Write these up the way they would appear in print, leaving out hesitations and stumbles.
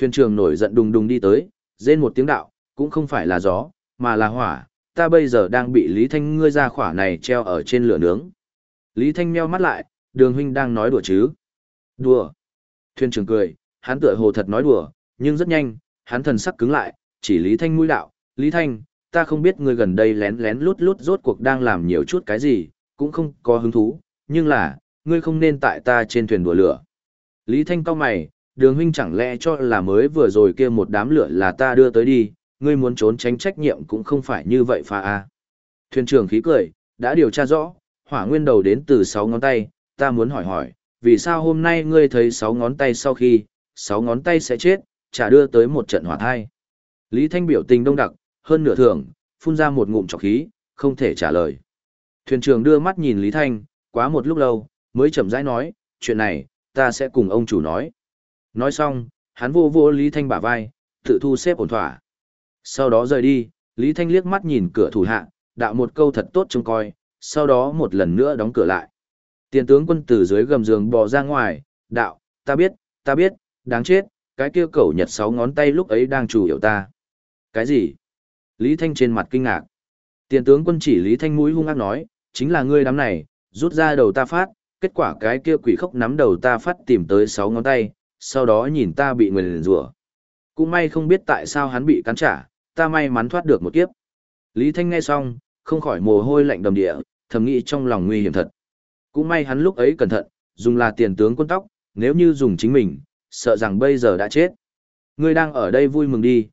Thuyền trưởng nổi giận đùng đùng đi tới, rên một tiếng đạo, cũng không phải là gió, mà là hỏa, ta bây giờ đang bị Lý Thanh ngươi ra khỏa này treo ở trên lửa nướng. Lý Thanh meo mắt lại, Đường huynh đang nói đùa chứ? Đùa. Thuyền trưởng cười, hắn tựa hồ thật nói đùa, nhưng rất nhanh, hắn thần sắc cứng lại, chỉ Lý Thanh mũi đạo, Lý Thanh, ta không biết ngươi gần đây lén lén lút lút rốt cuộc đang làm nhiều chút cái gì, cũng không có hứng thú, nhưng là, ngươi không nên tại ta trên thuyền đùa lửa. Lý Thanh cau mày, Đường huynh chẳng lẽ cho là mới vừa rồi kia một đám lửa là ta đưa tới đi, ngươi muốn trốn tránh trách nhiệm cũng không phải như vậy pha a. Thuyền trưởng khí cười, đã điều tra rõ, hỏa nguyên đầu đến từ 6 ngón tay, ta muốn hỏi, vì sao hôm nay ngươi thấy 6 ngón tay sau khi, 6 ngón tay sẽ chết, chả đưa tới một trận hỏa thai. Lý Thanh biểu tình đông đặc, hơn nửa thường, phun ra một ngụm trọc khí, không thể trả lời. Thuyền trưởng đưa mắt nhìn Lý Thanh, quá một lúc lâu, mới chậm rãi nói, chuyện này, ta sẽ cùng ông chủ nói. Nói xong, hắn vô vô Lý Thanh bả vai, tự thu xếp ổn thỏa. Sau đó rời đi, Lý Thanh liếc mắt nhìn cửa thủ hạ, đạo một câu thật tốt trông coi, sau đó một lần nữa đóng cửa lại. Tiền tướng quân từ dưới gầm giường bò ra ngoài, đạo, ta biết, đáng chết, cái kia cẩu Nhật 6 ngón tay lúc ấy đang chủ yếu ta. Cái gì? Lý Thanh trên mặt kinh ngạc. Tiền tướng quân chỉ Lý Thanh mũi hung ác nói, chính là ngươi đám này, rút ra đầu ta phát, kết quả cái kia quỷ khốc nắm đầu ta phát tìm tới 6 ngón tay, sau đó nhìn ta bị nguyền rủa. Cũng may không biết tại sao hắn bị cắn trả, ta may mắn thoát được một kiếp. Lý Thanh nghe xong, không khỏi mồ hôi lạnh đầm địa, thầm nghĩ trong lòng nguy hiểm thật. Cũng may hắn lúc ấy cẩn thận, dùng là tiền tướng quân tóc, nếu như dùng chính mình, sợ rằng bây giờ đã chết. Ngươi đang ở đây vui mừng đi,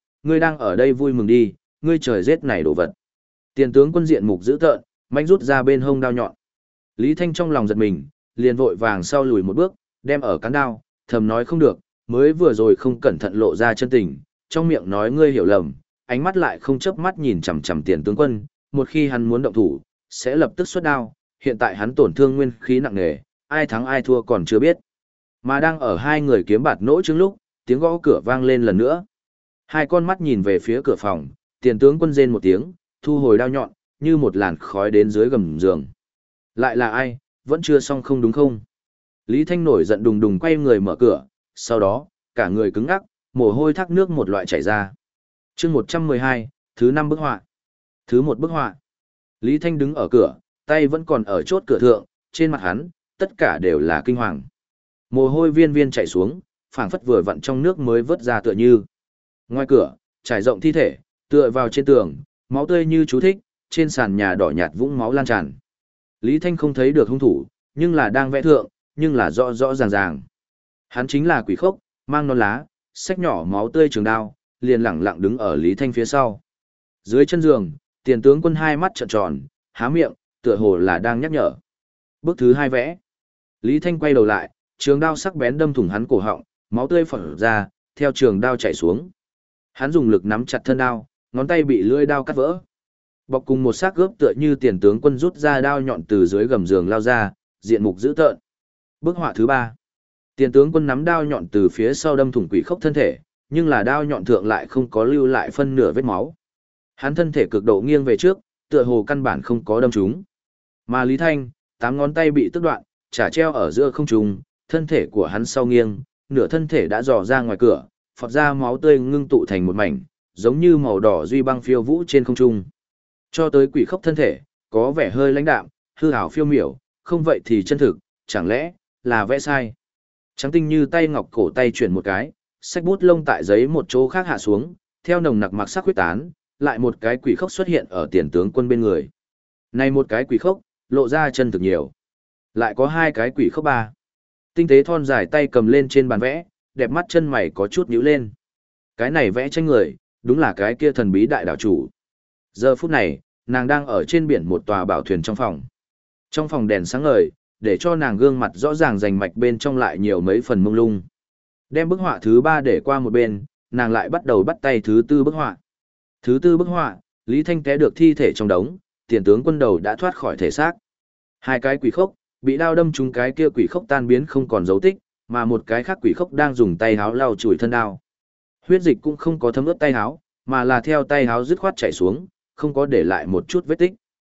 ngươi trời giết này đồ vật. Tiền tướng quân diện mục dữ tợn, mạnh rút ra bên hông đao nhọn. Lý Thanh trong lòng giật mình, liền vội vàng sau lùi một bước, đem ở cán đao, thầm nói không được, mới vừa rồi không cẩn thận lộ ra chân tình, trong miệng nói ngươi hiểu lầm, ánh mắt lại không chớp mắt nhìn chằm chằm tiền tướng quân, một khi hắn muốn động thủ, sẽ lập tức xuất đao, hiện tại hắn tổn thương nguyên khí nặng nề, ai thắng ai thua còn chưa biết. Mà đang ở hai người kiếm bạt nỗ trước lúc, tiếng gõ cửa vang lên lần nữa. Hai con mắt nhìn về phía cửa phòng, tiền tướng quân rên một tiếng, thu hồi đao nhọn, như một làn khói đến dưới gầm giường. Lại là ai, vẫn chưa xong không đúng không? Lý Thanh nổi giận đùng đùng quay người mở cửa, sau đó, cả người cứng ngắc, mồ hôi thác nước một loại chảy ra. Chương 112, thứ 5 bức họa. Thứ 1 bức họa. Lý Thanh đứng ở cửa, tay vẫn còn ở chốt cửa thượng, trên mặt hắn, tất cả đều là kinh hoàng. Mồ hôi viên viên chảy xuống, phảng phất vừa vặn trong nước mới vớt ra tựa như. Ngoài cửa, trải rộng thi thể, tựa vào trên tường, máu tươi như chú thích, trên sàn nhà đỏ nhạt vũng máu lan tràn. Lý Thanh không thấy được hung thủ, nhưng là đang vẽ thượng, nhưng là rõ rõ ràng ràng. Hắn chính là quỷ khốc, mang nón lá, xách nhỏ máu tươi trường đao, liền lẳng lặng đứng ở Lý Thanh phía sau. Dưới chân giường, tiền tướng quân hai mắt trợn tròn, há miệng, tựa hồ là đang nhắc nhở. Bước thứ 2 vẽ. Lý Thanh quay đầu lại, trường đao sắc bén đâm thủng hắn cổ họng, máu tươi phun ra, theo trường đao chảy xuống. Hắn dùng lực nắm chặt thân đao, ngón tay bị lưỡi đao cắt vỡ. Bọc cùng một xác gớp tựa như tiền tướng quân rút ra đao nhọn từ dưới gầm giường lao ra, diện mục dữ tợn. Bức họa thứ 3. Tiền tướng quân nắm đao nhọn từ phía sau đâm thủng quỷ khốc thân thể, nhưng là đao nhọn thượng lại không có lưu lại phân nửa vết máu. Hắn thân thể cực độ nghiêng về trước, tựa hồ căn bản không có đâm trúng. Mà Lý Thanh, 8 ngón tay bị tức đoạn, chả treo ở giữa không trung, thân thể của hắn sau nghiêng, nửa thân thể đã dò ra ngoài cửa, phọt ra máu tươi ngưng tụ thành một mảnh, giống như màu đỏ duy băng phiêu vũ trên không trung. Cho tới quỷ khốc thân thể, có vẻ hơi lãnh đạm, hư ảo phiêu miểu, không vậy thì chân thực, chẳng lẽ là vẽ sai. Trắng tinh như tay ngọc cổ tay chuyển một cái, xách bút lông tại giấy một chỗ khác hạ xuống, theo nồng nặc mặc sắc huyết tán, lại một cái quỷ khốc xuất hiện ở tiền tướng quân bên người. Này một cái quỷ khốc, lộ ra chân thực nhiều. Lại có 2 cái quỷ khốc 3. Tinh tế thon dài tay cầm lên trên bàn vẽ, đẹp mắt chân mày có chút nhíu lên. Cái này vẽ tranh người, đúng là cái kia thần bí đại đảo chủ. Giờ phút này, nàng đang ở trên biển một tòa bảo thuyền trong phòng. Trong phòng đèn sáng ngời, để cho nàng gương mặt rõ ràng rành mạch bên trong lại nhiều mấy phần mông lung. Đem bức họa thứ 3 để qua một bên, nàng lại bắt đầu bắt tay thứ 4 bức họa. Thứ 4 bức họa, Lý Thanh té được thi thể trong đống, tiền tướng quân đầu đã thoát khỏi thể xác. 2 cái quỷ khốc, bị đao đâm trúng cái kia quỷ khốc tan biến không còn dấu tích, mà một cái khác quỷ khốc đang dùng tay háo lau chùi thân đao. Huyết dịch cũng không có thấm ướt tay háo, mà là theo tay háo dứt khoát chảy xuống, không có để lại một chút vết tích.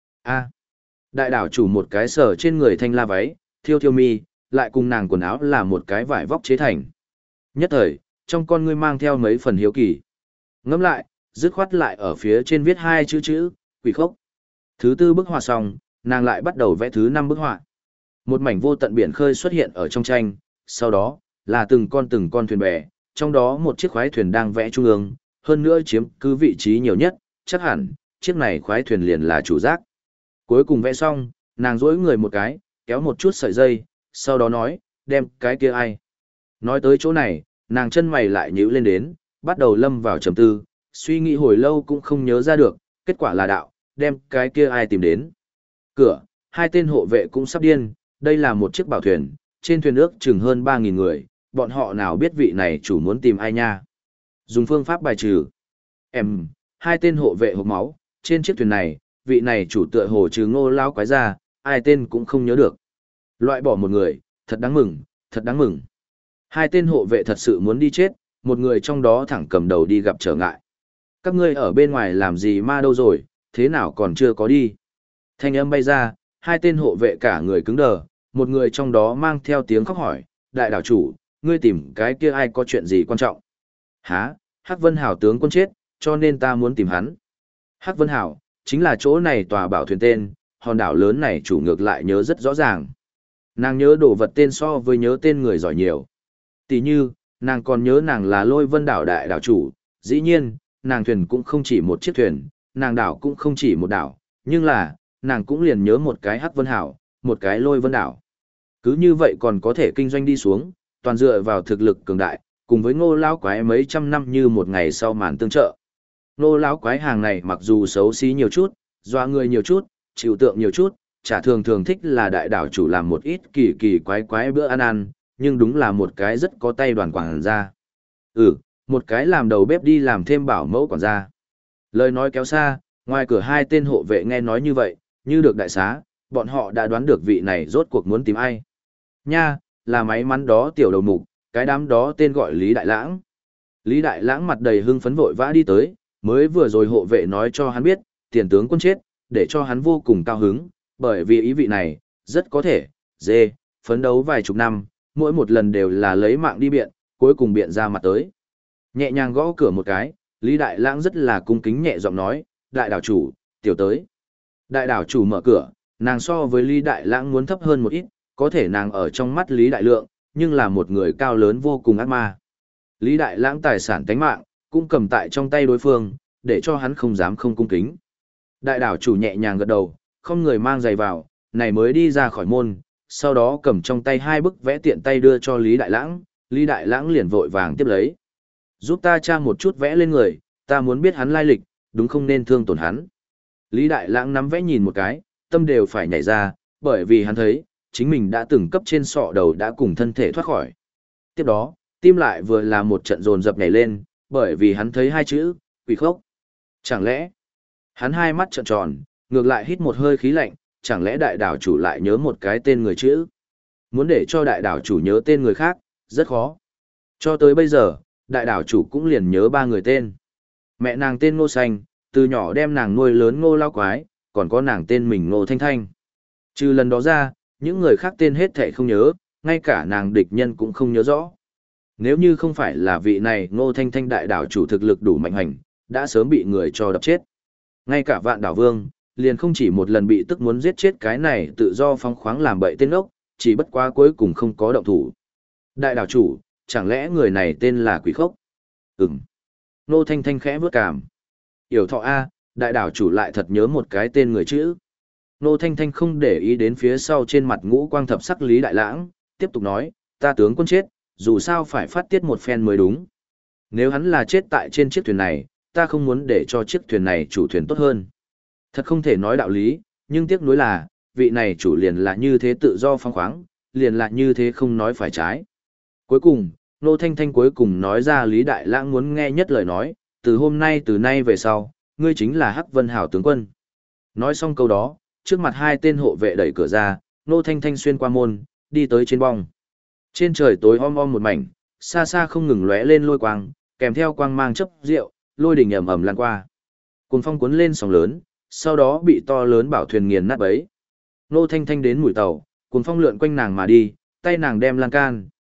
Đại đảo chủ một cái sờ trên người thanh la váy, thiêu thiêu mi, lại cùng nàng quần áo là một cái vải vóc chế thành. Nhất thời, trong con ngươi mang theo mấy phần hiếu kỳ. Ngẫm lại, dứt khoát lại ở phía trên viết hai chữ, quỷ khốc. Thứ tư bức họa xong, nàng lại bắt đầu vẽ thứ năm bức họa. Một mảnh vô tận biển khơi xuất hiện ở trong tranh, sau đó, là từng con thuyền bè, trong đó một chiếc khoái thuyền đang vẽ trung ương, hơn nữa chiếm cứ vị trí nhiều nhất, chắc hẳn, chiếc này khoái thuyền liền là chủ giác. Cuối cùng vẽ xong, nàng duỗi người một cái, kéo một chút sợi dây, sau đó nói, đem cái kia ai. Nói tới chỗ này, nàng chân mày lại nhíu lên đến, bắt đầu lâm vào trầm tư, suy nghĩ hồi lâu cũng không nhớ ra được, kết quả là đạo, đem cái kia ai tìm đến. Cửa, hai tên hộ vệ cũng sắp điên, đây là một chiếc bảo thuyền, trên thuyền ước chừng hơn 3.000 người, bọn họ nào biết vị này chủ muốn tìm ai nha. Dùng phương pháp bài trừ. Hai tên hộ vệ hộc máu, trên chiếc thuyền này, vị này chủ tựa hồ trừ Ngô lão quái ra, ai tên cũng không nhớ được. Loại bỏ một người, thật đáng mừng, thật đáng mừng. Hai tên hộ vệ thật sự muốn đi chết, một người trong đó thẳng cầm đầu đi gặp trở ngại. Các ngươi ở bên ngoài làm gì ma đâu rồi, thế nào còn chưa có đi. Thanh âm bay ra, hai tên hộ vệ cả người cứng đờ, một người trong đó mang theo tiếng khóc hỏi, đại đảo chủ, ngươi tìm cái kia ai có chuyện gì quan trọng? Hả, Hắc Vân Hảo tướng quân chết, cho nên ta muốn tìm hắn. Hắc Vân Hảo, chính là chỗ này tòa bảo thuyền tên, hòn đảo lớn này chủ ngược lại nhớ rất rõ ràng. Nàng nhớ đồ vật tên so với nhớ tên người giỏi nhiều. Tỷ như, nàng còn nhớ nàng là Lôi Vân đảo đại đảo chủ, dĩ nhiên, nàng thuyền cũng không chỉ một chiếc thuyền, nàng đảo cũng không chỉ một đảo, nhưng là, nàng cũng liền nhớ một cái Hắc Vân Hảo, một cái Lôi Vân đảo. Cứ như vậy còn có thể kinh doanh đi xuống, toàn dựa vào thực lực cường đại, cùng với Ngô lão quái mấy trăm năm như một ngày sau màn tương trợ. Ngô lão quái hàng này mặc dù xấu xí nhiều chút, doa người nhiều chút, chịu tượng nhiều chút, chả thường thường thích là đại đảo chủ làm một ít kỳ kỳ quái quái bữa ăn ăn, nhưng đúng là một cái rất có tay đoàn quản gia. Một cái làm đầu bếp đi làm thêm bảo mẫu quản gia. Lời nói kéo xa, ngoài cửa hai tên hộ vệ nghe nói như vậy, như được đại xá, bọn họ đã đoán được vị này rốt cuộc muốn tìm ai. Nha, là may mắn đó tiểu đầu mục, cái đám đó tên gọi Lý Đại Lãng. Lý Đại Lãng mặt đầy hưng phấn vội vã đi tới, mới vừa rồi hộ vệ nói cho hắn biết, tiền tướng quân chết, để cho hắn vô cùng cao hứng, bởi vì ý vị này, rất có thể, phấn đấu vài chục năm, mỗi một lần đều là lấy mạng đi biện, cuối cùng biện ra mặt tới. Nhẹ nhàng gõ cửa một cái, Lý Đại Lãng rất là cung kính nhẹ giọng nói, đại đảo chủ, tiểu tới. Đại đảo chủ mở cửa, nàng so với Lý Đại Lãng muốn thấp hơn một ít, có thể nàng ở trong mắt Lý Đại Lượng, nhưng là một người cao lớn vô cùng ác ma. Lý Đại Lãng tài sản tánh mạng, cũng cầm tại trong tay đối phương, để cho hắn không dám không cung kính. Đại đảo chủ nhẹ nhàng gật đầu, không người mang giày vào, này mới đi ra khỏi môn, sau đó cầm trong tay hai bức vẽ tiện tay đưa cho Lý Đại Lãng, Lý Đại Lãng liền vội vàng tiếp lấy. Giúp ta tra một chút vẽ lên người, ta muốn biết hắn lai lịch, đúng không nên thương tổn hắn. Lý Đại Lãng nắm vẽ nhìn một cái, tâm đều phải nhảy ra, bởi vì hắn thấy, chính mình đã từng cấp trên sọ đầu đã cùng thân thể thoát khỏi. Tiếp đó, tim lại vừa là một trận dồn dập nhảy lên, bởi vì hắn thấy hai chữ, quỷ khốc. Chẳng lẽ, hắn hai mắt trợn tròn, ngược lại hít một hơi khí lạnh, chẳng lẽ đại đảo chủ lại nhớ một cái tên người chữ? Muốn để cho đại đảo chủ nhớ tên người khác, rất khó. Cho tới bây giờ, đại đảo chủ cũng liền nhớ ba người tên. Mẹ nàng tên Ngô Xanh, từ nhỏ đem nàng nuôi lớn Ngô Lao Quái, còn có nàng tên mình Ngô Thanh Thanh. Trừ lần đó ra, những người khác tên hết thảy không nhớ, ngay cả nàng địch nhân cũng không nhớ rõ. Nếu như không phải là vị này Ngô Thanh Thanh đại đảo chủ thực lực đủ mạnh hành, đã sớm bị người cho đập chết. Ngay cả Vạn Đảo Vương, liền không chỉ một lần bị tức muốn giết chết cái này tự do phóng khoáng làm bậy tên ốc, chỉ bất quá cuối cùng không có động thủ. Đại đảo chủ, chẳng lẽ người này tên là Quỷ Khốc? Ngô Thanh Thanh khẽ vướt cảm. Yểu Thọ A, đại đảo chủ lại thật nhớ một cái tên người chữ. Ngô Thanh Thanh không để ý đến phía sau trên mặt ngũ quang thập sắc Lý Đại Lãng, tiếp tục nói, ta tướng quân chết, dù sao phải phát tiết một phen mới đúng. Nếu hắn là chết tại trên chiếc thuyền này, ta không muốn để cho chiếc thuyền này chủ thuyền tốt hơn. Thật không thể nói đạo lý, nhưng tiếc nuối là, vị này chủ liền là như thế tự do phóng khoáng, liền là như thế không nói phải trái. Cuối cùng, Ngô Thanh Thanh cuối cùng nói ra Lý Đại Lãng muốn nghe nhất lời nói, từ nay về sau, ngươi chính là Hắc Vân Hảo tướng quân. Nói xong câu đó, trước mặt hai tên hộ vệ đẩy cửa ra, Ngô Thanh Thanh xuyên qua môn, đi tới trên bong. Trên trời tối om om một mảnh, xa xa không ngừng lóe lên lôi quang, kèm theo quang mang chấp rượu, lôi đỉnh ầm ầm lan qua. Cuồng phong cuốn lên sóng lớn, sau đó bị to lớn bảo thuyền nghiền nát bấy. Ngô Thanh Thanh đến mũi tàu, cuồng phong lượn quanh nàng mà đi, tay nàng đem lan can,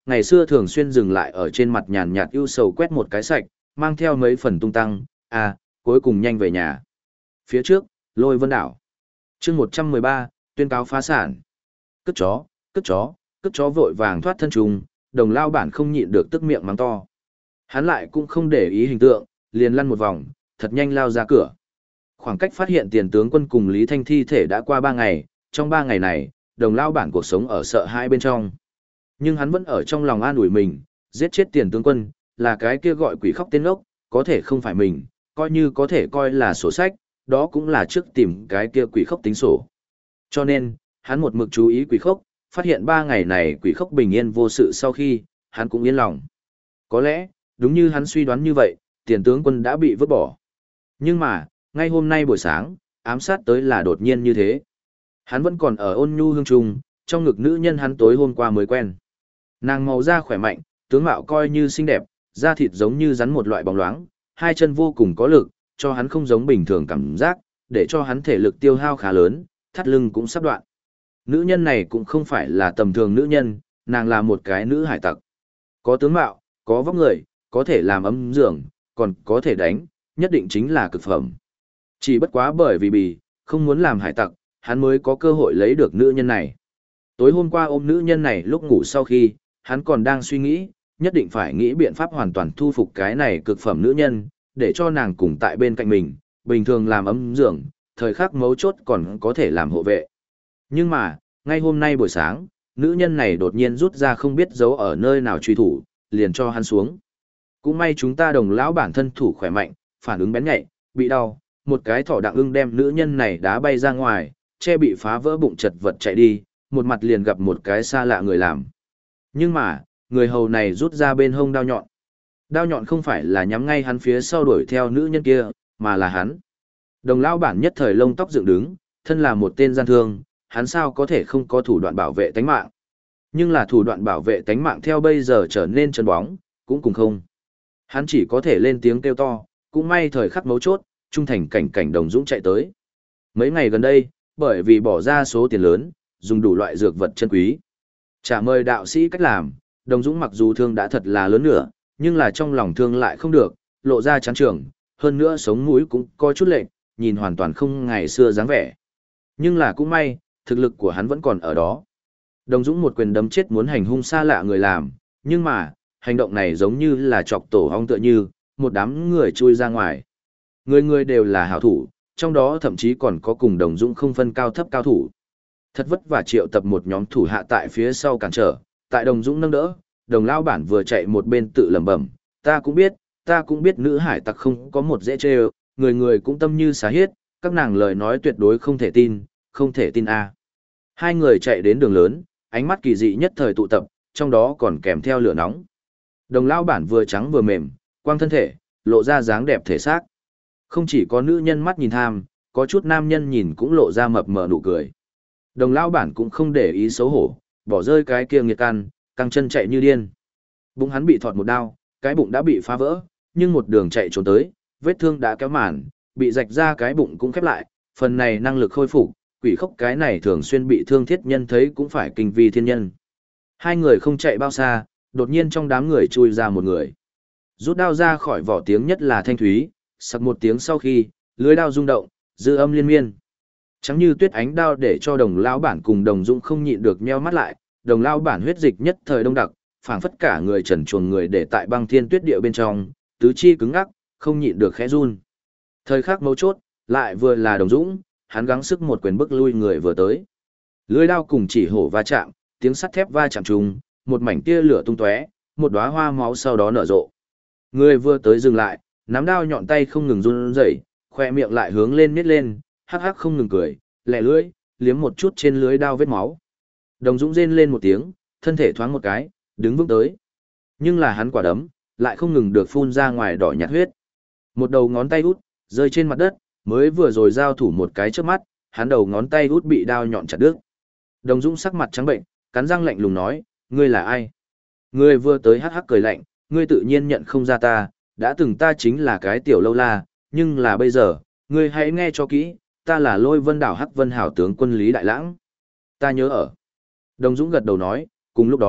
ngày xưa thường xuyên dừng lại ở trên mặt nhàn nhạt ưu sầu quét một cái sạch, mang theo mấy phần tung tăng, cuối cùng nhanh về nhà. Phía trước, Lôi Vân đảo. Chương 113, tuyên cáo phá sản. Cất chó, cất chó, cất chó vội vàng thoát thân trùng, Đồng lao bản không nhịn được tức miệng mắng to. Hắn lại cũng không để ý hình tượng, liền lăn một vòng, thật nhanh lao ra cửa. Khoảng cách phát hiện tiền tướng quân cùng Lý Thanh thi thể đã qua 3 ngày, trong 3 ngày này, Đồng lao bản cuộc sống ở sợ hãi bên trong. Nhưng hắn vẫn ở trong lòng an ủi mình, giết chết tiền tướng quân, là cái kia gọi quỷ khóc tên ốc, có thể không phải mình, coi như có thể coi là sổ sách, đó cũng là trước tìm cái kia quỷ khóc tính sổ. Cho nên, hắn một mực chú ý quỷ khóc, phát hiện 3 ngày này quỷ khóc bình yên vô sự sau khi, hắn cũng yên lòng. Có lẽ, đúng như hắn suy đoán như vậy, tiền tướng quân đã bị vứt bỏ. Nhưng mà, ngay hôm nay buổi sáng, ám sát tới là đột nhiên như thế. Hắn vẫn còn ở ôn nhu hương trung, trong ngực nữ nhân hắn tối hôm qua mới quen. Nàng màu da khỏe mạnh, tướng mạo coi như xinh đẹp, da thịt giống như rắn một loại bóng loáng, hai chân vô cùng có lực, cho hắn không giống bình thường cảm giác, để cho hắn thể lực tiêu hao khá lớn, thắt lưng cũng sắp đoạn. Nữ nhân này cũng không phải là tầm thường nữ nhân, nàng là một cái nữ hải tặc. Có tướng mạo, có vóc người, có thể làm ấm giường, còn có thể đánh, nhất định chính là cực phẩm. Chỉ bất quá bởi vì bì, không muốn làm hải tặc, hắn mới có cơ hội lấy được nữ nhân này. Tối hôm qua ôm nữ nhân này lúc ngủ sau khi, hắn còn đang suy nghĩ, nhất định phải nghĩ biện pháp hoàn toàn thu phục cái này cực phẩm nữ nhân, để cho nàng cùng tại bên cạnh mình, bình thường làm ấm giường, thời khắc mấu chốt còn có thể làm hộ vệ. Nhưng mà, ngay hôm nay buổi sáng, nữ nhân này đột nhiên rút ra không biết giấu ở nơi nào truy thủ, liền cho hắn xuống. Cũng may chúng ta Đồng lão bản thân thủ khỏe mạnh, phản ứng bén nhạy, bị đau, một cái thỏ đặng ưng đem nữ nhân này đá bay ra ngoài, che bị phá vỡ bụng chật vật chạy đi, một mặt liền gặp một cái xa lạ người làm. Nhưng mà, người hầu này rút ra bên hông đao nhọn. Đao nhọn không phải là nhắm ngay hắn phía sau đuổi theo nữ nhân kia, mà là hắn. Đồng lão bản nhất thời lông tóc dựng đứng, thân là một tên gian thương, hắn sao có thể không có thủ đoạn bảo vệ tánh mạng. Nhưng là thủ đoạn bảo vệ tánh mạng theo bây giờ trở nên chân bóng, cũng cùng không. Hắn chỉ có thể lên tiếng kêu to, cũng may thời khắc mấu chốt, trung thành cảnh Đồng Dũng chạy tới. Mấy ngày gần đây, bởi vì bỏ ra số tiền lớn, dùng đủ loại dược vật chân quý. Trả mời đạo sĩ cách làm, Đồng Dũng mặc dù thương đã thật là lớn nữa, nhưng là trong lòng thương lại không được, lộ ra chán trường, hơn nữa sống mũi cũng có chút lệch, nhìn hoàn toàn không ngày xưa dáng vẻ. Nhưng là cũng may, thực lực của hắn vẫn còn ở đó. Đồng Dũng một quyền đấm chết muốn hành hung xa lạ người làm, nhưng mà, hành động này giống như là chọc tổ ong tựa như, một đám người chui ra ngoài. Người người đều là hảo thủ, trong đó thậm chí còn có cùng Đồng Dũng không phân cao thấp cao thủ. Thật vất vả triệu tập một nhóm thủ hạ tại phía sau cản trở, tại Đồng Dũng nâng đỡ, Đồng lao bản vừa chạy một bên tự lẩm bẩm, ta cũng biết nữ hải tặc không có một dễ chê, người người cũng tâm như xá hiết, các nàng lời nói tuyệt đối không thể tin a. Hai người chạy đến đường lớn, ánh mắt kỳ dị nhất thời tụ tập, trong đó còn kèm theo lửa nóng. Đồng lao bản vừa trắng vừa mềm, quang thân thể, lộ ra dáng đẹp thể xác. Không chỉ có nữ nhân mắt nhìn tham, có chút nam nhân nhìn cũng lộ ra mập mờ nụ cười. Đồng lao bản cũng không để ý xấu hổ, bỏ rơi cái kia nghiệt căng chân chạy như điên. Bụng hắn bị thọt một đao, cái bụng đã bị phá vỡ, nhưng một đường chạy trốn tới, vết thương đã kéo màn, bị rạch ra cái bụng cũng khép lại, phần này năng lực khôi phục, quỷ khốc cái này thường xuyên bị thương thiết nhân thấy cũng phải kinh vi thiên nhân. Hai người không chạy bao xa, đột nhiên trong đám người chui ra một người. Rút đao ra khỏi vỏ tiếng nhất là thanh thúy, sặc một tiếng sau khi, lưới đao rung động, dư âm liên miên. Trắng như tuyết ánh đao để cho Đồng lão bản cùng Đồng Dũng không nhịn được nheo mắt lại, Đồng lão bản huyết dịch nhất thời đông đặc, phảng phất cả người trần truồng người để tại băng thiên tuyết địa bên trong, tứ chi cứng ngắc, không nhịn được khẽ run. Thời khắc mấu chốt, lại vừa là Đồng Dũng, hắn gắng sức một quyền bức lui người vừa tới. Lưỡi đao cùng chỉ hổ va chạm, tiếng sắt thép va chạm trùng, một mảnh tia lửa tung tóe, một đóa hoa máu sau đó nở rộ. Người vừa tới dừng lại, nắm đao nhọn tay không ngừng run rẩy, khoe miệng lại hướng lên miết lên, hắc hắc không ngừng cười, lẹ lưỡi, liếm một chút trên lưới đao vết máu. Đồng Dũng rên lên một tiếng, thân thể thoáng một cái, đứng vững tới. Nhưng là hắn quả đấm, lại không ngừng được phun ra ngoài đỏ nhạt huyết. Một đầu ngón tay út, rơi trên mặt đất, mới vừa rồi giao thủ một cái trước mắt, hắn đầu ngón tay út bị đao nhọn chặt đứt. Đồng Dũng sắc mặt trắng bệnh, cắn răng lạnh lùng nói, ngươi là ai? Ngươi vừa tới hắc hắc cười lạnh, ngươi tự nhiên nhận không ra ta, đã từng ta chính là cái tiểu lâu la, nhưng là bây giờ, ngươi hãy nghe cho kỹ, ta là Lôi Vân đảo Hắc Vân Hảo tướng quân Lý Đại Lãng. Ta nhớ ở. Đồng Dũng gật đầu nói, cùng lúc đó,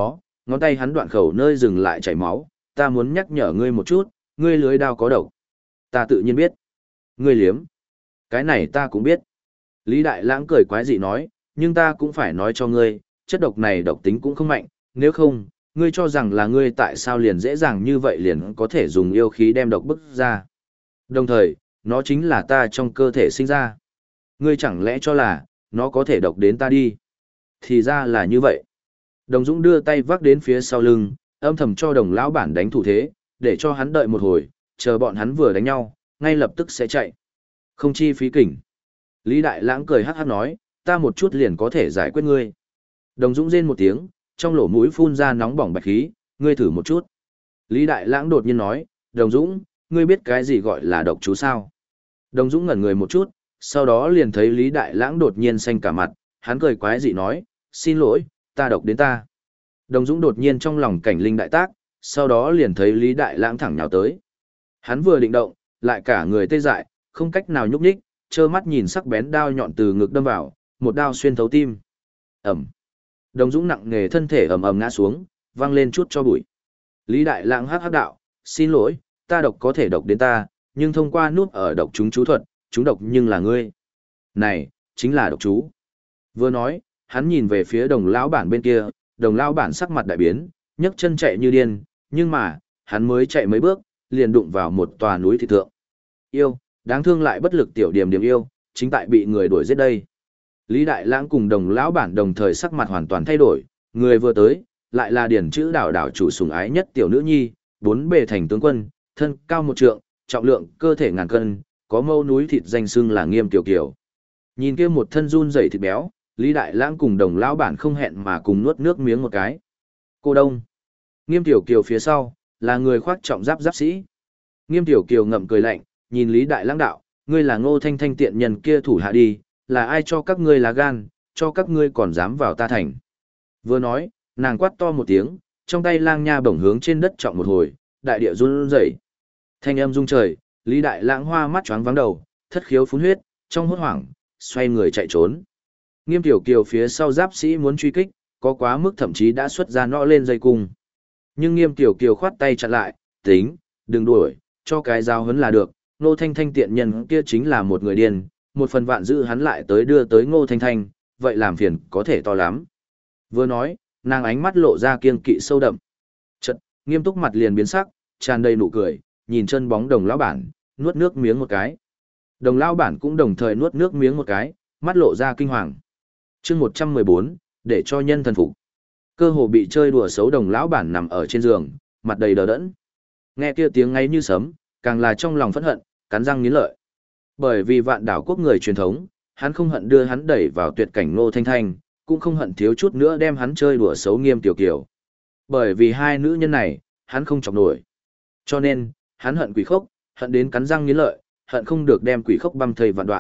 Ngón tay hắn đoạn khẩu nơi dừng lại chảy máu, ta muốn nhắc nhở ngươi một chút, ngươi lưới đao có độc. Ta tự nhiên biết. Ngươi liếm. Cái này ta cũng biết. Lý Đại Lãng cười quái dị nói, nhưng ta cũng phải nói cho ngươi, chất độc này độc tính cũng không mạnh, nếu không, ngươi cho rằng là ngươi tại sao liền dễ dàng như vậy liền có thể dùng yêu khí đem độc bức ra. Đồng thời, nó chính là ta trong cơ thể sinh ra. Ngươi chẳng lẽ cho là, nó có thể độc đến ta đi. Thì ra là như vậy. Đồng Dũng đưa tay vác đến phía sau lưng, âm thầm cho Đồng lão bản đánh thủ thế, để cho hắn đợi một hồi, chờ bọn hắn vừa đánh nhau, ngay lập tức sẽ chạy. Không chi phí kỉnh. Lý Đại Lãng cười hắc hắc nói, ta một chút liền có thể giải quyết ngươi. Đồng Dũng rên một tiếng, trong lỗ mũi phun ra nóng bỏng bạch khí, ngươi thử một chút. Lý Đại Lãng đột nhiên nói, Đồng Dũng, ngươi biết cái gì gọi là độc chú sao? Đồng Dũng ngẩn người một chút, sau đó liền thấy Lý Đại Lãng đột nhiên xanh cả mặt, hắn cười quái dị nói, xin lỗi, ta độc đến ta. Đồng Dũng đột nhiên trong lòng cảnh linh đại tác, sau đó liền thấy Lý Đại Lãng thẳng nhào tới. Hắn vừa định động, lại cả người tê dại, không cách nào nhúc nhích, trơ mắt nhìn sắc bén đao nhọn từ ngực đâm vào, một đao xuyên thấu tim. Ẩm. Đồng Dũng nặng nề thân thể ầm ầm ngã xuống, văng lên chút cho bụi. Lý Đại Lãng hắc hắc đạo, xin lỗi, ta độc có thể độc đến ta, nhưng thông qua nút ở độc chúng chú thuật, chúng độc nhưng là ngươi. Này, chính là độc chú. Vừa nói, hắn nhìn về phía Đồng lão bản bên kia, Đồng lão bản sắc mặt đại biến, nhấc chân chạy như điên, nhưng mà, hắn mới chạy mấy bước, liền đụng vào một tòa núi thịt thượng. Yêu, đáng thương lại bất lực tiểu điểm điểm yêu, chính tại bị người đuổi giết đây. Lý Đại Lãng cùng Đồng lão bản đồng thời sắc mặt hoàn toàn thay đổi, người vừa tới, lại là điển chữ đảo đảo chủ sủng ái nhất tiểu nữ nhi, bốn bề thành tướng quân, thân cao 1 trượng, trọng lượng cơ thể ngàn cân, có mâu núi thịt danh xưng là Nghiêm Tiểu Kiều. Nhìn kia một thân run rẩy thịt béo, Lý Đại Lãng cùng Đồng lão bản không hẹn mà cùng nuốt nước miếng một cái. Cô Đông. Nghiêm Tiểu Kiều phía sau, là người khoác trọng giáp giáp sĩ. Nghiêm Tiểu Kiều ngậm cười lạnh, nhìn Lý Đại Lãng đạo, ngươi là Ngô Thanh Thanh tiện nhân kia thủ hạ đi, là ai cho các ngươi lá gan, cho các ngươi còn dám vào ta thành. Vừa nói, nàng quát to một tiếng, trong tay lang nha bổng hướng trên đất trọng một hồi, đại địa run rẩy. Thanh âm rung trời, Lý Đại Lãng hoa mắt choáng váng đầu, thất khiếu phun huyết, trong hốt hoảng, xoay người chạy trốn. Nghiêm Tiểu Kiều phía sau giáp sĩ muốn truy kích, có quá mức thậm chí đã xuất ra nọ lên dây cung. Nhưng Nghiêm Tiểu Kiều khoát tay chặn lại, tính, đừng đuổi, cho cái giao hấn là được, Ngô Thanh Thanh tiện nhân kia chính là một người điên, một phần vạn giữ hắn lại tới đưa tới Ngô Thanh Thanh, vậy làm phiền có thể to lắm. Vừa nói, nàng ánh mắt lộ ra kiêng kỵ sâu đậm. Chợt, nghiêm túc mặt liền biến sắc, tràn đầy nụ cười, nhìn chân bóng Đồng lão bản, nuốt nước miếng một cái. Đồng lão bản cũng đồng thời nuốt nước miếng một cái, mắt lộ ra kinh hoàng. Chương 114, để cho nhân thần phục. Cơ hồ bị chơi đùa xấu Đồng lão bản nằm ở trên giường, mặt đầy đờ đẫn. Nghe kia tiếng ngáy như sấm, càng là trong lòng phẫn hận, cắn răng nghiến lợi. Bởi vì Vạn Đảo quốc người truyền thống, hắn không hận đưa hắn đẩy vào tuyệt cảnh Ngô Thanh Thanh, cũng không hận thiếu chút nữa đem hắn chơi đùa xấu Nghiêm Tiểu Kiều. Bởi vì hai nữ nhân này, hắn không chọc nổi. Cho nên, hắn hận Quỷ Khốc, hận đến cắn răng nghiến lợi, hận không được đem Quỷ Khốc băm thây vạn đoạn.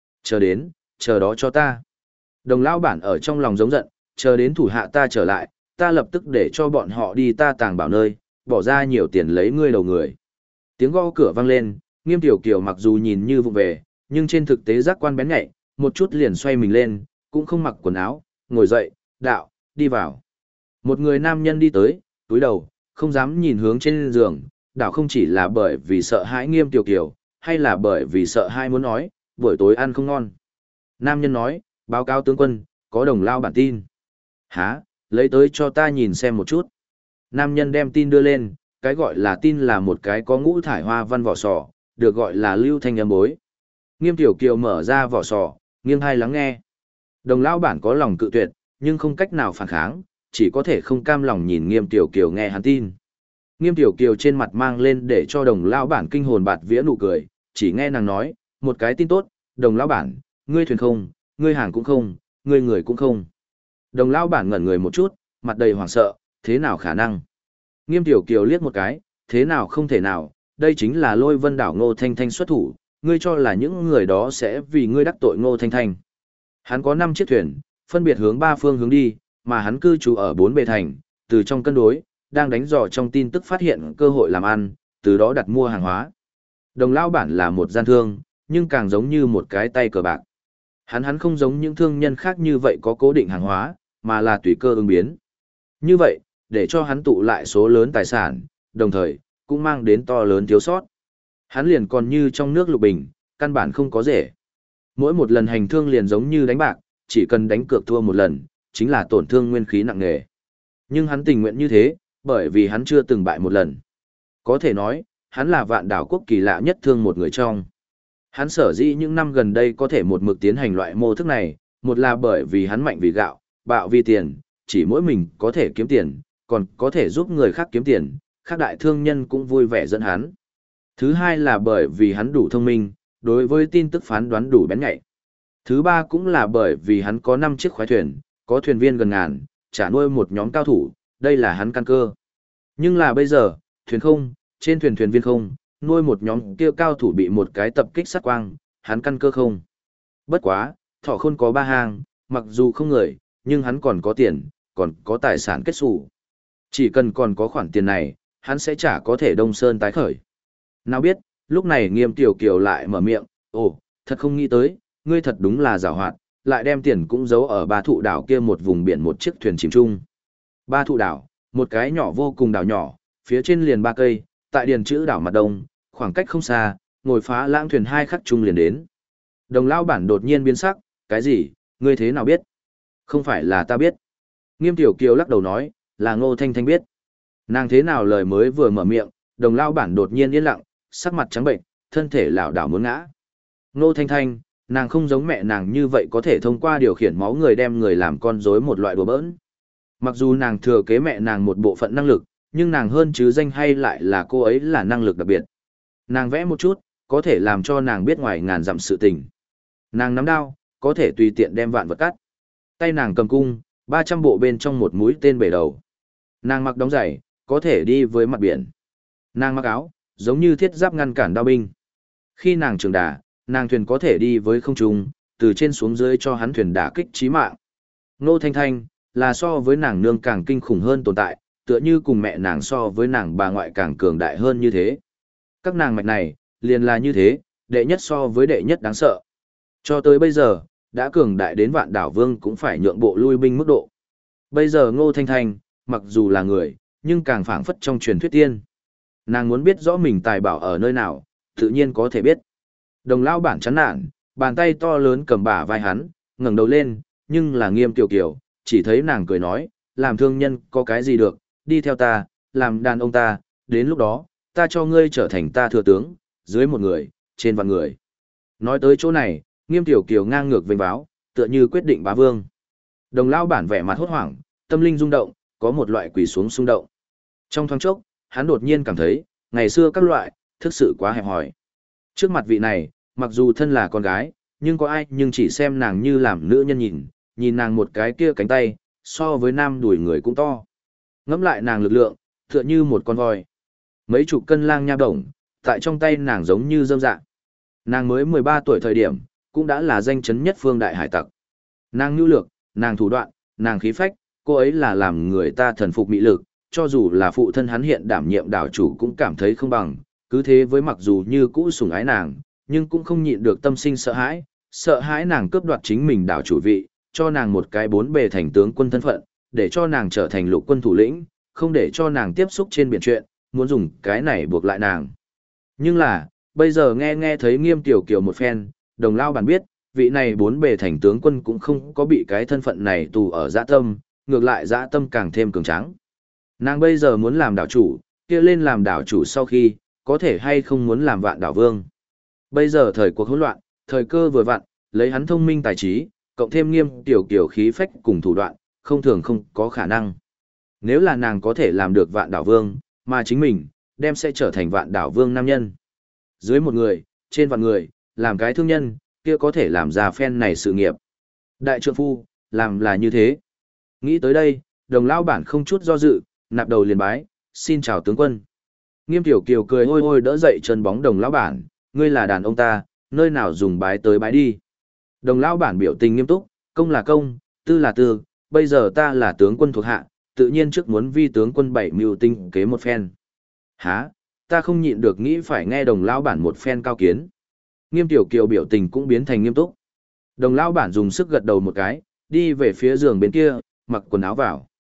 Chờ đó cho ta. Đồng lão bản ở trong lòng giống giận, chờ đến thủ hạ ta trở lại, ta lập tức để cho bọn họ đi ta tàng bảo nơi, bỏ ra nhiều tiền lấy ngươi đầu người. Tiếng gõ cửa vang lên, Nghiêm Tiểu Kiều mặc dù nhìn như vụ về, nhưng trên thực tế giác quan bén nhạy, một chút liền xoay mình lên, cũng không mặc quần áo, ngồi dậy, đạo, đi vào. Một người nam nhân đi tới, túi đầu, không dám nhìn hướng trên giường, đạo không chỉ là bởi vì sợ hãi Nghiêm Tiểu Kiều, hay là bởi vì sợ hai muốn nói, buổi tối ăn không ngon. Nam nhân nói, báo cáo tướng quân, có Đồng lão bản tin. Hả, lấy tới cho ta nhìn xem một chút. Nam nhân đem tin đưa lên, cái gọi là tin là một cái có ngũ thải hoa văn vỏ sò, được gọi là lưu thanh âm bối. Nghiêm Tiểu Kiều mở ra vỏ sò, nghiêng hai lắng nghe. Đồng lão bản có lòng cự tuyệt, nhưng không cách nào phản kháng, chỉ có thể không cam lòng nhìn Nghiêm Tiểu Kiều nghe hắn tin. Nghiêm Tiểu Kiều trên mặt mang lên để cho Đồng lão bản kinh hồn bạt vía nụ cười, chỉ nghe nàng nói, một cái tin tốt, Đồng lão bản, ngươi thuyền không, ngươi hàng cũng không, ngươi người cũng không. Đồng lão bản ngẩn người một chút, mặt đầy hoảng sợ, thế nào khả năng? Nghiêm Tiểu Kiều liếc một cái, thế nào không thể nào, đây chính là Lôi Vân đảo Ngô Thanh Thanh xuất thủ, ngươi cho là những người đó sẽ vì ngươi đắc tội Ngô Thanh Thanh. Hắn có 5 chiếc thuyền, phân biệt hướng 3 phương hướng đi, mà hắn cư trú ở 4 bề thành, từ trong cân đối, đang đánh dò trong tin tức phát hiện cơ hội làm ăn, từ đó đặt mua hàng hóa. Đồng lão bản là một gian thương, nhưng càng giống như một cái tay cờ bạc. Hắn không giống những thương nhân khác như vậy có cố định hàng hóa, mà là tùy cơ ứng biến. Như vậy, để cho hắn tụ lại số lớn tài sản, đồng thời, cũng mang đến to lớn thiếu sót. Hắn liền còn như trong nước lục bình, căn bản không có rể. Mỗi một lần hành thương liền giống như đánh bạc, chỉ cần đánh cược thua một lần, chính là tổn thương nguyên khí nặng nề. Nhưng hắn tình nguyện như thế, bởi vì hắn chưa từng bại một lần. Có thể nói, hắn là vạn đảo quốc kỳ lạ nhất thương một người trong. Hắn sở dĩ những năm gần đây có thể một mực tiến hành loại mô thức này, một là bởi vì hắn mạnh vì gạo, bạo vì tiền, chỉ mỗi mình có thể kiếm tiền, còn có thể giúp người khác kiếm tiền, khác đại thương nhân cũng vui vẻ dẫn hắn. Thứ hai là bởi vì hắn đủ thông minh, đối với tin tức phán đoán đủ bén nhạy. Thứ ba cũng là bởi vì hắn có 5 chiếc khoái thuyền, có thuyền viên gần ngàn, trả nuôi một nhóm cao thủ, đây là hắn căn cơ. Nhưng là bây giờ, thuyền không, trên thuyền thuyền viên không, nuôi một nhóm kia cao thủ bị một cái tập kích sát quang, hắn căn cơ không. Bất quá, Thỏ Khôn có 3 hàng, mặc dù không người, nhưng hắn còn có tiền, còn có tài sản kết sủ. Chỉ cần còn có khoản tiền này, hắn sẽ chả có thể đông sơn tái khởi. Nào biết, lúc này Nghiêm Tiểu Kiều lại mở miệng, ồ, thật không nghĩ tới, ngươi thật đúng là giàu hoạt, lại đem tiền cũng giấu ở Ba Thụ đảo kia một vùng biển một chiếc thuyền chìm chung. Ba Thụ đảo, một cái nhỏ vô cùng đảo nhỏ, phía trên liền 3 cây, tại điền chữ đảo mặt đông, khoảng cách không xa, ngồi phá lãng thuyền 2 khắc chung liền đến. Đồng lao bản đột nhiên biến sắc, cái gì, ngươi thế nào biết? Không phải là ta biết. Nghiêm Tiểu Kiều lắc đầu nói, là Ngô Thanh Thanh biết. Nàng thế nào lời mới vừa mở miệng, đồng lao bản đột nhiên yên lặng, sắc mặt trắng bệnh, thân thể lảo đảo muốn ngã. Ngô Thanh Thanh, nàng không giống mẹ nàng như vậy có thể thông qua điều khiển máu người đem người làm con rối một loại đùa bỡn. Mặc dù nàng thừa kế mẹ nàng một bộ phận năng lực, nhưng nàng hơn chứ danh hay lại là cô ấy là năng lực đặc biệt. Nàng vẽ một chút, có thể làm cho nàng biết ngoài ngàn dặm sự tình. Nàng nắm đao, có thể tùy tiện đem vạn vật cắt. Tay nàng cầm cung, 300 bộ bên trong một mũi tên bể đầu. Nàng mặc đóng giày, có thể đi với mặt biển. Nàng mặc áo, giống như thiết giáp ngăn cản đao binh. Khi nàng trường đà, nàng thuyền có thể đi với không trung, từ trên xuống dưới cho hắn thuyền đả kích chí mạng. Ngô Thanh Thanh, là so với nàng nương càng kinh khủng hơn tồn tại, tựa như cùng mẹ nàng so với nàng bà ngoại càng cường đại hơn như thế. Các nàng mạch này, liền là như thế, đệ nhất so với đệ nhất đáng sợ. Cho tới bây giờ, đã cường đại đến vạn đảo vương cũng phải nhượng bộ lui binh mức độ. Bây giờ Ngô Thanh Thanh, mặc dù là người, nhưng càng phảng phất trong truyền thuyết tiên. Nàng muốn biết rõ mình tài bảo ở nơi nào, tự nhiên có thể biết. Đồng lao bản chán nản, bàn tay to lớn cầm bả vai hắn, ngẩng đầu lên, nhưng là Nghiêm Tiểu Kiều, chỉ thấy nàng cười nói, làm thương nhân có cái gì được, đi theo ta, làm đàn ông ta, đến lúc đó, ta cho ngươi trở thành ta thừa tướng, dưới một người, trên vạn người. Nói tới chỗ này, Nghiêm Tiểu Kiều ngang ngược vênh váo, tựa như quyết định bá vương. Đồng lao bản vẻ mặt hốt hoảng, tâm linh rung động, có một loại quỳ xuống xung động. Trong thoáng chốc, hắn đột nhiên cảm thấy, ngày xưa các loại, thực sự quá hẹp hòi. Trước mặt vị này, mặc dù thân là con gái, nhưng có ai nhưng chỉ xem nàng như làm nữ nhân nhìn nàng một cái kia cánh tay, so với nam đùi người cũng to. Ngẫm lại nàng lực lượng, tựa như một con voi. Mấy chục cân lang nha đồng, tại trong tay nàng giống như dâm dạ. Nàng mới 13 tuổi thời điểm, cũng đã là danh chấn nhất phương đại hải tặc. Nàng nhu lược, nàng thủ đoạn, nàng khí phách, cô ấy là làm người ta thần phục mỹ lực, cho dù là phụ thân hắn hiện đảm nhiệm đảo chủ cũng cảm thấy không bằng, cứ thế với mặc dù như cũ sủng ái nàng, nhưng cũng không nhịn được tâm sinh sợ hãi nàng cướp đoạt chính mình đảo chủ vị, cho nàng một cái 4 bề thành tướng quân thân phận, để cho nàng trở thành lục quân thủ lĩnh, không để cho nàng tiếp xúc trên biển chuyện, muốn dùng cái này buộc lại nàng. Nhưng là, bây giờ nghe thấy Nghiêm Tiểu Kiều một phen, đồng lao bản biết, vị này 4 bề thành tướng quân cũng không có bị cái thân phận này tù ở dã tâm, ngược lại dã tâm càng thêm cường tráng. Nàng bây giờ muốn làm đảo chủ, kia lên làm đảo chủ sau khi, có thể hay không muốn làm vạn đảo vương. Bây giờ thời cuộc hỗn loạn, thời cơ vừa vặn, lấy hắn thông minh tài trí, cộng thêm Nghiêm Tiểu Kiều khí phách cùng thủ đoạn, không thường không có khả năng. Nếu là nàng có thể làm được vạn đảo vương, mà chính mình, đem sẽ trở thành vạn đảo vương nam nhân. Dưới một người, trên vạn người, làm cái thương nhân, kia có thể làm ra phen này sự nghiệp. Đại trượng phu, làm là như thế. Nghĩ tới đây, đồng lao bản không chút do dự, nạp đầu liền bái, xin chào tướng quân. Nghiêm Tiểu Kiều cười hôi hôi đỡ dậy chân bóng đồng lão bản, ngươi là đàn ông ta, nơi nào dùng bái tới bái đi. Đồng lão bản biểu tình nghiêm túc, công là công, tư là tư, bây giờ ta là tướng quân thuộc hạ, tự nhiên trước muốn vi tướng quân bảy mưu tinh kế một phen. Hả, ta không nhịn được nghĩ phải nghe đồng lão bản một phen cao kiến. Nghiêm Tiểu Kiều biểu tình cũng biến thành nghiêm túc. Đồng lão bản dùng sức gật đầu một cái, đi về phía giường bên kia, mặc quần áo vào.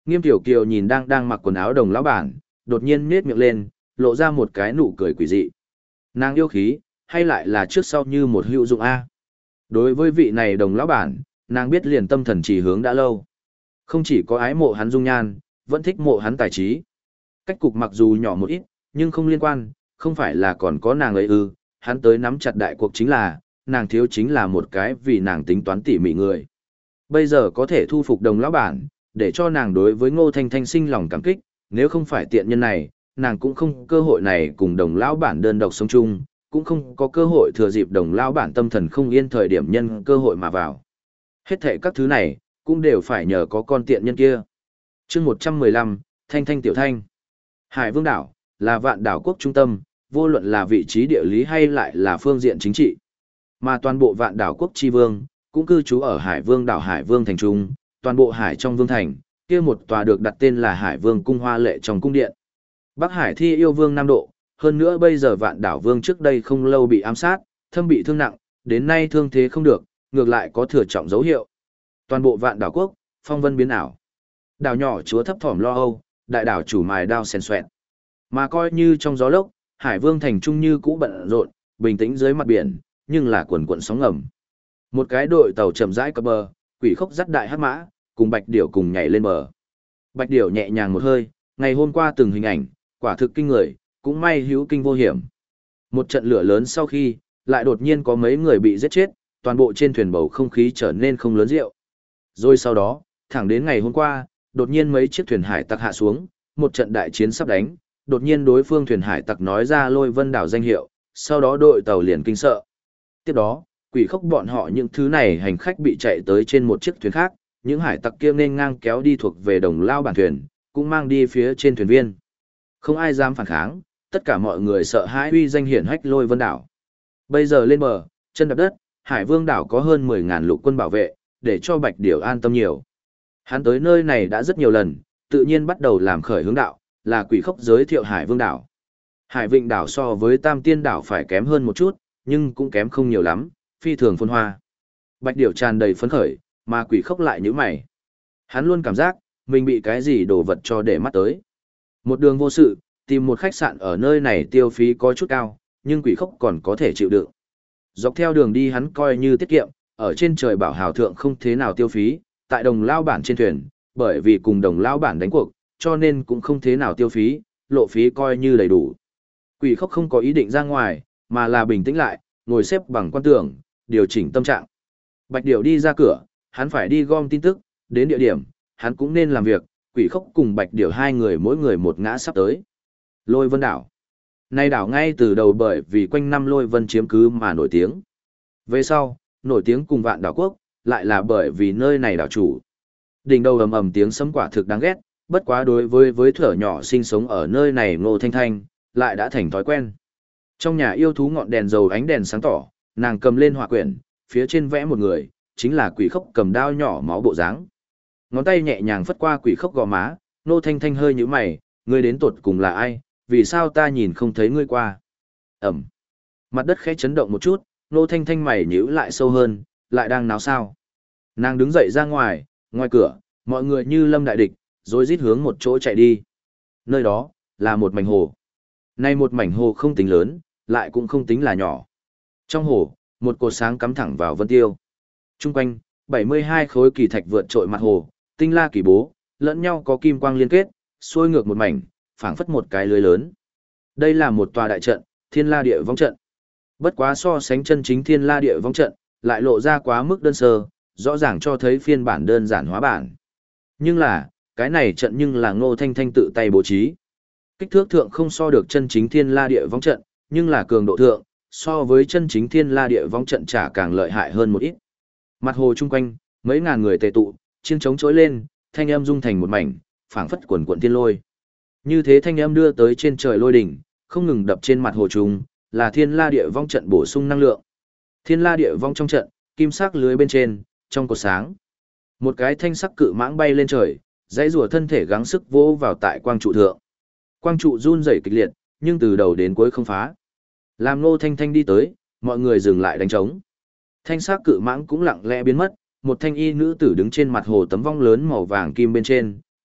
Nghiêm Tiểu Kiều nhìn đang mặc quần áo đồng lão bản, đột nhiên nhếch miệng lên, lộ ra một cái nụ cười quỷ dị. Nàng yêu khí, hay lại là trước sau như một hữu dụng A. Đối với vị này đồng lão bản, nàng biết liền tâm thần chỉ hướng đã lâu. Không chỉ có ái mộ hắn dung nhan, vẫn thích mộ hắn tài trí. Cách cục mặc dù nhỏ một ít, nhưng không liên quan, không phải là còn có nàng ấy ư, hắn tới nắm chặt đại cuộc chính là, nàng thiếu chính là một cái vì nàng tính toán tỉ mỉ người. Bây giờ có thể thu phục đồng lão bản, để cho nàng đối với Ngô Thanh Thanh sinh lòng cảm kích, nếu không phải tiện nhân này, nàng cũng không cơ hội này cùng đồng lão bản đơn độc sống chung, cũng không có cơ hội thừa dịp đồng lão bản tâm thần không yên thời điểm nhân cơ hội mà vào. Hết thệ các thứ này, cũng đều phải nhờ có con tiện nhân kia. Chương 115, Thanh Thanh Tiểu Thanh. Hải Vương đảo là vạn đảo quốc trung tâm, vô luận là vị trí địa lý hay lại là phương diện chính trị. Mà toàn bộ vạn đảo quốc chi vương cũng cư trú ở Hải Vương đảo Hải Vương thành trung, toàn bộ hải trong vương thành, kia một tòa được đặt tên là Hải Vương cung hoa lệ trong cung điện. Bắc Hải Thi yêu vương Nam Độ, hơn nữa bây giờ vạn đảo vương trước đây không lâu bị ám sát, thâm bị thương nặng, đến nay thương thế không được, ngược lại có thừa trọng dấu hiệu. Toàn bộ vạn đảo quốc, phong vân biến ảo. Đảo nhỏ chúa thấp thỏm lo âu, đại đảo chủ mài đao xèn xoẹt. Mà coi như trong gió lốc, Hải Vương thành trung như cũ bận rộn, bình tĩnh dưới mặt biển, nhưng là quần quần sóng ngầm. Một cái đội tàu chậm rãi cập bờ, Quỷ Khốc dắt đại hắc mã, cùng Bạch Điểu cùng nhảy lên bờ. Bạch Điểu nhẹ nhàng một hơi, ngày hôm qua từng hình ảnh, quả thực kinh người, cũng may hữu kinh vô hiểm. Một trận lửa lớn sau khi, lại đột nhiên có mấy người bị giết chết, toàn bộ trên thuyền bầu không khí trở nên không lớn rượu. Rồi sau đó, thẳng đến ngày hôm qua, đột nhiên mấy chiếc thuyền hải tặc hạ xuống, một trận đại chiến sắp đánh, đột nhiên đối phương thuyền hải tặc nói ra Lôi Vân đảo danh hiệu, sau đó đội tàu liền kinh sợ. Tiếp đó, Quỷ Khốc bọn họ những thứ này hành khách bị chạy tới trên một chiếc thuyền khác, những hải tặc kia nên ngang kéo đi thuộc về đồng lao bản thuyền, cũng mang đi phía trên thuyền viên. Không ai dám phản kháng, tất cả mọi người sợ hãi uy danh hiển hách Lôi Vân đảo. Bây giờ lên bờ, chân đạp đất, Hải Vương đảo có hơn 10.000 lục quân bảo vệ, để cho Bạch Điểu an tâm nhiều. Hắn tới nơi này đã rất nhiều lần, tự nhiên bắt đầu làm khởi hướng đạo, là Quỷ Khốc giới thiệu Hải Vương đảo. Hải Vịnh đảo so với Tam Tiên đảo phải kém hơn một chút, nhưng cũng kém không nhiều lắm, phi thường phồn hoa. Bạch Điểu tràn đầy phấn khởi, mà Quỷ Khốc lại nhíu mày. Hắn luôn cảm giác, mình bị cái gì đồ vật cho để mắt tới. Một đường vô sự, tìm một khách sạn ở nơi này tiêu phí có chút cao, nhưng Quỷ Khốc còn có thể chịu đựng. Dọc theo đường đi hắn coi như tiết kiệm, ở trên trời bảo hào thượng không thế nào tiêu phí, tại đồng lao bản trên thuyền, bởi vì cùng đồng lao bản đánh cuộc, cho nên cũng không thế nào tiêu phí, lộ phí coi như đầy đủ. Quỷ Khốc không có ý định ra ngoài, mà là bình tĩnh lại, ngồi xếp bằng quan tưởng, điều chỉnh tâm trạng. Bạch Điểu đi ra cửa, hắn phải đi gom tin tức, đến địa điểm, hắn cũng nên làm việc, Quỷ Khốc cùng Bạch Điểu hai người mỗi người một ngã sắp tới. Lôi Vân đảo. Nay đảo ngay từ đầu bởi vì quanh năm Lôi Vân chiếm cứ mà nổi tiếng. Về sau, nổi tiếng cùng vạn đảo quốc, lại là bởi vì nơi này đảo chủ. Đỉnh đầu ầm ầm tiếng sấm quả thực đáng ghét, bất quá đối với thở nhỏ sinh sống ở nơi này Ngô Thanh Thanh, lại đã thành thói quen. Trong nhà yêu thú ngọn đèn dầu ánh đèn sáng tỏ, nàng cầm lên họa quyển, phía trên vẽ một người, chính là Quỷ Khốc cầm đao nhỏ máu bộ dáng. Ngón tay nhẹ nhàng phất qua Quỷ Khốc gò má, Ngô Thanh Thanh hơi nhíu mày, ngươi đến tột cùng là ai, vì sao ta nhìn không thấy ngươi qua? Ẩm. Mặt đất khẽ chấn động một chút, Ngô Thanh Thanh mày nhíu lại sâu hơn, lại đang náo sao? Nàng đứng dậy ra ngoài, ngoài cửa, mọi người như lâm đại địch, rồi rít hướng một chỗ chạy đi. Nơi đó, là một mảnh hồ. Nay một mảnh hồ không tính lớn, lại cũng không tính là nhỏ. Trong hồ, một cột sáng cắm thẳng vào vân tiêu. Trung quanh, 72 khối kỳ thạch vượt trội mặt hồ, tinh la kỳ bố, lẫn nhau có kim quang liên kết, xuôi ngược một mảnh, phảng phất một cái lưới lớn. Đây là một tòa đại trận, Thiên La Địa Vong trận. Bất quá so sánh chân chính Thiên La Địa Vong trận, lại lộ ra quá mức đơn sơ, rõ ràng cho thấy phiên bản đơn giản hóa bản. Nhưng là, cái này trận nhưng là Ngô Thanh Thanh tự tay bố trí. Kích thước thượng không so được chân chính Thiên La Địa Vong trận, nhưng là cường độ thượng, so với chân chính Thiên La Địa Vong trận chả càng lợi hại hơn một ít. Mặt hồ chung quanh, mấy ngàn người tề tụ, chiêng trống trỗi lên, thanh âm rung thành một mảnh, phảng phất quần quần thiên lôi. Như thế thanh âm đưa tới trên trời lôi đỉnh, không ngừng đập trên mặt hồ trùng, là Thiên La Địa Vong trận bổ sung năng lượng. Thiên La Địa Vong trong trận, kim sắc lưới bên trên, trong cột sáng. Một cái thanh sắc cự mãng bay lên trời, dãy rùa thân thể gắng sức vỗ vào tại quang trụ thượng. Quang trụ run rẩy kịch liệt, nhưng từ đầu đến cuối không phá. Làm Ngô Thanh Thanh đi tới, mọi người dừng lại đánh trống. Thanh sắc cự mãng cũng lặng lẽ biến mất, một thanh y nữ tử đứng trên mặt hồ tấm vong lớn màu vàng kim bên trên,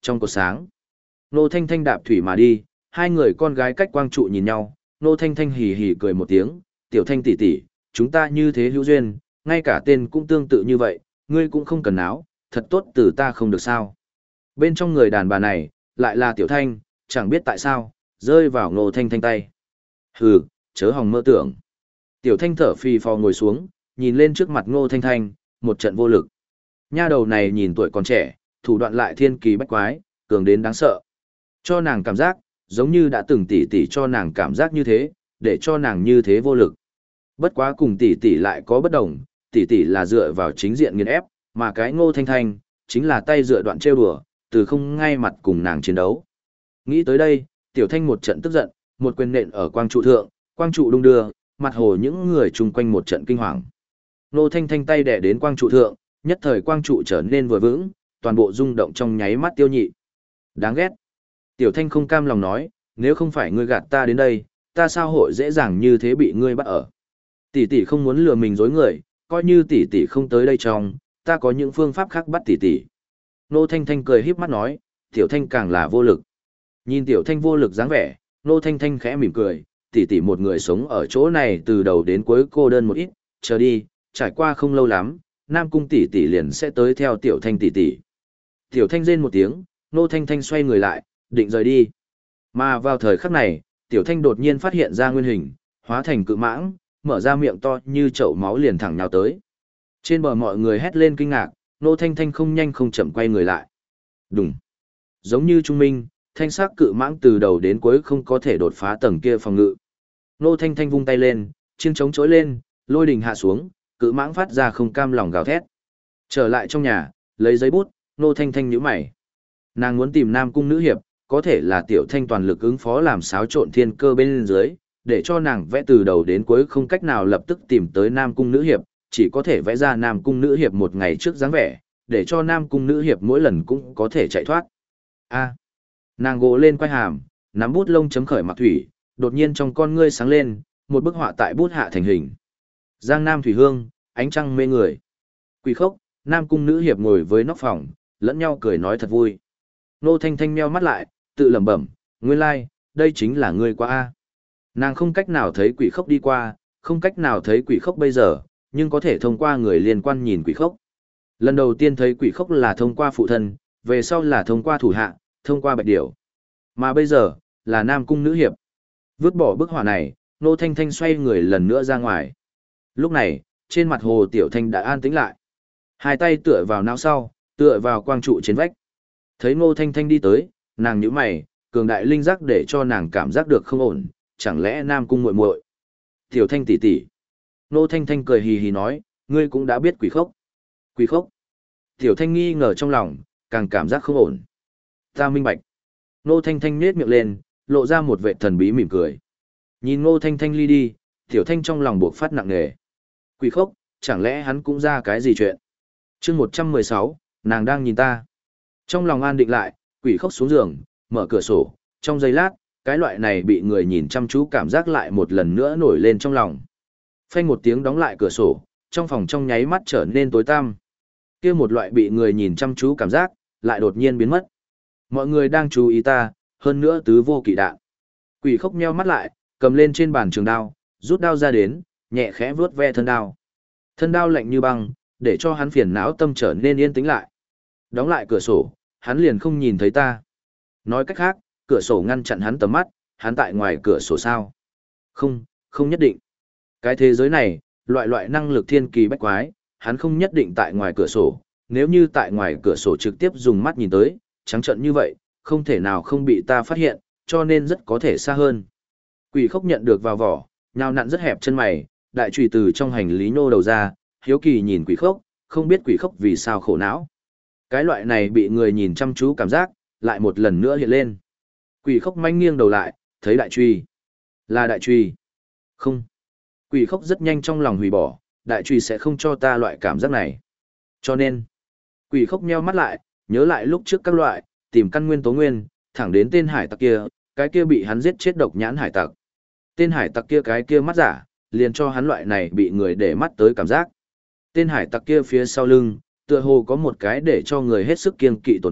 Trong cột sáng, Nô Thanh Thanh đạp thủy mà đi, hai người con gái cách quang trụ nhìn nhau, Nô Thanh Thanh hì hì cười một tiếng, tiểu Thanh tỷ tỷ, chúng ta như thế hữu duyên, ngay cả tên cũng tương tự như vậy, ngươi cũng không cần náo, thật tốt từ ta không được sao. Bên trong người đàn bà này, lại là tiểu Thanh, chẳng biết tại sao, rơi vào Nô Thanh Thanh tay. Hừ, chớ hòng mơ tưởng. Tiểu Thanh thở phì phò ngồi xuống, nhìn lên trước mặt Nô Thanh Thanh, một trận vô lực. Nha đầu này nhìn tuổi còn trẻ, thủ đoạn lại thiên kỳ bách quái, cường đến đáng sợ. Cho nàng cảm giác, giống như đã từng tỉ tỉ cho nàng cảm giác như thế, để cho nàng như thế vô lực. Bất quá cùng tỉ tỉ lại có bất đồng, tỉ tỉ là dựa vào chính diện nghiền ép, mà cái Ngô Thanh Thanh, chính là tay dựa đoạn trêu đùa, từ không ngay mặt cùng nàng chiến đấu. Nghĩ tới đây, Tiểu Thanh một trận tức giận, một quyền nện ở quang trụ thượng, quang trụ đung đưa, mặt hồ những người chung quanh một trận kinh hoàng. Ngô Thanh Thanh tay đè đến quang trụ thượng, nhất thời quang trụ trở nên vừa vững, toàn bộ rung động trong nháy mắt tiêu nhị. Đáng ghét. Tiểu Thanh không cam lòng nói, nếu không phải ngươi gạt ta đến đây, ta sao hội dễ dàng như thế bị ngươi bắt ở. Tỷ tỷ không muốn lừa mình dối người, coi như tỷ tỷ không tới đây trong, ta có những phương pháp khác bắt tỷ tỷ. Nô Thanh Thanh cười híp mắt nói, Tiểu Thanh càng là vô lực. Nhìn Tiểu Thanh vô lực dáng vẻ, Nô Thanh Thanh khẽ mỉm cười, tỷ tỷ một người sống ở chỗ này từ đầu đến cuối cô đơn một ít, chờ đi, trải qua không lâu lắm, Nam Cung tỷ tỷ liền sẽ tới theo Tiểu Thanh tỷ tỷ. Tiểu Thanh rên một tiếng, Nô Thanh Thanh xoay người lại, định rời đi. Mà vào thời khắc này, Tiểu Thanh đột nhiên phát hiện ra nguyên hình, hóa thành cự mãng, mở ra miệng to như chậu máu liền thẳng nhào tới. Trên bờ mọi người hét lên kinh ngạc, Nô Thanh Thanh không nhanh không chậm quay người lại. Đùng. Giống như trung minh, thanh sắc cự mãng từ đầu đến cuối không có thể đột phá tầng kia phòng ngự. Nô Thanh Thanh vung tay lên, chiêng trống chối lên, lôi đình hạ xuống, cự mãng phát ra không cam lòng gào thét. Trở lại trong nhà, lấy giấy bút, Nô Thanh Thanh nhíu mày. Nàng muốn tìm Nam Cung nữ hiệp, có thể là Tiểu Thanh toàn lực ứng phó làm xáo trộn thiên cơ bên dưới, để cho nàng vẽ từ đầu đến cuối không cách nào lập tức tìm tới Nam Cung nữ hiệp, chỉ có thể vẽ ra Nam Cung nữ hiệp một ngày trước dáng vẻ, để cho Nam Cung nữ hiệp mỗi lần cũng có thể chạy thoát. A. Nàng gỗ lên quay hàm, nắm bút lông chấm khởi mặc thủy, đột nhiên trong con ngươi sáng lên, một bức họa tại bút hạ thành hình. Giang Nam thủy hương, ánh trăng mê người. Quỷ khốc, Nam Cung nữ hiệp ngồi với nóc phòng, lẫn nhau cười nói thật vui. Nô Thanh Thanh meo mắt lại, tự lẩm bẩm, nguyên lai, đây chính là ngươi qua a. Nàng không cách nào thấy quỷ khốc đi qua, không cách nào thấy quỷ khốc bây giờ, nhưng có thể thông qua người liên quan nhìn quỷ khốc. Lần đầu tiên thấy quỷ khốc là thông qua phụ thân, về sau là thông qua thủ hạ, thông qua bạch điểu. Mà bây giờ, là Nam Cung nữ hiệp. Vứt bỏ bức họa này, Nô Thanh Thanh xoay người lần nữa ra ngoài. Lúc này, trên mặt hồ Tiểu Thanh đã an tĩnh lại. Hai tay tựa vào não sau, tựa vào quang trụ trên vách. Thấy Nô Thanh Thanh đi tới, nàng nhíu mày, cường đại linh giác để cho nàng cảm giác được không ổn, chẳng lẽ Nam Cung muội muội? Tiểu Thanh tỷ tỷ. Nô Thanh Thanh cười hì hì nói, ngươi cũng đã biết quỷ khốc. Quỷ khốc. Tiểu Thanh nghi ngờ trong lòng, càng cảm giác không ổn. Ta minh bạch. Nô Thanh Thanh nhếch miệng lên, lộ ra một vẻ thần bí mỉm cười. Nhìn Nô Thanh Thanh ly đi, Tiểu Thanh trong lòng buộc phát nặng nề. Quỷ khốc, chẳng lẽ hắn cũng ra cái gì chuyện? Chương 116, nàng đang nhìn ta. Trong lòng an định lại, quỷ khốc xuống giường, mở cửa sổ, trong giây lát, cái loại này bị người nhìn chăm chú cảm giác lại một lần nữa nổi lên trong lòng. Phanh một tiếng đóng lại cửa sổ, trong phòng trong nháy mắt trở nên tối tăm. Kia một loại bị người nhìn chăm chú cảm giác, lại đột nhiên biến mất. Mọi người đang chú ý ta, hơn nữa tứ vô kỵ đạn. Quỷ khốc nheo mắt lại, cầm lên trên bàn trường đao, rút đao ra đến, nhẹ khẽ vuốt ve thân đao. Thân đao lạnh như băng, để cho hắn phiền não tâm trở nên yên tĩnh lại. Đóng lại cửa sổ, hắn liền không nhìn thấy ta. Nói cách khác, cửa sổ ngăn chặn hắn tầm mắt, hắn tại ngoài cửa sổ sao? Không, không nhất định. Cái thế giới này, loại năng lực thiên kỳ bách quái, hắn không nhất định tại ngoài cửa sổ, nếu như tại ngoài cửa sổ trực tiếp dùng mắt nhìn tới, trắng trận như vậy, không thể nào không bị ta phát hiện, cho nên rất có thể xa hơn. Quỷ khốc nhận được vào vỏ, nhào nặn rất hẹp chân mày, đại chùy từ trong hành lý nô đầu ra, hiếu kỳ nhìn quỷ khốc, không biết quỷ khốc vì sao khổ não. Cái loại này bị người nhìn chăm chú cảm giác, lại một lần nữa hiện lên. Quỷ khốc manh nghiêng đầu lại, thấy đại chùy. Là đại chùy. Không. Quỷ khốc rất nhanh trong lòng hủy bỏ, đại chùy sẽ không cho ta loại cảm giác này. Cho nên, quỷ khốc nheo mắt lại, nhớ lại lúc trước các loại, tìm căn nguyên tố nguyên, thẳng đến tên hải tặc kia, cái kia bị hắn giết chết độc nhãn hải tặc. Tên hải tặc kia cái kia mắt giả, liền cho hắn loại này bị người để mắt tới cảm giác. Tên hải tặc kia phía sau lưng, tựa hồ có một cái để cho người hết sức kiêng kỵ tồn tại,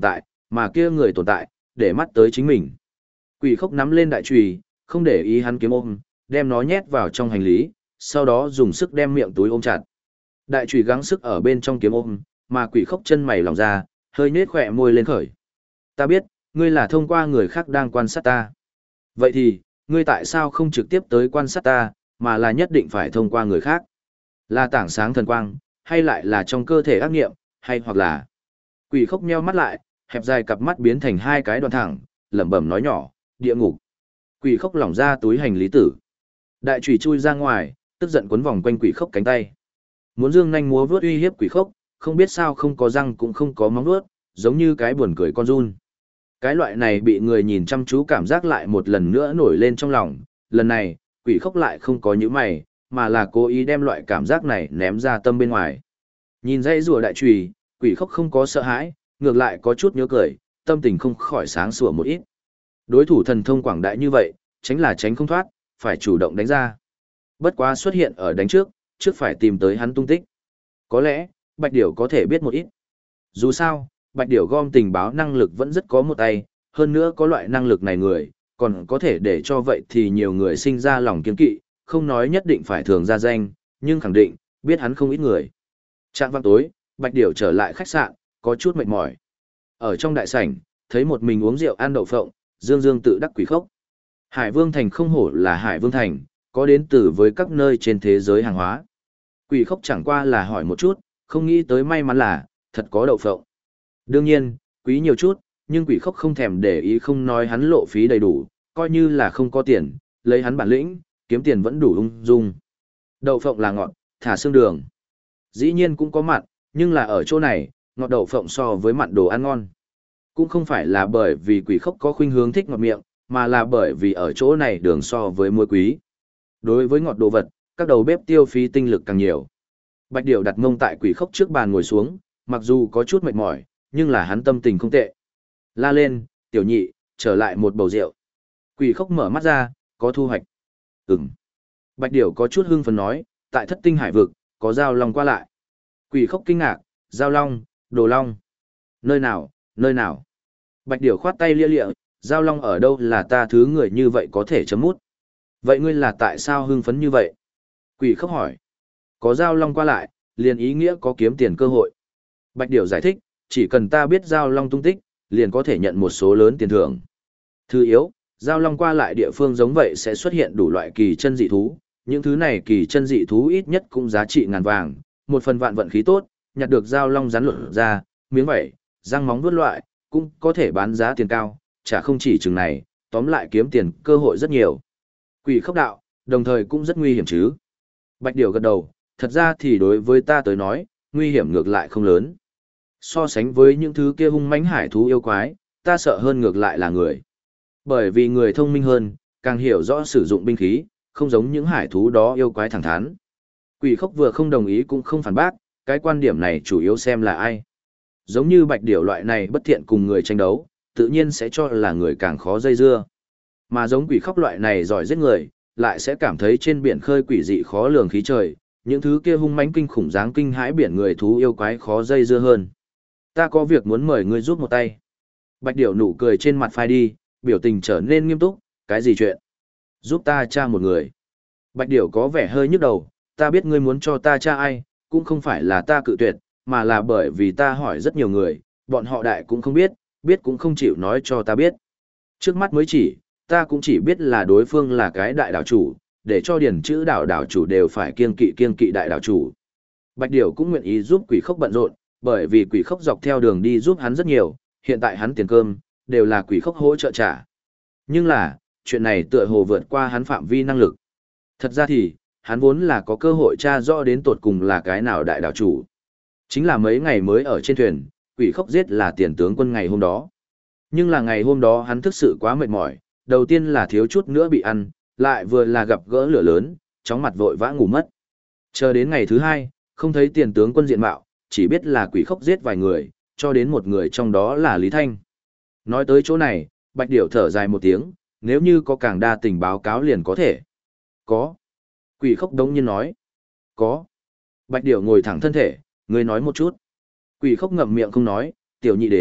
mà kia người tồn tại, để mắt tới chính mình. Quỷ khốc nắm lên đại chùy, không để ý hắn kiếm ôm, đem nó nhét vào trong hành lý, sau đó dùng sức đem miệng túi ôm chặt. Đại chùy gắng sức ở bên trong kiếm ôm, mà quỷ khốc chân mày lòng ra, hơi nhếch khỏe môi lên khởi. Ta biết, ngươi là thông qua người khác đang quan sát ta. Vậy thì, ngươi tại sao không trực tiếp tới quan sát ta, mà là nhất định phải thông qua người khác? Là tảng sáng thần quang, hay lại là trong cơ thể ác nghiệm, hay hoặc là... Quỷ khốc nheo mắt lại, hẹp dài cặp mắt biến thành hai cái đoạn thẳng, lẩm bẩm nói nhỏ, địa ngục. Quỷ khốc lỏng ra túi hành lý tử. Đại chùy chui ra ngoài, tức giận quấn vòng quanh quỷ khốc cánh tay. Muốn dương nhanh múa vớt uy hiếp quỷ khốc, không biết sao không có răng cũng không có móng vuốt, giống như cái buồn cười con giun. Cái loại này bị người nhìn chăm chú cảm giác lại một lần nữa nổi lên trong lòng, lần này, quỷ khốc lại không có những mày, mà là cố ý đem loại cảm giác này ném ra tâm bên ngoài. Nhìn dây rùa đại chùy, quỷ khốc không có sợ hãi, ngược lại có chút nhớ cười, tâm tình không khỏi sáng sủa một ít. Đối thủ thần thông quảng đại như vậy, tránh là tránh không thoát, phải chủ động đánh ra. Bất quá xuất hiện ở đánh trước phải tìm tới hắn tung tích. Có lẽ, Bạch Điểu có thể biết một ít. Dù sao, Bạch Điểu gom tình báo năng lực vẫn rất có một tay, hơn nữa có loại năng lực này người, còn có thể để cho vậy thì nhiều người sinh ra lòng kiên kỵ, không nói nhất định phải thường ra danh, nhưng khẳng định, biết hắn không ít người. Trạng vạng tối, Bạch Điểu trở lại khách sạn, có chút mệt mỏi. Ở trong đại sảnh, thấy một mình uống rượu ăn đậu phộng, dương dương tự đắc quỷ khốc. Hải Vương Thành không hổ là Hải Vương Thành, có đến từ với các nơi trên thế giới hàng hóa. Quỷ khốc chẳng qua là hỏi một chút, không nghĩ tới may mắn là, thật có đậu phộng. Đương nhiên, quý nhiều chút, nhưng quỷ khốc không thèm để ý không nói hắn lộ phí đầy đủ, coi như là không có tiền, lấy hắn bản lĩnh, kiếm tiền vẫn đủ ung dung. Đậu phộng là ngọt, thả xương đường. Dĩ nhiên cũng có mặn, nhưng là ở chỗ này, ngọt đậu phộng so với mặn đồ ăn ngon. Cũng không phải là bởi vì quỷ khốc có khuynh hướng thích ngọt miệng, mà là bởi vì ở chỗ này đường so với muối quý. Đối với ngọt đồ vật, các đầu bếp tiêu phí tinh lực càng nhiều. Bạch Điểu đặt mông tại quỷ khốc trước bàn ngồi xuống, mặc dù có chút mệt mỏi, nhưng là hắn tâm tình không tệ. La lên, tiểu nhị, trở lại một bầu rượu. Quỷ khốc mở mắt ra, có thu hoạch. Ừm. Bạch Điểu có chút hưng phấn nói, tại Thất Tinh Hải vực, có giao long qua lại. Quỷ khốc kinh ngạc, giao long, đồ long. Nơi nào, nơi nào? Bạch Điểu khoát tay lia lịa, giao long ở đâu là ta thứ người như vậy có thể chấm mút. Vậy ngươi là tại sao hưng phấn như vậy? Quỷ khốc hỏi. Có giao long qua lại, liền ý nghĩa có kiếm tiền cơ hội. Bạch Điểu giải thích, chỉ cần ta biết giao long tung tích, liền có thể nhận một số lớn tiền thưởng. Thứ yếu, giao long qua lại địa phương giống vậy sẽ xuất hiện đủ loại kỳ chân dị thú, những thứ này kỳ chân dị thú ít nhất cũng giá trị ngàn vàng, một phần vạn vận khí tốt, nhặt được giao long rắn lột ra, miếng vảy, răng móng vuốt loại, cũng có thể bán giá tiền cao, chả không chỉ chừng này, tóm lại kiếm tiền cơ hội rất nhiều. Quỷ khốc đạo, đồng thời cũng rất nguy hiểm chứ. Bạch Điểu gật đầu, thật ra thì đối với ta tới nói, nguy hiểm ngược lại không lớn. So sánh với những thứ kia hung mãnh hải thú yêu quái, ta sợ hơn ngược lại là người. Bởi vì người thông minh hơn, càng hiểu rõ sử dụng binh khí, không giống những hải thú đó yêu quái thẳng thắn. Quỷ khốc vừa không đồng ý cũng không phản bác, cái quan điểm này chủ yếu xem là ai. Giống như Bạch Điểu loại này bất thiện cùng người tranh đấu, tự nhiên sẽ cho là người càng khó dây dưa. Mà giống quỷ khốc loại này giỏi giết người, lại sẽ cảm thấy trên biển khơi quỷ dị khó lường khí trời, những thứ kia hung mãnh kinh khủng dáng kinh hãi biển người thú yêu quái khó dây dưa hơn. Ta có việc muốn mời ngươi giúp một tay. Bạch Điểu nụ cười trên mặt phai đi, biểu tình trở nên nghiêm túc, cái gì chuyện? Giúp ta tra một người. Bạch Điểu có vẻ hơi nhức đầu, ta biết ngươi muốn cho ta tra ai, cũng không phải là ta cự tuyệt, mà là bởi vì ta hỏi rất nhiều người, bọn họ đại cũng không biết, biết cũng không chịu nói cho ta biết. Trước mắt mới chỉ, ta cũng chỉ biết là đối phương là cái đại đảo chủ, để cho điển chữ đảo chủ đều phải kiêng kỵ đại đảo chủ. Bạch Điểu cũng nguyện ý giúp quỷ khốc bận rộn, bởi vì quỷ khốc dọc theo đường đi giúp hắn rất nhiều, hiện tại hắn tiền cơm, đều là quỷ khốc hỗ trợ trả. Nhưng là, chuyện này tựa hồ vượt qua hắn phạm vi năng lực. Thật ra thì, hắn vốn là có cơ hội tra rõ đến tột cùng là cái nào đại đảo chủ. Chính là mấy ngày mới ở trên thuyền, quỷ khốc giết là tiền tướng quân ngày hôm đó. Nhưng là ngày hôm đó hắn thực sự quá mệt mỏi, đầu tiên là thiếu chút nữa bị ăn, lại vừa là gặp gỡ lửa lớn, chóng mặt vội vã ngủ mất. Chờ đến ngày thứ hai, không thấy tiền tướng quân diện mạo, chỉ biết là quỷ khốc giết vài người, cho đến một người trong đó là Lý Thanh. Nói tới chỗ này, Bạch Điểu thở dài một tiếng, nếu như có càng đa tình báo cáo liền có thể. Có. Quỷ khốc đống nhiên nói. Có. Bạch Điểu ngồi thẳng thân thể, ngươi nói một chút. Quỷ khốc ngậm miệng không nói, tiểu nhị đến,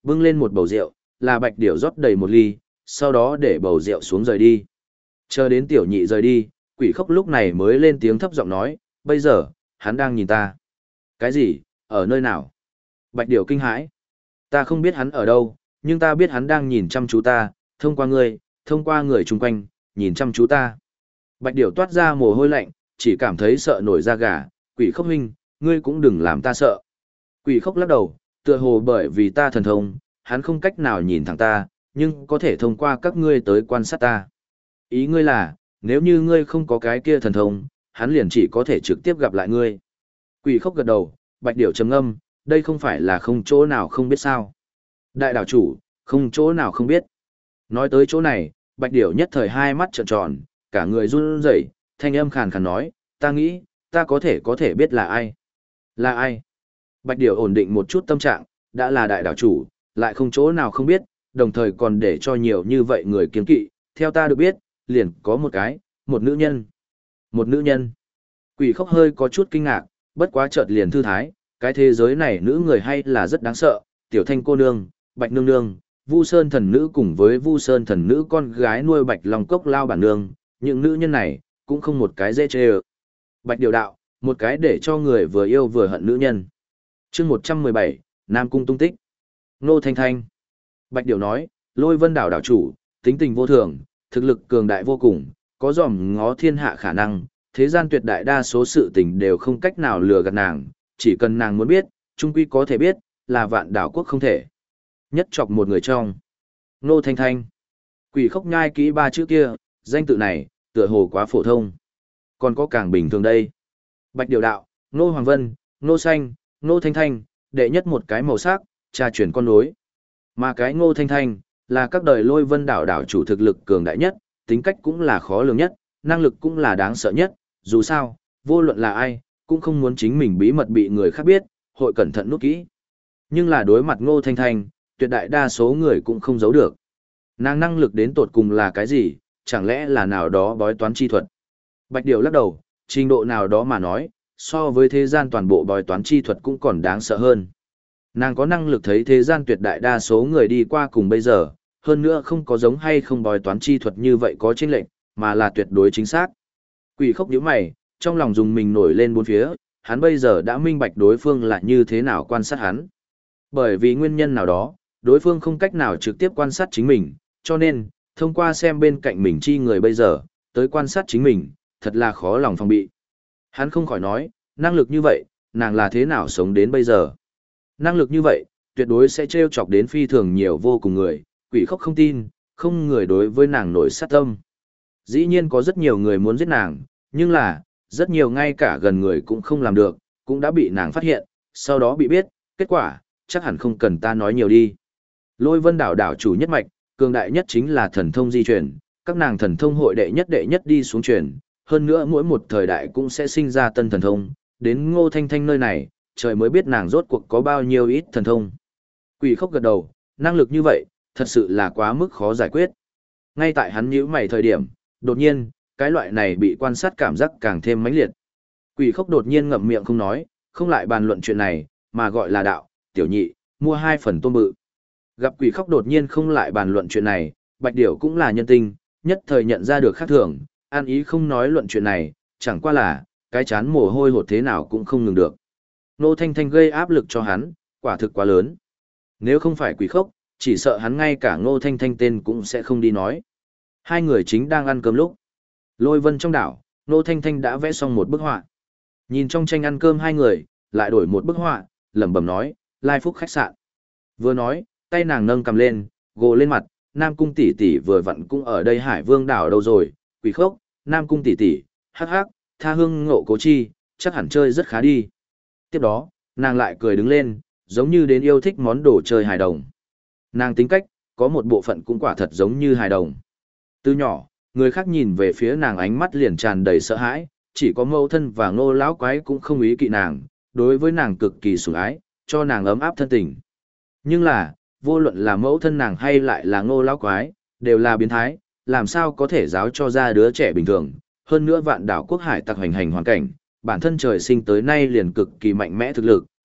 Bưng lên một bầu rượu, là Bạch Điểu rót đầy một ly, sau đó để bầu rượu xuống rời đi. Chờ đến tiểu nhị rời đi, Quỷ Khốc lúc này mới lên tiếng thấp giọng nói, bây giờ, hắn đang nhìn ta. Cái gì, ở nơi nào? Bạch Điểu kinh hãi. Ta không biết hắn ở đâu, nhưng ta biết hắn đang nhìn chăm chú ta, thông qua ngươi, thông qua người chung quanh, nhìn chăm chú ta. Bạch Điểu toát ra mồ hôi lạnh, chỉ cảm thấy sợ nổi da gà, Quỷ Khốc huynh, ngươi cũng đừng làm ta sợ. Quỷ Khốc lắc đầu, tựa hồ bởi vì ta thần thông, hắn không cách nào nhìn thẳng ta, nhưng có thể thông qua các ngươi tới quan sát ta. Ý ngươi là, nếu như ngươi không có cái kia thần thông, hắn liền chỉ có thể trực tiếp gặp lại ngươi. Quỷ Khốc gật đầu, Bạch Điểu trầm ngâm, đây không phải là không chỗ nào không biết sao. Đại đảo chủ, không chỗ nào không biết. Nói tới chỗ này, Bạch Điểu nhất thời hai mắt trợn tròn, cả người run rẩy, thanh âm khàn khàn nói, ta nghĩ, ta có thể biết là ai. Là ai? Bạch Điểu ổn định một chút tâm trạng, đã là đại đảo chủ, lại không chỗ nào không biết, đồng thời còn để cho nhiều như vậy người kiêng kỵ, theo ta được biết, liền có một nữ nhân. Một nữ nhân. Quỷ Khốc hơi có chút kinh ngạc, bất quá chợt liền thư thái, cái thế giới này nữ người hay là rất đáng sợ, Tiểu Thanh cô nương, Bạch nương nương, Vu Sơn thần nữ cùng với Vu Sơn thần nữ con gái nuôi Bạch Long Cốc lao bản nương, những nữ nhân này, cũng không một cái dễ chê ơ. Bạch Điểu đạo, một cái để cho người vừa yêu vừa hận nữ nhân. chương 117, Nam Cung tung tích. Nô Thanh Thanh. Bạch Điểu nói, Lôi Vân đảo đảo chủ, tính tình vô thường, thực lực cường đại vô cùng, có dòm ngó thiên hạ khả năng, thế gian tuyệt đại đa số sự tình đều không cách nào lừa gạt nàng, chỉ cần nàng muốn biết, trung quy có thể biết, là vạn đảo quốc không thể. Nhất chọc một người trong. Nô Thanh Thanh. Quỷ Khốc nhai kỹ ba chữ kia, danh tự này, tựa hồ quá phổ thông. Còn có càng bình thường đây. Bạch Điểu đạo, Nô Hoàng Vân, Nô Xanh, Nô Thanh Thanh, đệ nhất một cái màu sắc, trà chuyển con nối. Mà cái Ngô Thanh Thanh, là các đời Lôi Vân đảo đảo chủ thực lực cường đại nhất, tính cách cũng là khó lường nhất, năng lực cũng là đáng sợ nhất, dù sao, vô luận là ai, cũng không muốn chính mình bí mật bị người khác biết, hội cẩn thận nút kỹ. Nhưng là đối mặt Ngô Thanh Thanh, tuyệt đại đa số người cũng không giấu được. Nàng năng lực đến tột cùng là cái gì, chẳng lẽ là nào đó bói toán chi thuật. Bạch Điểu lắc đầu, trình độ nào đó mà nói, so với thế gian toàn bộ bói toán chi thuật cũng còn đáng sợ hơn. Nàng có năng lực thấy thế gian tuyệt đại đa số người đi qua cùng bây giờ, hơn nữa không có giống hay không bói toán chi thuật như vậy có chênh lệch, mà là tuyệt đối chính xác. Quỷ Khốc nhíu mày, trong lòng dùng mình nổi lên bốn phía, hắn bây giờ đã minh bạch đối phương là như thế nào quan sát hắn. Bởi vì nguyên nhân nào đó, đối phương không cách nào trực tiếp quan sát chính mình, cho nên, thông qua xem bên cạnh mình chi người bây giờ, tới quan sát chính mình, thật là khó lòng phòng bị. Hắn không khỏi nói, năng lực như vậy, nàng là thế nào sống đến bây giờ. Năng lực như vậy, tuyệt đối sẽ trêu chọc đến phi thường nhiều vô cùng người, Quỷ Khốc không tin, không người đối với nàng nổi sát tâm. Dĩ nhiên có rất nhiều người muốn giết nàng, nhưng là, rất nhiều ngay cả gần người cũng không làm được, cũng đã bị nàng phát hiện, sau đó bị biết, kết quả, chắc hẳn không cần ta nói nhiều đi. Lôi Vân đảo đảo chủ nhất mạch, cường đại nhất chính là thần thông di chuyển, các nàng thần thông hội đệ nhất đi xuống truyền, hơn nữa mỗi một thời đại cũng sẽ sinh ra tân thần thông, đến Ngô Thanh Thanh nơi này, trời mới biết nàng rốt cuộc có bao nhiêu ít thần thông. Quỷ Khốc gật đầu, năng lực như vậy, thật sự là quá mức khó giải quyết. Ngay tại hắn nhíu mày thời điểm, đột nhiên, cái loại này bị quan sát cảm giác càng thêm mãnh liệt. Quỷ Khốc đột nhiên ngậm miệng không nói, không lại bàn luận chuyện này, mà gọi là đạo, tiểu nhị, mua 2 phần tôm bự. Gặp Quỷ Khốc đột nhiên không lại bàn luận chuyện này, Bạch Điểu cũng là nhân tinh, nhất thời nhận ra được khác thường, an ý không nói luận chuyện này, chẳng qua là, cái chán mồ hôi hột thế nào cũng không ngừng được. Nô Thanh Thanh gây áp lực cho hắn, quả thực quá lớn. Nếu không phải Quỷ Khốc, chỉ sợ hắn ngay cả Ngô Thanh Thanh tên cũng sẽ không đi nói. Hai người chính đang ăn cơm lúc. Lôi Vân trong đảo, Ngô Thanh Thanh đã vẽ xong một bức họa. Nhìn trong tranh ăn cơm hai người, lại đổi một bức họa, lẩm bẩm nói, Lai Phúc khách sạn. Vừa nói, tay nàng nâng cầm lên, gồ lên mặt, Nam Cung tỷ tỷ vừa vặn cũng ở đây Hải Vương đảo đâu rồi, Quỷ Khốc, Nam Cung tỷ tỷ, hắc hắc, tha hương ngộ cố chi, chắc hẳn chơi rất khá đi. Tiếp đó, nàng lại cười đứng lên, giống như đến yêu thích món đồ chơi hài đồng. Nàng tính cách, có một bộ phận cũng quả thật giống như hài đồng. Từ nhỏ, người khác nhìn về phía nàng ánh mắt liền tràn đầy sợ hãi, chỉ có mẫu thân và Ngô lão quái cũng không ý kỵ nàng, đối với nàng cực kỳ sủng ái, cho nàng ấm áp thân tình. Nhưng là, vô luận là mẫu thân nàng hay lại là Ngô lão quái, đều là biến thái, làm sao có thể giáo cho ra đứa trẻ bình thường, hơn nữa vạn đảo quốc hải tặc hoành hành hoàn cảnh, bản thân trời sinh tới nay liền cực kỳ mạnh mẽ thực lực,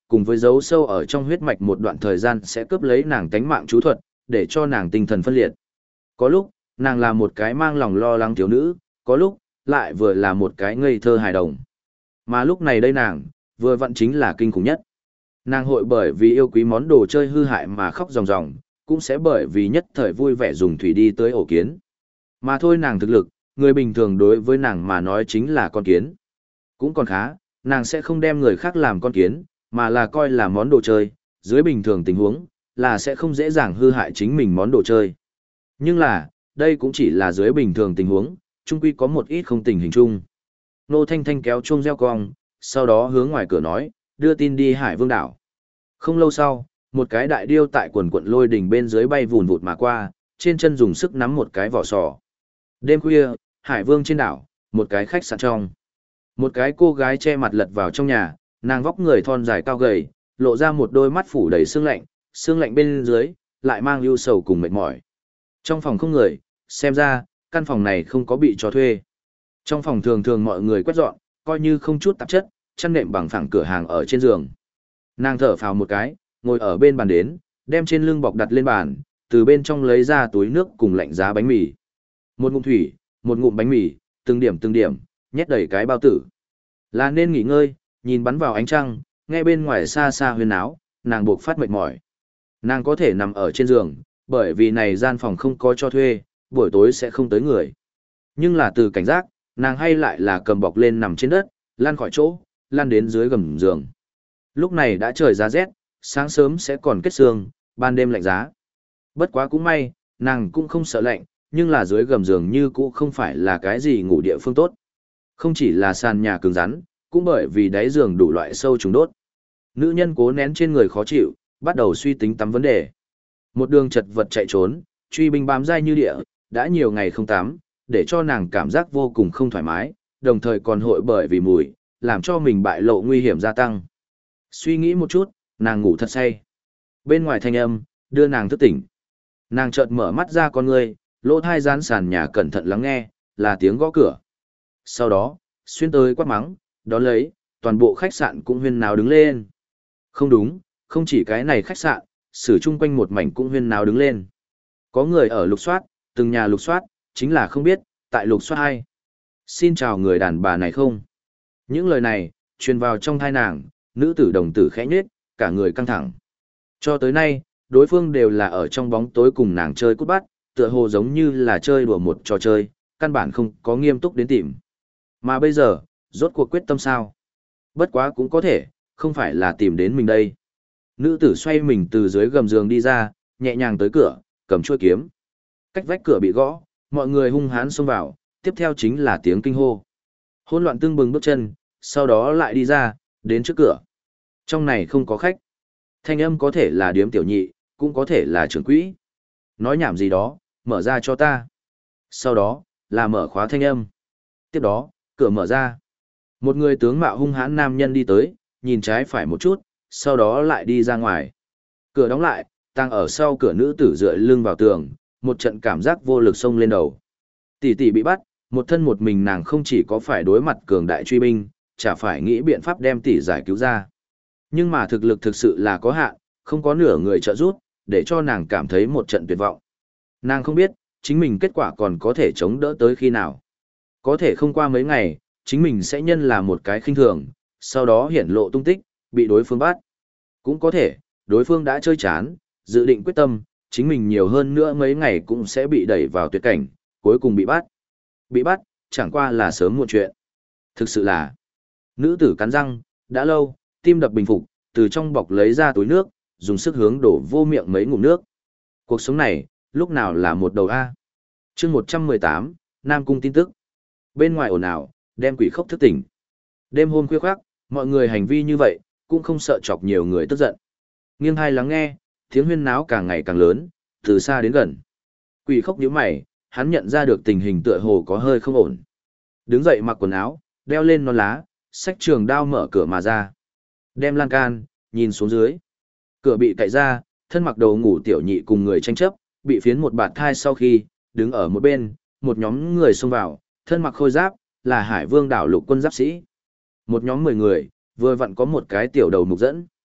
cùng với dấu sâu ở trong huyết mạch một đoạn thời gian sẽ cướp lấy nàng tánh mạng chú thuật, để cho nàng tinh thần phân liệt. Có lúc, nàng là một cái mang lòng lo lắng thiếu nữ, có lúc, lại vừa là một cái ngây thơ hài đồng. Mà lúc này đây nàng, vừa vặn chính là kinh khủng nhất. Nàng hội bởi vì yêu quý món đồ chơi hư hại mà khóc ròng ròng, cũng sẽ bởi vì nhất thời vui vẻ dùng thủy đi tới ổ kiến. Mà thôi nàng thực lực, người bình thường đối với nàng mà nói chính là con kiến. Cũng còn khá, nàng sẽ không đem người khác làm con kiến, mà là coi là món đồ chơi, dưới bình thường tình huống, là sẽ không dễ dàng hư hại chính mình món đồ chơi. Nhưng là, đây cũng chỉ là dưới bình thường tình huống, chung quy có một ít không tình hình chung. Nô Thanh Thanh kéo chuông reo cong, sau đó hướng ngoài cửa nói, đưa tin đi Hải Vương đảo. Không lâu sau, một cái đại điêu tại quần quận lôi đỉnh bên dưới bay vùn vụt mà qua, trên chân dùng sức nắm một cái vỏ sò. Đêm khuya, Hải Vương trên đảo, một cái khách sạn trong. Một cái cô gái che mặt lật vào trong nhà, nàng vóc người thon dài cao gầy, lộ ra một đôi mắt phủ đầy sương lạnh bên dưới, lại mang ưu sầu cùng mệt mỏi. Trong phòng không người, xem ra, căn phòng này không có bị cho thuê. Trong phòng thường thường mọi người quét dọn, coi như không chút tạp chất, chăn nệm bằng phẳng cửa hàng ở trên giường. Nàng thở phào một cái, ngồi ở bên bàn đến, đem trên lưng bọc đặt lên bàn, từ bên trong lấy ra túi nước cùng lạnh giá bánh mì. Một ngụm thủy, một ngụm bánh mì, từng điểm, nhét đầy cái bao tử. Là nên nghỉ ngơi, nhìn bắn vào ánh trăng, nghe bên ngoài xa xa huyên áo, nàng buộc phát mệt mỏi. Nàng có thể nằm ở trên giường, bởi vì này gian phòng không có cho thuê, buổi tối sẽ không tới người. Nhưng là từ cảnh giác, nàng hay lại là cầm bọc lên nằm trên đất, lăn khỏi chỗ, lăn đến dưới gầm giường. Lúc này đã trời giá rét, sáng sớm sẽ còn kết sương, ban đêm lạnh giá. Bất quá cũng may, nàng cũng không sợ lạnh, nhưng là dưới gầm giường như cũ không phải là cái gì ngủ địa phương tốt. Không chỉ là sàn nhà cứng rắn, cũng bởi vì đáy giường đủ loại sâu trùng đốt. Nữ nhân cố nén trên người khó chịu, bắt đầu suy tính tắm vấn đề. Một đường chật vật chạy trốn, truy binh bám dai như địa, đã nhiều ngày không tắm, để cho nàng cảm giác vô cùng không thoải mái, đồng thời còn hội bởi vì mùi, làm cho mình bại lộ nguy hiểm gia tăng. Suy nghĩ một chút, nàng ngủ thật say. Bên ngoài thanh âm, đưa nàng thức tỉnh. Nàng chợt mở mắt ra con ngươi, lỗ thai dán sàn nhà cẩn thận lắng nghe, là tiếng gõ cửa. Sau đó, xuyên tới quát mắng, đón lấy, toàn bộ khách sạn cũng huyên náo đứng lên. Không đúng, không chỉ cái này khách sạn, xử chung quanh một mảnh cũng huyên náo đứng lên. Có người ở lục soát, từng nhà lục soát, chính là không biết, tại lục soát ai. Xin chào người đàn bà này không? Những lời này, truyền vào trong thai nàng, nữ tử đồng tử khẽ nhếch, cả người căng thẳng. Cho tới nay, đối phương đều là ở trong bóng tối cùng nàng chơi cút bắt, tựa hồ giống như là chơi đùa một trò chơi, căn bản không có nghiêm túc đến tìm. Mà bây giờ, rốt cuộc quyết tâm sao? Bất quá cũng có thể, không phải là tìm đến mình đây. Nữ tử xoay mình từ dưới gầm giường đi ra, nhẹ nhàng tới cửa, cầm chuôi kiếm. Cách vách cửa bị gõ, mọi người hung hãn xông vào, tiếp theo chính là tiếng kinh hô. Hỗn loạn tương bừng bước chân, sau đó lại đi ra, đến trước cửa. Trong này không có khách. Thanh âm có thể là điếm tiểu nhị, cũng có thể là trưởng quỹ. Nói nhảm gì đó, mở ra cho ta. Sau đó, là mở khóa thanh âm. Tiếp đó, cửa mở ra. Một người tướng mạo hung hãn nam nhân đi tới, nhìn trái phải một chút, sau đó lại đi ra ngoài. Cửa đóng lại, tăng ở sau cửa nữ tử dựa lưng vào tường, một trận cảm giác vô lực xông lên đầu. Tỷ tỷ bị bắt, một thân một mình nàng không chỉ có phải đối mặt cường đại truy binh, chả phải nghĩ biện pháp đem tỷ giải cứu ra. Nhưng mà thực lực thực sự là có hạn, không có nửa người trợ giúp, để cho nàng cảm thấy một trận tuyệt vọng. Nàng không biết, chính mình kết quả còn có thể chống đỡ tới khi nào. Có thể không qua mấy ngày, chính mình sẽ nhân là một cái khinh thường, sau đó hiển lộ tung tích, bị đối phương bắt. Cũng có thể, đối phương đã chơi chán, dự định quyết tâm, chính mình nhiều hơn nữa mấy ngày cũng sẽ bị đẩy vào tuyệt cảnh, cuối cùng bị bắt. Bị bắt, chẳng qua là sớm muộn chuyện. Thực sự là, nữ tử cắn răng, đã lâu, tim đập bình phục, từ trong bọc lấy ra túi nước, dùng sức hướng đổ vô miệng mấy ngụm nước. Cuộc sống này, lúc nào là một đầu A. chương 118, Nam Cung tin tức. Bên ngoài ồn ào, đem quỷ khốc thức tỉnh. Đêm hôm khuya khoác, mọi người hành vi như vậy, cũng không sợ chọc nhiều người tức giận. Nghiêng hai lắng nghe, tiếng huyên náo càng ngày càng lớn, từ xa đến gần. Quỷ khốc nhíu mày, hắn nhận ra được tình hình tựa hồ có hơi không ổn. Đứng dậy mặc quần áo, đeo lên nón lá, xách trường đao mở cửa mà ra. Đem lan can, nhìn xuống dưới. Cửa bị cậy ra, thân mặc đồ ngủ tiểu nhị cùng người tranh chấp, bị phiến một bạt thai sau khi, đứng ở một bên, một nhóm người xông vào, thân mặc khôi giáp, là Hải Vương đảo lục quân giáp sĩ. Một nhóm 10 người, vừa vặn có một cái tiểu đầu mục dẫn.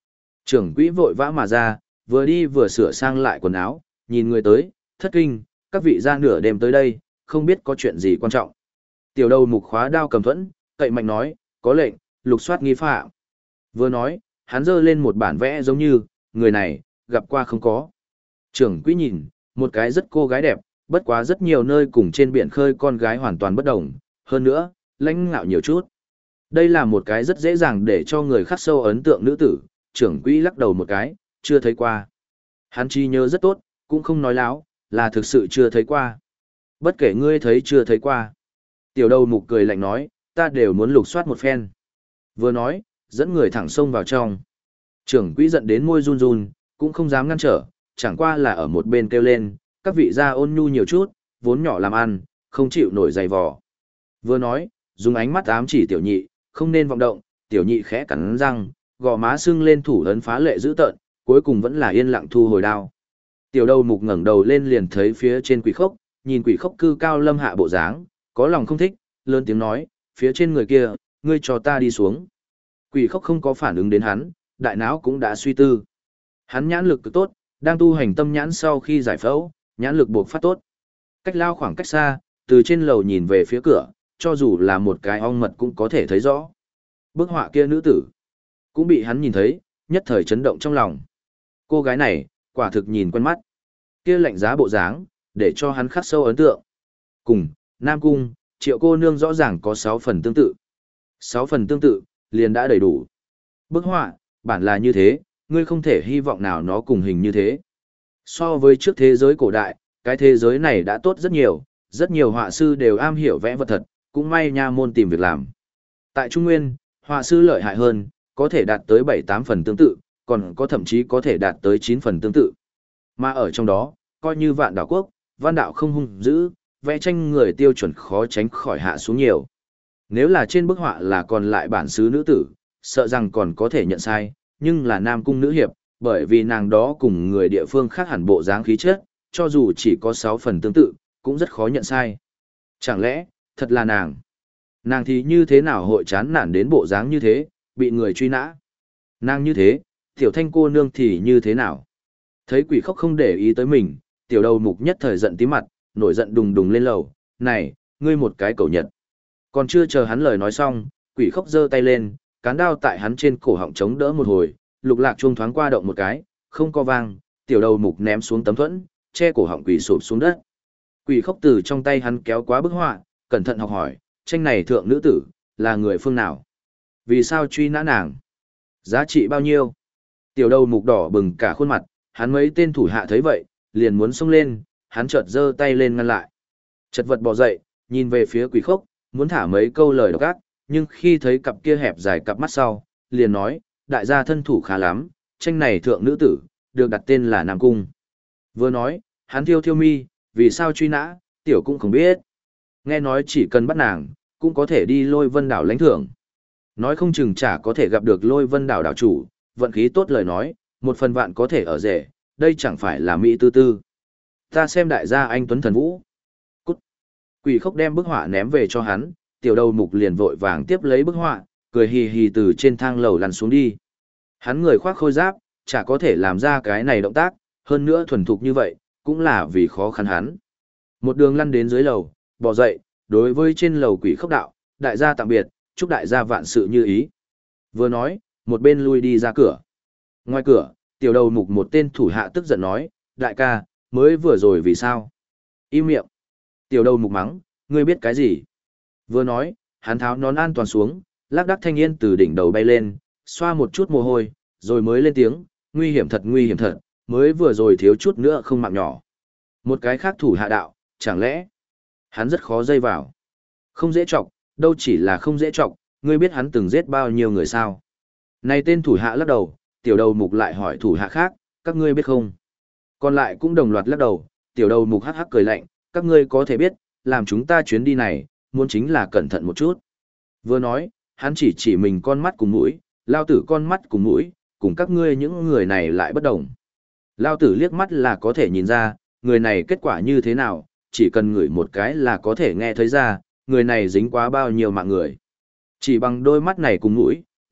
Trưởng quỹ vội vã mà ra, vừa đi vừa sửa sang lại quần áo, nhìn người tới, thất kinh, các vị ra nửa đêm tới đây, không biết có chuyện gì quan trọng. Tiểu đầu mục khóa đao cầm thuẫn, cậy mạnh nói, có lệnh, lục soát nghi phạm. Vừa nói, hắn giơ lên một bản vẽ giống như, người này, gặp qua không có. Trưởng quỹ nhìn, một cái rất cô gái đẹp, bất quá rất nhiều nơi cùng trên biển khơi con gái hoàn toàn bất đồng, hơn nữa, lãnh ngạo nhiều chút. Đây là một cái rất dễ dàng để cho người khắc sâu ấn tượng nữ tử, trưởng quỹ lắc đầu một cái, chưa thấy qua. Hắn trí nhớ rất tốt, cũng không nói láo, là thực sự chưa thấy qua. Bất kể ngươi thấy chưa thấy qua. Tiểu đầu mục cười lạnh nói, ta đều muốn lục soát một phen. Vừa nói, dẫn người thẳng xông vào trong. Trưởng quỹ giận đến môi run run, cũng không dám ngăn trở, chẳng qua là ở một bên kêu lên, các vị gia ôn nhu nhiều chút, vốn nhỏ làm ăn, không chịu nổi dày vò. Vừa nói, dùng ánh mắt ám chỉ tiểu nhị, không nên vọng động, tiểu nhị khẽ cắn răng, gò má sưng lên thủ ấn phá lệ dữ tợn, cuối cùng vẫn là yên lặng thu hồi đao. Tiểu đầu mục ngẩng đầu lên liền thấy phía trên quỷ khốc, nhìn quỷ khốc cư cao lâm hạ bộ dáng, có lòng không thích, lớn tiếng nói, phía trên người kia, ngươi cho ta đi xuống. Quỷ khốc không có phản ứng đến hắn, đại não cũng đã suy tư. Hắn nhãn lực cực tốt, đang tu hành tâm nhãn sau khi giải phẫu, nhãn lực buộc phát tốt. Cách lao khoảng cách xa, từ trên lầu nhìn về phía cửa, cho dù là một cái ong mật cũng có thể thấy rõ. Bức họa kia nữ tử, cũng bị hắn nhìn thấy, nhất thời chấn động trong lòng. Cô gái này, quả thực nhìn quen mắt. Kia lạnh giá bộ dáng, để cho hắn khắc sâu ấn tượng. Cùng, Nam Cung, Triệu cô nương rõ ràng có 6 phần tương tự. 6 phần tương tự, liền đã đầy đủ. Bức họa, bản là như thế, ngươi không thể hy vọng nào nó cùng hình như thế. So với trước thế giới cổ đại, cái thế giới này đã tốt rất nhiều họa sư đều am hiểu vẽ vật thật, cũng may nha môn tìm việc làm. Tại Trung Nguyên, họa sư lợi hại hơn, có thể đạt tới 7-8 phần tương tự, còn có thậm chí có thể đạt tới 9 phần tương tự. Mà ở trong đó, coi như Vạn Đảo Quốc, văn đạo không hung dữ, vẽ tranh người tiêu chuẩn khó tránh khỏi hạ xuống nhiều. Nếu là trên bức họa là còn lại bản xứ nữ tử, sợ rằng còn có thể nhận sai, nhưng là Nam Cung nữ hiệp, bởi vì nàng đó cùng người địa phương khác hẳn bộ dáng khí chất, cho dù chỉ có 6 phần tương tự, cũng rất khó nhận sai. Chẳng lẽ, thật là nàng? Nàng thì như thế nào hội chán nản đến bộ dáng như thế, bị người truy nã? Nàng như thế, tiểu thanh cô nương thì như thế nào? Thấy quỷ khóc không để ý tới mình, tiểu đầu mục nhất thời giận tí mặt, nổi giận đùng đùng lên lầu, này, ngươi một cái cẩu nhật. Còn chưa chờ hắn lời nói xong, quỷ khóc giơ tay lên, cán đao tại hắn trên cổ họng chống đỡ một hồi, lục lạc chuông thoáng qua động một cái, không có vang, tiểu đầu mục ném xuống tấm thuẫn, che cổ họng quỷ sụp xuống đất. Quỷ khóc từ trong tay hắn kéo quá bức họa, cẩn thận học hỏi, tranh này thượng nữ tử, là người phương nào? Vì sao truy nã nàng? Giá trị bao nhiêu? Tiểu đầu mục đỏ bừng cả khuôn mặt, hắn mấy tên thủ hạ thấy vậy, liền muốn xông lên, hắn chợt giơ tay lên ngăn lại. Chật vật bò dậy, nhìn về phía quỷ khốc, muốn thả mấy câu lời độc ác, nhưng khi thấy cặp kia hẹp dài cặp mắt sau, liền nói, đại gia thân thủ khá lắm, tranh này thượng nữ tử, được đặt tên là Nam Cung. Vừa nói, hắn thiêu thiêu mi, vì sao truy nã, tiểu cũng không biết. Nghe nói chỉ cần bắt nàng, cũng có thể đi Lôi Vân đảo lãnh thưởng. Nói không chừng chả có thể gặp được Lôi Vân đảo đảo chủ, vận khí tốt lời nói, một phần vạn có thể ở rể, đây chẳng phải là Mỹ tư tư. Ta xem đại gia anh Tuấn Thần Vũ. Cút. Quỷ khốc đem bức họa ném về cho hắn, tiểu đầu mục liền vội vàng tiếp lấy bức họa, cười hì hì từ trên thang lầu lăn xuống đi. Hắn người khoác khôi giáp, chả có thể làm ra cái này động tác, hơn nữa thuần thục như vậy, cũng là vì khó khăn hắn. Một đường lăn đến dưới lầu, bò dậy, đối với trên lầu quỷ khốc đạo, đại gia tạm biệt, chúc đại gia vạn sự như ý. Vừa nói, một bên lui đi ra cửa. Ngoài cửa, tiểu đầu mục một tên thủ hạ tức giận nói, đại ca, mới vừa rồi vì sao? Im miệng. Tiểu đầu mục mắng, ngươi biết cái gì? Vừa nói, hắn tháo nón an toàn xuống, lác đác thanh yên từ đỉnh đầu bay lên, xoa một chút mồ hôi, rồi mới lên tiếng, nguy hiểm thật, mới vừa rồi thiếu chút nữa không mạng nhỏ. Một cái khác thủ hạ đạo, chẳng lẽ, hắn rất khó dây vào. Không dễ chọc, đâu chỉ là không dễ chọc, ngươi biết hắn từng giết bao nhiêu người sao? Này tên thủ hạ lắc đầu, tiểu đầu mục lại hỏi thủ hạ khác, các ngươi biết không? Còn lại cũng đồng loạt lắc đầu, tiểu đầu mục hắc hắc cười lạnh, các ngươi có thể biết, làm chúng ta chuyến đi này, muốn chính là cẩn thận một chút. Vừa nói, hắn chỉ mình con mắt cùng mũi, lao tử con mắt cùng mũi, cùng các ngươi những người này lại bất đồng. Lao tử liếc mắt là có thể nhìn ra, người này kết quả như thế nào, chỉ cần ngửi một cái là có thể nghe thấy ra, người này dính quá bao nhiêu mạng người. Chỉ bằng đôi mắt này cùng mũi,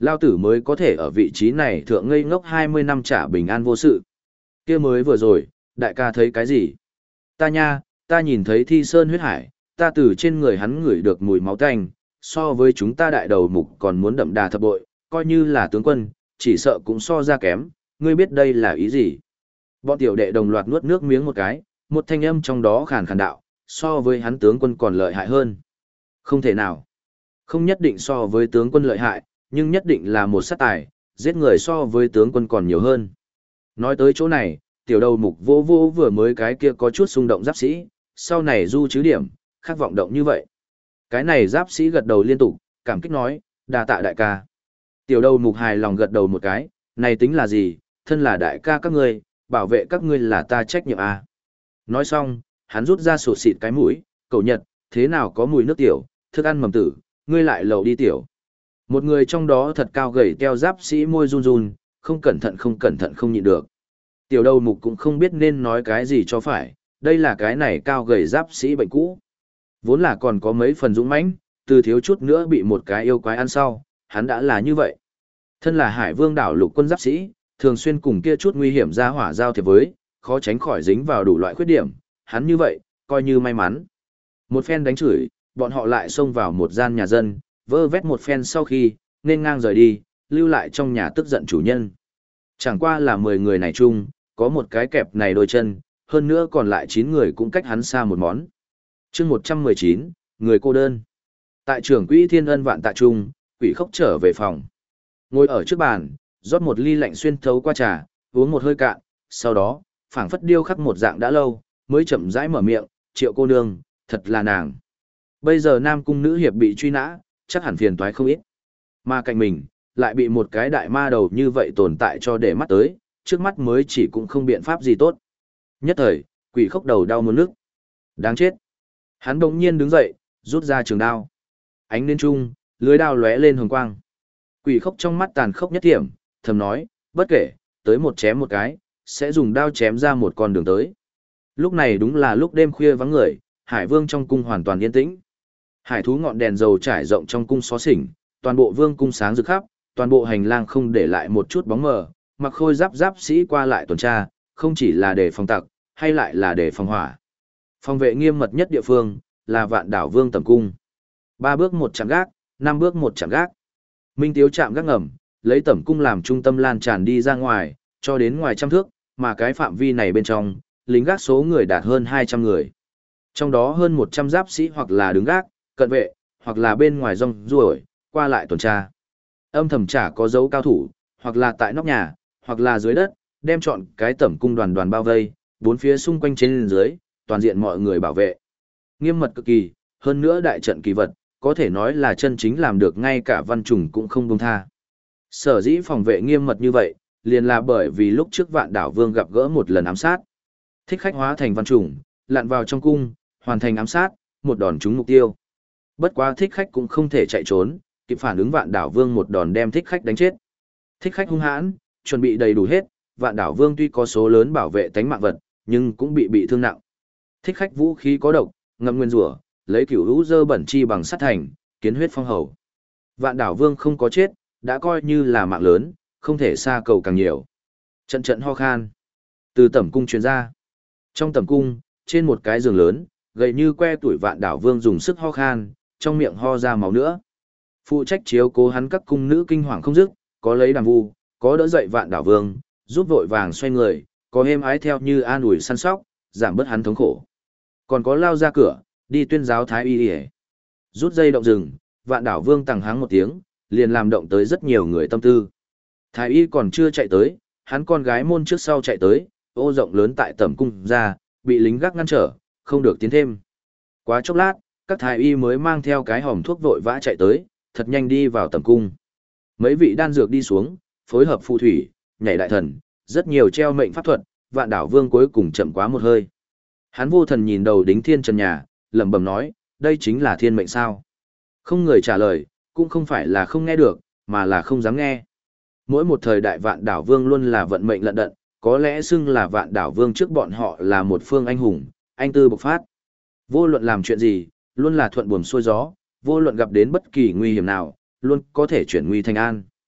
Lao tử mới có thể ở vị trí này thượng ngây ngốc 20 năm trả bình an vô sự. Kia mới vừa rồi, đại ca thấy cái gì? Ta nha, ta nhìn thấy thi sơn huyết hải, ta từ trên người hắn ngửi được mùi máu tanh, so với chúng ta đại đầu mục còn muốn đậm đà thập bội, coi như là tướng quân, chỉ sợ cũng so ra kém, ngươi biết đây là ý gì? Bọn tiểu đệ đồng loạt nuốt nước miếng một cái, một thanh âm trong đó khàn khàn đạo, so với hắn tướng quân còn lợi hại hơn. Không thể nào. Không nhất định so với tướng quân lợi hại, nhưng nhất định là một sát tài, giết người so với tướng quân còn nhiều hơn. Nói tới chỗ này, tiểu đầu mục vô vô vừa mới cái kia có chút xung động giáp sĩ, sau này du chứ điểm, khác vọng động như vậy. Cái này giáp sĩ gật đầu liên tục, cảm kích nói, đa tạ đại ca. Tiểu đầu mục hài lòng gật đầu một cái, này tính là gì, thân là đại ca các ngươi, bảo vệ các ngươi là ta trách nhiệm à. Nói xong, hắn rút ra sổ xịt cái mũi, cậu nhật, thế nào có mùi nước tiểu, thức ăn mầm tử, ngươi lại lầu đi tiểu. Một người trong đó thật cao gầy teo giáp sĩ môi run run, không cẩn thận không nhịn được. Tiểu đầu mục cũng không biết nên nói cái gì cho phải, đây là cái này cao gầy giáp sĩ bệnh cũ. Vốn là còn có mấy phần dũng mãnh, từ thiếu chút nữa bị một cái yêu quái ăn sau, hắn đã là như vậy. Thân là Hải Vương đảo lục quân giáp sĩ, thường xuyên cùng kia chút nguy hiểm ra hỏa giao thiệp với, khó tránh khỏi dính vào đủ loại khuyết điểm, hắn như vậy, coi như may mắn. Một phen đánh chửi, bọn họ lại xông vào một gian nhà dân, vơ vét một phen sau khi, nên ngang rời đi, lưu lại trong nhà tức giận chủ nhân. Chẳng qua là 10 người này chung, có một cái kẹp này đôi chân, hơn nữa còn lại 9 người cũng cách hắn xa một món. chương 119, người cô đơn. Tại trưởng quỹ thiên ân vạn tạ trung, quỷ khốc trở về phòng. Ngồi ở trước bàn, rót một ly lạnh xuyên thấu qua trà, uống một hơi cạn, sau đó, phảng phất điêu khắc một dạng đã lâu, mới chậm rãi mở miệng, Triệu cô nương, thật là nàng. Bây giờ Nam Cung nữ hiệp bị truy nã, chắc hẳn phiền toái không ít. Mà cạnh mình, lại bị một cái đại ma đầu như vậy tồn tại cho để mắt tới, trước mắt mới chỉ cũng không biện pháp gì tốt. Nhất thời, quỷ khốc đầu đau muốn nước. Đáng chết. Hắn đột nhiên đứng dậy, rút ra trường đao. Ánh lên trung, lưới đao lóe lên hồng quang. Quỷ khốc trong mắt tàn khốc nhất thiểm, thầm nói, bất kể, tới một chém một cái, sẽ dùng đao chém ra một con đường tới. Lúc này đúng là lúc đêm khuya vắng người, Hải Vương trong cung hoàn toàn yên tĩnh. Hải thú ngọn đèn dầu trải rộng trong cung xó xỉnh, toàn bộ vương cung sáng rực khắp, toàn bộ hành lang không để lại một chút bóng mờ, mặc khôi giáp sĩ qua lại tuần tra, không chỉ là để phòng tặc, hay lại là để phòng hỏa. Phòng vệ nghiêm mật nhất địa phương, là Vạn Đảo Vương tầm cung. 3 bước một chạm gác, 5 bước một chạm gác. Minh Tiếu chạm gác ngầm, lấy tẩm cung làm trung tâm lan tràn đi ra ngoài, cho đến ngoài trăm thước, mà cái phạm vi này bên trong, lính gác số người đạt hơn 200 người. Trong đó hơn 100 giáp sĩ hoặc là đứng gác, cận vệ, hoặc là bên ngoài rong ruổi, qua lại tuần tra. Âm thầm chả có dấu cao thủ, hoặc là tại nóc nhà, hoặc là dưới đất, đem chọn cái tẩm cung đoàn đoàn bao vây, bốn phía xung quanh trên dưới, toàn diện mọi người bảo vệ. Nghiêm mật cực kỳ, hơn nữa đại trận kỳ vật, có thể nói là chân chính làm được ngay cả văn trùng cũng không buông tha. Sở dĩ phòng vệ nghiêm mật như vậy, liền là bởi vì lúc trước Vạn Đảo Vương gặp gỡ một lần ám sát. Thích khách hóa thành văn trùng, lặn vào trong cung, hoàn thành ám sát, một đòn trúng mục tiêu. Bất quá thích khách cũng không thể chạy trốn, kịp phản ứng Vạn Đảo Vương một đòn đem thích khách đánh chết. Thích khách hung hãn, chuẩn bị đầy đủ hết, Vạn Đảo Vương tuy có số lớn bảo vệ tánh mạng vật, nhưng cũng bị thương nặng. Thích khách vũ khí có độc, ngậm nguyên rủa, lấy cửu hữu dơ bẩn chi bằng sắt thành, kiến huyết phong hầu. Vạn Đảo Vương không có chết, đã coi như là mạng lớn, không thể xa cầu càng nhiều. Trận trận ho khan từ tẩm cung truyền ra. Trong tẩm cung, trên một cái giường lớn, gầy như que tuổi Vạn Đảo Vương dùng sức ho khan, trong miệng ho ra máu nữa. Phụ trách chiếu cố hắn các cung nữ kinh hoàng không dứt, có lấy đàm vu, có đỡ dậy Vạn Đảo Vương, giúp vội vàng xoay người, có êm ái theo như an ủi săn sóc, giảm bớt hắn thống khổ. Còn có lao ra cửa, đi tuyên giáo thái y y. Rút dây động rừng, Vạn Đảo Vương tằng háng một tiếng, liền làm động tới rất nhiều người tâm tư. Thái y còn chưa chạy tới, hắn con gái môn trước sau chạy tới, ô rộng lớn tại tẩm cung ra, bị lính gác ngăn trở, không được tiến thêm. Quá chốc lát, các thái y mới mang theo cái hòm thuốc vội vã chạy tới, thật nhanh đi vào tẩm cung. Mấy vị đan dược đi xuống, phối hợp phù thủy, nhảy đại thần, rất nhiều treo mệnh pháp thuật, Vạn Đảo Vương cuối cùng chậm quá một hơi. Hắn vô thần nhìn đầu đính thiên trần nhà, lẩm bẩm nói, đây chính là thiên mệnh sao? Không người trả lời, cũng không phải là không nghe được, mà là không dám nghe. Mỗi một thời đại Vạn Đảo Vương luôn là vận mệnh lận đận, có lẽ xưng là Vạn Đảo Vương trước bọn họ là một phương anh hùng, anh tư bộc phát. Vô luận làm chuyện gì, luôn là thuận buồm xuôi gió, vô luận gặp đến bất kỳ nguy hiểm nào, luôn có thể chuyển nguy thành an.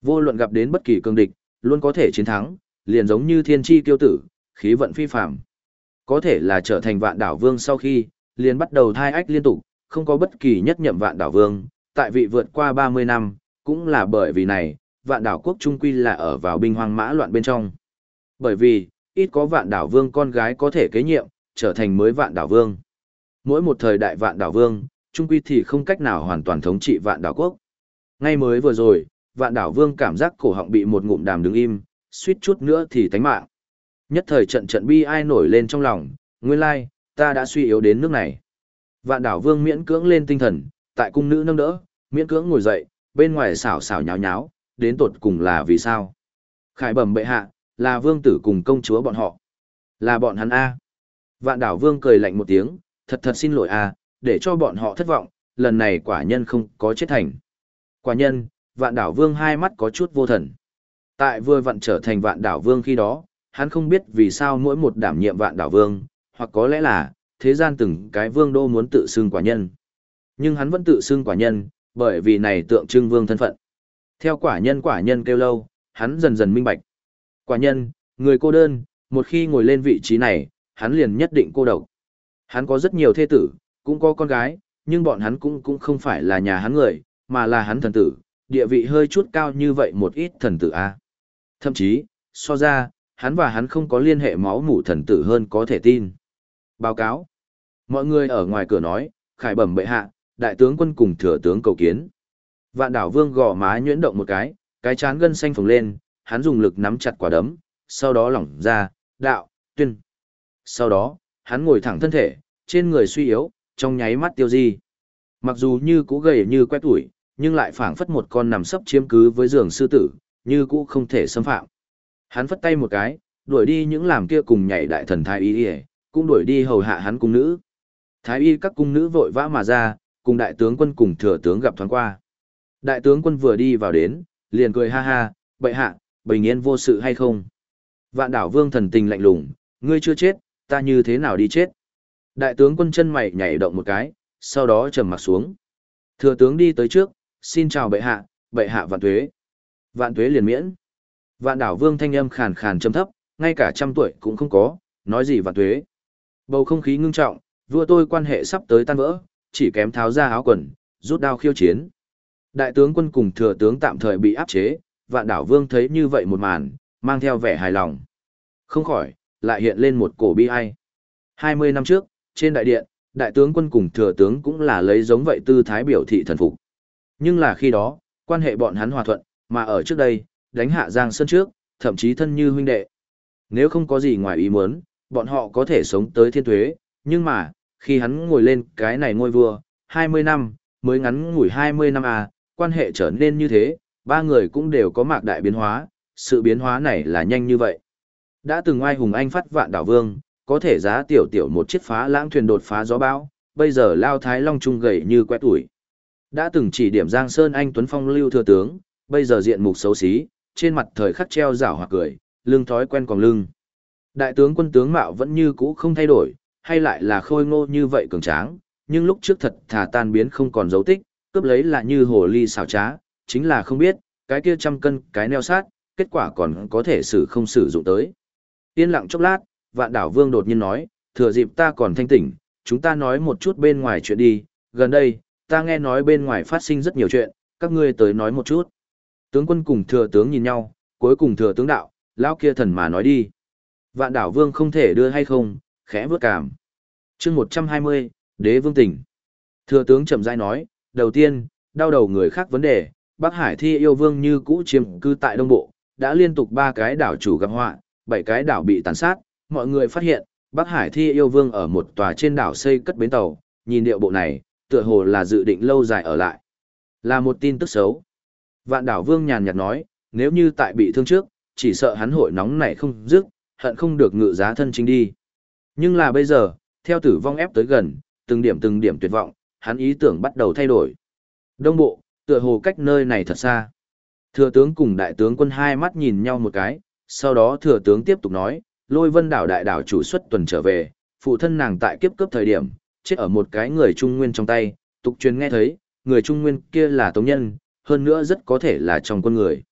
Vô luận gặp đến bất kỳ cường địch, luôn có thể chiến thắng, liền giống như thiên chi kiêu tử, khí vận phi phàm. Có thể là trở thành vạn đảo vương sau khi, liền bắt đầu thai ách liên tục, không có bất kỳ nhất nhậm vạn đảo vương, tại vị vượt qua 30 năm, cũng là bởi vì này, vạn đảo quốc trung quy là ở vào binh hoang mã loạn bên trong. Bởi vì, ít có vạn đảo vương con gái có thể kế nhiệm, trở thành mới vạn đảo vương. Mỗi một thời đại vạn đảo vương, trung quy thì không cách nào hoàn toàn thống trị vạn đảo quốc. Ngay mới vừa rồi, vạn đảo vương cảm giác cổ họng bị một ngụm đàm đứng im, suýt chút nữa thì tánh mạng. Nhất thời trận trận bi ai nổi lên trong lòng, nguyên lai, ta đã suy yếu đến nước này. Vạn đảo vương miễn cưỡng lên tinh thần, tại cung nữ nâng đỡ, miễn cưỡng ngồi dậy, bên ngoài xảo xảo nháo nháo, đến tột cùng là vì sao? Khải bẩm bệ hạ, là vương tử cùng công chúa bọn họ. Là bọn hắn A. Vạn đảo vương cười lạnh một tiếng, thật thật xin lỗi A, để cho bọn họ thất vọng, lần này quả nhân không có chết thành. Quả nhân, vạn đảo vương hai mắt có chút vô thần. Tại vừa vặn trở thành vạn đảo vương khi đó, hắn không biết vì sao mỗi một đảm nhiệm vạn đảo vương, hoặc có lẽ là, thế gian từng cái vương đô muốn tự xưng quả nhân. Nhưng hắn vẫn tự xưng quả nhân, bởi vì này tượng trưng vương thân phận. Theo quả nhân kêu lâu, hắn dần dần minh bạch. Quả nhân, người cô đơn, một khi ngồi lên vị trí này, hắn liền nhất định cô độc. Hắn có rất nhiều thê tử, cũng có con gái, nhưng bọn hắn cũng không phải là nhà hắn người, mà là hắn thần tử, địa vị hơi chút cao như vậy một ít thần tử A. Thậm chí, so ra, hắn và hắn không có liên hệ máu mủ thần tử hơn có thể tin. Báo cáo. Mọi người ở ngoài cửa nói, khải bẩm bệ hạ, đại tướng quân cùng thừa tướng cầu kiến. Vạn đảo vương gò má nhuyễn động một cái trán gân xanh phồng lên, hắn dùng lực nắm chặt quả đấm, sau đó lỏng ra, đạo, tuyên. Sau đó, hắn ngồi thẳng thân thể, trên người suy yếu, trong nháy mắt tiêu di. Mặc dù như cũ gầy như quét tuổi, nhưng lại phảng phất một con nằm sấp chiếm cứ với giường sư tử, như cũ không thể xâm phạm. Hắn phất tay một cái, đuổi đi những làm kia cùng nhảy đại thần thái y, cũng đuổi đi hầu hạ hắn cung nữ. Thái y các cung nữ vội vã mà ra, cùng đại tướng quân cùng thừa tướng gặp thoáng qua. Đại tướng quân vừa đi vào đến, liền cười ha ha, bệ hạ, bình yên vô sự hay không? Vạn đảo vương thần tình lạnh lùng, ngươi chưa chết, ta như thế nào đi chết? Đại tướng quân chân mày nhảy động một cái, sau đó trầm mặt xuống. Thừa tướng đi tới trước, xin chào bệ hạ vạn tuế. Vạn tuế liền miễn. Vạn đảo vương thanh âm khàn khàn trầm thấp, ngay cả 100 tuổi cũng không có, nói gì vạn tuế. Bầu không khí ngưng trọng, vua tôi quan hệ sắp tới tan vỡ, chỉ kém tháo ra áo quần, rút đao khiêu chiến. Đại tướng quân cùng thừa tướng tạm thời bị áp chế, vạn đảo vương thấy như vậy một màn, mang theo vẻ hài lòng. Không khỏi, lại hiện lên một cổ bi ai. 20 năm trước, trên đại điện, đại tướng quân cùng thừa tướng cũng là lấy giống vậy tư thái biểu thị thần phục. Nhưng là khi đó, quan hệ bọn hắn hòa thuận, mà ở trước đây, đánh hạ Giang Sơn trước, thậm chí thân như huynh đệ. Nếu không có gì ngoài ý muốn, bọn họ có thể sống tới thiên tuế, nhưng mà, khi hắn ngồi lên cái này ngôi vua, 20 năm, mới ngắn ngủi 20 năm à, quan hệ trở nên như thế, ba người cũng đều có mạc đại biến hóa, sự biến hóa này là nhanh như vậy. Đã từng oai hùng anh phát vạn đảo vương, có thể giá tiểu tiểu một chiếc phá lãng thuyền đột phá gió bão, bây giờ lao thái long trung gầy như quét tuổi. Đã từng chỉ điểm Giang Sơn anh tuấn phong lưu thừa tướng, bây giờ diện mục xấu xí, trên mặt thời khắc treo rảo hoặc cười, lưng thói quen còn lưng. Đại tướng quân tướng mạo vẫn như cũ không thay đổi, hay lại là khôi ngô như vậy cường tráng, nhưng lúc trước thật thà tan biến không còn dấu tích, cướp lấy là như hồ ly xảo trá, chính là không biết, cái kia 100 cân cái neo sát, kết quả còn có thể không sử dụng tới. Yên lặng chốc lát, vạn đảo vương đột nhiên nói, thừa dịp ta còn thanh tỉnh, chúng ta nói một chút bên ngoài chuyện đi, gần đây, ta nghe nói bên ngoài phát sinh rất nhiều chuyện, các ngươi tới nói một chút. Tướng quân cùng thừa tướng nhìn nhau, cuối cùng thừa tướng đạo, lão kia thần mà nói đi. Vạn đảo vương không thể đưa hay không, khẽ vớt cảm. chương 120, đế vương tỉnh. Thừa tướng chậm rãi nói, đầu tiên, đau đầu người khác vấn đề, Bắc Hải Thi yêu vương như cũ chiếm cư tại Đông Bộ, đã liên tục 3 cái đảo chủ gặp họa, 7 cái đảo bị tàn sát, mọi người phát hiện, Bắc Hải Thi yêu vương ở một tòa trên đảo xây cất bến tàu, nhìn điệu bộ này, tựa hồ là dự định lâu dài ở lại. Là một tin tức xấu. Vạn đảo vương nhàn nhạt nói, nếu như tại bị thương trước, chỉ sợ hắn hội nóng này không dứt, hận không được ngự giá thân chính đi. Nhưng là bây giờ, theo tử vong ép tới gần, từng điểm tuyệt vọng, hắn ý tưởng bắt đầu thay đổi. Đông Bộ, tựa hồ cách nơi này thật xa. Thừa tướng cùng đại tướng quân hai mắt nhìn nhau một cái, sau đó thừa tướng tiếp tục nói, Lôi Vân đảo đại đảo chủ xuất tuần trở về, phụ thân nàng tại kiếp cướp thời điểm, chết ở một cái người Trung Nguyên trong tay, tục truyền nghe thấy, người Trung Nguyên kia là tống nhân, hơn nữa rất có thể là trong quân người.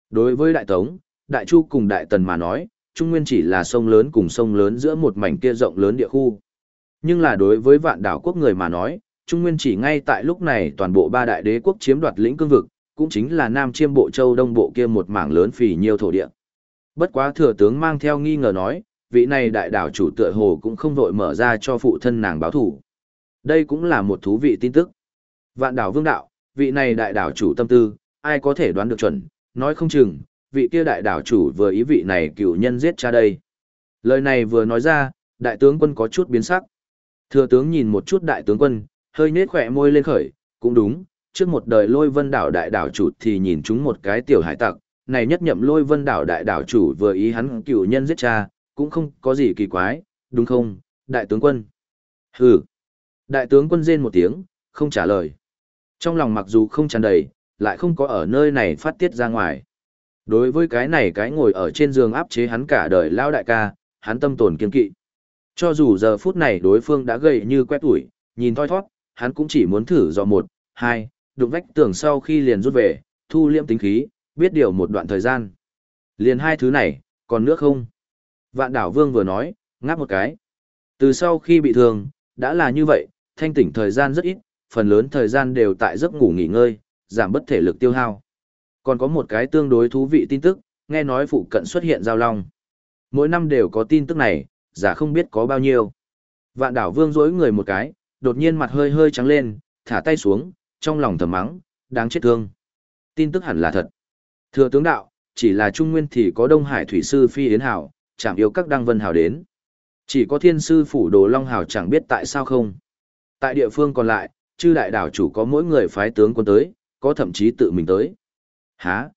Đối với Đại Tống, Đại Chu cùng Đại Tần mà nói, Trung Nguyên chỉ là sông lớn cùng sông lớn giữa một mảnh kia rộng lớn địa khu. Nhưng là đối với vạn đảo quốc người mà nói, Trung Nguyên chỉ ngay tại lúc này toàn bộ ba đại đế quốc chiếm đoạt lĩnh cương vực, cũng chính là Nam Chiêm Bộ Châu Đông Bộ kia một mảng lớn phì nhiêu thổ địa. Bất quá thừa tướng mang theo nghi ngờ nói, vị này đại đảo chủ tựa hồ cũng không vội mở ra cho phụ thân nàng báo thủ. Đây cũng là một thú vị tin tức. Vạn đảo vương đạo, vị này đại đảo chủ tâm tư, ai có thể đoán được chuẩn, nói không chừng, vị kia đại đảo chủ vừa ý vị này cựu nhân giết cha đây. Lời này vừa nói ra, đại tướng quân có chút biến sắc. Thừa tướng nhìn một chút đại tướng quân, hơi nết khỏe môi lên khởi, cũng đúng, trước một đời lôi vân đảo đại đảo chủ thì nhìn chúng một cái tiểu hải tặc, này nhất nhậm lôi vân đảo đại đảo chủ vừa ý hắn cựu nhân giết cha, cũng không có gì kỳ quái, đúng không, đại tướng quân? Hừ. Đại tướng quân rên một tiếng, không trả lời. Trong lòng mặc dù không tràn đầy, lại không có ở nơi này phát tiết ra ngoài. Đối với cái này cái ngồi ở trên giường áp chế hắn cả đời lao đại ca, hắn tâm tồn kiên kỵ. Cho dù giờ phút này đối phương đã gầy như quét ủi, nhìn thoi thoát, hắn cũng chỉ muốn thử dò một, hai, đụng vách tường sau khi liền rút về, thu liễm tính khí, biết điều một đoạn thời gian. Liền hai thứ này, còn nước không? Vạn đảo vương vừa nói, ngáp một cái. Từ sau khi bị thương, đã là như vậy, thanh tỉnh thời gian rất ít, phần lớn thời gian đều tại giấc ngủ nghỉ ngơi, giảm bất thể lực tiêu hao. Còn có một cái tương đối thú vị tin tức, nghe nói phụ cận xuất hiện giao long. Mỗi năm đều có tin tức này, giả không biết có bao nhiêu. Vạn đảo vương dối người một cái, đột nhiên mặt hơi hơi trắng lên, thả tay xuống, trong lòng thầm mắng, đáng chết thương. Tin tức hẳn là thật. Thừa tướng đạo, chỉ là Trung Nguyên thì có Đông Hải Thủy Sư Phi Yến Hảo, chẳng yêu các Đăng Vân Hảo đến. Chỉ có Thiên Sư Phủ Đồ Long Hảo chẳng biết tại sao không. Tại địa phương còn lại, chư đại đảo chủ có mỗi người phái tướng quân tới, có thậm chí tự mình tới. Hả,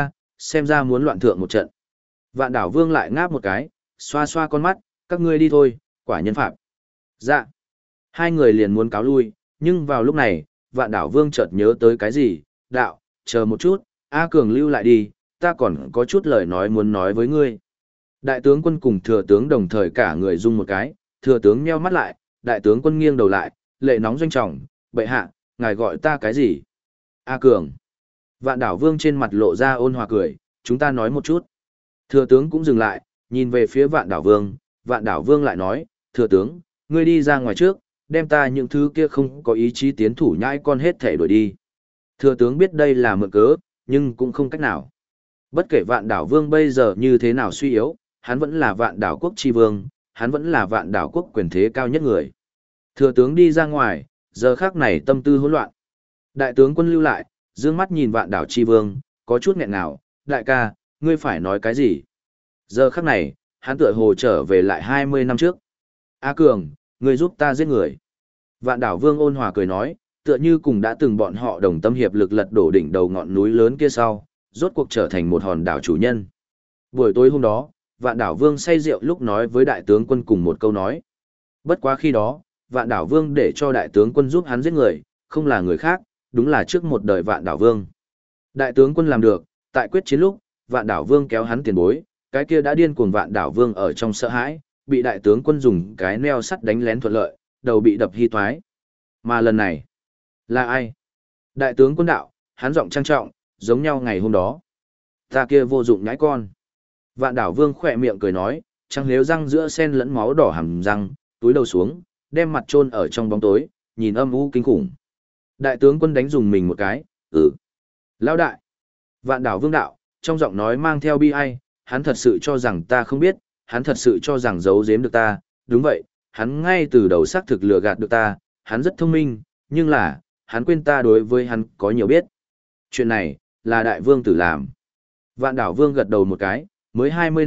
xem ra muốn loạn thượng một trận. Vạn đảo vương lại ngáp một cái, xoa xoa con mắt, các ngươi đi thôi, quả nhân phạm. Dạ. Hai người liền muốn cáo lui, nhưng vào lúc này, vạn đảo vương chợt nhớ tới cái gì, đạo, chờ một chút, A Cường lưu lại đi, ta còn có chút lời nói muốn nói với ngươi. Đại tướng quân cùng thừa tướng đồng thời cả người rung một cái, thừa tướng nheo mắt lại, đại tướng quân nghiêng đầu lại, lệ nóng doanh trọng, bệ hạ, ngài gọi ta cái gì? A Cường. Vạn đảo vương trên mặt lộ ra ôn hòa cười, chúng ta nói một chút. Thừa tướng cũng dừng lại, nhìn về phía vạn đảo vương lại nói, thừa tướng, ngươi đi ra ngoài trước, đem ta những thứ kia không có ý chí tiến thủ nhãi con hết thể đuổi đi. Thừa tướng biết đây là mượn cớ, nhưng cũng không cách nào. Bất kể vạn đảo vương bây giờ như thế nào suy yếu, hắn vẫn là vạn đảo quốc chi vương, hắn vẫn là vạn đảo quốc quyền thế cao nhất người. Thừa tướng đi ra ngoài, giờ khắc này tâm tư hỗn loạn. Đại tướng quân lưu lại, dương mắt nhìn vạn đảo chi vương, có chút nghẹn ngào, đại ca, ngươi phải nói cái gì? Giờ khắc này, hắn tựa hồ trở về lại 20 năm trước. A Cường, ngươi giúp ta giết người. Vạn đảo vương ôn hòa cười nói, tựa như cùng đã từng bọn họ đồng tâm hiệp lực lật đổ đỉnh đầu ngọn núi lớn kia sau, rốt cuộc trở thành một hòn đảo chủ nhân. Buổi tối hôm đó, vạn đảo vương say rượu lúc nói với đại tướng quân cùng một câu nói. Bất quá khi đó, vạn đảo vương để cho đại tướng quân giúp hắn giết người, không là người khác, đúng là trước một đời vạn đảo vương. Đại tướng quân làm được, tại quyết chiến lúc, vạn đảo vương kéo hắn tiền bối, cái kia đã điên cuồng vạn đảo vương ở trong sợ hãi, bị đại tướng quân dùng cái neo sắt đánh lén thuận lợi, đầu bị đập hy toái. Mà lần này, là ai? Đại tướng quân đạo, hắn giọng trang trọng, giống nhau ngày hôm đó. Ta kia vô dụng nhãi con. Vạn đảo vương khỏe miệng cười nói, trăng nếu răng giữa sen lẫn máu đỏ hàm răng, túi đầu xuống, đem mặt chôn ở trong bóng tối, nhìn âm u kinh khủng. Đại tướng quân đánh dùng mình một cái, Lão đại. Vạn đảo vương đạo, trong giọng nói mang theo bi ai, hắn thật sự cho rằng ta không biết, hắn thật sự cho rằng giấu giếm được ta, đúng vậy, hắn ngay từ đầu xác thực lừa gạt được ta, hắn rất thông minh, nhưng là, hắn quên ta đối với hắn có nhiều biết. Chuyện này, là đại vương tử làm. Vạn đảo vương gật đầu một cái, mới 20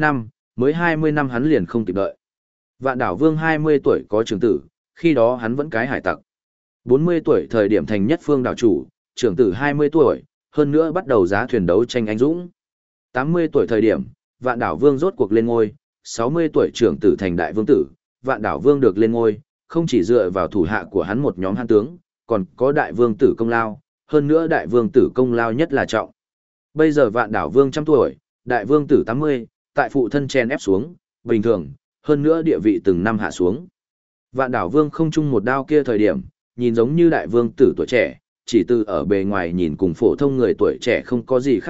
năm hắn liền không kịp đợi. Vạn đảo vương 20 tuổi có trưởng tử, khi đó hắn vẫn cái hải tặc. 40 tuổi thời điểm thành nhất phương đảo chủ, trưởng tử 20 tuổi, hơn nữa bắt đầu giá thuyền đấu tranh anh dũng. 80 tuổi thời điểm, vạn đảo vương rốt cuộc lên ngôi, 60 tuổi trưởng tử thành đại vương tử, vạn đảo vương được lên ngôi, không chỉ dựa vào thủ hạ của hắn một nhóm hán tướng, còn có đại vương tử công lao, hơn nữa đại vương tử công lao nhất là trọng. Bây giờ vạn đảo vương 100 tuổi, đại vương tử 80, tại phụ thân chen ép xuống, bình thường, hơn nữa địa vị từng năm hạ xuống. Vạn đảo vương không chung một đao kia thời điểm, nhìn giống như đại vương tử tuổi trẻ, chỉ từ ở bề ngoài nhìn cùng phổ thông người tuổi trẻ không có gì khác biệt,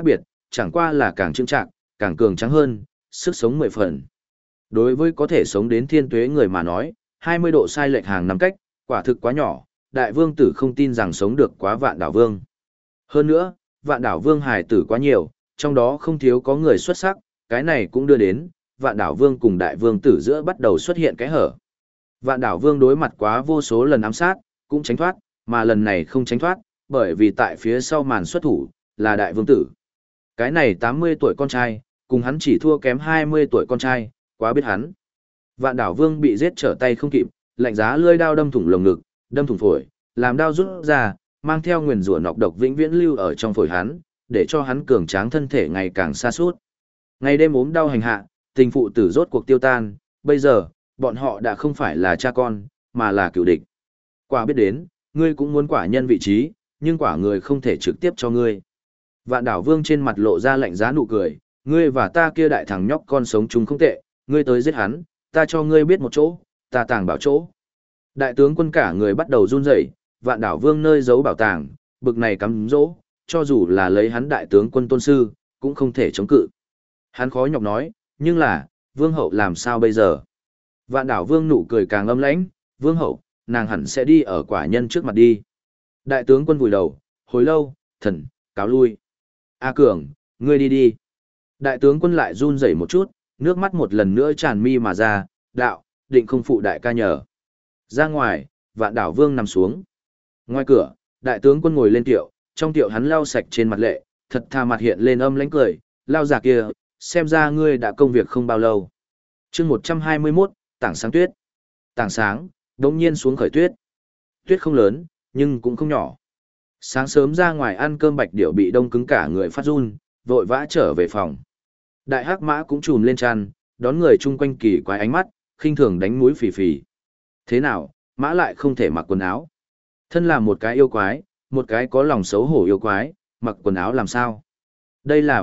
chẳng qua là càng trưng trạng, càng cường trắng hơn, sức sống 10 phần. Đối với có thể sống đến thiên tuế người mà nói, 20 độ sai lệch hàng năm cách, quả thực quá nhỏ, đại vương tử không tin rằng sống được quá vạn đảo vương. Hơn nữa, vạn đảo vương hài tử quá nhiều, trong đó không thiếu có người xuất sắc, cái này cũng đưa đến, vạn đảo vương cùng đại vương tử giữa bắt đầu xuất hiện cái hở. Vạn đảo vương đối mặt quá vô số lần ám sát, cũng tránh thoát, mà lần này không tránh thoát, bởi vì tại phía sau màn xuất thủ, là đại vương tử. Cái này 80 tuổi con trai, cùng hắn chỉ thua kém 20 tuổi con trai, quá biết hắn. Vạn đảo vương bị giết trở tay không kịp, lạnh giá lưỡi đao đâm thủng lồng ngực, đâm thủng phổi, làm đao rút ra, mang theo nguyền rủa nọc độc vĩnh viễn lưu ở trong phổi hắn, để cho hắn cường tráng thân thể ngày càng sa sút. Ngày đêm ốm đau hành hạ, tình phụ tử rốt cuộc tiêu tan, bây giờ, bọn họ đã không phải là cha con, mà là cựu địch. Quả biết đến, ngươi cũng muốn quả nhân vị trí, nhưng quả người không thể trực tiếp cho ngươi. Vạn đảo vương trên mặt lộ ra lạnh giá nụ cười, ngươi và ta kia đại thằng nhóc con sống chung không tệ, ngươi tới giết hắn, ta cho ngươi biết một chỗ, ta tàng bảo chỗ. Đại tướng quân cả người bắt đầu run rẩy, vạn đảo vương nơi giấu bảo tàng, bực này cắm dỗ, cho dù là lấy hắn đại tướng quân tôn sư, cũng không thể chống cự. Hắn khó nhọc nói, nhưng là, vương hậu làm sao bây giờ? Vạn đảo vương nụ cười càng âm lãnh, vương hậu, nàng hẳn sẽ đi ở quả nhân trước mặt đi. Đại tướng quân vùi đầu, hồi lâu, thần, cáo lui. A Cường, ngươi đi đi. Đại tướng quân lại run rẩy một chút, nước mắt một lần nữa tràn mi mà ra, đạo, định không phụ đại ca nhờ. Ra ngoài, vạn đảo vương nằm xuống. Ngoài cửa, đại tướng quân ngồi lên tiệu, trong tiệu hắn lau sạch trên mặt lệ, thật tha mặt hiện lên âm lãnh cười, lao già kia, xem ra ngươi đã công việc không bao lâu. chương 121, tảng sáng tuyết. Tảng sáng, đống nhiên xuống khởi tuyết. Tuyết không lớn, nhưng cũng không nhỏ. Sáng sớm ra ngoài ăn cơm bạch điểu bị đông cứng cả người phát run, vội vã trở về phòng. Đại hắc mã cũng trùm lên chăn, đón người chung quanh kỳ quái ánh mắt, khinh thường đánh mũi phì phì. Thế nào, mã lại không thể mặc quần áo? Thân là một cái yêu quái, một cái có lòng xấu hổ yêu quái, mặc quần áo làm sao? Đây là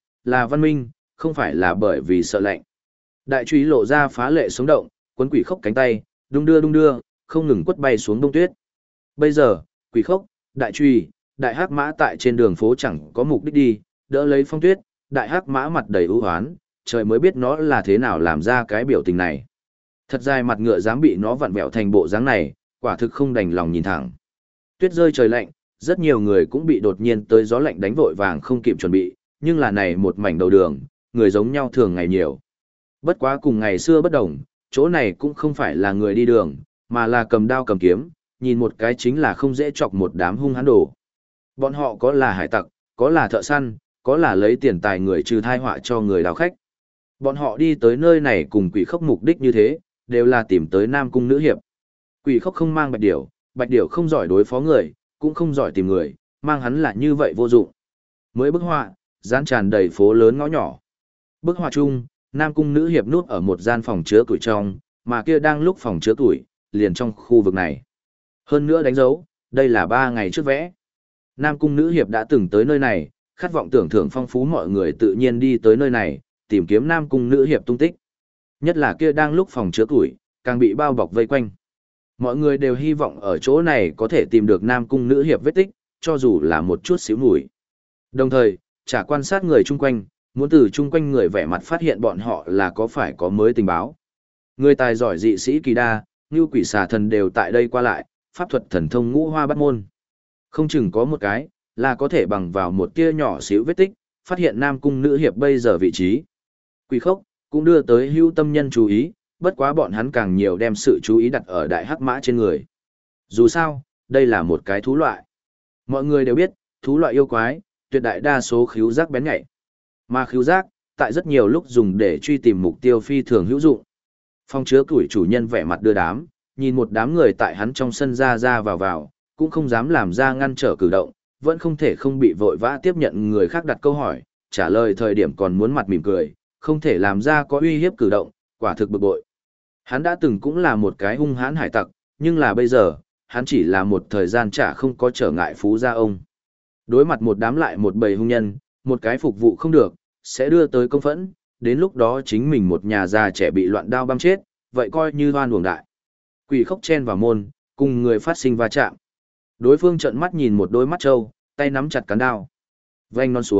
văn minh, không phải là bởi vì sợ lạnh. Đại trúy lộ ra phá lệ sống động, quấn quỷ khốc cánh tay, đung đưa, không ngừng quất bay xuống đông tuyết. Bây giờ, quỷ khốc, đại trùy, đại hắc mã tại trên đường phố chẳng có mục đích đi, đỡ lấy phong tuyết, đại hắc mã mặt đầy ưu hoán, trời mới biết nó là thế nào làm ra cái biểu tình này. Thật dài mặt ngựa dám bị nó vặn vẹo thành bộ dáng này, quả thực không đành lòng nhìn thẳng. Tuyết rơi trời lạnh, rất nhiều người cũng bị đột nhiên tới gió lạnh đánh vội vàng không kịp chuẩn bị, nhưng là này một mảnh đầu đường, người giống nhau thường ngày nhiều. Bất quá cùng ngày xưa bất đồng, chỗ này cũng không phải là người đi đường, mà là cầm đao cầm kiếm, nhìn một cái chính là không dễ chọc một đám hung hãn đồ. Bọn họ có là hải tặc, có là thợ săn, có là lấy tiền tài người trừ thai họa cho người đào khách. Bọn họ đi tới nơi này cùng quỷ khốc mục đích như thế, đều là tìm tới Nam Cung Nữ Hiệp. Quỷ khốc không mang bạch điểu không giỏi đối phó người, cũng không giỏi tìm người, mang hắn là như vậy vô dụng. Mới bức họa, dán tràn đầy phố lớn ngõ nhỏ. Bức họa chung, Nam Cung Nữ Hiệp núp ở một gian phòng chứa tuổi trong, mà kia đang lúc phòng chứa tuổi, liền trong khu vực này. Hơn nữa đánh dấu, đây là 3 ngày trước vẽ. Nam Cung Nữ Hiệp đã từng tới nơi này, khát vọng tưởng thưởng phong phú mọi người tự nhiên đi tới nơi này, tìm kiếm Nam Cung Nữ Hiệp tung tích. Nhất là kia đang lúc phòng chứa tuổi, càng bị bao bọc vây quanh. Mọi người đều hy vọng ở chỗ này có thể tìm được Nam Cung Nữ Hiệp vết tích, cho dù là một chút xíu mùi. Đồng thời, trả quan sát người chung quanh, muốn từ chung quanh người vẻ mặt phát hiện bọn họ là có phải có mới tình báo. Người tài giỏi dị sĩ kỳ đa, như quỷ xà thần đều tại đây qua lại, pháp thuật thần thông ngũ hoa bắt môn. Không chừng có một cái, là có thể bằng vào một tia nhỏ xíu vết tích, phát hiện Nam Cung Nữ Hiệp bây giờ vị trí. Quỷ khốc, cũng đưa tới hưu tâm nhân chú ý, bất quá bọn hắn càng nhiều đem sự chú ý đặt ở đại hắc mã trên người. Dù sao, đây là một cái thú loại. Mọi người đều biết, thú loại yêu quái, tuyệt đại đa số khứu giác bén nhạy. Mà khứu giác, tại rất nhiều lúc dùng để truy tìm mục tiêu phi thường hữu dụng. Phòng chứa củi chủ nhân vẻ mặt đưa đám, nhìn một đám người tại hắn trong sân ra vào, cũng không dám làm ra ngăn trở cử động, vẫn không thể không bị vội vã tiếp nhận người khác đặt câu hỏi, trả lời thời điểm còn muốn mặt mỉm cười, không thể làm ra có uy hiếp cử động, quả thực bực bội. Hắn đã từng cũng là một cái hung hãn hải tặc, nhưng là bây giờ, hắn chỉ là một thời gian trả không có trở ngại phú gia ông. Đối mặt một đám lại một bầy hung nhân, một cái phục vụ không được, sẽ đưa tới công phẫn, đến lúc đó chính mình một nhà già trẻ bị loạn đao băm chết, vậy coi như hoan uổng đại. Quỷ khốc chen vào môn, cùng người phát sinh va chạm. Đối phương trợn mắt nhìn một đôi mắt trâu, tay nắm chặt cán đao. Vành non xuống,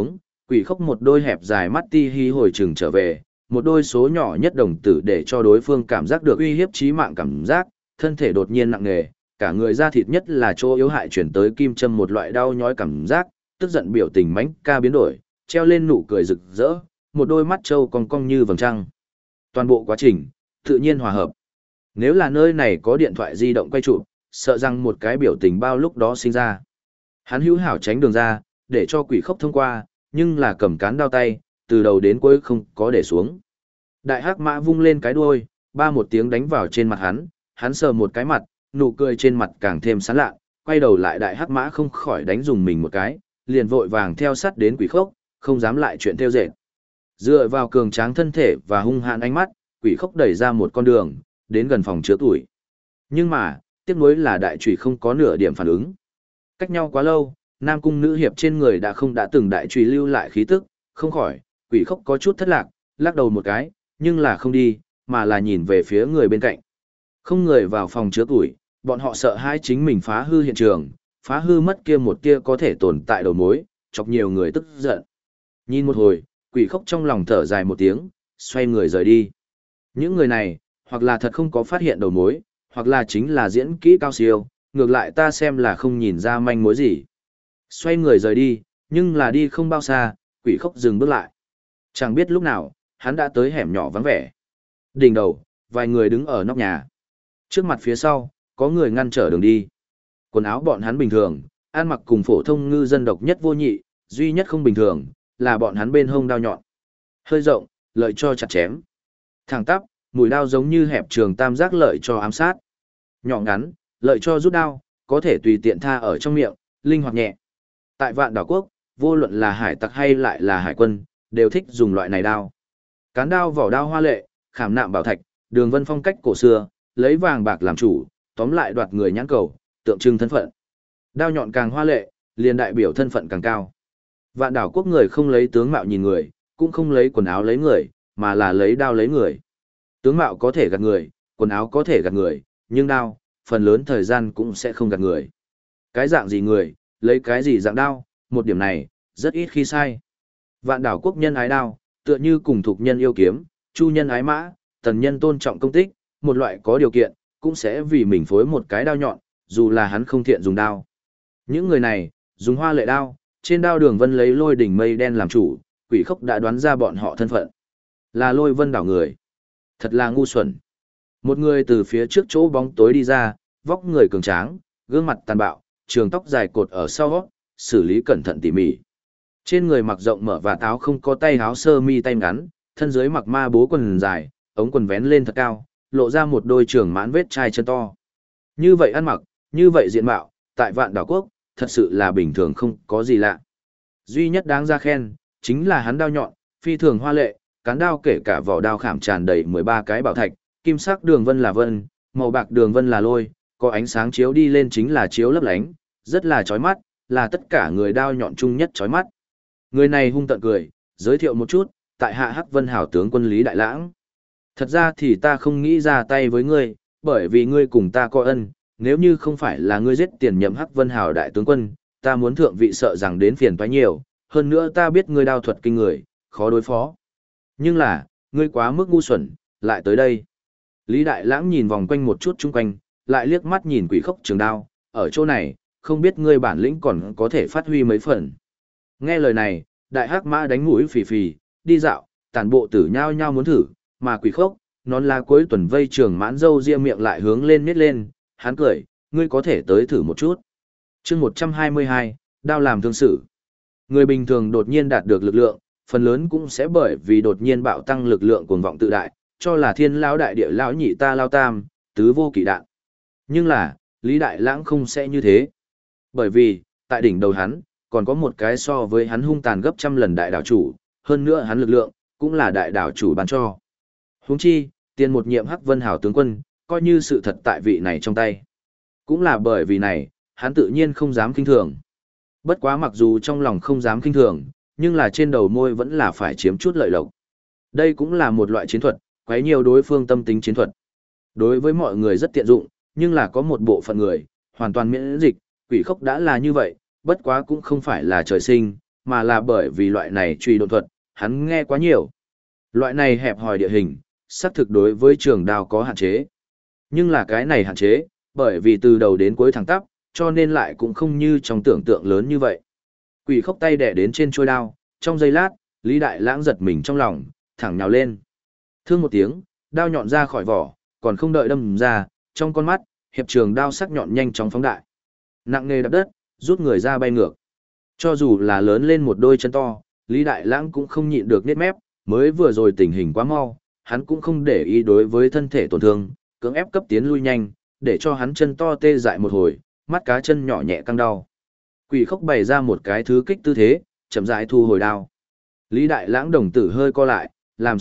Quỷ khốc một đôi hẹp dài mắt ti hí hồi trừng trở về, một đôi số nhỏ nhất đồng tử để cho đối phương cảm giác được uy hiếp chí mạng cảm giác, thân thể đột nhiên nặng nề, cả người da thịt nhất là chỗ yếu hại chuyển tới kim châm một loại đau nhói cảm giác, tức giận biểu tình mãnh ca biến đổi, treo lên nụ cười rực rỡ, một đôi mắt trâu cong cong như vầng trăng. Toàn bộ quá trình, tự nhiên hòa hợp. Nếu là nơi này có điện thoại di động quay chụp, sợ rằng một cái biểu tình bao lúc đó sinh ra. Hắn hữu hảo tránh đường ra, để cho quỷ khốc thông qua, nhưng là cầm cán đao tay, từ đầu đến cuối không có để xuống. Đại hắc mã vung lên cái đuôi, ba một tiếng đánh vào trên mặt hắn sờ một cái mặt, nụ cười trên mặt càng thêm sán lạ, quay đầu lại đại hắc mã không khỏi đánh dùng mình một cái, liền vội vàng theo sát đến quỷ khốc, không dám lại chuyện theo dệt. Dựa vào cường tráng thân thể và hung hãn ánh mắt, quỷ khốc đẩy ra một con đường, đến gần phòng chứa tuổi. Nhưng mà, tiếc nuối là đại chủy không có nửa điểm phản ứng. Cách nhau quá lâu, nam cung nữ hiệp trên người đã từng đại chủy lưu lại khí tức, không khỏi, quỷ khốc có chút thất lạc, lắc đầu một cái, nhưng là không đi, mà là nhìn về phía người bên cạnh. Không người vào phòng chứa tuổi, bọn họ sợ hai chính mình phá hư hiện trường, phá hư mất kia một kia có thể tồn tại đầu mối, chọc nhiều người tức giận. Nhìn một hồi, quỷ khốc trong lòng thở dài một tiếng, xoay người rời đi. Những người này, hoặc là thật không có phát hiện đầu mối, hoặc là chính là diễn kỹ cao siêu, ngược lại ta xem là không nhìn ra manh mối gì. Xoay người rời đi, nhưng là đi không bao xa, quỷ khốc dừng bước lại. Chẳng biết lúc nào, hắn đã tới hẻm nhỏ vắng vẻ. Đỉnh đầu, vài người đứng ở nóc nhà. Trước mặt phía sau, có người ngăn trở đường đi. Quần áo bọn hắn bình thường, ăn mặc cùng phổ thông ngư dân độc nhất vô nhị, duy nhất không bình thường, là bọn hắn bên hông đao nhọn. Hơi rộng, lợi cho chặt chém. Thẳng tắp, mũi đao giống như hẹp trường tam giác lợi cho ám sát. Nhỏ ngắn, lợi cho rút đao, có thể tùy tiện tha ở trong miệng, linh hoạt nhẹ. Tại Vạn Đảo Quốc, vô luận là hải tặc hay lại là hải quân, đều thích dùng loại này đao. Cán đao vỏ đao hoa lệ, khảm nạm bảo thạch, đường vân phong cách cổ xưa, lấy vàng bạc làm chủ, tóm lại đoạt người nhãn cầu, tượng trưng thân phận. Đao nhọn càng hoa lệ, liền đại biểu thân phận càng cao. Vạn Đảo Quốc người không lấy tướng mạo nhìn người, cũng không lấy quần áo lấy người, mà là lấy đao lấy người. Tướng mạo có thể gạt người, quần áo có thể gạt người, nhưng đao, phần lớn thời gian cũng sẽ không gạt người. Cái dạng gì người, lấy cái gì dạng đao, một điểm này, rất ít khi sai. Vạn Đảo Quốc nhân ái đao, tựa như cùng thuộc nhân yêu kiếm, chu nhân ái mã, tần nhân tôn trọng công tích, một loại có điều kiện, cũng sẽ vì mình phối một cái đao nhọn, dù là hắn không thiện dùng đao. Những người này, dùng hoa lệ đao, trên đao đường vân lấy lôi đỉnh mây đen làm chủ, quỷ khốc đã đoán ra bọn họ thân phận. Là lôi vân đảo người. Thật là ngu xuẩn. Một người từ phía trước chỗ bóng tối đi ra, vóc người cường tráng, gương mặt tàn bạo, trường tóc dài cột ở sau, xử lý cẩn thận tỉ mỉ. Trên người mặc rộng mở và áo không có tay áo sơ mi tay ngắn, thân dưới mặc ma bố quần dài, ống quần vén lên thật cao, lộ ra một đôi trường mãn vết chai chân to. Như vậy ăn mặc, như vậy diện mạo, tại Vạn Đảo Quốc, thật sự là bình thường không có gì lạ. Duy nhất đáng ra khen, chính là hắn đao nhọn, phi thường hoa lệ, cán đao kể cả vỏ đao khảm tràn đầy 13 cái bảo thạch, kim sắc đường vân là vân, màu bạc đường vân là lôi, có ánh sáng chiếu đi lên chính là chiếu lấp lánh, rất là chói mắt, là tất cả người đao nhọn chung nhất chói mắt. Người này hung tợn cười, giới thiệu một chút, tại hạ Hắc Vân Hảo tướng quân Lý Đại Lãng. Thật ra thì ta không nghĩ ra tay với ngươi, bởi vì ngươi cùng ta có ân, nếu như không phải là ngươi giết tiền nhậm Hắc Vân Hảo đại tướng quân, ta muốn thượng vị sợ rằng đến phiền toái nhiều, hơn nữa ta biết ngươi đao thuật kinh người, khó đối phó. Nhưng là, ngươi quá mức ngu xuẩn, lại tới đây. Lý Đại Lãng nhìn vòng quanh một chút chung quanh, lại liếc mắt nhìn quỷ khốc trường đao, ở chỗ này, không biết ngươi bản lĩnh còn có thể phát huy mấy phần. Nghe lời này, đại hắc mã đánh mũi phì phì, đi dạo, tản bộ tử nhao nhao muốn thử, mà quỷ khốc, nón lá cuối tuần vây trường mãn dâu ria miệng lại hướng lên miết lên, hắn cười, ngươi có thể tới thử một chút. chương 122, đao làm thương sự. Người bình thường đột nhiên đạt được lực lượng, phần lớn cũng sẽ bởi vì đột nhiên bạo tăng lực lượng cuồng vọng tự đại, cho là thiên lão đại địa lão nhị ta lao tam, tứ vô kỵ đạn. Nhưng là, Lý Đại Lãng không sẽ như thế. Bởi vì, tại đỉnh đầu hắn, còn có một cái so với hắn hung tàn gấp trăm lần đại đảo chủ, hơn nữa hắn lực lượng, cũng là đại đảo chủ ban cho. Huống chi, tiền một nhiệm Hắc Vân Hảo tướng quân, coi như sự thật tại vị này trong tay. Cũng là bởi vì này, hắn tự nhiên không dám kinh thường. Bất quá mặc dù trong lòng không dám kinh thường, nhưng là trên đầu môi vẫn là phải chiếm chút lợi lộc. Đây cũng là một loại chiến thuật, quấy nhiều đối phương tâm tính chiến thuật. Đối với mọi người rất tiện dụng, nhưng là có một bộ phận người, hoàn toàn miễn dịch, quỷ khốc đã là như vậy, bất quá cũng không phải là trời sinh, mà là bởi vì loại này truy độn thuật, hắn nghe quá nhiều. Loại này hẹp hòi địa hình, xác thực đối với trường đao có hạn chế. Nhưng là cái này hạn chế, bởi vì từ đầu đến cuối thẳng tắp, cho nên lại cũng không như trong tưởng tượng lớn như vậy. Quỷ khốc tay đè đến trên chuôi đao, trong giây lát, Lý Đại Lãng giật mình trong lòng, thẳng nhào lên. Thương một tiếng, đao nhọn ra khỏi vỏ, còn không đợi đâm ra, trong con mắt, hiệp trường đao sắc nhọn nhanh chóng phóng đại. Nặng nề đập đất, rút người ra bay ngược. Cho dù là lớn lên một đôi chân to, Lý Đại Lãng cũng không nhịn được nết mép, mới vừa rồi tình hình quá mau, hắn cũng không để ý đối với thân thể tổn thương, cưỡng ép cấp tiến lui nhanh, để cho hắn chân to tê dại một hồi, mắt cá chân nhỏ nhẹ căng đau. Quỷ khốc bày ra một cái thứ kích tư thế, chậm rãi thu hồi đao. Lý Đại Lãng đồng tử hơi co lại, làm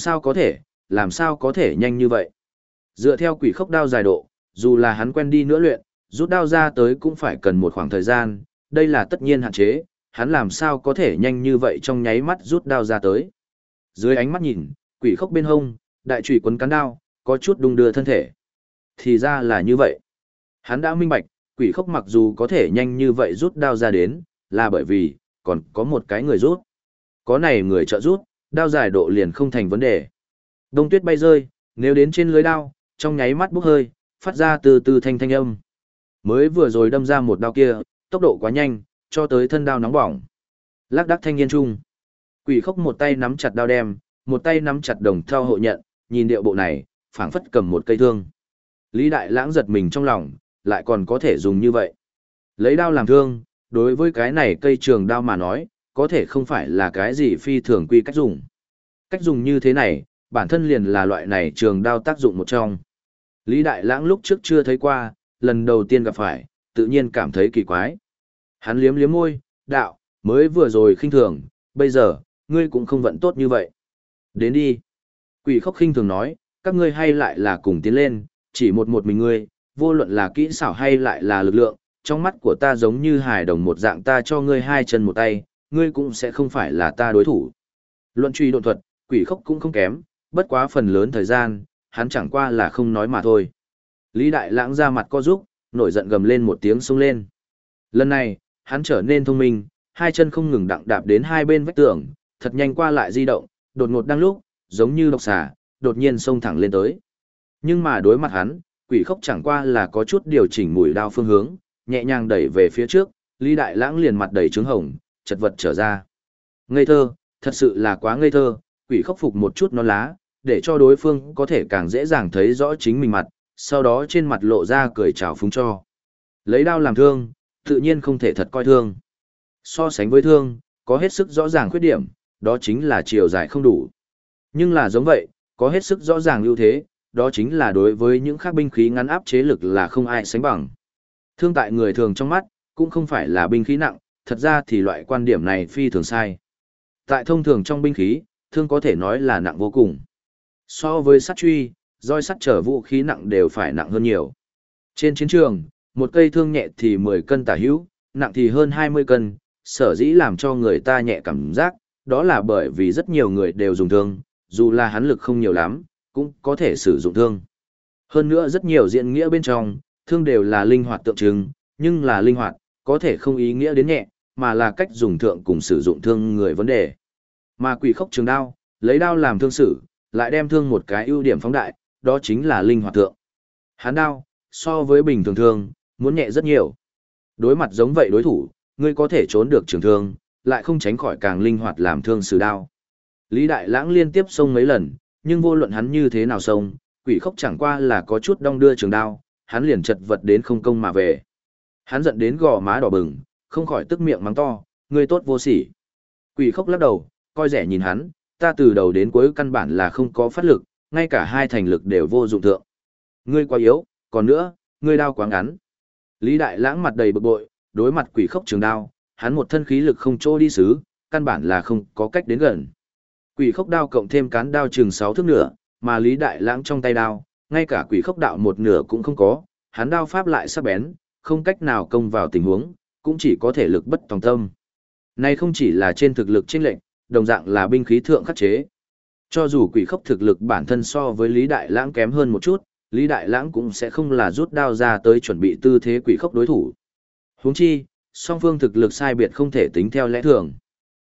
sao có thể nhanh như vậy. Dựa theo quỷ khốc đao dài độ, dù là hắn quen đi nữa luyện, rút đao ra tới cũng phải cần một khoảng thời gian, đây là tất nhiên hạn chế, hắn làm sao có thể nhanh như vậy trong nháy mắt rút đao ra tới. Dưới ánh mắt nhìn, quỷ khốc bên hông, đại chùy quấn cán đao, có chút đung đưa thân thể. Thì ra là như vậy. Hắn đã minh bạch, quỷ khốc mặc dù có thể nhanh như vậy rút đao ra đến, là bởi vì, còn có một cái người rút. Có này người trợ rút, đao dài độ liền không thành vấn đề. Đông tuyết bay rơi, nếu đến trên lưới đao, trong nháy mắt bốc hơi, phát ra từ từ thanh âm. Mới vừa rồi đâm ra một đao kia, tốc độ quá nhanh, cho tới thân đao nóng bỏng. Lác đác thanh yên trung. Quỷ khốc một tay nắm chặt đao đem, một tay nắm chặt đồng thau hộ nhận, nhìn điệu bộ này, phảng phất cầm một cây thương. Lý Đại Lãng giật mình trong lòng, lại còn có thể dùng như vậy. Lấy đao làm thương, đối với cái này cây trường đao mà nói, có thể không phải là cái gì phi thường quy cách dùng. Cách dùng như thế này, bản thân liền là loại này trường đao tác dụng một trong. Lý Đại Lãng lúc trước chưa thấy qua, lần đầu tiên gặp phải, tự nhiên cảm thấy kỳ quái. Hắn liếm liếm môi, đạo, mới vừa rồi khinh thường, bây giờ, ngươi cũng không vận tốt như vậy. Đến đi. Quỷ khốc khinh thường nói, các ngươi hay lại là cùng tiến lên, chỉ một mình ngươi, vô luận là kỹ xảo hay lại là lực lượng, trong mắt của ta giống như hài đồng một dạng, ta cho ngươi hai chân một tay, ngươi cũng sẽ không phải là ta đối thủ. Luận truy độn thuật, quỷ khốc cũng không kém, bất quá phần lớn thời gian, hắn chẳng qua là không nói mà thôi. Lý Đại Lãng ra mặt co rúc, nổi giận gầm lên một tiếng xông lên. Lần này, hắn trở nên thông minh, hai chân không ngừng đặng đạp đến hai bên vách tường, thật nhanh qua lại di động, đột ngột đang lúc, giống như độc xà, đột nhiên xông thẳng lên tới. Nhưng mà đối mặt hắn, quỷ khốc chẳng qua là có chút điều chỉnh mũi đao phương hướng, nhẹ nhàng đẩy về phía trước, Lý Đại Lãng liền mặt đầy trướng hồng, chật vật trở ra. Ngây thơ, thật sự là quá ngây thơ, quỷ khốc phục một chút non lá, để cho đối phương có thể càng dễ dàng thấy rõ chính mình mặt, sau đó trên mặt lộ ra cười chào phúng cho. Lấy đao làm thương, tự nhiên không thể thật coi thương. So sánh với thương, có hết sức rõ ràng khuyết điểm, đó chính là chiều dài không đủ. Nhưng là giống vậy, có hết sức rõ ràng ưu thế, đó chính là đối với những khác binh khí ngắn áp chế lực là không ai sánh bằng. Thương tại người thường trong mắt, cũng không phải là binh khí nặng, thật ra thì loại quan điểm này phi thường sai. Tại thông thường trong binh khí, thương có thể nói là nặng vô cùng. So với sắt truy, roi sắt trở vũ khí nặng đều phải nặng hơn nhiều. Trên chiến trường, một cây thương nhẹ thì 10 cân tả hữu, nặng thì hơn 20 cân, sở dĩ làm cho người ta nhẹ cảm giác, đó là bởi vì rất nhiều người đều dùng thương, dù là hắn lực không nhiều lắm, cũng có thể sử dụng thương. Hơn nữa rất nhiều diện nghĩa bên trong, thương đều là linh hoạt tượng trưng, nhưng là linh hoạt, có thể không ý nghĩa đến nhẹ, mà là cách dùng thượng cùng sử dụng thương người vấn đề. Mà quỷ khốc trường đao, lấy đao làm thương sử, lại đem thương một cái ưu điểm phóng đại, đó chính là linh hoạt thượng. Hán đao, so với bình thường thương, muốn nhẹ rất nhiều. Đối mặt giống vậy đối thủ, ngươi có thể trốn được trường thương, lại không tránh khỏi càng linh hoạt làm thương sử đao. Lý Đại Lãng liên tiếp xông mấy lần, nhưng vô luận hắn như thế nào xông, quỷ khốc chẳng qua là có chút đong đưa trường đao, hắn liền chật vật đến không công mà về. Hắn giận đến gò má đỏ bừng, không khỏi tức miệng mắng to, ngươi tốt vô sỉ. Quỷ khốc lắc đầu, coi rẻ nhìn hắn, ta từ đầu đến cuối căn bản là không có phát lực, ngay cả hai thành lực đều vô dụng thượng. Ngươi quá yếu, còn nữa, ngươi đao quá ngắn. Lý Đại Lãng mặt đầy bực bội, đối mặt quỷ khốc trường đao, hắn một thân khí lực không chỗ đi xứ, căn bản là không có cách đến gần. Quỷ khốc đao cộng thêm cán đao chừng 6 thước nửa, mà Lý Đại Lãng trong tay đao, ngay cả quỷ khốc đạo một nửa cũng không có, hắn đao pháp lại sắc bén, không cách nào công vào tình huống, cũng chỉ có thể lực bất tòng tâm. Này không chỉ là trên thực lực chênh lệch, đồng dạng là binh khí thượng khắc chế. Cho dù quỷ khốc thực lực bản thân so với Lý Đại Lãng kém hơn một chút, Lý Đại Lãng cũng sẽ không là rút đao ra tới chuẩn bị tư thế quỷ khốc đối thủ. Huống chi, song phương thực lực sai biệt không thể tính theo lẽ thường.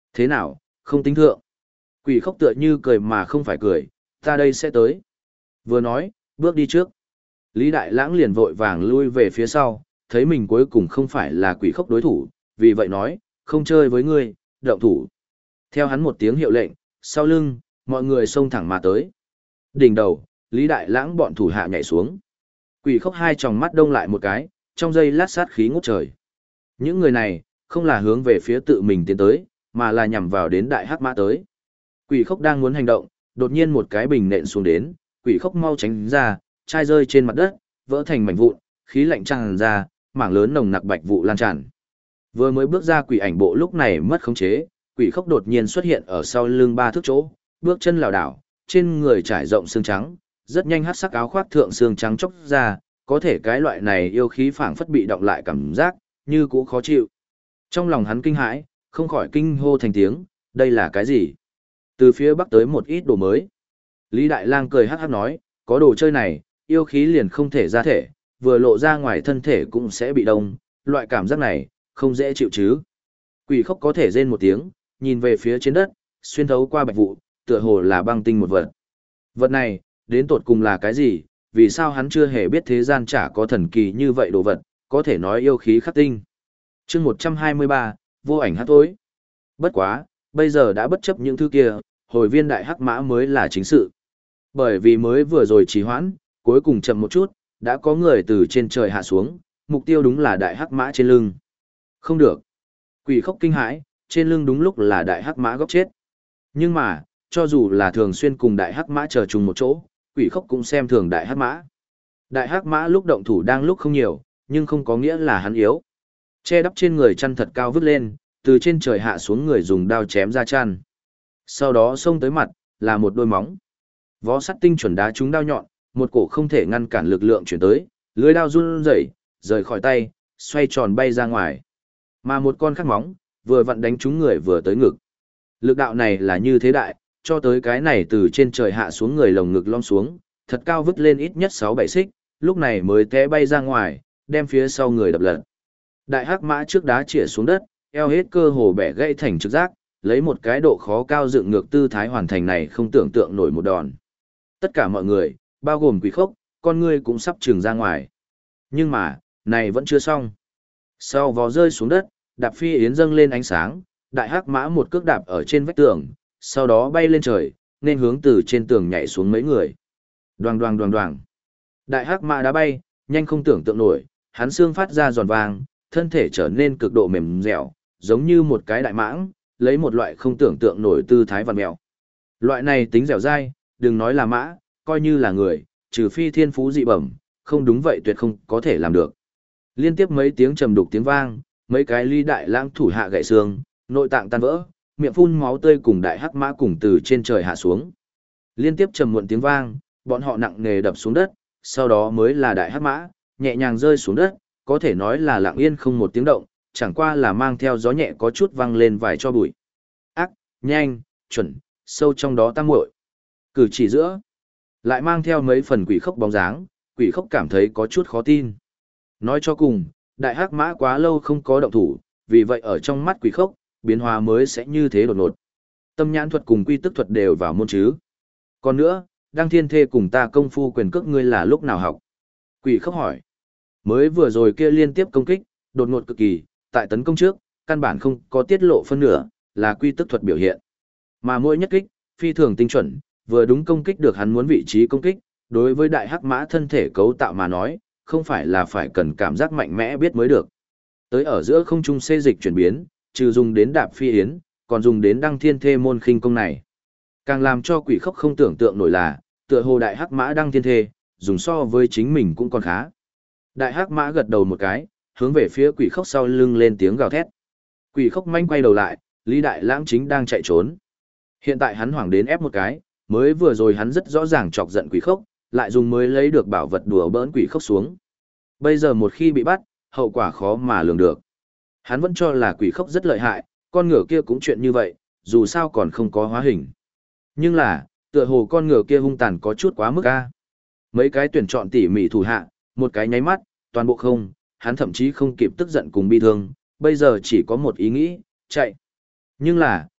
Thế nào, không tính thượng. Quỷ khốc tựa như cười mà không phải cười, ta đây sẽ tới. Vừa nói, bước đi trước. Lý Đại Lãng liền vội vàng lui về phía sau, thấy mình cuối cùng không phải là quỷ khốc đối thủ, vì vậy nói, không chơi với ngươi, động thủ. Theo hắn một tiếng hiệu lệnh, sau lưng, mọi người xông thẳng mà tới. Đỉnh đầu, Lý Đại Lãng bọn thủ hạ nhảy xuống. Quỷ khốc hai tròng mắt đông lại một cái, trong giây lát sát khí ngút trời. Những người này, không là hướng về phía tự mình tiến tới, mà là nhằm vào đến đại hắc mã tới. Quỷ khốc đang muốn hành động, đột nhiên một cái bình nện xuống đến, quỷ khốc mau tránh ra, chai rơi trên mặt đất, vỡ thành mảnh vụn, khí lạnh tràn ra, mảng lớn nồng nặc bạch vụ lan tràn. Vừa mới bước ra quỷ ảnh bộ lúc này mất khống chế, quỷ khốc đột nhiên xuất hiện ở sau lưng 3 thước chỗ, bước chân lảo đảo, trên người trải rộng xương trắng, rất nhanh hắc sắc áo khoác thượng xương trắng chốc ra, có thể cái loại này yêu khí phảng phất bị động lại cảm giác, như cũ khó chịu. Trong lòng hắn kinh hãi, không khỏi kinh hô thành tiếng, đây là cái gì? Từ phía bắc tới một ít đồ mới. Lý Đại Lang cười hắc hắc nói, có đồ chơi này, yêu khí liền không thể ra thể, vừa lộ ra ngoài thân thể cũng sẽ bị đông, loại cảm giác này, không dễ chịu chứ. Quỷ khốc có thể rên một tiếng, nhìn về phía trên đất, xuyên thấu qua bạch vụ, tựa hồ là băng tinh một vật. Vật này, đến tột cùng là cái gì, vì sao hắn chưa hề biết thế gian chả có thần kỳ như vậy đồ vật, có thể nói yêu khí khắc tinh. Chương 123, vô ảnh hắc tối. Bất quá, bây giờ đã bất chấp những thứ kia, hồi viên đại hắc mã mới là chính sự. Bởi vì mới vừa rồi trì hoãn, cuối cùng chậm một chút, đã có người từ trên trời hạ xuống, mục tiêu đúng là đại hắc mã trên lưng. Không được. Quỷ khốc kinh hãi, trên lưng đúng lúc là đại hắc mã góc chết. Nhưng mà, cho dù là thường xuyên cùng đại hắc mã chờ chung một chỗ, quỷ khốc cũng xem thường đại hắc mã. Đại hắc mã lúc động thủ đang lúc không nhiều, nhưng không có nghĩa là hắn yếu. Che đắp trên người chăn thật cao vứt lên, từ trên trời hạ xuống người dùng đao chém ra chăn. Sau đó xông tới mặt, là một đôi móng. Vó sắt tinh chuẩn đá trúng đao nhọn, một cổ không thể ngăn cản lực lượng chuyển tới, lưới đao run rẩy, rời khỏi tay, xoay tròn bay ra ngoài. Mà một con khác móng, vừa vặn đánh trúng người vừa tới ngực. Lực đạo này là như thế đại, cho tới cái này từ trên trời hạ xuống người lồng ngực lom xuống, thật cao vứt lên ít nhất 6-7 xích, lúc này mới té bay ra ngoài, đem phía sau người đập lật. Đại hắc mã trước đá chĩa xuống đất, eo hết cơ hồ bẻ gãy thành trực giác, lấy một cái độ khó cao dựng ngược tư thái hoàn thành này không tưởng tượng nổi một đòn. Tất cả mọi người, bao gồm quỷ khốc, con ngươi cũng sắp trừng ra ngoài. Nhưng mà, này vẫn chưa xong. Sau vó rơi xuống đất, đạp phi yến dâng lên ánh sáng, đại hắc mã một cước đạp ở trên vách tường, sau đó bay lên trời, nên hướng từ trên tường nhảy xuống mấy người. Đoàng đoàng đoàng đoàng. Đại hắc mã đá bay, nhanh không tưởng tượng nổi, hắn xương phát ra giòn vàng, thân thể trở nên cực độ mềm dẻo, giống như một cái đại mãng, lấy một loại không tưởng tượng nổi tư thái vặn mèo. Loại này tính dẻo dai, đừng nói là mã, coi như là người, trừ phi thiên phú dị bẩm, không đúng vậy tuyệt không có thể làm được. Liên tiếp mấy tiếng trầm đục tiếng vang, mấy cái Lý Đại Lãng thủ hạ gãy xương, nội tạng tan vỡ, miệng phun máu tươi cùng đại hắc mã cùng từ trên trời hạ xuống. Liên tiếp trầm muộn tiếng vang, bọn họ nặng nề đập xuống đất, sau đó mới là đại hắc mã, nhẹ nhàng rơi xuống đất, có thể nói là lặng yên không một tiếng động, chẳng qua là mang theo gió nhẹ có chút vang lên vài cho bụi. Ác, nhanh, chuẩn, sâu trong đó tam muội. Cử chỉ giữa, lại mang theo mấy phần quỷ khốc bóng dáng, quỷ khốc cảm thấy có chút khó tin. Nói cho cùng, đại hắc mã quá lâu không có động thủ, vì vậy ở trong mắt quỷ khốc, biến hóa mới sẽ như thế đột ngột. Tâm nhãn thuật cùng quy tức thuật đều vào môn chứ. Còn nữa, Đăng Thiên Thê cùng ta công phu quyền cước ngươi là lúc nào học? Quỷ khốc hỏi. Mới vừa rồi kia liên tiếp công kích, đột ngột cực kỳ, tại tấn công trước, căn bản không có tiết lộ phân nửa, là quy tức thuật biểu hiện. Mà mỗi nhất kích, phi thường tinh chuẩn, vừa đúng công kích được hắn muốn vị trí công kích, đối với đại hắc mã thân thể cấu tạo mà nói, không phải là phải cần cảm giác mạnh mẽ biết mới được. Tới ở giữa không trung xê dịch chuyển biến, trừ dùng đến đạp phi yến, còn dùng đến Đăng Thiên Thê môn khinh công này. Càng làm cho quỷ khốc không tưởng tượng nổi là, tựa hồ đại hắc mã Đăng Thiên Thê, dùng so với chính mình cũng còn khá. Đại hắc mã gật đầu một cái, hướng về phía quỷ khốc sau lưng lên tiếng gào thét. Quỷ khốc manh quay đầu lại, Lý Đại Lãng chính đang chạy trốn. Hiện tại hắn hoảng đến ép một cái, mới vừa rồi hắn rất rõ ràng chọc giận quỷ khốc, lại dùng mới lấy được bảo vật đùa bỡn quỷ khốc xuống. Bây giờ một khi bị bắt, hậu quả khó mà lường được. Hắn vẫn cho là quỷ khốc rất lợi hại, con ngựa kia cũng chuyện như vậy, dù sao còn không có hóa hình. Nhưng là, tựa hồ con ngựa kia hung tàn có chút quá mức a. Mấy cái tuyển chọn tỉ mỉ thủ hạ, một cái nháy mắt, toàn bộ không, hắn thậm chí không kịp tức giận cùng bi thương, bây giờ chỉ có một ý nghĩ, chạy. Nhưng là,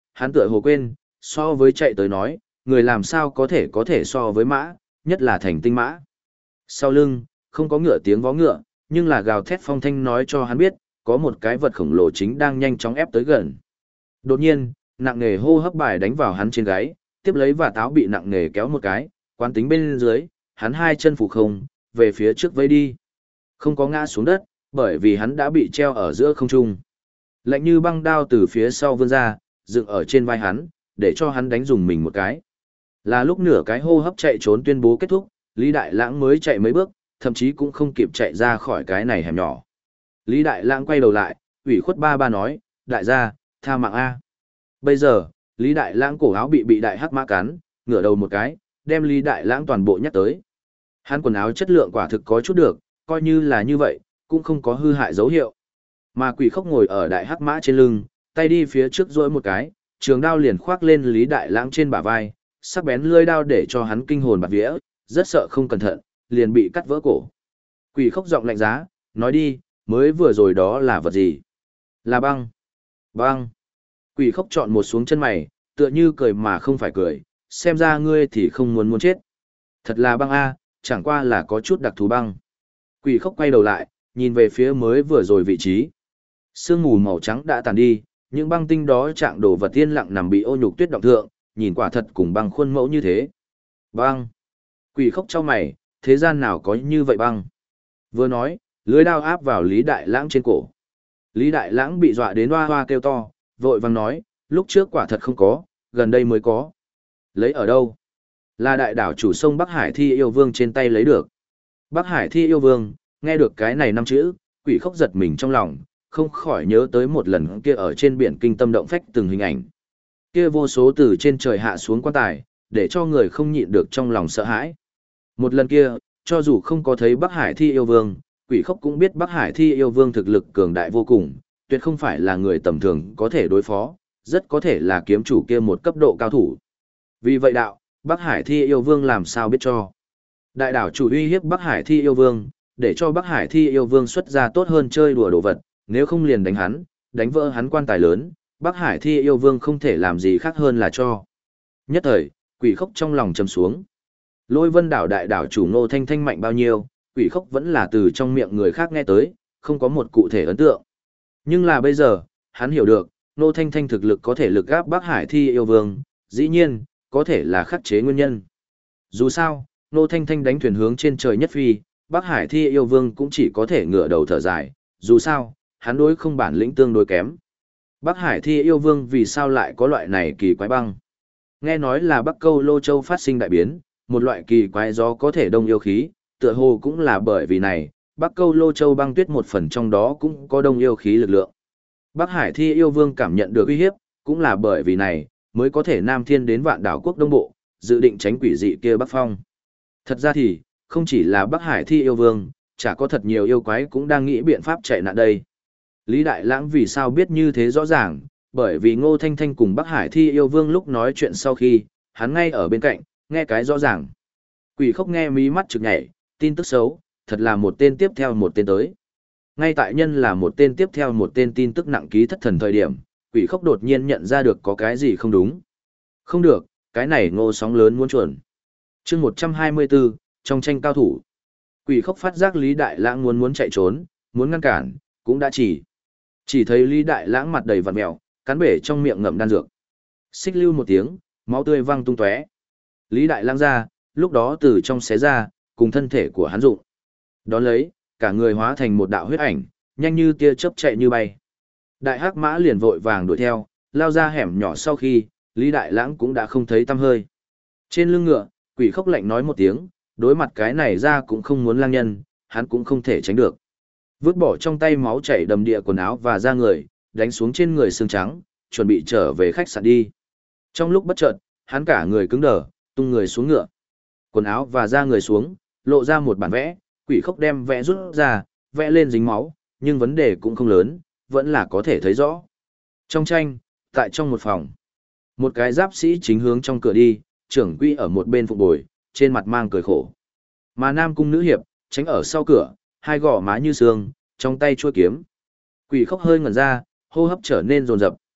hắn tựa hồ quên, so với chạy tới nói, người làm sao có thể so với mã, nhất là thành tinh mã. Sau lưng, không có ngựa tiếng vó ngựa, nhưng là gào thét phong thanh nói cho hắn biết, có một cái vật khổng lồ chính đang nhanh chóng ép tới gần. Đột nhiên, nặng nề hô hấp bài đánh vào hắn trên gáy, tiếp lấy và táo bị nặng nề kéo một cái, quán tính bên dưới, hắn hai chân phủ không, về phía trước vây đi. Không có ngã xuống đất, bởi vì hắn đã bị treo ở giữa không trung. Lạnh như băng đao từ phía sau vươn ra, dựng ở trên vai hắn, để cho hắn đánh dùng mình một cái. Là lúc nửa cái hô hấp chạy trốn tuyên bố kết thúc, Lý Đại Lãng mới chạy mấy bước, thậm chí cũng không kịp chạy ra khỏi cái này hẻm nhỏ. Lý Đại Lãng quay đầu lại, ủy khuất ba ba nói, đại gia, tha mạng A. Bây giờ, Lý Đại Lãng cổ áo bị đại hắc mã cắn, ngửa đầu một cái, đem Lý Đại Lãng toàn bộ nhắc tới. Hắn quần áo chất lượng quả thực có chút được, coi như là như vậy, cũng không có hư hại dấu hiệu. Mà Quỷ Khốc ngồi ở đại hắc mã trên lưng, tay đi phía trước duỗi một cái, trường đao liền khoác lên Lý Đại Lãng trên bả vai, sắc bén lưỡi đao để cho hắn kinh hồn bạt vía, rất sợ không cẩn thận, liền bị cắt vỡ cổ. Quỷ Khốc giọng lạnh giá, nói đi, mới vừa rồi đó là vật gì? Là băng. Băng. Quỷ Khốc chọn một xuống chân mày, tựa như cười mà không phải cười, xem ra ngươi thì không muốn chết. Thật là băng a, chẳng qua là có chút đặc thù băng. Quỷ Khốc quay đầu lại, nhìn về phía mới vừa rồi vị trí. Sương mù màu trắng đã tàn đi, những băng tinh đó trạng đồ vật yên lặng nằm bị ô nhục tuyết động thượng, nhìn quả thật cùng băng khuôn mẫu như thế. Băng. Quỷ Khốc chau mày, thế gian nào có như vậy băng? Vừa nói, lưới đao áp vào Lý Đại Lãng trên cổ. Lý Đại Lãng bị dọa đến hoa hoa kêu to, vội vàng nói, lúc trước quả thật không có, gần đây mới có. Lấy ở đâu? Là đại đảo chủ sông Bắc Hải Thi Yêu Vương trên tay lấy được. Bắc Hải Thi Yêu Vương, nghe được cái này năm chữ, Quỷ Khốc giật mình trong lòng, không khỏi nhớ tới một lần kia ở trên biển kinh tâm động phách từng hình ảnh. Kia vô số từ trên trời hạ xuống quan tài, để cho người không nhịn được trong lòng sợ hãi. Một lần kia, cho dù không có thấy Bắc Hải Thi Yêu Vương, Quỷ Khốc cũng biết Bắc Hải Thi Yêu Vương thực lực cường đại vô cùng, tuyệt không phải là người tầm thường có thể đối phó, rất có thể là kiếm chủ kia một cấp độ cao thủ. Vì vậy đạo, Bắc Hải Thi Yêu Vương làm sao biết cho. Đại đảo chủ uy hiếp Bắc Hải Thi Yêu Vương, để cho Bắc Hải Thi Yêu Vương xuất ra tốt hơn chơi đùa đồ vật, nếu không liền đánh hắn, đánh vỡ hắn quan tài lớn, Bắc Hải Thi Yêu Vương không thể làm gì khác hơn là cho. Nhất thời, Quỷ Khốc trong lòng trầm xuống. Lôi Vân đảo đại đảo chủ Ngô Thanh Thanh mạnh bao nhiêu, Quỷ Khốc vẫn là từ trong miệng người khác nghe tới, không có một cụ thể ấn tượng. Nhưng là bây giờ, hắn hiểu được, Ngô Thanh Thanh thực lực có thể lực gáp Bắc Hải Thi Yêu Vương, dĩ nhiên, có thể là khắc chế nguyên nhân. Dù sao, Ngô Thanh Thanh đánh thuyền hướng trên trời nhất phi, Bắc Hải Thi Yêu Vương cũng chỉ có thể ngửa đầu thở dài, dù sao, hắn đối không bản lĩnh tương đối kém. Bắc Hải Thi Yêu Vương vì sao lại có loại này kỳ quái băng? Nghe nói là Bắc Câu Lô Châu phát sinh đại biến, một loại kỳ quái gió có thể đông yêu khí, tựa hồ cũng là bởi vì này, Bắc Câu Lô Châu băng tuyết một phần trong đó cũng có đông yêu khí lực lượng. Bắc Hải Thi Yêu Vương cảm nhận được uy hiếp, cũng là bởi vì này, mới có thể Nam Thiên đến Vạn Đảo quốc Đông Bộ, dự định tránh quỷ dị kia Bắc Phong. Thật ra thì, không chỉ là Bắc Hải Thi Yêu Vương, chả có thật nhiều yêu quái cũng đang nghĩ biện pháp chạy nạn đây. Lý Đại Lãng vì sao biết như thế rõ ràng, bởi vì Ngô Thanh Thanh cùng Bắc Hải Thi Yêu Vương lúc nói chuyện sau khi, hắn ngay ở bên cạnh, nghe cái rõ ràng. Quỷ Khốc nghe mí mắt trực nhảy, tin tức xấu, thật là một tên tiếp theo một tên tới. Ngay tại nhân là một tên tiếp theo một tên tin tức nặng ký thất thần thời điểm, Quỷ Khốc đột nhiên nhận ra được có cái gì không đúng. Không được, cái này Ngô sóng lớn muốn chuẩn. Chương 124, trong tranh cao thủ. Quỷ Khốc phát giác Lý Đại Lãng muốn chạy trốn, muốn ngăn cản, cũng đã chỉ thấy Lý Đại Lãng mặt đầy vặn mèo, cắn bể trong miệng ngậm đan dược. Xích lưu một tiếng, máu tươi văng tung tóe. Lý Đại Lãng ra, lúc đó từ trong xé ra, cùng thân thể của hắn dụng. Đón lấy, cả người hóa thành một đạo huyết ảnh, nhanh như tia chớp chạy như bay. Đại hắc mã liền vội vàng đuổi theo, lao ra hẻm nhỏ sau khi, Lý Đại Lãng cũng đã không thấy tăm hơi. Trên lưng ngựa, Quỷ Khốc lạnh nói một tiếng, đối mặt cái này ra cũng không muốn lang nhân, hắn cũng không thể tránh được. Vứt bỏ trong tay máu chảy đầm địa quần áo và da người, đánh xuống trên người xương trắng, chuẩn bị trở về khách sạn đi. Trong lúc bất chợt, hắn cả người cứng đờ, tung người xuống ngựa. Quần áo và da người xuống, lộ ra một bản vẽ, Quỷ Khốc đem vẽ rút ra, vẽ lên dính máu, nhưng vấn đề cũng không lớn, vẫn là có thể thấy rõ. Trong tranh, tại trong một phòng, một cái giáp sĩ chính hướng trong cửa đi, trưởng quỹ ở một bên phục bồi, trên mặt mang cười khổ. Mà Nam Cung nữ hiệp, tránh ở sau cửa, hai gò má như sương, trong tay chuôi kiếm. Quỷ Khốc hơi ngẩn ra, hô hấp trở nên dồn dập.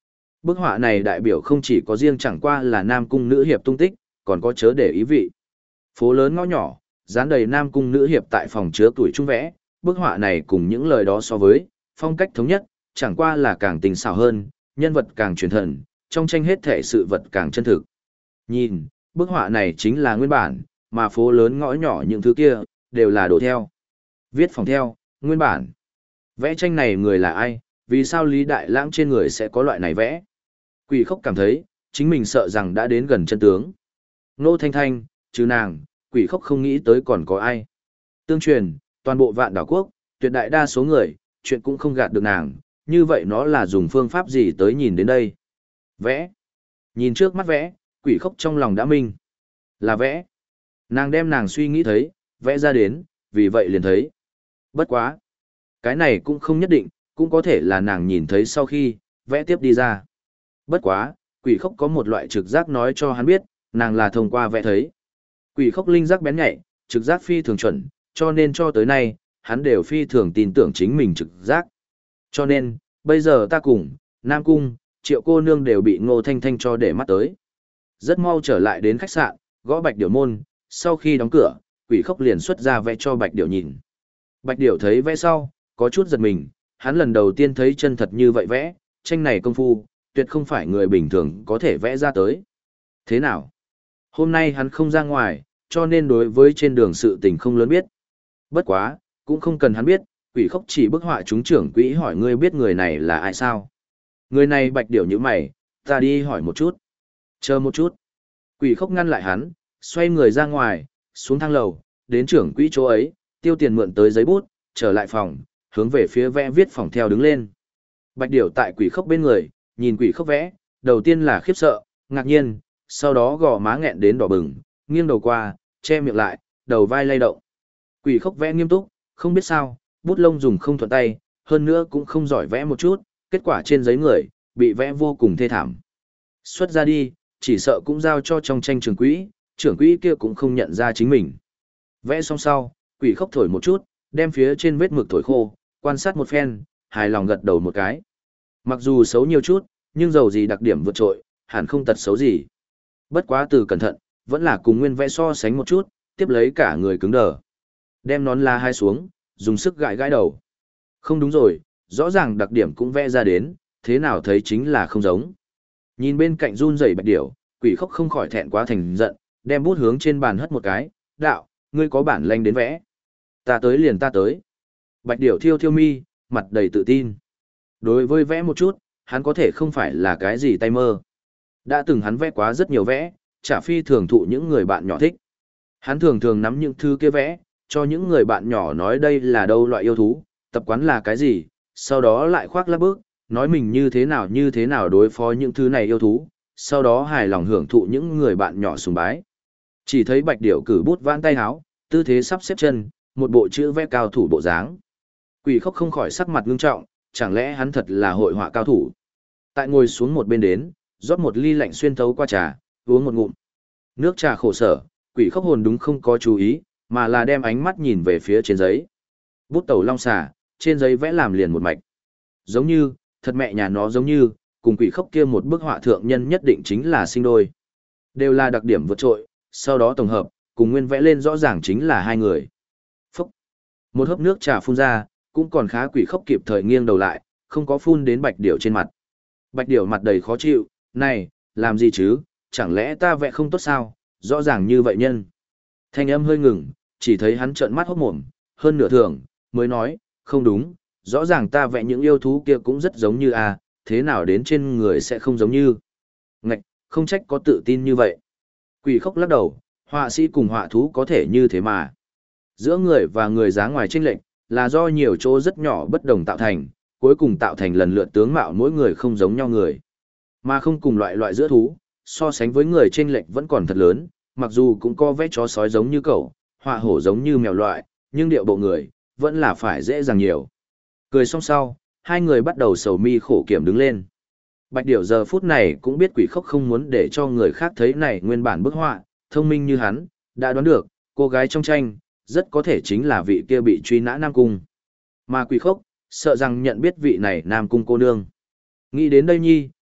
Bức họa này đại biểu không chỉ có riêng chẳng qua là Nam Cung nữ hiệp tung tích, còn có chớ để ý vị. Phố lớn ngõ nhỏ, dán đầy Nam Cung nữ hiệp tại phòng chứa tuổi trung vẽ, bức họa này cùng những lời đó so với, phong cách thống nhất, chẳng qua là càng tình xảo hơn, nhân vật càng truyền thần, trong tranh hết thể sự vật càng chân thực. Nhìn, bức họa này chính là nguyên bản, mà phố lớn ngõ nhỏ những thứ kia, đều là đồ theo. Viết phòng theo, nguyên bản. Vẽ tranh này người là ai, vì sao Lý Đại Lãng trên người sẽ có loại này vẽ? Quỷ Khốc cảm thấy, chính mình sợ rằng đã đến gần chân tướng. Nô Thanh Thanh, trừ nàng, Quỷ Khốc không nghĩ tới còn có ai. Tương truyền, toàn bộ Vạn Đảo Quốc, tuyệt đại đa số người, chuyện cũng không gạt được nàng, như vậy nó là dùng phương pháp gì tới nhìn đến đây? Vẽ. Nhìn trước mắt vẽ, Quỷ Khốc trong lòng đã minh. Là vẽ. Nàng đem nàng suy nghĩ thấy, vẽ ra đến, vì vậy liền thấy. Bất quá. Cái này cũng không nhất định, cũng có thể là nàng nhìn thấy sau khi, vẽ tiếp đi ra. Bất quá, Quỷ Khốc có một loại trực giác nói cho hắn biết, nàng là thông qua vẽ thấy. Quỷ Khốc linh giác bén nhạy, trực giác phi thường chuẩn, cho nên cho tới nay, hắn đều phi thường tin tưởng chính mình trực giác. Cho nên, bây giờ ta cùng, Nam Cung, Triệu cô nương đều bị Ngô Thanh Thanh cho để mắt tới. Rất mau trở lại đến khách sạn, gõ Bạch Điểu môn, sau khi đóng cửa, Quỷ Khốc liền xuất ra vẽ cho Bạch Điểu nhìn. Bạch Điểu thấy vẽ sau, có chút giật mình, hắn lần đầu tiên thấy chân thật như vậy vẽ, tranh này công phu, tuyệt không phải người bình thường có thể vẽ ra tới. Thế nào? Hôm nay hắn không ra ngoài, cho nên đối với trên đường sự tình không lớn biết. Bất quá, cũng không cần hắn biết, Quỷ Khốc chỉ bức họa chúng trưởng quỹ hỏi ngươi biết người này là ai sao. Người này Bạch Điểu như mày, ta đi hỏi một chút. Chờ một chút. Quỷ Khốc ngăn lại hắn, xoay người ra ngoài, xuống thang lầu, đến trưởng quỹ chỗ ấy, tiêu tiền mượn tới giấy bút, trở lại phòng, hướng về phía vẽ viết phòng theo đứng lên. Bạch Điểu tại Quỷ Khốc bên người, nhìn Quỷ Khốc vẽ, đầu tiên là khiếp sợ, ngạc nhiên, sau đó gò má nghẹn đến đỏ bừng, nghiêng đầu qua, che miệng lại, đầu vai lay động. Quỷ Khốc vẽ nghiêm túc, không biết sao, bút lông dùng không thuận tay, hơn nữa cũng không giỏi vẽ một chút, kết quả trên giấy người, bị vẽ vô cùng thê thảm. Xuất ra đi, chỉ sợ cũng giao cho trong tranh trưởng quỹ kia cũng không nhận ra chính mình. Vẽ xong sau, Quỷ Khốc thổi một chút, đem phía trên vết mực thổi khô, quan sát một phen, hài lòng gật đầu một cái. Mặc dù xấu nhiều chút, nhưng dầu gì đặc điểm vượt trội, hẳn không tật xấu gì. Bất quá từ cẩn thận, vẫn là cùng nguyên vẽ so sánh một chút, tiếp lấy cả người cứng đờ. Đem nón la hai xuống, dùng sức gãi gãi đầu. Không đúng rồi, rõ ràng đặc điểm cũng vẽ ra đến, thế nào thấy chính là không giống. Nhìn bên cạnh run rẩy Bạch Điểu, Quỷ Khốc không khỏi thẹn quá thành giận, đem bút hướng trên bàn hất một cái, đạo, ngươi có bản lĩnh đến vẽ. Ta tới liền ta tới. Bạch Điểu thiêu thiêu mi, mặt đầy tự tin. Đối với vẽ một chút, hắn có thể không phải là cái gì tay mơ. Đã từng hắn vẽ quá rất nhiều vẽ, chả phi thường thụ những người bạn nhỏ thích. Hắn thường thường nắm những thứ kia vẽ, cho những người bạn nhỏ nói đây là đâu loại yêu thú, tập quán là cái gì, sau đó lại khoác lác bước, nói mình như thế nào đối phó những thứ này yêu thú, sau đó hài lòng hưởng thụ những người bạn nhỏ sùng bái. Chỉ thấy Bạch Điểu cử bút vãn tay háo, tư thế sắp xếp chân, một bộ chữ vẽ cao thủ bộ dáng. Quỷ Khốc không khỏi sắc mặt ngưng trọng, chẳng lẽ hắn thật là hội họa cao thủ. Tại ngồi xuống một bên đến, rót một ly lạnh xuyên thấu qua trà, uống một ngụm. Nước trà khổ sở, Quỷ Khốc hồn đúng không có chú ý, mà là đem ánh mắt nhìn về phía trên giấy. Bút tẩu long xà, trên giấy vẽ làm liền một mạch. Giống như, thật mẹ nhà nó giống như, cùng Quỷ Khốc kia một bức họa thượng nhân nhất định chính là sinh đôi. Đều là đặc điểm vượt trội, sau đó tổng hợp, cùng nguyên vẽ lên rõ ràng chính là hai người. Phúc! Một hớp nước trà phun ra, cũng còn khá. Quỷ Khốc kịp thời nghiêng đầu lại, không có phun đến Bạch Điểu trên mặt. Bạch Điểu mặt đầy khó chịu, này, làm gì chứ, chẳng lẽ ta vẽ không tốt sao, rõ ràng như vậy nhân. Thanh âm hơi ngừng, chỉ thấy hắn trợn mắt hốt mồm, hơn nửa thường, mới nói, không đúng, rõ ràng ta vẽ những yêu thú kia cũng rất giống như a, thế nào đến trên người sẽ không giống như. Ngạch, không trách có tự tin như vậy. Quỷ Khốc lắc đầu, họa sĩ cùng họa thú có thể như thế mà. Giữa người và người dáng ngoài chênh lệch, là do nhiều chỗ rất nhỏ bất đồng tạo thành, cuối cùng tạo thành lần lượt tướng mạo mỗi người không giống nhau người. Mà không cùng loại giữa thú, so sánh với người chênh lệch vẫn còn thật lớn, mặc dù cũng có vẽ chó sói giống như cẩu, họa hổ giống như mèo loại, nhưng điệu bộ người, vẫn là phải dễ dàng nhiều. Cười xong sau, hai người bắt đầu sầu mi khổ kiểm đứng lên. Bạch Điểu giờ phút này cũng biết Quỷ Khốc không muốn để cho người khác thấy này nguyên bản bức họa, thông minh như hắn, đã đoán được, cô gái trong tranh, rất có thể chính là vị kia bị truy nã Nam Cung. Mà Quỷ Khốc, sợ rằng nhận biết vị này Nam Cung cô nương. Nghĩ đến đây nhi,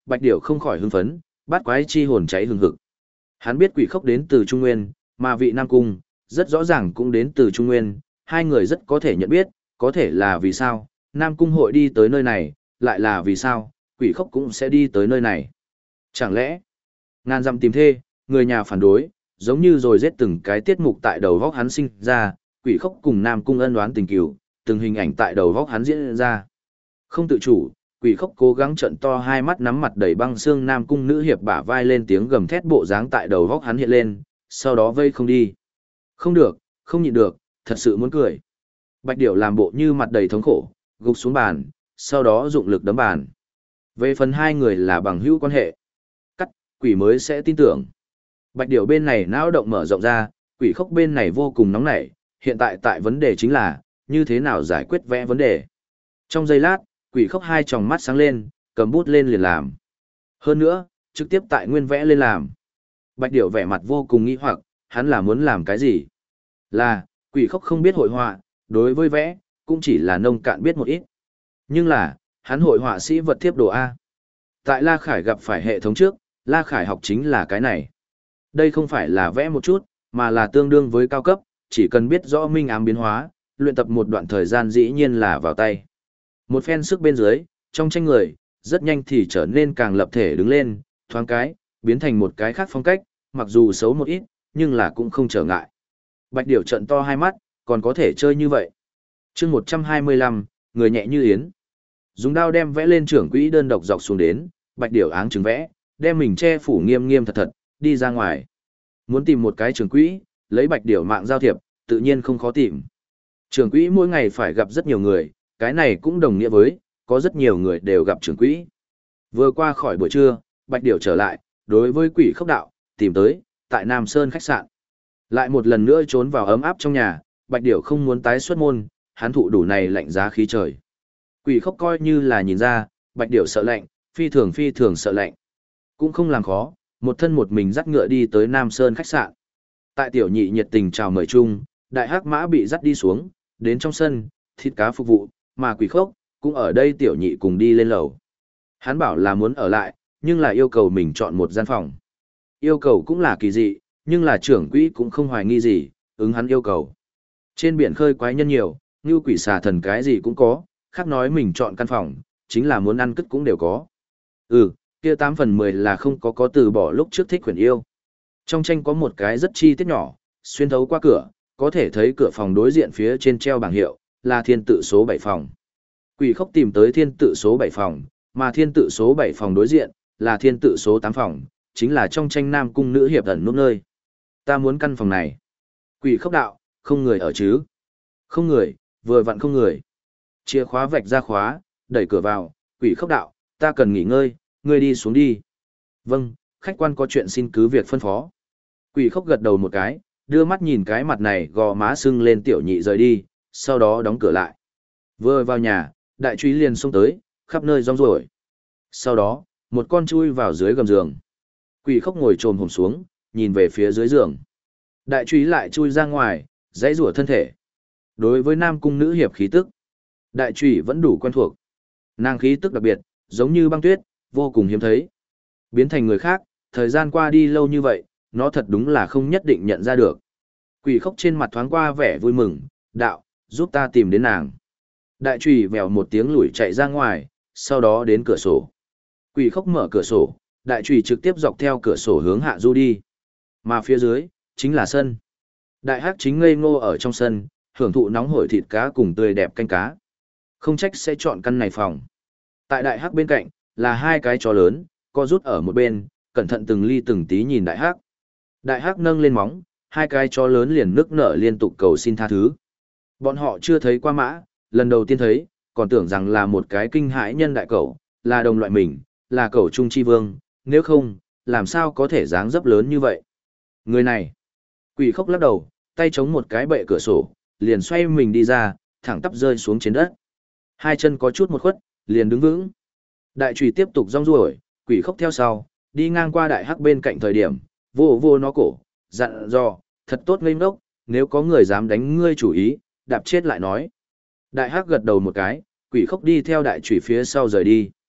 Bạch Điểu không khỏi hưng phấn, bát quái chi hồn cháy hừng hực. Hắn biết quỷ khốc đến từ Trung Nguyên, mà vị Nam Cung, rất rõ ràng cũng đến từ Trung Nguyên, hai người rất có thể nhận biết, có thể là vì sao, Nam Cung hội đi tới nơi này, lại là vì sao, quỷ khốc cũng sẽ đi tới nơi này. Chẳng lẽ, ngàn dặm tìm thê, người nhà phản đối, giống như rồi giết từng cái tiết mục tại đầu góc hắn sinh ra, quỷ khốc cùng Nam Cung ân oán tình cừu, từng hình ảnh tại đầu góc hắn diễn ra. Không tự chủ, quỷ khốc cố gắng trợn to hai mắt nắm mặt đầy băng xương Nam Cung nữ hiệp bả vai lên tiếng gầm thét bộ dáng tại đầu góc hắn hiện lên, sau đó vây không đi. Không được, không nhịn được, thật sự muốn cười. Bạch Điểu làm bộ như mặt đầy thống khổ, gục xuống bàn, sau đó dụng lực đấm bàn. Về phần hai người là bằng hữu quan hệ. Cắt, quỷ mới sẽ tin tưởng. Bạch Điểu bên này não động mở rộng ra, quỷ khốc bên này vô cùng nóng nảy, hiện tại vấn đề chính là, như thế nào giải quyết vẽ vấn đề. Trong giây lát, quỷ khốc hai tròng mắt sáng lên, cầm bút lên liền làm. Hơn nữa, trực tiếp tại nguyên vẽ lên làm. Bạch Điểu vẻ mặt vô cùng nghi hoặc, hắn là muốn làm cái gì? Là, quỷ khốc không biết hội họa, đối với vẽ, cũng chỉ là nông cạn biết một ít. Nhưng là, hắn hội họa sĩ vật thiếp đồ A. Tại La Khải gặp phải hệ thống trước, La Khải học chính là cái này. Đây không phải là vẽ một chút, mà là tương đương với cao cấp, chỉ cần biết rõ minh ám biến hóa, luyện tập một đoạn thời gian dĩ nhiên là vào tay. Một phen sức bên dưới, trong tranh người, rất nhanh thì trở nên càng lập thể đứng lên, thoáng cái, biến thành một cái khác phong cách, mặc dù xấu một ít, nhưng là cũng không trở ngại. Bạch Điểu trận to hai mắt, còn có thể chơi như vậy. chương 125, người nhẹ như yến. Dùng đao đem vẽ lên trưởng quỹ đơn độc dọc xuống đến, Bạch Điểu áng chứng vẽ, đem mình che phủ nghiêm nghiêm thật thật, đi ra ngoài. Muốn tìm một cái trưởng quỹ, lấy Bạch Điểu mạng giao thiệp, tự nhiên không khó tìm. Trưởng quỹ mỗi ngày phải gặp rất nhiều người, cái này cũng đồng nghĩa với, có rất nhiều người đều gặp trưởng quỹ. Vừa qua khỏi buổi trưa, Bạch Điểu trở lại, đối với quỷ khốc đạo, tìm tới, tại Nam Sơn khách sạn. Lại một lần nữa trốn vào ấm áp trong nhà, Bạch Điểu không muốn tái xuất môn, hắn thụ đủ này lạnh giá khí trời. Quỷ khốc coi như là nhìn ra, Bạch Điểu sợ lạnh, phi thường sợ lạnh. Cũng không làm khó, một thân một mình dắt ngựa đi tới Nam Sơn khách sạn. Tại tiểu nhị nhiệt tình chào mời chung, đại hắc mã bị dắt đi xuống, đến trong sân, thịt cá phục vụ, mà quỷ khốc, cũng ở đây tiểu nhị cùng đi lên lầu. Hắn bảo là muốn ở lại, nhưng là yêu cầu mình chọn một gian phòng. Yêu cầu cũng là kỳ dị, nhưng là trưởng quỹ cũng không hoài nghi gì, ứng hắn yêu cầu. Trên biển khơi quái nhân nhiều, như quỷ xà thần cái gì cũng có, khác nói mình chọn căn phòng, chính là muốn ăn cất cũng đều có. Kia 8 phần 10 là không có từ bỏ lúc trước thích quyển yêu. Trong tranh có một cái rất chi tiết nhỏ, xuyên thấu qua cửa, có thể thấy cửa phòng đối diện phía trên treo bảng hiệu, là thiên tự số 7 phòng. Quỷ khốc tìm tới thiên tự số 7 phòng, mà thiên tự số 7 phòng đối diện, là thiên tự số 8 phòng, chính là trong tranh Nam Cung nữ hiệp ẩn núp nơi. Ta muốn căn phòng này. Quỷ khốc đạo, không người ở chứ? Không người, vừa vặn không người. Chìa khóa vạch ra khóa, đẩy cửa vào, quỷ khốc đạo, ta cần nghỉ ngơi, ngươi đi xuống đi. Vâng, khách quan có chuyện xin cứ việc phân phó. Quỷ khốc gật đầu một cái, đưa mắt nhìn cái mặt này gò má sưng lên tiểu nhị rời đi, sau đó đóng cửa lại. Vừa vào nhà, đại truy liền xông tới, khắp nơi rong ruổi. Sau đó, một con chui vào dưới gầm giường. Quỷ khốc ngồi trồm hổm xuống, nhìn về phía dưới giường. Đại truy lại chui ra ngoài, dãy rủa thân thể. Đối với Nam Cung nữ hiệp khí tức, đại truy vẫn đủ quen thuộc. Nàng khí tức đặc biệt, giống như băng tuyết, vô cùng hiếm thấy. Biến thành người khác, thời gian qua đi lâu như vậy, nó thật đúng là không nhất định nhận ra được. Quỷ khốc trên mặt thoáng qua vẻ vui mừng, đạo, giúp ta tìm đến nàng. Đại trùy vèo một tiếng lủi chạy ra ngoài, sau đó đến cửa sổ. Quỷ khốc mở cửa sổ, đại trùy trực tiếp dọc theo cửa sổ hướng hạ du đi. Mà phía dưới, chính là sân. Đại hắc chính ngây ngô ở trong sân, hưởng thụ nóng hổi thịt cá cùng tươi đẹp canh cá. Không trách sẽ chọn căn này phòng. Tại đại hắc bên cạnh, là hai cái chó lớn, co rút ở một bên, cẩn thận từng ly từng tí nhìn đại hắc. Đại hắc nâng lên móng, hai cái chó lớn liền nức nở liên tục cầu xin tha thứ. Bọn họ chưa thấy qua mã, lần đầu tiên thấy, còn tưởng rằng là một cái kinh hãi nhân đại cẩu, là đồng loại mình, là cẩu trung chi vương, nếu không, làm sao có thể dáng dấp lớn như vậy. Người này, quỷ khốc lắc đầu, tay chống một cái bệ cửa sổ, liền xoay mình đi ra, thẳng tắp rơi xuống trên đất. Hai chân có chút một khuất, liền đứng vững. Đại trùy tiếp tục rong ruổi, quỷ khốc theo sau, đi ngang qua đại hắc bên cạnh thời điểm, vô vô nó cổ, dặn dò, thật tốt ngây ngốc, nếu có người dám đánh ngươi chủ ý, đạp chết lại nói. Đại hắc gật đầu một cái, quỷ khốc đi theo đại trùy phía sau rời đi.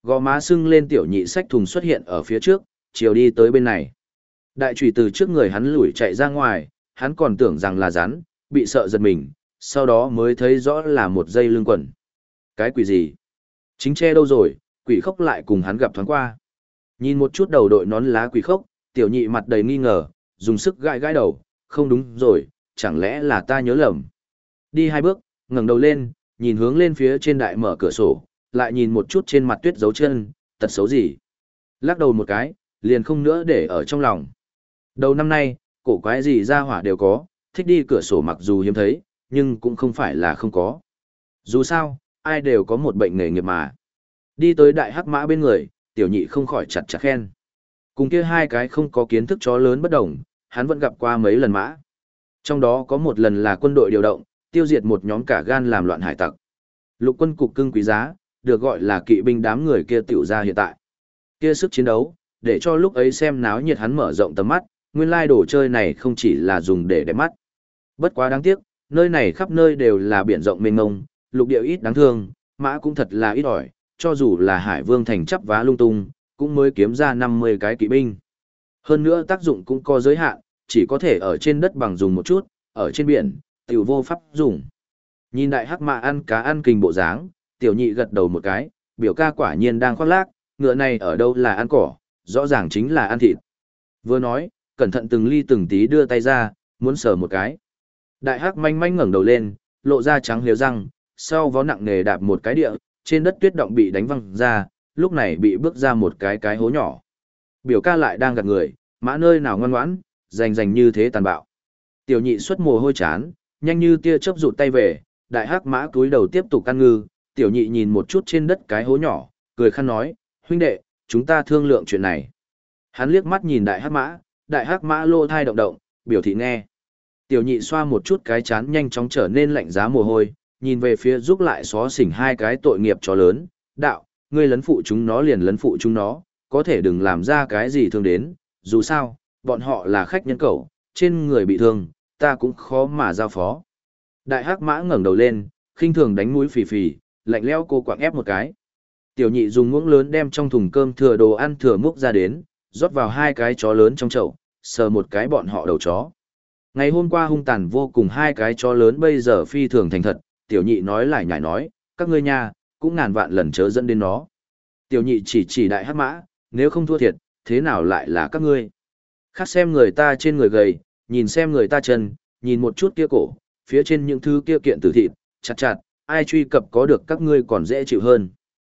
Gò má sưng lên tiểu nhị xách thùng xuất hiện ở phía trước, chiều đi tới bên này. Đại chùy từ trước người hắn lủi chạy ra ngoài, hắn còn tưởng rằng là rắn, bị sợ giật mình, sau đó mới thấy rõ là một dây lưng quần. Cái quỷ gì? Chính che đâu rồi, quỷ khốc lại cùng hắn gặp thoáng qua. Nhìn một chút đầu đội nón lá quỷ khốc, tiểu nhị mặt đầy nghi ngờ, dùng sức gãi gãi đầu, không đúng rồi, chẳng lẽ là ta nhớ lầm. Đi 2 bước, ngẩng đầu lên, nhìn hướng lên phía trên đại mở cửa sổ, lại nhìn một chút trên mặt tuyết dấu chân, tật xấu gì. Lắc đầu một cái, liền không nữa để ở trong lòng. Đầu năm nay, cổ quái gì ra hỏa đều có, thích đi cửa sổ mặc dù hiếm thấy, nhưng cũng không phải là không có. Dù sao, ai đều có một bệnh nghề nghiệp mà. Đi tới đại hắc mã bên người, tiểu nhị không khỏi chặt chặt khen. Cùng kia 2 cái không có kiến thức chó lớn bất đồng, hắn vẫn gặp qua mấy lần mã. Trong đó có một lần là quân đội điều động, tiêu diệt một nhóm cả gan làm loạn hải tặc. Lục quân cục cưng quý giá, được gọi là kỵ binh đám người kia tiểu ra hiện tại. Kia sức chiến đấu, để cho lúc ấy xem náo nhiệt hắn mở rộng tầm mắt, nguyên lai đồ chơi này không chỉ là dùng để đẹp mắt. Bất quá đáng tiếc, nơi này khắp nơi đều là biển rộng mênh mông, lục địa ít đáng thương, mã cũng thật là ít ỏi, cho dù là Hải Vương thành chắp vá lung tung, cũng mới kiếm ra 50 cái kỵ binh. Hơn nữa tác dụng cũng có giới hạn, chỉ có thể ở trên đất bằng dùng một chút, ở trên biển, tiểu vô pháp dùng. Nhìn đại hắc mã ăn cá ăn kình bộ dáng, tiểu nhị gật đầu một cái, biểu ca quả nhiên đang khoác lác, ngựa này ở đâu là ăn cỏ, rõ ràng chính là ăn thịt. Vừa nói, cẩn thận từng ly từng tí đưa tay ra, muốn sờ một cái. Đại hắc manh manh ngẩng đầu lên, lộ ra trắng liếu răng, sau vó nặng nề đạp một cái địa, trên đất tuyết động bị đánh văng ra, lúc này bị bước ra một cái hố nhỏ. Biểu ca lại đang gạt người, mã nơi nào ngoan ngoãn, rành như thế tàn bạo. Tiểu nhị xuất mồ hôi chán, nhanh như tia chớp rụt tay về, đại hắc mã cúi đầu tiếp tục ăn ngư, tiểu nhị nhìn một chút trên đất cái hố nhỏ, cười khăn nói, huynh đệ, chúng ta thương lượng chuyện này. Hắn liếc mắt nhìn đại hắc mã lô thai động động, biểu thị nghe. Tiểu nhị xoa một chút cái chán nhanh chóng trở nên lạnh giá mồ hôi, nhìn về phía giúp lại xó xỉnh 2 cái tội nghiệp chó lớn, đạo, ngươi lấn phụ chúng nó liền lấn phụ chúng nó, có thể đừng làm ra cái gì thương đến, dù sao, bọn họ là khách nhân cẩu, trên người bị thương, ta cũng khó mà giao phó. Đại hắc mã ngẩng đầu lên, khinh thường đánh mũi phì phì, lạnh lẽo cô quạng ép một cái. Tiểu nhị dùng muỗng lớn đem trong thùng cơm thừa đồ ăn thừa múc ra đến, rót vào 2 cái chó lớn trong chậu, sờ một cái bọn họ đầu chó. Ngày hôm qua hung tàn vô cùng 2 cái chó lớn bây giờ phi thường thành thật, tiểu nhị nói lại nhảy nói, các ngươi nha, cũng ngàn vạn lần chớ dẫn đến nó. Tiểu nhị chỉ đại hắc mã, nếu không thua thiệt, thế nào lại là các ngươi? Khác xem người ta trên người gầy, nhìn xem người ta chân, nhìn một chút kia cổ, phía trên những thứ kia kiện tử thịt, chặt, ai truy cập có được các ngươi còn dễ chịu hơn.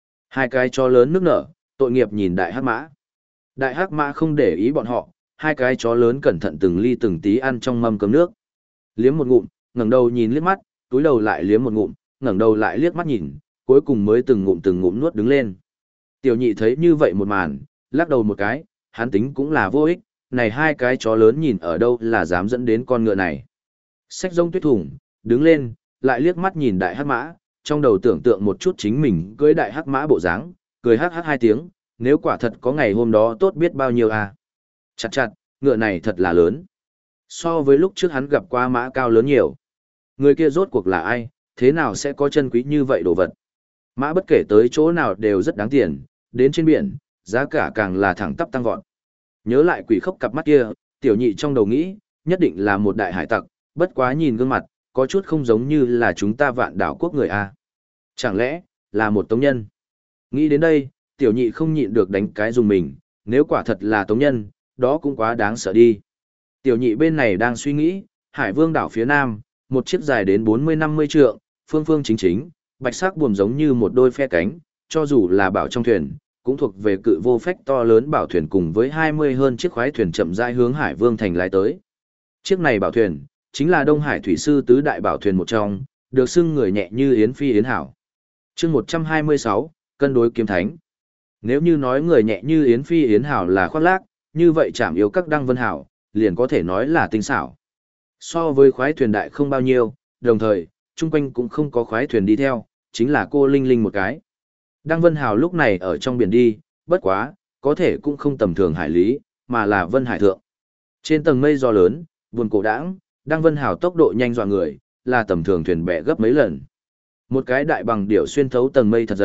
2 cái chó lớn nước nở, tội nghiệp nhìn đại hắc mã. Đại hắc mã không để ý bọn họ, 2 cái chó lớn cẩn thận từng ly từng tí ăn trong mâm cơm nước. Liếm một ngụm, ngẩng đầu nhìn liếc mắt, túi đầu lại liếm một ngụm, ngẩng đầu lại liếc mắt nhìn, cuối cùng mới từng ngụm nuốt đứng lên. Tiểu nhị thấy như vậy một màn, lắc đầu một cái, hắn tính cũng là vô ích, này 2 cái chó lớn nhìn ở đâu là dám dẫn đến con ngựa này. Xách rông tuyết thủng, đứng lên, lại liếc mắt nhìn đại hắc mã, trong đầu tưởng tượng một chút chính mình cưỡi đại hắc mã bộ dáng, cười hắc hắc 2 tiếng, nếu quả thật có ngày hôm đó tốt biết bao nhiêu à. Chặt, ngựa này thật là lớn. So với lúc trước hắn gặp qua mã cao lớn nhiều. Người kia rốt cuộc là ai, thế nào sẽ có chân quý như vậy đồ vật. Mã bất kể tới chỗ nào đều rất đáng tiền, đến trên biển, giá cả càng là thẳng tắp tăng vọt. Nhớ lại quỷ khốc cặp mắt kia, tiểu nhị trong đầu nghĩ, nhất định là một đại hải tặc, bất quá nhìn gương mặt, có chút không giống như là chúng ta Vạn Đảo quốc người a. Chẳng lẽ, là một tống nhân? Nghĩ đến đây, tiểu nhị không nhịn được đánh cái dùng mình, nếu quả thật là tống nhân, đó cũng quá đáng sợ đi. Tiểu nhị bên này đang suy nghĩ, Hải Vương đảo phía nam, một chiếc dài đến 40-50 trượng, phương phương chính, bạch sắc buồm giống như một đôi phe cánh, cho dù là bảo trong thuyền, cũng thuộc về cự vô phách to lớn bảo thuyền cùng với 20 hơn chiếc khoái thuyền chậm rãi hướng Hải Vương thành lái tới. Chiếc này bảo thuyền, chính là Đông Hải thủy sư tứ đại bảo thuyền một trong, được xưng người nhẹ như yến phi yến hảo. Chương 126, cân đối kiếm thánh. Nếu như nói người nhẹ như yến phi yến hảo là khoác lác, như vậy Trảm Yêu các Đăng Vân hảo, liền có thể nói là tinh xảo. So với khoái thuyền đại không bao nhiêu, đồng thời, chung quanh cũng không có khoái thuyền đi theo, chính là cô Linh Linh một cái. Đăng Vân Hào lúc này ở trong biển đi, bất quá, có thể cũng không tầm thường hải lý, mà là Vân Hải Thượng. Trên tầng mây gió lớn, buồn cổ đãng, Đăng Vân Hào tốc độ nhanh dọa người, là tầm thường thuyền bè gấp mấy lần. Một cái đại bằng điểu xuyên thấu tầng mây thật dày,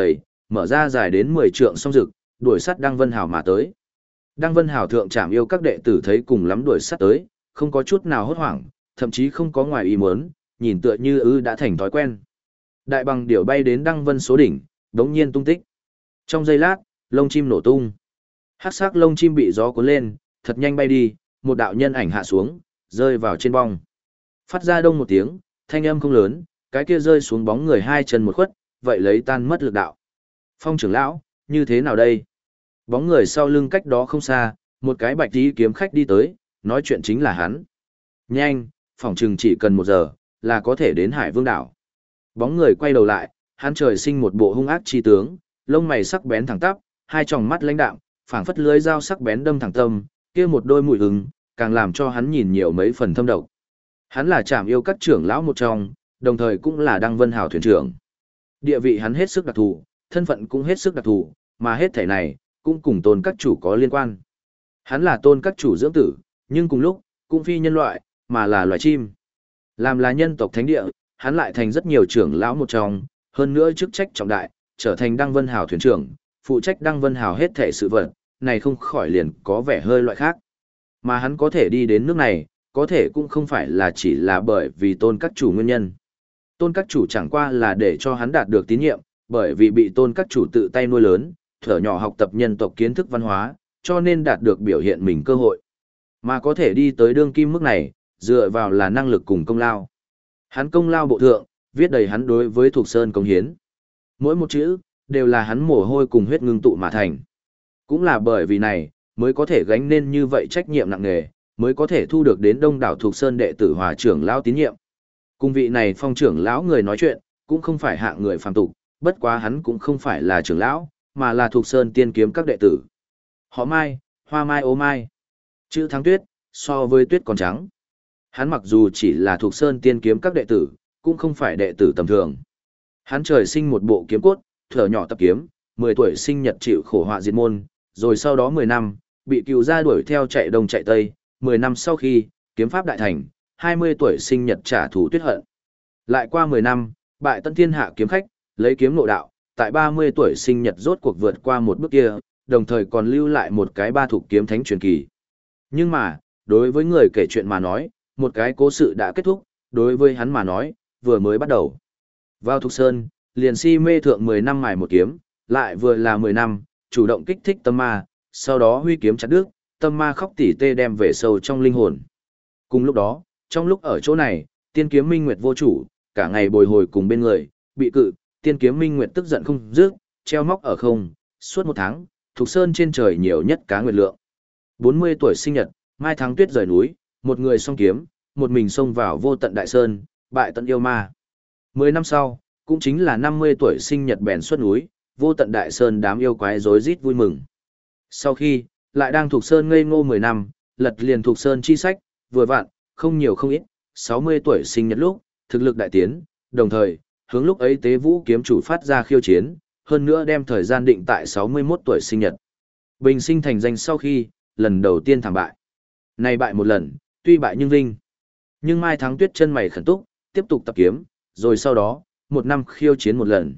mở ra dài đến 10 trượng song rực, đuổi sát Đăng Vân Hào mà tới. Đăng Vân Hào thượng trảm yêu các đệ tử thấy cùng lắm đuổi sát tới, không có chút nào hốt hoảng, thậm chí không có ngoài ý muốn, nhìn tựa như đã thành thói quen. Đại bằng điểu bay đến Đăng Vân số đỉnh, đống nhiên tung tích. Trong giây lát, lông chim nổ tung. Hắc sắc lông chim bị gió cuốn lên, thật nhanh bay đi, một đạo nhân ảnh hạ xuống, rơi vào trên bong. Phát ra đông một tiếng, thanh âm không lớn, cái kia rơi xuống bóng người hai chân một khuất, vậy lấy tan mất lực đạo. Phong trưởng lão, như thế nào đây? Bóng người sau lưng cách đó không xa, một cái bạch tí kiếm khách đi tới, nói chuyện chính là hắn. Nhanh, phỏng chừng chỉ cần 1 giờ, là có thể đến Hải Vương đảo. Bóng người quay đầu lại, hắn trời sinh một bộ hung ác chi tướng, lông mày sắc bén thẳng tắp, hai tròng mắt lãnh đạm, phảng phất lưới dao sắc bén đâm thẳng tâm, kia một đôi mũi hứng, càng làm cho hắn nhìn nhiều mấy phần thâm độc. Hắn là Trảm Yêu các trưởng lão một trong, đồng thời cũng là Đăng Vân Hào thuyền trưởng. Địa vị hắn hết sức đặc thù, thân phận cũng hết sức đặc thù, mà hết thảy này cũng cùng Tôn các chủ có liên quan. Hắn là Tôn các chủ dưỡng tử, nhưng cùng lúc cũng phi nhân loại, mà là loài chim. Làm là nhân tộc thánh địa, hắn lại thành rất nhiều trưởng lão một trong, hơn nữa chức trách trọng đại, trở thành Đăng Vân Hào thuyền trưởng, phụ trách Đăng Vân Hào hết thảy sự vật, này không khỏi liền có vẻ hơi loại khác. Mà hắn có thể đi đến nước này, có thể cũng không phải là chỉ là bởi vì Tôn các chủ nguyên nhân. Tôn các chủ chẳng qua là để cho hắn đạt được tín nhiệm, bởi vì bị Tôn các chủ tự tay nuôi lớn, thở nhỏ học tập nhân tộc kiến thức văn hóa, cho nên đạt được biểu hiện mình cơ hội. Mà có thể đi tới đương kim mức này, dựa vào là năng lực cùng công lao. Hắn công lao bộ thượng, viết đầy hắn đối với Thục Sơn công hiến. Mỗi một chữ, đều là hắn mồ hôi cùng huyết ngưng tụ mà thành. Cũng là bởi vì này, mới có thể gánh nên như vậy trách nhiệm nặng nề, mới có thể thu được đến đông đảo Thục Sơn đệ tử hòa trưởng lão tín nhiệm. Cùng vị này phong trưởng lão người nói chuyện, cũng không phải hạng người phàm tục, bất quá hắn cũng không phải là trưởng lão, mà là Thục Sơn tiên kiếm các đệ tử. Họ Mai, hoa mai ố mai. Chữ Thắng Tuyết, so với tuyết còn trắng. Hắn mặc dù chỉ là Thục Sơn tiên kiếm các đệ tử, cũng không phải đệ tử tầm thường. Hắn trời sinh một bộ kiếm cốt, thở nhỏ tập kiếm, 10 tuổi sinh nhật chịu khổ họa diệt môn, rồi sau đó 10 năm, bị cựu gia đuổi theo chạy đông chạy tây, 10 năm sau khi, kiếm pháp đại thành, 20 tuổi sinh nhật trả thù tuyết hận. Lại qua 10 năm, bại tân thiên hạ kiếm khách, lấy kiếm nội đạo, tại 30 tuổi sinh nhật rốt cuộc vượt qua một bước kia, đồng thời còn lưu lại một cái ba thuộc kiếm thánh truyền kỳ. Nhưng mà, đối với người kể chuyện mà nói, một cái cố sự đã kết thúc, đối với hắn mà nói, vừa mới bắt đầu. Vào Thục Sơn, liền si mê thượng 10 năm mài một kiếm, lại vừa là 10 năm, chủ động kích thích tâm ma, sau đó huy kiếm chặt đứt, tâm ma khóc tỉ tê đem về sâu trong linh hồn. Cùng lúc đó, trong lúc ở chỗ này, tiên kiếm minh nguyệt vô chủ, cả ngày bồi hồi cùng bên người, bị cự, tiên kiếm minh nguyệt tức giận không dứt, treo móc ở không, suốt 1 tháng, Thục Sơn trên trời nhiều nhất cá nguyệt lượng. 40 tuổi sinh nhật, Mai Thắng Tuyết rời núi, một người song kiếm, một mình xông vào vô tận đại sơn, bại tận yêu ma. 10 năm sau, cũng chính là 50 tuổi sinh nhật bèn xuất núi, vô tận đại sơn đám yêu quái rối rít vui mừng. Sau khi, lại đang Thục Sơn ngây ngô 10 năm, lật liền Thục Sơn chi sách, vừa vặn, không nhiều không ít, 60 tuổi sinh nhật lúc, thực lực đại tiến, đồng thời, hướng lúc ấy Tế Vũ kiếm chủ phát ra khiêu chiến, hơn nữa đem thời gian định tại 61 tuổi sinh nhật. Bình sinh thành danh sau khi, lần đầu tiên thảm bại. Này bại một lần, tuy bại nhưng vinh. Nhưng Mai Thắng Tuyết chân mày khẩn túc, tiếp tục tập kiếm, rồi sau đó, 1 năm khiêu chiến một lần.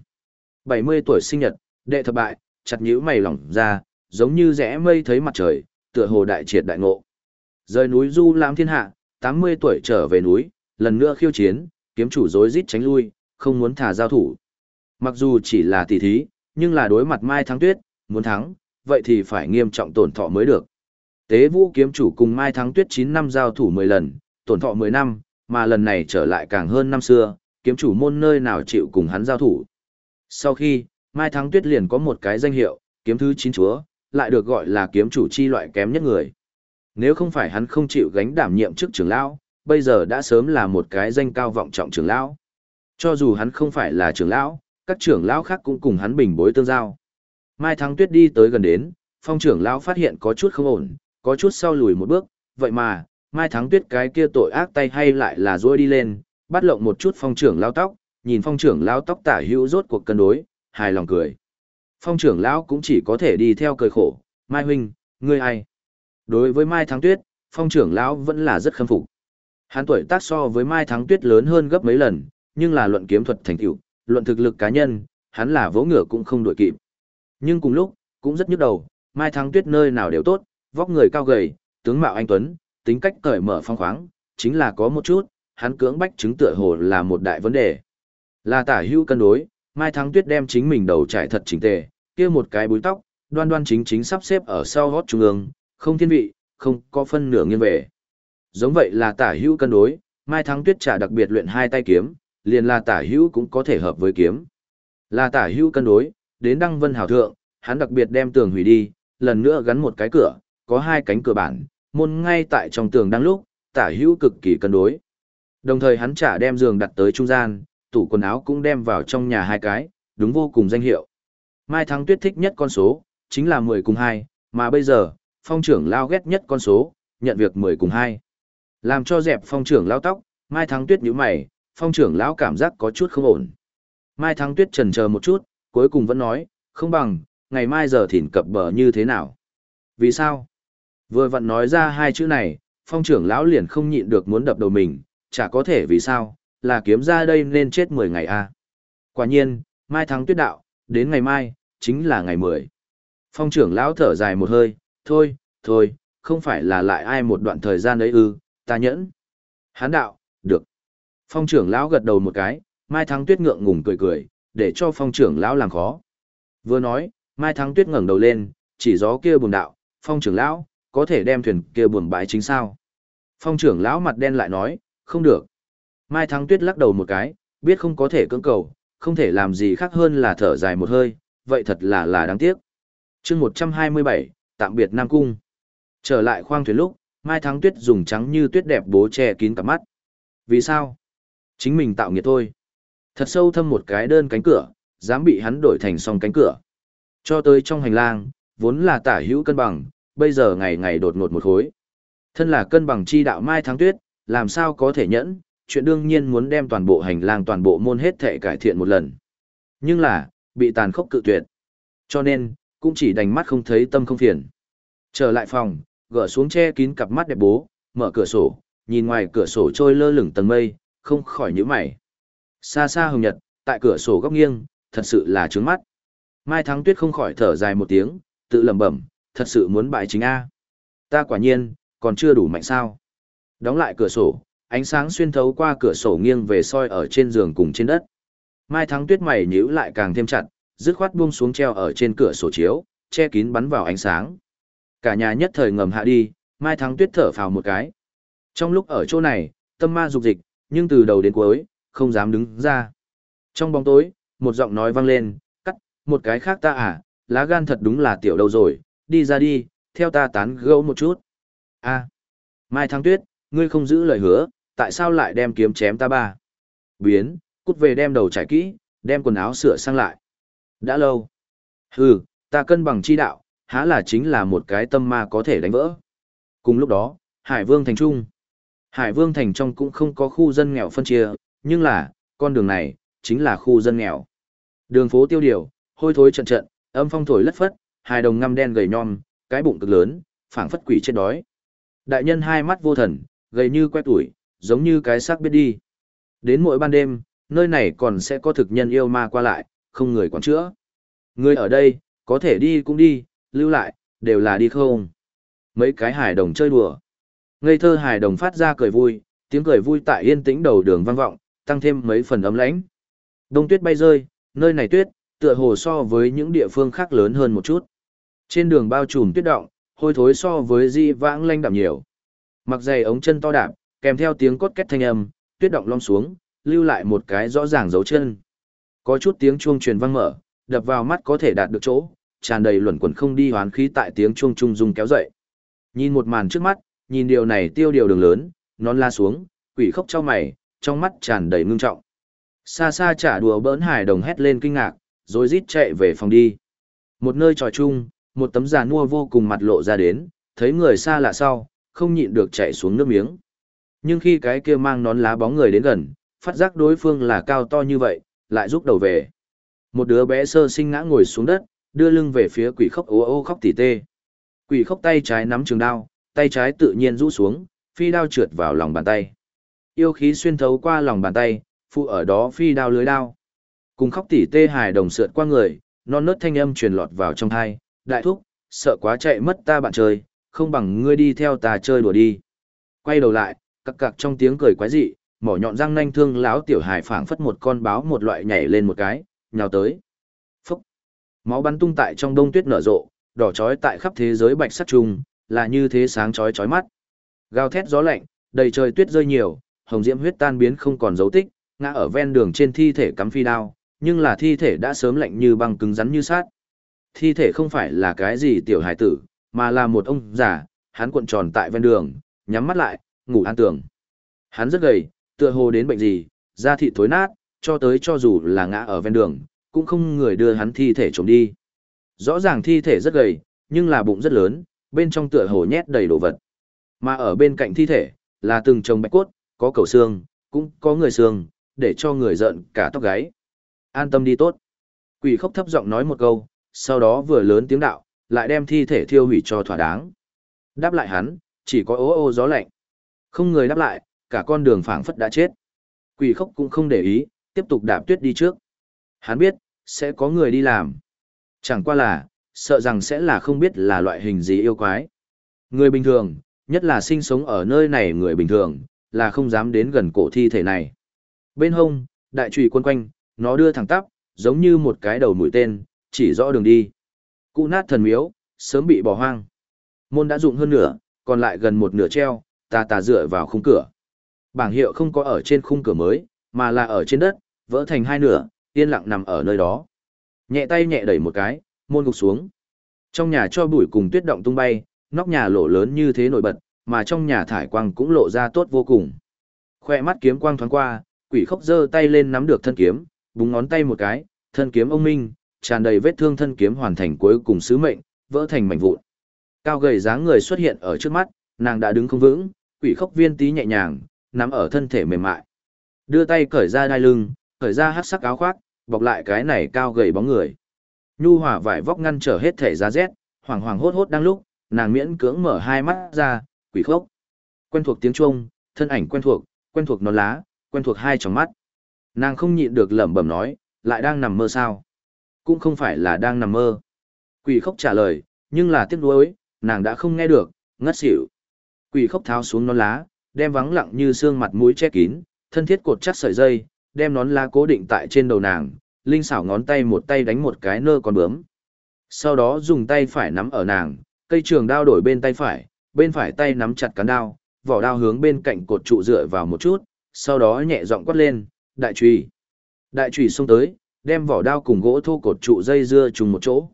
70 tuổi sinh nhật, đệ thập bại, chặt nhíu mày lỏng ra, giống như rẽ mây thấy mặt trời, tựa hồ đại triệt đại ngộ. Rời núi du lãm thiên hạ, 80 tuổi trở về núi, lần nữa khiêu chiến, kiếm chủ rối rít tránh lui, không muốn thả giao thủ. Mặc dù chỉ là tỷ thí, nhưng là đối mặt Mai Thắng Tuyết, muốn thắng, vậy thì phải nghiêm trọng tổn thọ mới được. Tế Vũ kiếm chủ cùng Mai Thắng Tuyết 9 năm giao thủ 10 lần, tổn thọ 10 năm, mà lần này trở lại càng hơn năm xưa, kiếm chủ môn nơi nào chịu cùng hắn giao thủ. Sau khi, Mai Thắng Tuyết liền có một cái danh hiệu, kiếm thứ 9 chúa, lại được gọi là kiếm chủ chi loại kém nhất người. Nếu không phải hắn không chịu gánh đảm nhiệm chức trưởng lão, bây giờ đã sớm là một cái danh cao vọng trọng trưởng lão. Cho dù hắn không phải là trưởng lão, các trưởng lão khác cũng cùng hắn bình bối tương giao. Mai Thắng Tuyết đi tới gần đến, Phong trưởng lão phát hiện có chút không ổn, có chút sau lùi một bước, vậy mà, Mai Thắng Tuyết cái kia tội ác tay hay lại là duỗi đi lên, bắt lộng một chút Phong trưởng lão tóc, nhìn Phong trưởng lão tóc tả hữu rốt cuộc cân đối, hài lòng cười. Phong trưởng lão cũng chỉ có thể đi theo cười khổ, Mai huynh, ngươi ai? Đối với Mai Thắng Tuyết, Phong trưởng lão vẫn là rất khâm phục. Hắn tuổi tác so với Mai Thắng Tuyết lớn hơn gấp mấy lần, nhưng là luận kiếm thuật thành tựu, luận thực lực cá nhân, hắn là vỗ ngựa cũng không đuổi kịp. Nhưng cùng lúc, cũng rất nhức đầu, Mai Thắng Tuyết nơi nào đều tốt, vóc người cao gầy, tướng mạo anh tuấn, tính cách cởi mở phong khoáng, chính là có một chút, hắn cưỡng bách chứng tựa hồ là một đại vấn đề. Là tả hữu cân đối, Mai Thắng Tuyết đem chính mình đầu trải thật chỉnh tề, kia một cái búi tóc, đoan đoan chính chính sắp xếp ở sau gót trung ương, không thiên vị, không có phân nửa nghiêng về. Giống vậy là tả hữu cân đối, Mai Thắng Tuyết trả đặc biệt luyện hai tay kiếm, liền là tả hữu cũng có thể hợp với kiếm. Là tả hữu cân đối, đến Đăng Vân Hào Thượng, hắn đặc biệt đem tường hủy đi, lần nữa gắn một cái cửa, có hai cánh cửa bản, môn ngay tại trong tường đang lúc, tả hữu cực kỳ cân đối. Đồng thời hắn trả đem giường đặt tới trung gian, tủ quần áo cũng đem vào trong nhà hai cái, đúng vô cùng danh hiệu. Mai Thắng Tuyết thích nhất con số, chính là 10 cùng 2, mà bây giờ, Phong trưởng lao ghét nhất con số, nhận việc 10 cùng 2. Làm cho dẹp Phong trưởng lao tóc, Mai Thắng Tuyết nhíu mày, Phong trưởng lão cảm giác có chút không ổn. Mai Thắng Tuyết chần chờ một chút, cuối cùng vẫn nói, không bằng, ngày mai giờ thìn cập bờ như thế nào. Vì sao? Vừa vặn nói ra hai chữ này, Phong trưởng lão liền không nhịn được muốn đập đầu mình, chả có thể vì sao, là kiếm ra đây nên chết 10 ngày a. Quả nhiên, Mai Thắng Tuyết đạo, đến ngày mai, chính là ngày 10. Phong trưởng lão thở dài một hơi, thôi, không phải là lại ai một đoạn thời gian đấy ư, ta nhẫn. Hán đạo, được. Phong trưởng lão gật đầu một cái, Mai Thắng Tuyết ngượng ngùng cười, để cho phong trưởng lão làm khó. Vừa nói, Mai Thắng Tuyết ngẩng đầu lên, chỉ gió kia buồn đạo, phong trưởng lão, có thể đem thuyền kia buồn bãi chính sao? Phong trưởng lão mặt đen lại nói, không được. Mai Thắng Tuyết lắc đầu một cái, biết không có thể cưỡng cầu, không thể làm gì khác hơn là thở dài một hơi, vậy thật là đáng tiếc. Chương 127, tạm biệt Nam Cung. Trở lại khoang thuyền lúc, Mai Thắng Tuyết dùng trắng như tuyết đẹp bố che kín cả mắt. Vì sao? Chính mình tạo nghiệt thôi. Thật sâu thâm một cái đơn cánh cửa, dám bị hắn đổi thành song cánh cửa. Cho tới trong hành lang, vốn là tả hữu cân bằng, bây giờ ngày ngày đột ngột một khối. Thân là cân bằng chi đạo Mai Thắng Tuyết, làm sao có thể nhẫn, chuyện đương nhiên muốn đem toàn bộ hành lang toàn bộ môn hết thể cải thiện một lần. Nhưng là, bị tàn khốc cự tuyệt. Cho nên, cũng chỉ đành mắt không thấy tâm không phiền. Trở lại phòng, gỡ xuống che kín cặp mắt đẹp bố, mở cửa sổ, nhìn ngoài cửa sổ trôi lơ lửng tầng mây, không khỏi nhíu mày. Xa xa hồng nhật, tại cửa sổ góc nghiêng, thật sự là trướng mắt. Mai Thắng Tuyết không khỏi thở dài một tiếng, tự lẩm bẩm, thật sự muốn bại chính A. Ta quả nhiên, còn chưa đủ mạnh sao. Đóng lại cửa sổ, ánh sáng xuyên thấu qua cửa sổ nghiêng về soi ở trên giường cùng trên đất. Mai Thắng Tuyết mày nhíu lại càng thêm chặt, dứt khoát buông xuống treo ở trên cửa sổ chiếu, che kín bắn vào ánh sáng. Cả nhà nhất thời ngầm hạ đi, Mai Thắng Tuyết thở phào một cái. Trong lúc ở chỗ này, tâm ma dục dịch, nhưng từ đầu đến cuối, không dám đứng ra. Trong bóng tối, một giọng nói vang lên, cắt, một cái khác ta à, lá gan thật đúng là tiểu đâu rồi, đi ra đi, theo ta tán gẫu một chút. A, Mai Thắng Tuyết, ngươi không giữ lời hứa, tại sao lại đem kiếm chém ta ba? Biến, cút về đem đầu trải kỹ, đem quần áo sửa sang lại. Đã lâu. Hừ, ta cân bằng chi đạo, há là chính là một cái tâm ma có thể đánh vỡ. Cùng lúc đó, Hải Vương Thành Trung. Hải Vương Thành trong cũng không có khu dân nghèo phân chia, nhưng là, con đường này, chính là khu dân nghèo. Đường phố tiêu điều, hôi thối trận trận, âm phong thổi lất phất, hài đồng ngăm đen gầy nhom, cái bụng cực lớn, phảng phất quỷ chết đói. Đại nhân hai mắt vô thần, gầy như que tuổi, giống như cái xác biết đi. Đến mỗi ban đêm, nơi này còn sẽ có thực nhân yêu ma qua lại, không người quản chữa. Người ở đây, có thể đi cũng đi, lưu lại, đều là đi không. Mấy cái hài đồng chơi đùa. Ngây thơ hài đồng phát ra cười vui, tiếng cười vui tại yên tĩnh đầu đường vang vọng, tăng thêm mấy phần ấm lãnh. Đông tuyết bay rơi, nơi này tuyết, tựa hồ so với những địa phương khác lớn hơn một chút. Trên đường bao trùm tuyết động, hôi thối so với di vãng lanh đạm nhiều. Mặc giày ống chân to đạp, kèm theo tiếng cốt két thanh âm, tuyết động lom xuống, lưu lại một cái rõ ràng dấu chân. Có chút tiếng chuông truyền vang mở, đập vào mắt có thể đạt được chỗ, tràn đầy luẩn quẩn không đi hoán khí tại tiếng chuông trung dung kéo dậy. Nhìn một màn trước mắt, nhìn điều này tiêu điều đường lớn, non la xuống, quỷ khóc cho mày, trong mắt tràn đầy ngưng trọng. Xa xa trả đùa bỡn hài đồng hét lên kinh ngạc, rồi rít chạy về phòng đi. Một nơi trò chung, một tấm giàn mua vô cùng mặt lộ ra đến, thấy người xa lạ sau, không nhịn được chạy xuống nước miếng. Nhưng khi cái kia mang nón lá bóng người đến gần, phát giác đối phương là cao to như vậy, lại rút đầu về. Một đứa bé sơ sinh ngã ngồi xuống đất, đưa lưng về phía quỷ khóc ố ô khóc tỉ tê. Quỷ khóc tay trái nắm trường đao, tay trái tự nhiên rũ xuống, phi đao trượt vào lòng bàn tay. Yêu khí xuyên thấu qua lòng bàn tay, phụ ở đó phi đao lưới đao. Cùng khóc tỉ tê hài đồng sượt qua người, non nớt thanh âm truyền lọt vào trong thai, đại thúc, sợ quá chạy mất ta bạn chơi, không bằng ngươi đi theo ta chơi đùa đi. Quay đầu lại, cặc cặc trong tiếng cười quái dị, mỏ nhọn răng nanh thương láo tiểu hài phảng phất một con báo một loại nhảy lên một cái, nhào tới. Phúc! Máu bắn tung tại trong đông tuyết nở rộ, đỏ chói tại khắp thế giới bạch sắc trùng, là như thế sáng chói chói mắt. Gào thét gió lạnh, đầy trời tuyết rơi nhiều, hồng diễm huyết tan biến không còn dấu tích, ngã ở ven đường trên thi thể cắm phi đao, nhưng là thi thể đã sớm lạnh như băng cứng rắn như sát. Thi thể không phải là cái gì tiểu hải tử, mà là một ông già, hắn cuộn tròn tại ven đường, nhắm mắt lại, ngủ an tường. Hắn rất gầy, tựa hồ đến bệnh gì, da thịt thối nát, cho tới cho dù là ngã ở ven đường, cũng không người đưa hắn thi thể trộm đi. Rõ ràng thi thể rất gầy, nhưng là bụng rất lớn, bên trong tựa hồ nhét đầy đồ vật. Mà ở bên cạnh thi thể, là từng chồng bạch cốt, có cầu xương, cũng có người xương, để cho người giận cả tóc gáy. An tâm đi tốt. Quỷ khốc thấp giọng nói một câu, sau đó vừa lớn tiếng đạo, lại đem thi thể thiêu hủy cho thỏa đáng. Đáp lại hắn, chỉ có ô ô gió lạnh. Không người đáp lại, cả con đường phảng phất đã chết. Quỷ khốc cũng không để ý, tiếp tục đạp tuyết đi trước. Hắn biết, sẽ có người đi làm. Chẳng qua là, sợ rằng sẽ là không biết là loại hình gì yêu quái. Người bình thường, nhất là sinh sống ở nơi này người bình thường, là không dám đến gần cổ thi thể này. Bên hông, đại chùy quân quanh, nó đưa thẳng tắp, giống như một cái đầu mũi tên, chỉ rõ đường đi. Cụ nát thần miếu, sớm bị bỏ hoang. Môn đã dụng hơn nửa, còn lại gần một nửa treo, tà dựa vào khung cửa. Bảng hiệu không có ở trên khung cửa mới, mà là ở trên đất, vỡ thành hai nửa, yên lặng nằm ở nơi đó. Nhẹ tay nhẹ đẩy một cái, môn gục xuống. Trong nhà cho bụi cùng tuyết động tung bay, nóc nhà lộ lớn như thế nổi bật, mà trong nhà thải quang cũng lộ ra tốt vô cùng. Khoe mắt kiếm quang thoáng qua, quỷ khốc giơ tay lên nắm được thân kiếm, búng ngón tay một cái, thân kiếm ông minh, tràn đầy vết thương thân kiếm hoàn thành cuối cùng sứ mệnh, vỡ thành mảnh vụn. Cao gầy dáng người xuất hiện ở trước mắt, nàng đã đứng không vững, quỷ khốc viên tí nhẹ nhàng, nắm ở thân thể mềm mại. Đưa tay cởi ra đai lưng, cởi ra hắc sắc áo khoác, bọc lại cái này cao gầy bóng người. Nhu hòa vải vóc ngăn trở hết thể giá rét, hoảng hoảng hốt hốt đang lúc, nàng miễn cưỡng mở hai mắt ra, quỷ khốc. Quen thuộc tiếng chuông, thân ảnh quen thuộc nón lá, quen thuộc hai tròng mắt. Nàng không nhịn được lẩm bẩm nói, lại đang nằm mơ sao? Cũng không phải là đang nằm mơ. Quỷ khốc trả lời, nhưng là tiếc nuối, nàng đã không nghe được, ngất xỉu. Quỷ khốc tháo xuống nón lá, đem vắng lặng như xương mặt mũi che kín, thân thiết cột chắc sợi dây, đem nón lá cố định tại trên đầu nàng, linh xảo ngón tay một tay đánh một cái nơ con bướm. Sau đó dùng tay phải nắm ở nàng, cây trường đao đổi bên phải tay nắm chặt cán đao, vỏ đao hướng bên cạnh cột trụ dựa vào một chút, sau đó nhẹ giọng quát lên, đại chùy. Đại chùy xông tới, đem vỏ đao cùng gỗ thô cột trụ dây dưa chung một chỗ.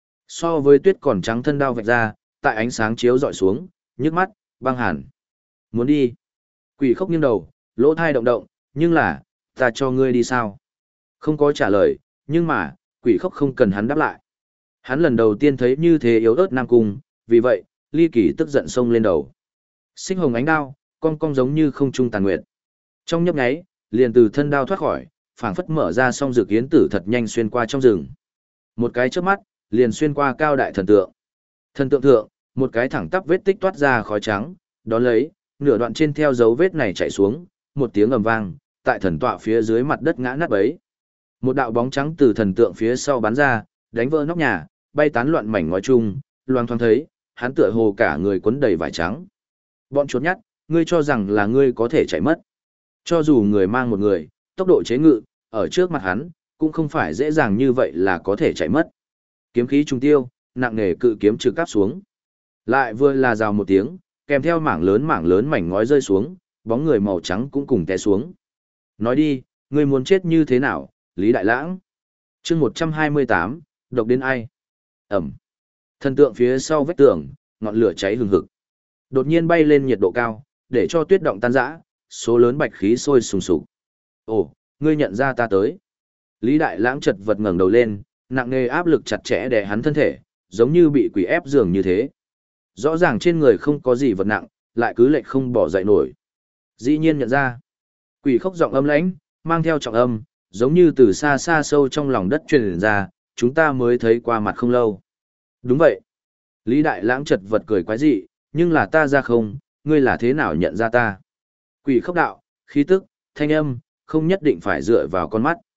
So với tuyết còn trắng thân đao vạch ra, tại ánh sáng chiếu dọi xuống, nhức mắt, băng hẳn. Muốn đi. Quỷ khốc nghiêng đầu, lỗ thai động động, nhưng là, ta cho ngươi đi sao? Không có trả lời, nhưng mà, quỷ khốc không cần hắn đáp lại. Hắn lần đầu tiên thấy như thế yếu ớt nam cung, vì vậy, ly kỳ tức giận xông lên đầu. Xích hồng ánh đao, cong cong giống như không trung tàn nguyệt. Trong nhấp nháy, liền từ thân đao thoát khỏi, phảng phất mở ra song dược yến tử thật nhanh xuyên qua trong rừng. Một cái chớp mắt, liền xuyên qua cao đại thần tượng. Thần tượng thượng, một cái thẳng tắp vết tích toát ra khói trắng, đón lấy, nửa đoạn trên theo dấu vết này chạy xuống, một tiếng ầm vang, tại thần tọa phía dưới mặt đất ngã nát bấy. Một đạo bóng trắng từ thần tượng phía sau bắn ra, đánh vỡ nóc nhà, bay tán loạn mảnh ngói chung, loang thoáng thấy, hắn tựa hồ cả người quấn đầy vải trắng. Bọn chuột nhắt, ngươi cho rằng là ngươi có thể chạy mất. Cho dù người mang một người, tốc độ chế ngự, ở trước mặt hắn, cũng không phải dễ dàng như vậy là có thể chạy mất. Kiếm khí trung tiêu, nặng nề cự kiếm trực cáp xuống. Lại vừa là rào một tiếng, kèm theo mảng lớn mảnh ngói rơi xuống, bóng người màu trắng cũng cùng té xuống. Nói đi, ngươi muốn chết như thế nào, Lý Đại Lãng? Chương 128, độc đến ai? Ẩm. Thần tượng phía sau vách tường, ngọn lửa cháy hừng hực. Đột nhiên bay lên nhiệt độ cao, để cho tuyết động tan rã, số lớn bạch khí sôi sùng sục. Ồ, ngươi nhận ra ta tới. Lý Đại Lãng chật vật ngẩng đầu lên, nặng nề áp lực chặt chẽ đè hắn thân thể, giống như bị quỷ ép giường như thế. Rõ ràng trên người không có gì vật nặng, lại cứ lệch không bỏ dậy nổi. Dĩ nhiên nhận ra. Quỷ khốc giọng âm lãnh, mang theo trọng âm, giống như từ xa xa sâu trong lòng đất truyền ra, chúng ta mới thấy qua mặt không lâu. Đúng vậy. Lý Đại Lãng chật vật cười quái dị, nhưng là ta ra không, ngươi là thế nào nhận ra ta? Quỷ khốc đạo, khí tức, thanh âm, không nhất định phải dựa vào con mắt.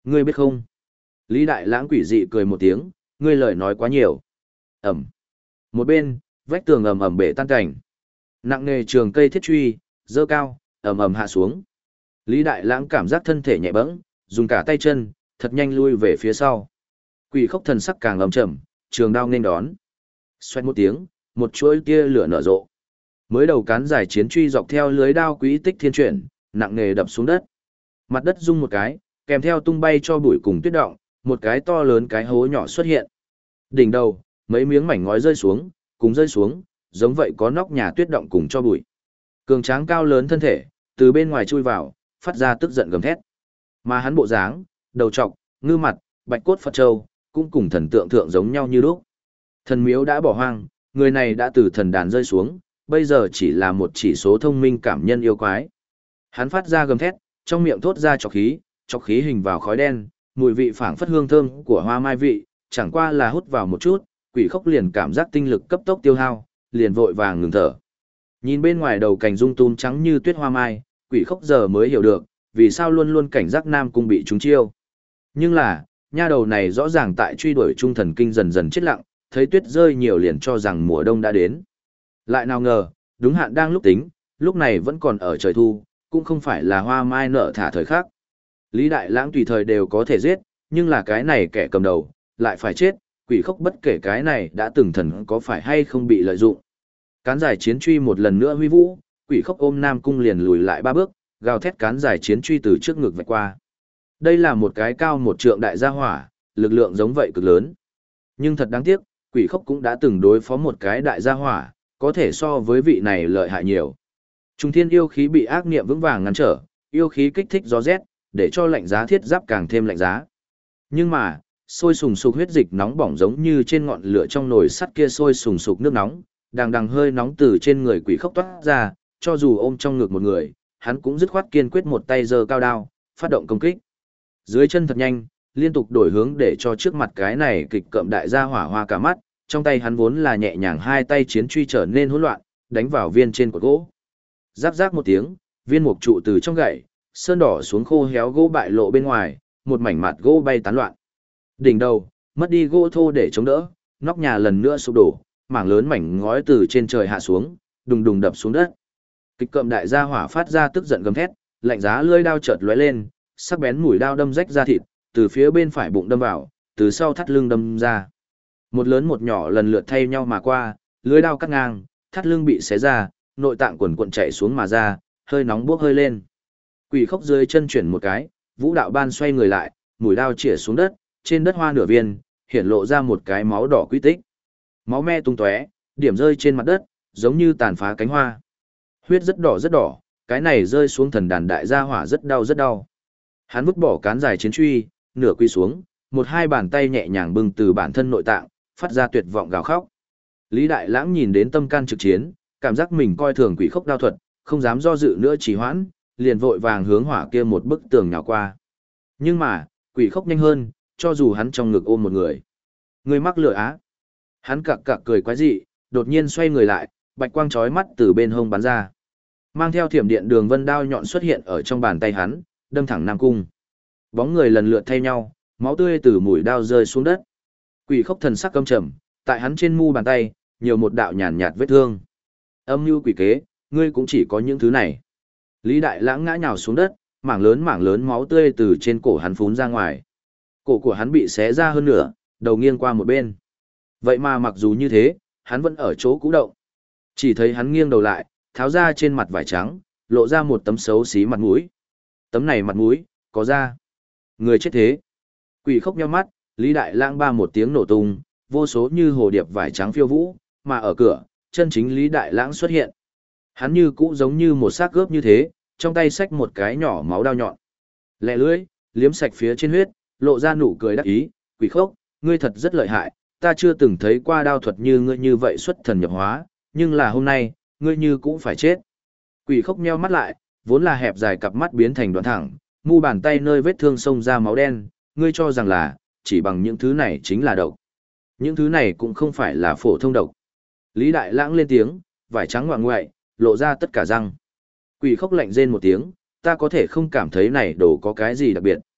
Ngươi biết không? Lý Đại Lãng quỷ dị cười một tiếng, ngươi lời nói quá nhiều. Ẩm. Một bên, vách tường ầm ầm bể tan cảnh. Nặng nề trường cây thiết truy, dơ cao, ầm ầm hạ xuống. Lý Đại Lãng cảm giác thân thể nhẹ bẫng, dùng cả tay chân, thật nhanh lui về phía sau. Quỷ khốc thần sắc càng ầm trầm, trường đao nên đón. Xoẹt một tiếng, một chuỗi tia lửa nở rộ. Mới đầu cán dài chiến truy dọc theo lưới đao quỹ tích thiên chuyển, nặng nề đập xuống đất. Mặt đất rung một cái, kèm theo tung bay cho bụi cùng tuyết động, một cái to lớn cái hố nhỏ xuất hiện. Đỉnh đầu, mấy miếng mảnh ngói rơi xuống, cùng rơi xuống, giống vậy có nóc nhà tuyết động cùng cho bụi. Cường tráng cao lớn thân thể, từ bên ngoài chui vào, phát ra tức giận gầm thét. Mà hắn bộ dáng, đầu trọc, ngư mặt, bạch cốt Phật Châu, cũng cùng thần tượng thượng giống nhau như lúc. Thần miếu đã bỏ hoang, người này đã từ thần đàn rơi xuống, bây giờ chỉ là một chỉ số thông minh cảm nhân yêu quái. Hắn phát ra gầm thét, trong miệng thốt ra trọc khí hình vào khói đen, mùi vị phảng phất hương thơm của hoa mai vị, chẳng qua là hút vào một chút, quỷ khốc liền cảm giác tinh lực cấp tốc tiêu hao, liền vội vàng ngừng thở. Nhìn bên ngoài đầu cành rung tun trắng như tuyết hoa mai, quỷ khốc giờ mới hiểu được, vì sao luôn luôn cảnh giác Nam Cung bị trúng chiêu. Nhưng là, nha đầu này rõ ràng tại truy đuổi trung thần kinh dần dần chết lặng, thấy tuyết rơi nhiều liền cho rằng mùa đông đã đến. Lại nào ngờ, đúng hạn đang lúc tính, lúc này vẫn còn ở trời thu, cũng không phải là hoa mai nở thả thời khắc. Lý Đại Lãng tùy thời đều có thể giết, nhưng là cái này kẻ cầm đầu, lại phải chết, quỷ khốc bất kể cái này đã từng thần có phải hay không bị lợi dụng. Cán dài chiến truy một lần nữa huy vũ, quỷ khốc ôm Nam Cung liền lùi lại 3 bước, gào thét cán dài chiến truy từ trước ngực vạch qua. Đây là một cái cao 1 trượng đại gia hỏa, lực lượng giống vậy cực lớn. Nhưng thật đáng tiếc, quỷ khốc cũng đã từng đối phó một cái đại gia hỏa, có thể so với vị này lợi hại nhiều. Trung thiên yêu khí bị ác niệm vững vàng ngăn trở, yêu khí kích thích gió rét, để cho lạnh giá thiết giáp càng thêm lạnh giá. Nhưng mà, sôi sùng sục huyết dịch nóng bỏng giống như trên ngọn lửa trong nồi sắt kia sôi sùng sục nước nóng, đằng đằng hơi nóng từ trên người quỷ khốc toát ra, cho dù ôm trong ngực một người, hắn cũng dứt khoát kiên quyết một tay giơ cao đao, phát động công kích. Dưới chân thật nhanh, liên tục đổi hướng để cho trước mặt cái này kịch cộm đại gia hỏa hoa cả mắt, trong tay hắn vốn là nhẹ nhàng hai tay chiến truy trở nên hỗn loạn, đánh vào viên trên cột gỗ. Rắc rắc một tiếng, viên mục trụ từ trong gậy, sơn đỏ xuống khô héo gỗ bại lộ bên ngoài, một mảnh mặt gỗ bay tán loạn. Đỉnh đầu, mất đi gỗ thô để chống đỡ, nóc nhà lần nữa sụp đổ, mảng lớn mảnh ngói từ trên trời hạ xuống, đùng đùng đập xuống đất. Kịch cộm đại gia hỏa phát ra tức giận gầm thét, lạnh giá lưỡi đao chợt lóe lên, sắc bén mũi đao đâm rách da thịt, từ phía bên phải bụng đâm vào, từ sau thắt lưng đâm ra. Một lớn một nhỏ lần lượt thay nhau mà qua, lưỡi đao cắt ngang, thắt lưng bị xé ra, nội tạng quần cuộn chảy xuống mà ra, hơi nóng bốc hơi lên. Quỷ khốc dưới chân chuyển một cái, vũ đạo ban xoay người lại, mũi đao chĩa xuống đất, trên đất hoa nửa viên, hiện lộ ra một cái máu đỏ quy tích. Máu me tung tóe, điểm rơi trên mặt đất, giống như tàn phá cánh hoa. Huyết rất đỏ, cái này rơi xuống thần đàn đại gia hỏa rất đau rất đau. Hắn vứt bỏ cán dài chiến truy, nửa quy xuống, một hai bàn tay nhẹ nhàng bưng từ bản thân nội tạng, phát ra tuyệt vọng gào khóc. Lý Đại Lãng nhìn đến tâm can trực chiến, cảm giác mình coi thường quỷ khốc đao thuật, không dám do dự nữa trì hoãn, liền vội vàng hướng hỏa kia một bức tường nhào qua. Nhưng mà, quỷ khốc nhanh hơn, cho dù hắn trong ngực ôm một người. Người mắc lửa á. Hắn cặc cặc cười quái dị, đột nhiên xoay người lại, bạch quang chói mắt từ bên hông bắn ra. Mang theo thiểm điện đường vân đao nhọn xuất hiện ở trong bàn tay hắn, đâm thẳng Nam Cung. Bóng người lần lượt thay nhau, máu tươi từ mũi đao rơi xuống đất. Quỷ khốc thần sắc căm trầm, tại hắn trên mu bàn tay, nhiều một đạo nhàn nhạt vết thương. Âm mưu quỷ kế, ngươi cũng chỉ có những thứ này. Lý Đại Lãng ngã nhào xuống đất, mảng lớn máu tươi từ trên cổ hắn phún ra ngoài. Cổ của hắn bị xé ra hơn nửa, đầu nghiêng qua một bên. Vậy mà mặc dù như thế, hắn vẫn ở chỗ cũ động. Chỉ thấy hắn nghiêng đầu lại, tháo ra trên mặt vải trắng, lộ ra một tấm xấu xí mặt mũi. Tấm này mặt mũi, có da. Người chết thế. Quỷ khốc nheo mắt, Lý Đại Lãng ba một tiếng nổ tung, vô số như hồ điệp vải trắng phiêu vũ, mà ở cửa, chân chính Lý Đại Lãng xuất hiện. Hắn như cũ giống như một xác gớp như thế, trong tay xách một cái nhỏ máu đao nhọn. Lẹ lưỡi, liếm sạch phía trên huyết, lộ ra nụ cười đắc ý, quỷ khốc, ngươi thật rất lợi hại, ta chưa từng thấy qua đao thuật như ngươi như vậy xuất thần nhập hóa, nhưng là hôm nay, ngươi như cũng phải chết. Quỷ khốc nheo mắt lại, vốn là hẹp dài cặp mắt biến thành đoạn thẳng, mu bàn tay nơi vết thương xông ra máu đen, ngươi cho rằng là, chỉ bằng những thứ này chính là độc. Những thứ này cũng không phải là phổ thông độc. Lý Đại Lãng lên tiếng, vải trắng ngoạng ngoại, lộ ra tất cả răng. Quỷ khốc lạnh rên một tiếng, ta có thể không cảm thấy này đồ có cái gì đặc biệt.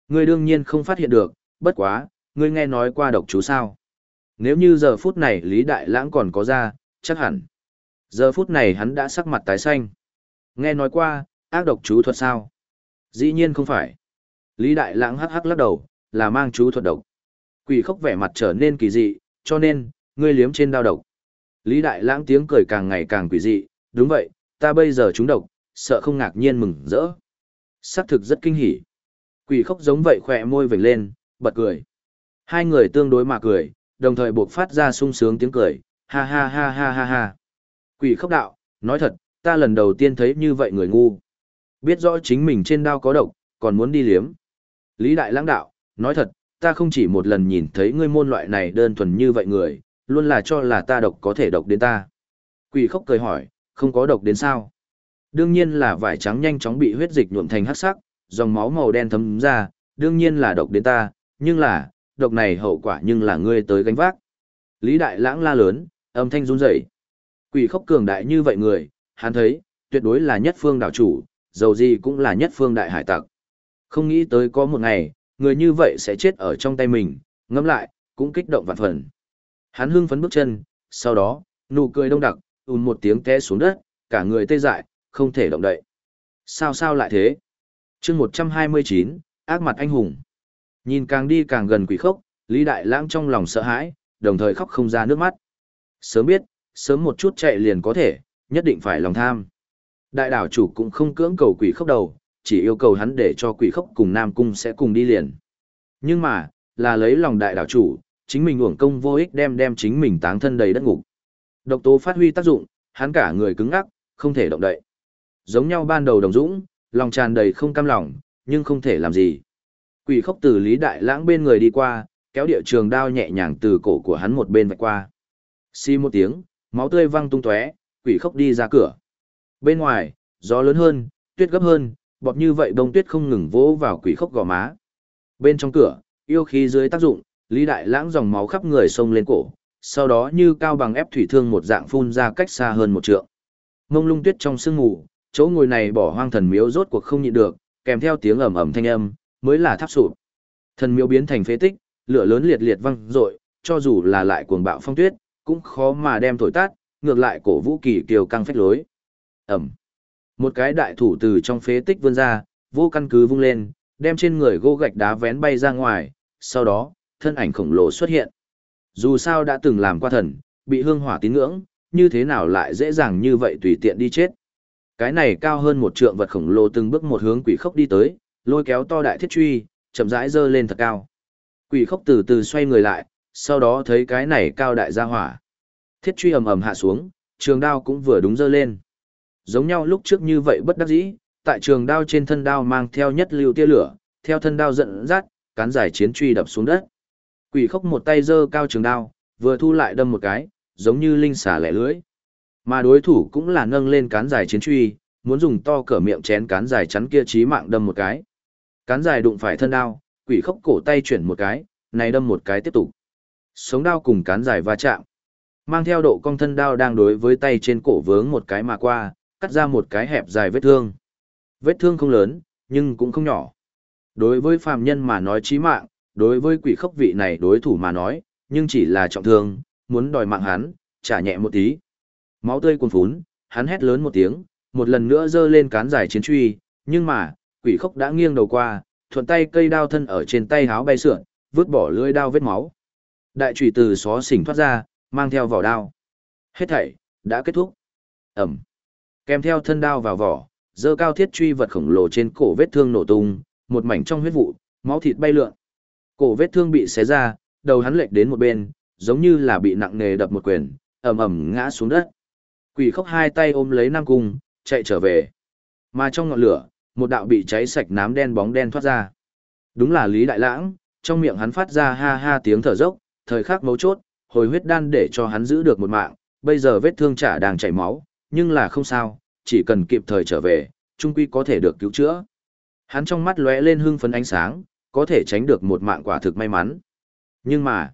Ngươi đương nhiên không phát hiện được, bất quá, ngươi nghe nói qua độc chú sao? Nếu như giờ phút này Lý Đại Lãng còn có ra, chắc hẳn. Giờ phút này hắn đã sắc mặt tái xanh. Nghe nói qua, ác độc chú thuật sao? Dĩ nhiên không phải. Lý Đại Lãng hắc hắc lắc đầu, là mang chú thuật độc. Quỷ Khốc vẻ mặt trở nên kỳ dị, cho nên, ngươi liếm trên đao độc. Lý Đại Lãng tiếng cười càng ngày càng quỷ dị, đúng vậy, ta bây giờ trúng độc, sợ không ngạc nhiên mừng rỡ. Sắc thực rất kinh hỉ. Quỷ Khốc giống vậy khỏe môi vểnh lên, bật cười. Hai người tương đối mà cười, đồng thời buộc phát ra sung sướng tiếng cười, ha ha ha ha ha ha. Quỷ Khốc đạo, nói thật, ta lần đầu tiên thấy như vậy người ngu. Biết rõ chính mình trên đao có độc, còn muốn đi liếm. Lý Đại Lãng đạo, nói thật, ta không chỉ một lần nhìn thấy ngươi môn loại này đơn thuần như vậy người, luôn là cho là ta độc có thể độc đến ta. Quỷ Khốc cười hỏi, không có độc đến sao? Đương nhiên là vải trắng nhanh chóng bị huyết dịch nhuộm thành hắc sắc, dòng máu màu đen thấm ra, đương nhiên là độc đến ta, nhưng là, độc này hậu quả nhưng là ngươi tới gánh vác. Lý Đại Lãng la lớn, âm thanh run rẩy. Quỷ Khốc cường đại như vậy người, hắn thấy, tuyệt đối là nhất phương đảo chủ, dầu gì cũng là nhất phương đại hải tặc. Không nghĩ tới có một ngày, người như vậy sẽ chết ở trong tay mình, ngẫm lại, cũng kích động vạn phần. Hắn hưng phấn bước chân, sau đó, nụ cười đông đặc, một tiếng té xuống đất, cả người tê dại, không thể động đậy. Sao lại thế? Chương 129, ác mặt anh hùng. Nhìn càng đi càng gần Quỷ Khốc, Lý Đại Lãng trong lòng sợ hãi, đồng thời khóc không ra nước mắt. Sớm biết, sớm một chút chạy liền có thể, nhất định phải lòng tham. Đại đảo chủ cũng không cưỡng cầu Quỷ Khốc đầu, chỉ yêu cầu hắn để cho Quỷ Khốc cùng Nam Cung sẽ cùng đi liền. Nhưng mà, là lấy lòng đại đảo chủ, chính mình uổng công vô ích đem chính mình táng thân đầy đất ngục. Độc tố phát huy tác dụng, hắn cả người cứng ngắc, không thể động đậy. Giống nhau ban đầu đồng dũng, lòng tràn đầy không cam lòng, nhưng không thể làm gì. Quỷ Khốc từ Lý Đại Lãng bên người đi qua, kéo địa trường đao nhẹ nhàng từ cổ của hắn một bên vạch qua. Xi một tiếng, máu tươi văng tung tóe, Quỷ Khốc đi ra cửa. Bên ngoài, gió lớn hơn, tuyết gấp hơn, bọt như vậy bông tuyết không ngừng vỗ vào Quỷ Khốc gò má. Bên trong cửa, yêu khí dưới tác dụng, Lý Đại Lãng dòng máu khắp người xông lên cổ, sau đó như cao bằng ép thủy thương một dạng phun ra cách xa hơn một trượng. Mông lung tuyết trong sương mù, chỗ ngồi này bỏ hoang thần miếu rốt cuộc không nhịn được, kèm theo tiếng ầm ầm thanh âm, mới là tháp sụp. Thần miếu biến thành phế tích, lửa lớn liệt liệt văng rội, cho dù là lại cuồng bạo phong tuyết, cũng khó mà đem thổi tát, ngược lại cổ vũ kỳ kiều căng phách lối. Ầm. Một cái đại thủ từ trong phế tích vươn ra, vô căn cứ vung lên, đem trên người gỗ gạch đá vén bay ra ngoài, sau đó, thân ảnh khổng lồ xuất hiện. Dù sao đã từng làm qua thần, bị hương hỏa tín ngưỡng, như thế nào lại dễ dàng như vậy tùy tiện đi chết. Cái này cao hơn một trượng vật khổng lồ từng bước một hướng Quỷ Khốc đi tới, lôi kéo to đại thiết truy, chậm rãi giơ lên thật cao. Quỷ Khốc từ từ xoay người lại, sau đó thấy cái này cao đại gia hỏa. Thiết truy ầm ầm hạ xuống, trường đao cũng vừa đúng giơ lên. Giống nhau lúc trước như vậy bất đắc dĩ, tại trường đao trên thân đao mang theo nhất lưu tia lửa, theo thân đao dẫn dắt, cán dài chiến truy đập xuống đất. Quỷ Khốc một tay giơ cao trường đao, vừa thu lại đâm một cái, giống như linh xà lẻ lưỡi. Mà đối thủ cũng là nâng lên cán dài chiến truy, muốn dùng to cỡ miệng chén cán dài chắn kia chí mạng đâm một cái. Cán dài đụng phải thân đao, Quỷ Khốc cổ tay chuyển một cái, này đâm một cái tiếp tục. Sống đao cùng cán dài va chạm. Mang theo độ cong thân đao đang đối với tay trên cổ vướng một cái mà qua, cắt ra một cái hẹp dài vết thương. Vết thương không lớn, nhưng cũng không nhỏ. Đối với phàm nhân mà nói chí mạng, đối với Quỷ Khốc vị này đối thủ mà nói, nhưng chỉ là trọng thương, muốn đòi mạng hắn, trả nhẹ một tí. Máu tươi cuồn phún, hắn hét lớn một tiếng, một lần nữa giơ lên cán dài chiến truy, nhưng mà, Quỷ Khốc đã nghiêng đầu qua, thuận tay cây đao thân ở trên tay háo bay sượn, vứt bỏ lưỡi đao vết máu. Đại chùy từ xó xỉnh thoát ra, mang theo vỏ đao. Hết thảy đã kết thúc. Ầm. Kèm theo thân đao vào vỏ, giơ cao thiết truy vật khổng lồ trên cổ vết thương nổ tung, một mảnh trong huyết vụ, máu thịt bay lượn. Cổ vết thương bị xé ra, đầu hắn lệch đến một bên, giống như là bị nặng nề đập một quyền, ầm ầm ngã xuống đất. Quỷ Khốc hai tay ôm lấy Nam Cung, chạy trở về. Mà trong ngọn lửa, một đạo bị cháy sạch nám đen bóng đen thoát ra. Đúng là Lý Đại Lãng, trong miệng hắn phát ra ha ha tiếng thở dốc, thời khắc mấu chốt, hồi huyết đan để cho hắn giữ được một mạng, bây giờ vết thương chả đang chảy máu, nhưng là không sao, chỉ cần kịp thời trở về, trung quy có thể được cứu chữa. Hắn trong mắt lóe lên hưng phấn ánh sáng, có thể tránh được một mạng quả thực may mắn. Nhưng mà,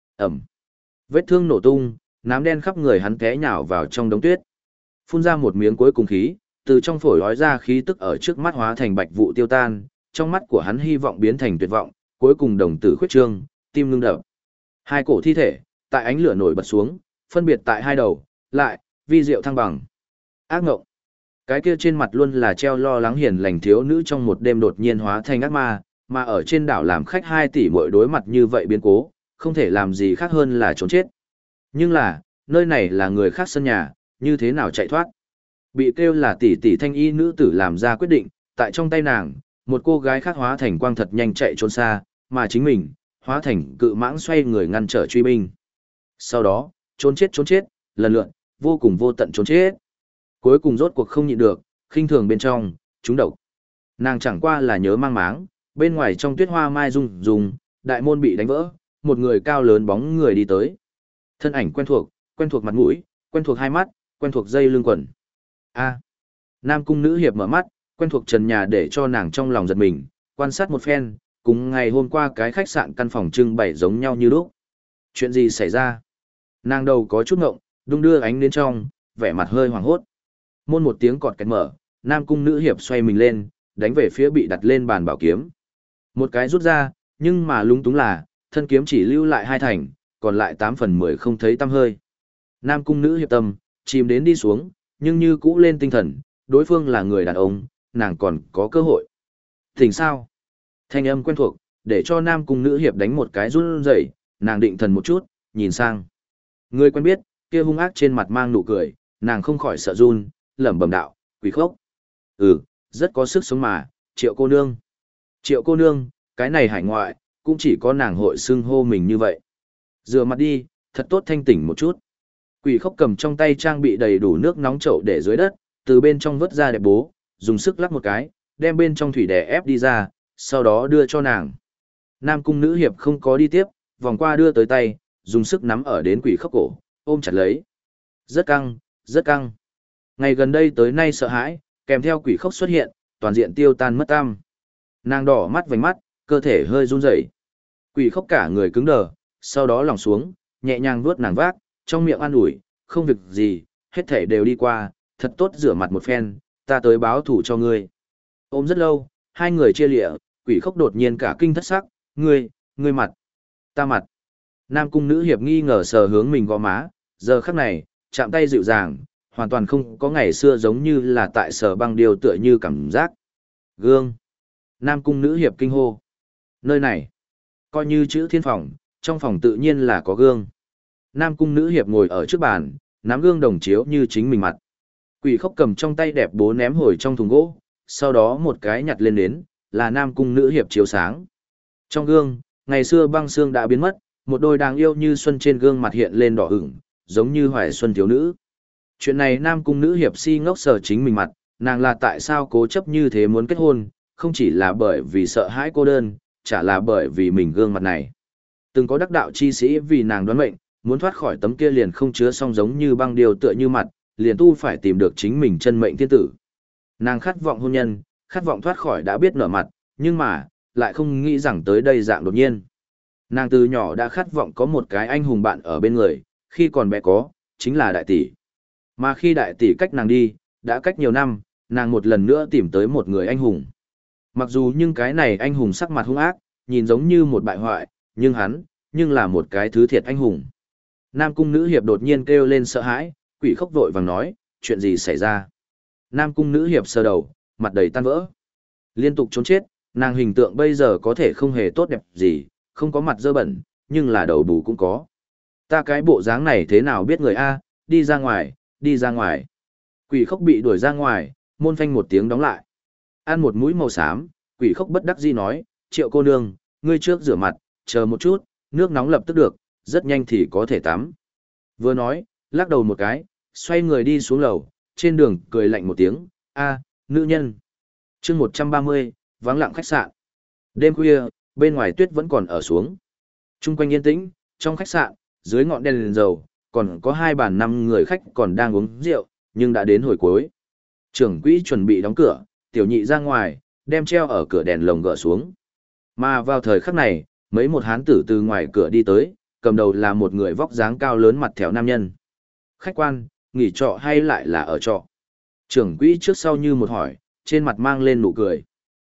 vết thương nổ tung, nám đen khắp người hắn té nhào vào trong đống tuyết. Phun ra một miếng cuối cùng khí, từ trong phổi ói ra khí tức ở trước mắt hóa thành bạch vụ tiêu tan, trong mắt của hắn hy vọng biến thành tuyệt vọng, cuối cùng đồng tử khuyết trương, tim ngưng đập. Hai cổ thi thể, tại ánh lửa nổi bật xuống, phân biệt tại hai đầu, lại, vi diệu thăng bằng. Ác ngộng. Cái kia trên mặt luôn là treo lo lắng hiền lành thiếu nữ trong một đêm đột nhiên hóa thành ác ma, mà ở trên đảo làm khách 2 tỷ mỗi đối mặt như vậy biến cố, không thể làm gì khác hơn là trốn chết. Nhưng là, nơi này là người khác sân nhà, như thế nào chạy thoát? Bị kêu là tỷ tỷ thanh y nữ tử làm ra quyết định, tại trong tay nàng, một cô gái khác hóa thành quang thật nhanh chạy trốn xa, mà chính mình, hóa thành cự mãng xoay người ngăn trở truy binh. Sau đó, trốn chết, lần lượt, vô cùng vô tận trốn chết. Cuối cùng rốt cuộc không nhịn được, khinh thường bên trong, trúng độc. Nàng chẳng qua là nhớ mang máng, bên ngoài trong tuyết hoa mai rung rung, đại môn bị đánh vỡ, một người cao lớn bóng người đi tới. Thân ảnh quen thuộc mặt mũi, quen thuộc hai mắt, quen thuộc dây lưng quần. A. Nam cung nữ hiệp mở mắt, quen thuộc trần nhà để cho nàng trong lòng giật mình, quan sát một phen, cùng ngày hôm qua cái khách sạn căn phòng trưng bày giống nhau như lúc. Chuyện gì xảy ra? Nàng đầu có chút ngộng, đung đưa ánh đến trong, vẻ mặt hơi hoảng hốt. Môn một tiếng cọt kẹt mở, Nam cung nữ hiệp xoay mình lên, đánh về phía bị đặt lên bàn bảo kiếm. Một cái rút ra, nhưng mà lúng túng là, thân kiếm chỉ lưu lại 2 thành, còn lại 8/10 không thấy tăm hơi. Nam cung nữ hiệp tâm, chìm đến đi xuống, nhưng như cũ lên tinh thần, đối phương là người đàn ông, nàng còn có cơ hội. Thỉnh sao? Thanh âm quen thuộc, để cho Nam cung nữ hiệp đánh một cái run rẩy, nàng định thần một chút, nhìn sang. Người quen biết, kia hung ác trên mặt mang nụ cười, nàng không khỏi sợ run, lẩm bẩm đạo, Quỷ Khốc. Rất có sức sống mà, Triệu cô nương. Triệu cô nương, cái này hải ngoại, cũng chỉ có nàng hội xưng hô mình như vậy. Rửa mặt đi, thật tốt thanh tỉnh một chút. Quỷ Khốc cầm trong tay trang bị đầy đủ nước nóng chậu để dưới đất, từ bên trong vớt ra đẹp bố, dùng sức lắc một cái, đem bên trong thủy đè ép đi ra, sau đó đưa cho nàng. Nam cung nữ hiệp không có đi tiếp, vòng qua đưa tới tay, dùng sức nắm ở đến Quỷ Khốc cổ, ôm chặt lấy. Rất căng, rất căng. Ngày gần đây tới nay sợ hãi, kèm theo Quỷ Khốc xuất hiện, toàn diện tiêu tan mất tăm. Nàng đỏ mắt vành mắt, cơ thể hơi run rẩy. Quỷ Khốc cả người cứng đờ, sau đó lòng xuống, nhẹ nhàng vuốt nàng vác, trong miệng an ủi, không việc gì, hết thể đều đi qua, thật tốt rửa mặt một phen, ta tới báo thủ cho ngươi. Ôm rất lâu, hai người chia lịa, Quỷ Khốc đột nhiên cả kinh thất sắc, ngươi mặt, ta mặt. Nam cung nữ hiệp nghi ngờ sờ hướng mình gò má, giờ khắc này, chạm tay dịu dàng, hoàn toàn không có ngày xưa giống như là tại sở băng điều tựa như cảm giác. Gương. Nam cung nữ hiệp kinh hô. Nơi này, coi như chữ thiên phòng, trong phòng tự nhiên là có gương. Nam cung nữ hiệp ngồi ở trước bàn, nắm gương đồng chiếu như chính mình mặt. Quỷ Khốc cầm trong tay đẹp bố ném hồi trong thùng gỗ, sau đó một cái nhặt lên đến, là Nam cung nữ hiệp chiếu sáng. Trong gương, ngày xưa băng xương đã biến mất, một đôi đáng yêu như xuân trên gương mặt hiện lên đỏ ửng, giống như hoài xuân thiếu nữ. Chuyện này Nam cung nữ hiệp si ngốc sờ chính mình mặt, nàng là tại sao cố chấp như thế muốn kết hôn, không chỉ là bởi vì sợ hãi cô đơn, chả là bởi vì mình gương mặt này. Từng có đắc đạo chi sĩ vì nàng đoán mệnh, muốn thoát khỏi tấm kia liền không chứa song giống như băng điều tựa như mặt, liền tu phải tìm được chính mình chân mệnh thiên tử. Nàng khát vọng hôn nhân, khát vọng thoát khỏi đã biết nở mặt, nhưng mà, lại không nghĩ rằng tới đây dạng đột nhiên. Nàng từ nhỏ đã khát vọng có một cái anh hùng bạn ở bên người, khi còn bé có, chính là đại tỷ. Mà khi đại tỷ cách nàng đi, đã cách nhiều năm, nàng một lần nữa tìm tới một người anh hùng. Mặc dù nhưng cái này anh hùng sắc mặt hung ác, nhìn giống như một bại hoại, nhưng hắn, nhưng là một cái thứ thiệt anh hùng. Nam cung nữ hiệp đột nhiên kêu lên sợ hãi, Quỷ Khốc vội vàng nói, chuyện gì xảy ra? Nam cung nữ hiệp sờ đầu, mặt đầy tan vỡ. Liên tục trốn chết, nàng hình tượng bây giờ có thể không hề tốt đẹp gì, không có mặt dơ bẩn, nhưng là đầu bù cũng có. Ta cái bộ dáng này thế nào biết người A, đi ra ngoài, đi ra ngoài. Quỷ Khốc bị đuổi ra ngoài, môn phanh một tiếng đóng lại. Ăn một mũi màu xám, Quỷ Khốc bất đắc dĩ nói, Triệu cô nương, ngươi trước rửa mặt, chờ một chút, nước nóng lập tức được, rất nhanh thì có thể tắm. Vừa nói, lắc đầu một cái, xoay người đi xuống lầu, trên đường cười lạnh một tiếng, a, nữ nhân. chương 130, vắng lặng khách sạn. Đêm khuya, bên ngoài tuyết vẫn còn ở xuống. Trung quanh yên tĩnh, trong khách sạn, dưới ngọn đèn dầu, còn có 2 bàn 5 người khách còn đang uống rượu, nhưng đã đến hồi cuối. Trưởng quỹ chuẩn bị đóng cửa, tiểu nhị ra ngoài, đem treo ở cửa đèn lồng gỡ xuống. Mà vào thời khắc này, mấy một hán tử từ ngoài cửa đi tới, cầm đầu là một người vóc dáng cao lớn mặt thẻo nam nhân. Khách quan, nghỉ trọ hay lại là ở trọ? Trưởng quỹ trước sau như một hỏi, trên mặt mang lên nụ cười.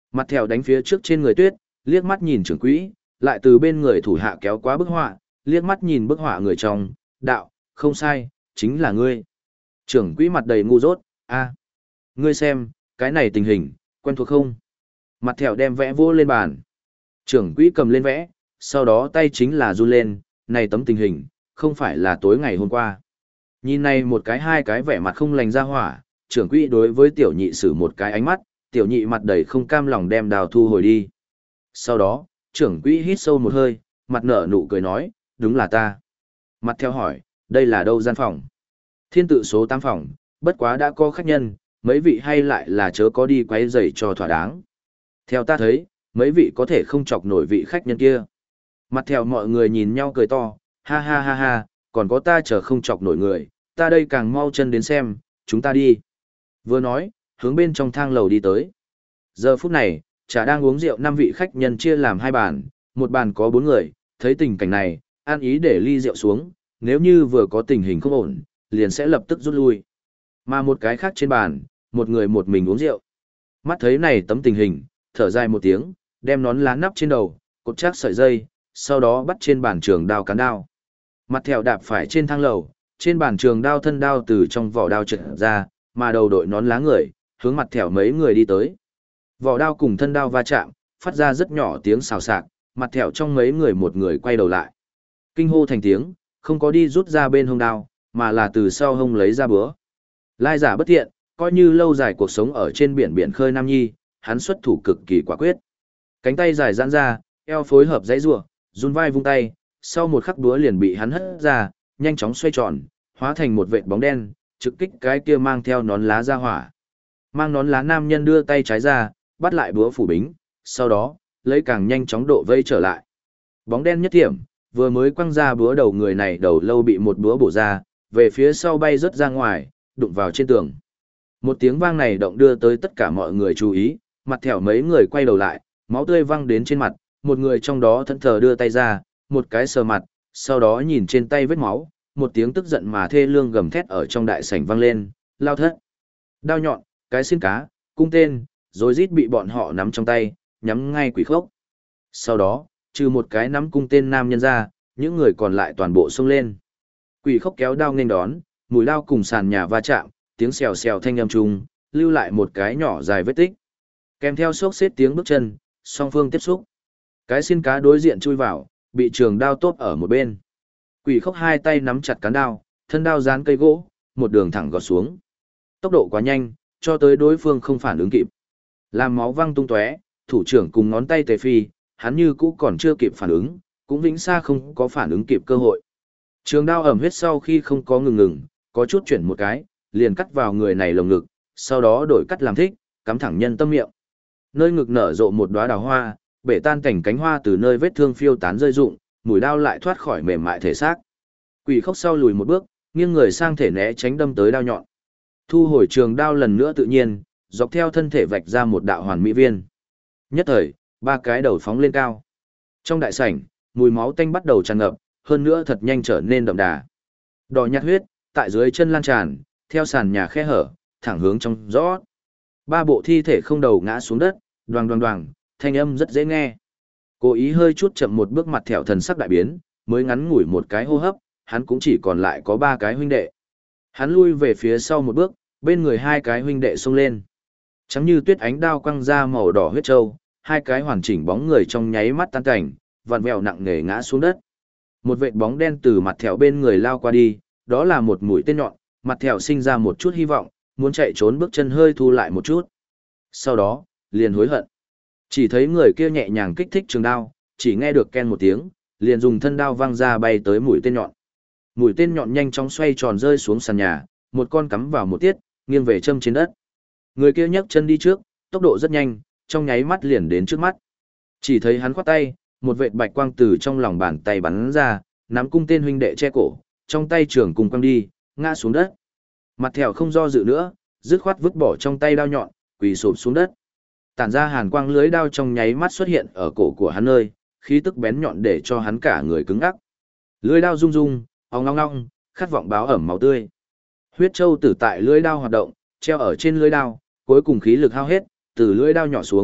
Mặt thèo đánh phía trước trên người tuyết, liếc mắt nhìn trưởng quỹ, lại từ bên người thủ hạ kéo qua bức họa, liếc mắt nhìn bức họa người trong, đạo, không sai, chính là ngươi. Trưởng quỹ mặt đầy ngu dốt, a, ngươi xem, cái này tình hình, quen thuộc không? Mặt thèo đem vẽ vô lên bàn. Trưởng quỹ cầm lên vẽ, sau đó tay chính là run lên, này tấm tình hình, không phải là tối ngày hôm qua. Nhìn này một cái hai cái vẻ mặt không lành ra hỏa, trưởng quỹ đối với tiểu nhị sử một cái ánh mắt, tiểu nhị mặt đầy không cam lòng đem đào thu hồi đi. Sau đó, trưởng quỹ hít sâu một hơi, mặt nở nụ cười nói, đúng là ta. Mặt theo hỏi, đây là đâu gian phòng? Thiên tự số 8 phòng, bất quá đã có khách nhân, mấy vị hay lại là chớ có đi quấy rầy cho thỏa đáng. Theo ta thấy, mấy vị có thể không chọc nổi vị khách nhân kia. Mặt theo mọi người nhìn nhau cười to, ha ha ha ha, còn có ta chờ không chọc nổi người, ta đây càng mau chân đến xem, chúng ta đi. Vừa nói, hướng bên trong thang lầu đi tới. Giờ phút này, trà đang uống rượu 5 vị khách nhân chia làm 2 bàn, một bàn có 4 người, thấy tình cảnh này, an ý để ly rượu xuống, nếu như vừa có tình hình không ổn, liền sẽ lập tức rút lui. Mà một cái khác trên bàn, một người một mình uống rượu. Mắt thấy này tấm tình hình, thở dài một tiếng, đem nón lá nắp trên đầu, cột chắc sợi dây, sau đó bắt trên bàn trường đao cán đao. Mặt thẹo đạp phải trên thang lầu, trên bàn trường đao thân đao từ trong vỏ đao trượt ra, mà đầu đội nón lá người, hướng mặt thẹo mấy người đi tới. Vỏ đao cùng thân đao va chạm, phát ra rất nhỏ tiếng xào xạc, mặt thẹo trong mấy người một người quay đầu lại. Kinh hô thành tiếng, không có đi rút ra bên hông đao, mà là từ sau hông lấy ra búa. Lai giả bất thiện, coi như lâu dài cuộc sống ở trên biển biển khơi Nam Nhi, hắn xuất thủ cực kỳ quả quyết. Cánh tay dài giãn ra, eo phối hợp dãy rủa, run vai vung tay, sau một khắc búa liền bị hắn hất ra, nhanh chóng xoay tròn, hóa thành một vệt bóng đen, trực kích cái kia mang theo nón lá ra hỏa. Mang nón lá nam nhân đưa tay trái ra, bắt lại búa phủ bính, sau đó, lấy càng nhanh chóng độ vây trở lại. Bóng đen nhất thiểm, vừa mới quăng ra búa đầu người này đầu lâu bị một búa bổ ra, về phía sau bay rớt ra ngoài, đụng vào trên tường. Một tiếng vang này động đưa tới tất cả mọi người chú ý, mặt thẻo mấy người quay đầu lại, máu tươi văng đến trên mặt, một người trong đó thẫn thờ đưa tay ra, một cái sờ mặt, sau đó nhìn trên tay vết máu, một tiếng tức giận mà thê lương gầm thét ở trong đại sảnh vang lên, lao thất. Đao nhọn, cái xiên cá, cung tên, rồi rít bị bọn họ nắm trong tay, nhắm ngay quỷ khốc. Sau đó, trừ một cái nắm cung tên nam nhân ra, những người còn lại toàn bộ xông lên. Quỷ khốc kéo đao nghênh đón, mùi đao cùng sàn nhà va chạm, tiếng xèo xèo thanh âm trùng, lưu lại một cái nhỏ dài vết tích. Kèm theo xốc xếp tiếng bước chân, song phương tiếp xúc. Cái xiên cá đối diện chui vào, bị trường đao tốt ở một bên. Quỷ khốc hai tay nắm chặt cán đao, thân đao dán cây gỗ, một đường thẳng gọt xuống. Tốc độ quá nhanh, cho tới đối phương không phản ứng kịp. Làm máu văng tung tóe, thủ trưởng cùng ngón tay tề phi, hắn như cũ còn chưa kịp phản ứng, cũng vĩnh xa không có phản ứng kịp cơ hội. Trường đao ẩm huyết sau khi không có ngừng, có chút chuyển một cái, liền cắt vào người này lồng ngực, sau đó đổi cắt làm thích, cắm thẳng nhân tâm miệng. Nơi ngực nở rộ một đóa đào hoa, bể tan cảnh cánh hoa từ nơi vết thương phiêu tán rơi rụng, mùi đao lại thoát khỏi mềm mại thể xác. Quỷ khốc sau lùi một bước, nghiêng người sang thể né tránh đâm tới đao nhọn. Thu hồi trường đao lần nữa tự nhiên, dọc theo thân thể vạch ra một đạo hoàn mỹ viên. Nhất thời, ba cái đầu phóng lên cao. Trong đại sảnh, mùi máu tanh bắt đầu tràn ngập, hơn nữa thật nhanh trở nên đậm đà. Đỏ nhạt huyết, tại dưới chân lan tràn, theo sàn nhà khe hở, thẳng hướng trong rõ. Ba bộ thi thể không đầu ngã xuống đất, đoàng đoàng đoàng, thanh âm rất dễ nghe. Cố ý hơi chút chậm một bước mặt thẹo thần sắc đại biến, mới ngắn ngủi một cái hô hấp, hắn cũng chỉ còn lại có ba cái huynh đệ. Hắn lui về phía sau một bước, bên người hai cái huynh đệ xông lên. Trắng như tuyết ánh đao quăng ra màu đỏ huyết trâu, hai cái hoàn chỉnh bóng người trong nháy mắt tan cảnh, vặn vẹo nặng nề ngã xuống đất. Một vệt bóng đen từ mặt thẹo bên người lao qua đi, đó là một mũi tên nhọn, mặt thẹo sinh ra một chút hy vọng, muốn chạy trốn bước chân hơi thu lại một chút. Sau đó, liền hối hận. Chỉ thấy người kia nhẹ nhàng kích thích trường đao, chỉ nghe được ken một tiếng, liền dùng thân đao văng ra bay tới mũi tên nhọn. Mũi tên nhọn nhanh chóng xoay tròn rơi xuống sàn nhà, một con cắm vào một tiết, nghiêng về châm trên đất. Người kia nhấc chân đi trước, tốc độ rất nhanh, trong nháy mắt liền đến trước mắt. Chỉ thấy hắn khoát tay, một vệt bạch quang từ trong lòng bàn tay bắn ra, nắm cung tên huynh đệ che cổ, trong tay trường cùng quăng đi, ngã xuống đất. Mặt thẹo không do dự nữa, dứt khoát vứt bỏ trong tay đao nhọn, quỳ sụp xuống đất. Tản ra hàn quang lưới đao trong nháy mắt xuất hiện ở cổ của hắn nơi, khí tức bén nhọn để cho hắn cả người cứng ngắc. Lưới đao rung rung, ong long long, khát vọng báo ẩm máu tươi. Huyết châu tử tại lưới đao hoạt động, treo ở trên lưới đao, cuối cùng khí lực hao hết, từ lưỡi đao nhỏ xuống,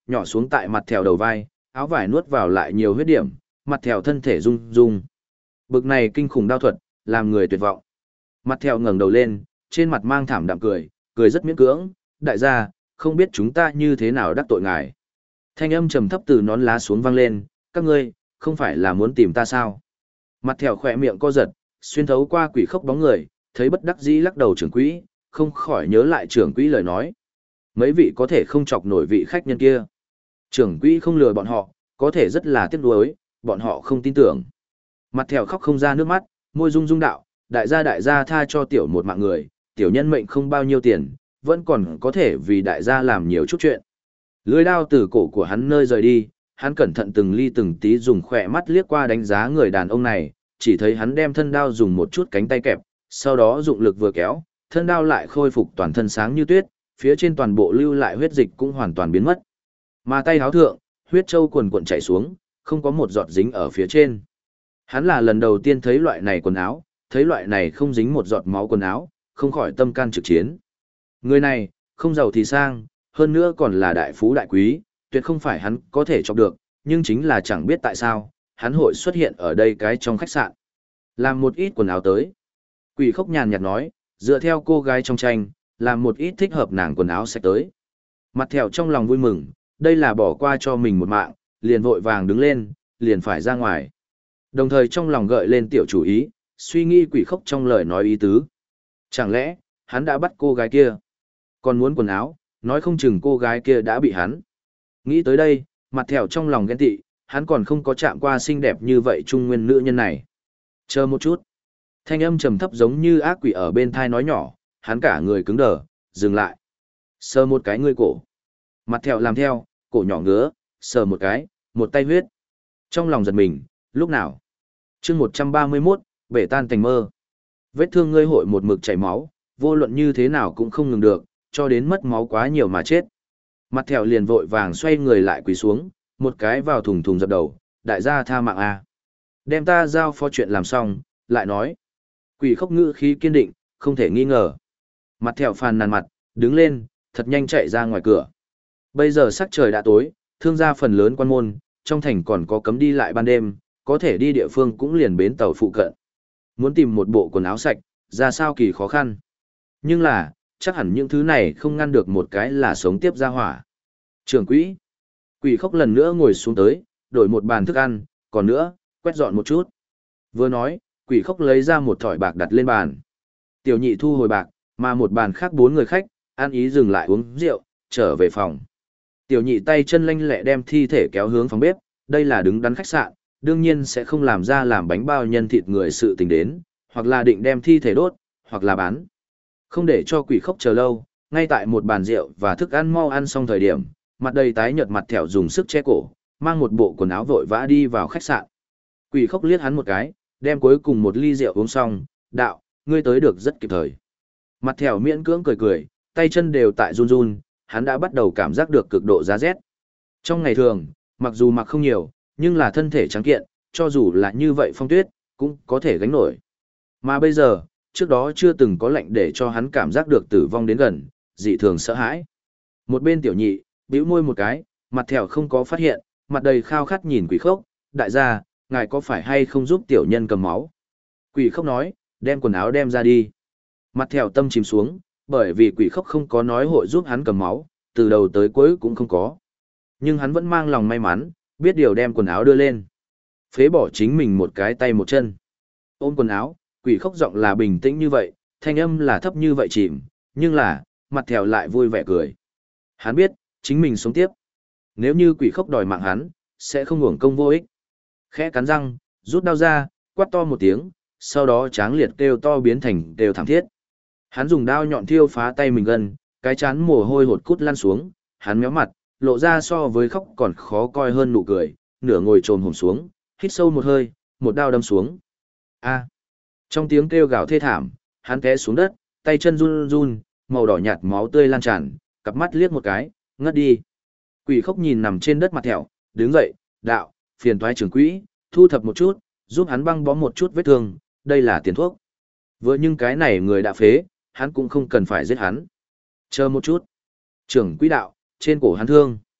nhỏ xuống tại mặt thèo đầu vai, áo vải nuốt vào lại nhiều huyết điểm, mặt thèo thân thể rung rung. Bực này kinh khủng đao thuật, làm người tuyệt vọng. Mặt thèo ngẩng đầu lên, trên mặt mang thảm đạm cười, cười rất miễn cưỡng, đại gia, không biết chúng ta như thế nào đắc tội ngài. Thanh âm trầm thấp từ nón lá xuống vang lên, các ngươi, không phải là muốn tìm ta sao? Mặt thèo khỏe miệng co giật, xuyên thấu qua quỷ khốc bóng người, thấy bất đắc dĩ lắc đầu trưởng quỹ, không khỏi nhớ lại trưởng quỹ lời nói. Mấy vị có thể không chọc nổi vị khách nhân kia. Trưởng quỹ không lừa bọn họ, có thể rất là tiếc nuối, bọn họ không tin tưởng. Mặt thèo khóc không ra nước mắt, môi rung rung đạo, đại gia tha cho tiểu một mạng người, tiểu nhân mệnh không bao nhiêu tiền, vẫn còn có thể vì đại gia làm nhiều chút chuyện. Lưỡi đao từ cổ của hắn nơi rời đi, hắn cẩn thận từng ly từng tí dùng khỏe mắt liếc qua đánh giá người đàn ông này, chỉ thấy hắn đem thân đao dùng một chút cánh tay kẹp, sau đó dụng lực vừa kéo, thân đao lại khôi phục toàn thân sáng như tuyết, phía trên toàn bộ lưu lại huyết dịch cũng hoàn toàn biến mất. Mà tay háo thượng, huyết châu quần cuộn chảy xuống, không có một giọt dính ở phía trên. Hắn là lần đầu tiên thấy loại này quần áo, thấy loại này không dính một giọt máu quần áo, không khỏi tâm can trực chiến. Người này, không giàu thì sang, hơn nữa còn là đại phú đại quý, tuyệt không phải hắn có thể chọc được, nhưng chính là chẳng biết tại sao, hắn hội xuất hiện ở đây cái trong khách sạn. Làm một ít quần áo tới. Quỷ khốc nhàn nhạt nói, dựa theo cô gái trong tranh, làm một ít thích hợp nàng quần áo sạch tới. Mặt thèo trong lòng vui mừng, đây là bỏ qua cho mình một mạng, liền vội vàng đứng lên, liền phải ra ngoài. Đồng thời trong lòng gợi lên tiểu chủ ý, suy nghĩ quỷ khốc trong lời nói ý tứ. Chẳng lẽ, hắn đã bắt cô gái kia? Còn muốn quần áo, nói không chừng cô gái kia đã bị hắn. Nghĩ tới đây, mặt thèo trong lòng ghen tị, hắn còn không có chạm qua xinh đẹp như vậy trung nguyên nữ nhân này. Chờ một chút. Thanh âm trầm thấp giống như ác quỷ ở bên thai nói nhỏ, hắn cả người cứng đờ, dừng lại. Sờ một cái ngươi cổ. Mặt thèo làm theo, cổ nhỏ ngứa, sờ một cái, một tay huyết. Trong lòng giật mình, lúc nào? chương 131, bể tan thành mơ. Vết thương ngươi hội một mực chảy máu, vô luận như thế nào cũng không ngừng được, cho đến mất máu quá nhiều mà chết. Mặt thèo liền vội vàng xoay người lại quỳ xuống, một cái vào thùng thùng dập đầu, đại gia tha mạng a. Đem ta giao phó chuyện làm xong, lại nói. Quỷ khốc ngữ khí kiên định, không thể nghi ngờ. Mặt thèo phàn nàn mặt, đứng lên, thật nhanh chạy ra ngoài cửa. Bây giờ sắc trời đã tối, thương gia phần lớn quan môn, trong thành còn có cấm đi lại ban đêm, có thể đi địa phương cũng liền bến tàu phụ cận. Muốn tìm một bộ quần áo sạch, ra sao kỳ khó khăn. Nhưng là, chắc hẳn những thứ này không ngăn được một cái là sống tiếp ra hỏa. Trưởng quỹ. Quỷ khốc lần nữa ngồi xuống tới, đổi một bàn thức ăn, còn nữa, quét dọn một chút. Vừa nói, quỷ khốc lấy ra một thỏi bạc đặt lên bàn. Tiểu nhị thu hồi bạc, mà một bàn khác 4 người khách, ăn ý dừng lại uống rượu, trở về phòng. Tiểu nhị tay chân lanh lẹ đem thi thể kéo hướng phòng bếp, đây là đứng đắn khách sạn, đương nhiên sẽ không làm ra làm bánh bao nhân thịt người sự tình đến, hoặc là định đem thi thể đốt, hoặc là bán. Không để cho quỷ khốc chờ lâu, ngay tại một bàn rượu và thức ăn mau ăn xong thời điểm, mặt đầy tái nhợt mặt thẻo dùng sức che cổ, mang một bộ quần áo vội vã đi vào khách sạn. Quỷ khốc liếc hắn một cái, đem cuối cùng một ly rượu uống xong, đạo, ngươi tới được rất kịp thời. Mặt thẻo miễn cưỡng cười cười, tay chân đều tại run run, hắn đã bắt đầu cảm giác được cực độ giá rét. Trong ngày thường, mặc dù mặc không nhiều, nhưng là thân thể trắng kiện, cho dù là như vậy phong tuyết, cũng có thể gánh nổi. Mà bây giờ, trước đó chưa từng có lạnh để cho hắn cảm giác được tử vong đến gần, dị thường sợ hãi. Một bên tiểu nhị, bĩu môi một cái, mặt thẻo không có phát hiện, mặt đầy khao khát nhìn quỷ khốc, đại gia, ngài có phải hay không giúp tiểu nhân cầm máu? Quỷ khốc nói, đem quần áo đem ra đi. Mặt thẻo tâm chìm xuống, bởi vì quỷ khốc không có nói hội giúp hắn cầm máu, từ đầu tới cuối cũng không có. Nhưng hắn vẫn mang lòng may mắn, biết điều đem quần áo đưa lên. Phế bỏ chính mình một cái tay một chân. Ôm quần áo, quỷ khốc giọng là bình tĩnh như vậy, thanh âm là thấp như vậy chìm, nhưng là, mặt thèo lại vui vẻ cười. Hắn biết, chính mình sống tiếp. Nếu như quỷ khốc đòi mạng hắn, sẽ không uổng công vô ích. Khẽ cắn răng, rút đao ra, quát to một tiếng, sau đó tráng liệt kêu to biến thành kêu thảm thiết. Hắn dùng đao nhọn thiêu phá tay mình gần, cái chán mồ hôi hột cút lăn xuống, hắn méo mặt, lộ ra so với khóc còn khó coi hơn nụ cười, nửa ngồi trồm hổm xuống, hít sâu một hơi, một đao đâm xuống. A. Trong tiếng kêu gào thê thảm, hắn té xuống đất, tay chân run run, màu đỏ nhạt máu tươi lan tràn, cặp mắt liếc một cái, ngất đi. Quỷ khốc nhìn nằm trên đất mặt thẹo, đứng dậy, đạo, phiền toái trưởng quỹ, thu thập một chút, giúp hắn băng bó một chút vết thương, đây là tiền thuốc. Vừa nhưng cái này người đã phế, hắn cũng không cần phải giết hắn. Chờ một chút. Trưởng quỹ đạo, trên cổ hắn thương.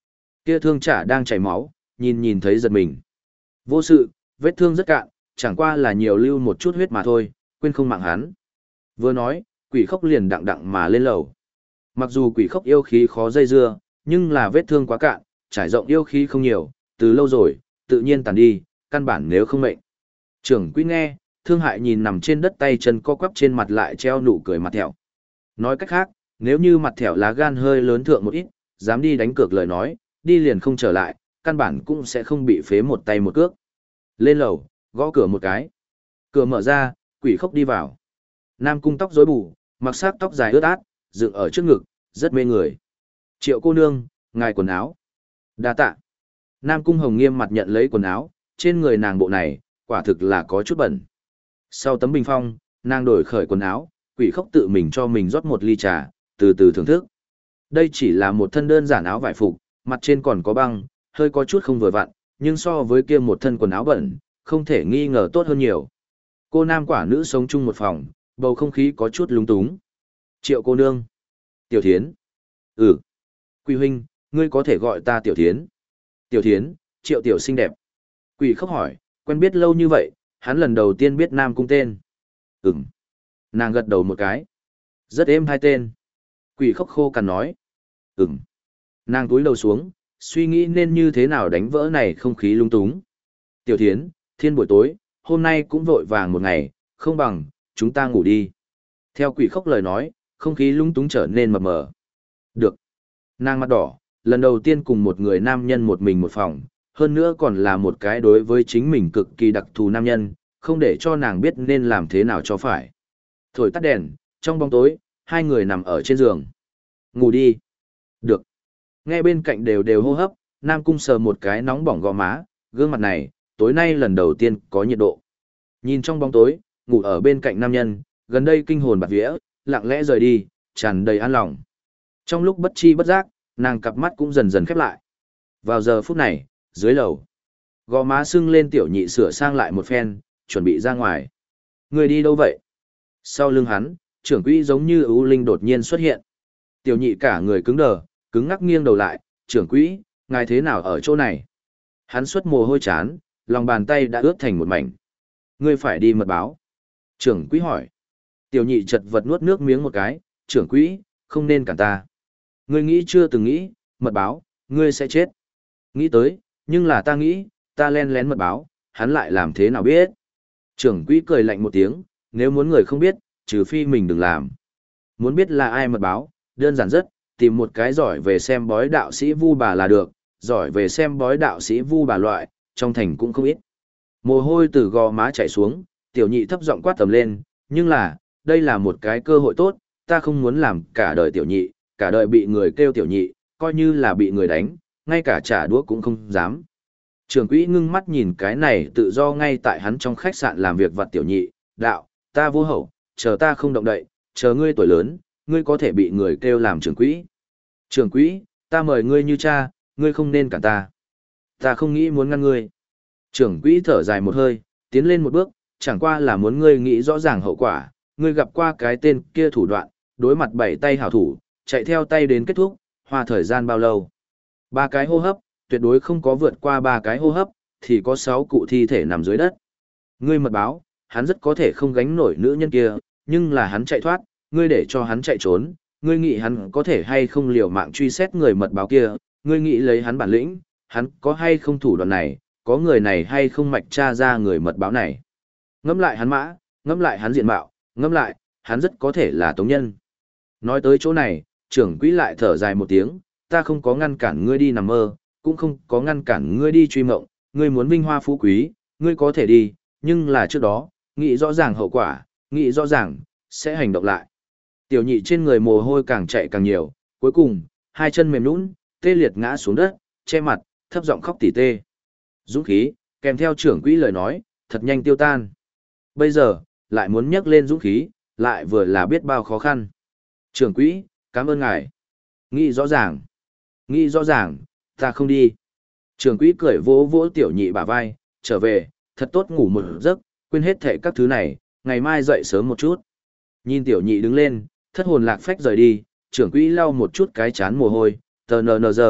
Kia thương chả đang chảy máu, nhìn thấy giật mình. Vô sự, vết thương rất cạn, chẳng qua là nhiều lưu một chút huyết mà thôi, quên không mạng hắn. Vừa nói, quỷ khốc liền đặng đặng mà lên lầu. Mặc dù quỷ khốc yêu khí khó dây dưa, nhưng là vết thương quá cạn, trải rộng yêu khí không nhiều, từ lâu rồi, tự nhiên tàn đi, căn bản nếu không mệnh. Trưởng quỹ nghe, thương hại nhìn nằm trên đất tay chân co quắp trên mặt lại treo nụ cười mặt thẹo. Nói cách khác, nếu như mặt thẹo lá gan hơi lớn thượng một ít, dám đi đánh cược lời nói, đi liền không trở lại, căn bản cũng sẽ không bị phế một tay một cước. Lên lầu, gõ cửa một cái. Cửa mở ra, quỷ khốc đi vào. Nam cung tóc rối bù, mặc sắc tóc dài ướt át, dựng ở trước ngực, rất mê người. Triệu cô nương, ngài quần áo. Đa tạ. Nam cung hồng nghiêm mặt nhận lấy quần áo, trên người nàng bộ này, quả thực là có chút bẩn. Sau tấm bình phong, nàng đổi khởi quần áo, quỷ khốc tự mình cho mình rót một ly trà, từ từ thưởng thức. Đây chỉ là một thân đơn giản áo vải phục, mặt trên còn có băng, hơi có chút không vừa vặn, nhưng so với kia một thân quần áo bẩn, không thể nghi ngờ tốt hơn nhiều. Cô nam quả nữ sống chung một phòng, bầu không khí có chút lúng túng. Triệu cô nương. Tiểu Thiến. Ừ. Quỷ huynh, ngươi có thể gọi ta Tiểu Thiến. Tiểu Thiến, Triệu tiểu xinh đẹp. Quỷ khóc hỏi, quen biết lâu như vậy, hắn lần đầu tiên biết Nam cung tên. Ừm. Nàng gật đầu một cái. Rất êm hai tên. Quỷ khóc khô cằn nói. Ừm. Nàng túi đầu xuống, suy nghĩ nên như thế nào đánh vỡ này không khí lung túng. Tiểu Thiến, thiên buổi tối, hôm nay cũng vội vàng một ngày, không bằng, chúng ta ngủ đi. Theo quỷ khóc lời nói, không khí lung túng trở nên mập mờ. Được. Nàng mặt đỏ, lần đầu tiên cùng một người nam nhân một mình một phòng, hơn nữa còn là một cái đối với chính mình cực kỳ đặc thù nam nhân, không để cho nàng biết nên làm thế nào cho phải. Thổi tắt đèn, trong bóng tối, hai người nằm ở trên giường. Ngủ đi. Được. Nghe bên cạnh đều đều hô hấp, Nam Cung sờ một cái nóng bỏng gò má, gương mặt này, tối nay lần đầu tiên có nhiệt độ. Nhìn trong bóng tối, ngủ ở bên cạnh nam nhân, gần đây kinh hồn bạt vía, lặng lẽ rời đi, tràn đầy an lòng. Trong lúc bất chi bất giác, nàng cặp mắt cũng dần dần khép lại. Vào giờ phút này, dưới lầu, gò má sưng lên tiểu nhị sửa sang lại một phen, chuẩn bị ra ngoài. Người đi đâu vậy? Sau lưng hắn, trưởng quỹ giống như ưu linh đột nhiên xuất hiện. Tiểu nhị cả người cứng đờ, cứng ngắc nghiêng đầu lại, trưởng quỹ, ngài thế nào ở chỗ này? Hắn xuất mồ hôi chán, lòng bàn tay đã ướt thành một mảnh. Ngươi phải đi mật báo. Trưởng quỹ hỏi. Tiểu nhị chật vật nuốt nước miếng một cái, trưởng quỹ, không nên cản ta. Ngươi nghĩ chưa từng nghĩ, mật báo, ngươi sẽ chết. Nghĩ tới, nhưng là ta nghĩ, ta len lén mật báo, hắn lại làm thế nào biết. Trưởng quỹ cười lạnh một tiếng, nếu muốn người không biết, trừ phi mình đừng làm. Muốn biết là ai mật báo, đơn giản rất, tìm một cái giỏi về xem bói đạo sĩ vu bà là được, giỏi về xem bói đạo sĩ vu bà loại, trong thành cũng không ít. Mồ hôi từ gò má chảy xuống, tiểu nhị thấp giọng quát tầm lên, nhưng là, đây là một cái cơ hội tốt, ta không muốn làm cả đời tiểu nhị, cả đời bị người kêu tiểu nhị, coi như là bị người đánh, ngay cả trả đũa cũng không dám. Trưởng quỹ ngưng mắt nhìn cái này tự do ngay tại hắn trong khách sạn làm việc vặt tiểu nhị, đạo, ta vô hậu, chờ ta không động đậy, chờ ngươi tuổi lớn, ngươi có thể bị người kêu làm trưởng quỹ. Trưởng quỹ, ta mời ngươi như cha, ngươi không nên cản ta. Ta không nghĩ muốn ngăn ngươi. Trưởng quỹ thở dài một hơi, tiến lên một bước, chẳng qua là muốn ngươi nghĩ rõ ràng hậu quả, ngươi gặp qua cái tên kia thủ đoạn, đối mặt bảy tay hảo thủ, chạy theo tay đến kết thúc, hoa thời gian bao lâu. 3 cái hô hấp, tuyệt đối không có vượt qua 3 cái hô hấp, thì có 6 cụ thi thể nằm dưới đất. Ngươi mật báo, hắn rất có thể không gánh nổi nữ nhân kia, nhưng là hắn chạy thoát, ngươi để cho hắn chạy trốn, ngươi nghĩ hắn có thể hay không liều mạng truy xét người mật báo kia, ngươi nghĩ lấy hắn bản lĩnh, hắn có hay không thủ đoạn này, có người này hay không mạch tra ra người mật báo này. Ngẫm lại hắn mã, ngẫm lại hắn diện mạo, ngẫm lại, hắn rất có thể là Tống Nhân. Nói tới chỗ này, trưởng quỹ lại thở dài một tiếng, ta không có ngăn cản ngươi đi nằm mơ, cũng không có ngăn cản ngươi đi truy mộng, ngươi muốn vinh hoa phú quý, ngươi có thể đi, nhưng là trước đó, nghĩ rõ ràng hậu quả, nghĩ rõ ràng, sẽ hành động lại. Tiểu nhị trên người mồ hôi càng chạy càng nhiều, cuối cùng, hai chân mềm nhũn, tê liệt ngã xuống đất, che mặt, thấp giọng khóc tỉ tê. Dũng khí, kèm theo trưởng quỹ lời nói, thật nhanh tiêu tan. Bây giờ, lại muốn nhắc lên dũng khí, lại vừa là biết bao khó khăn. Trưởng quỹ, cảm ơn ngài. Nghĩ rõ ràng. Nghĩ rõ ràng, ta không đi. Trưởng quỹ cười vỗ vỗ tiểu nhị bả vai, trở về, thật tốt ngủ một giấc, quên hết thệ các thứ này, ngày mai dậy sớm một chút. Nhìn tiểu nhị đứng lên, thất hồn lạc phách rời đi, trưởng quỹ lau một chút cái chán mồ hôi, tờ nờ giờ,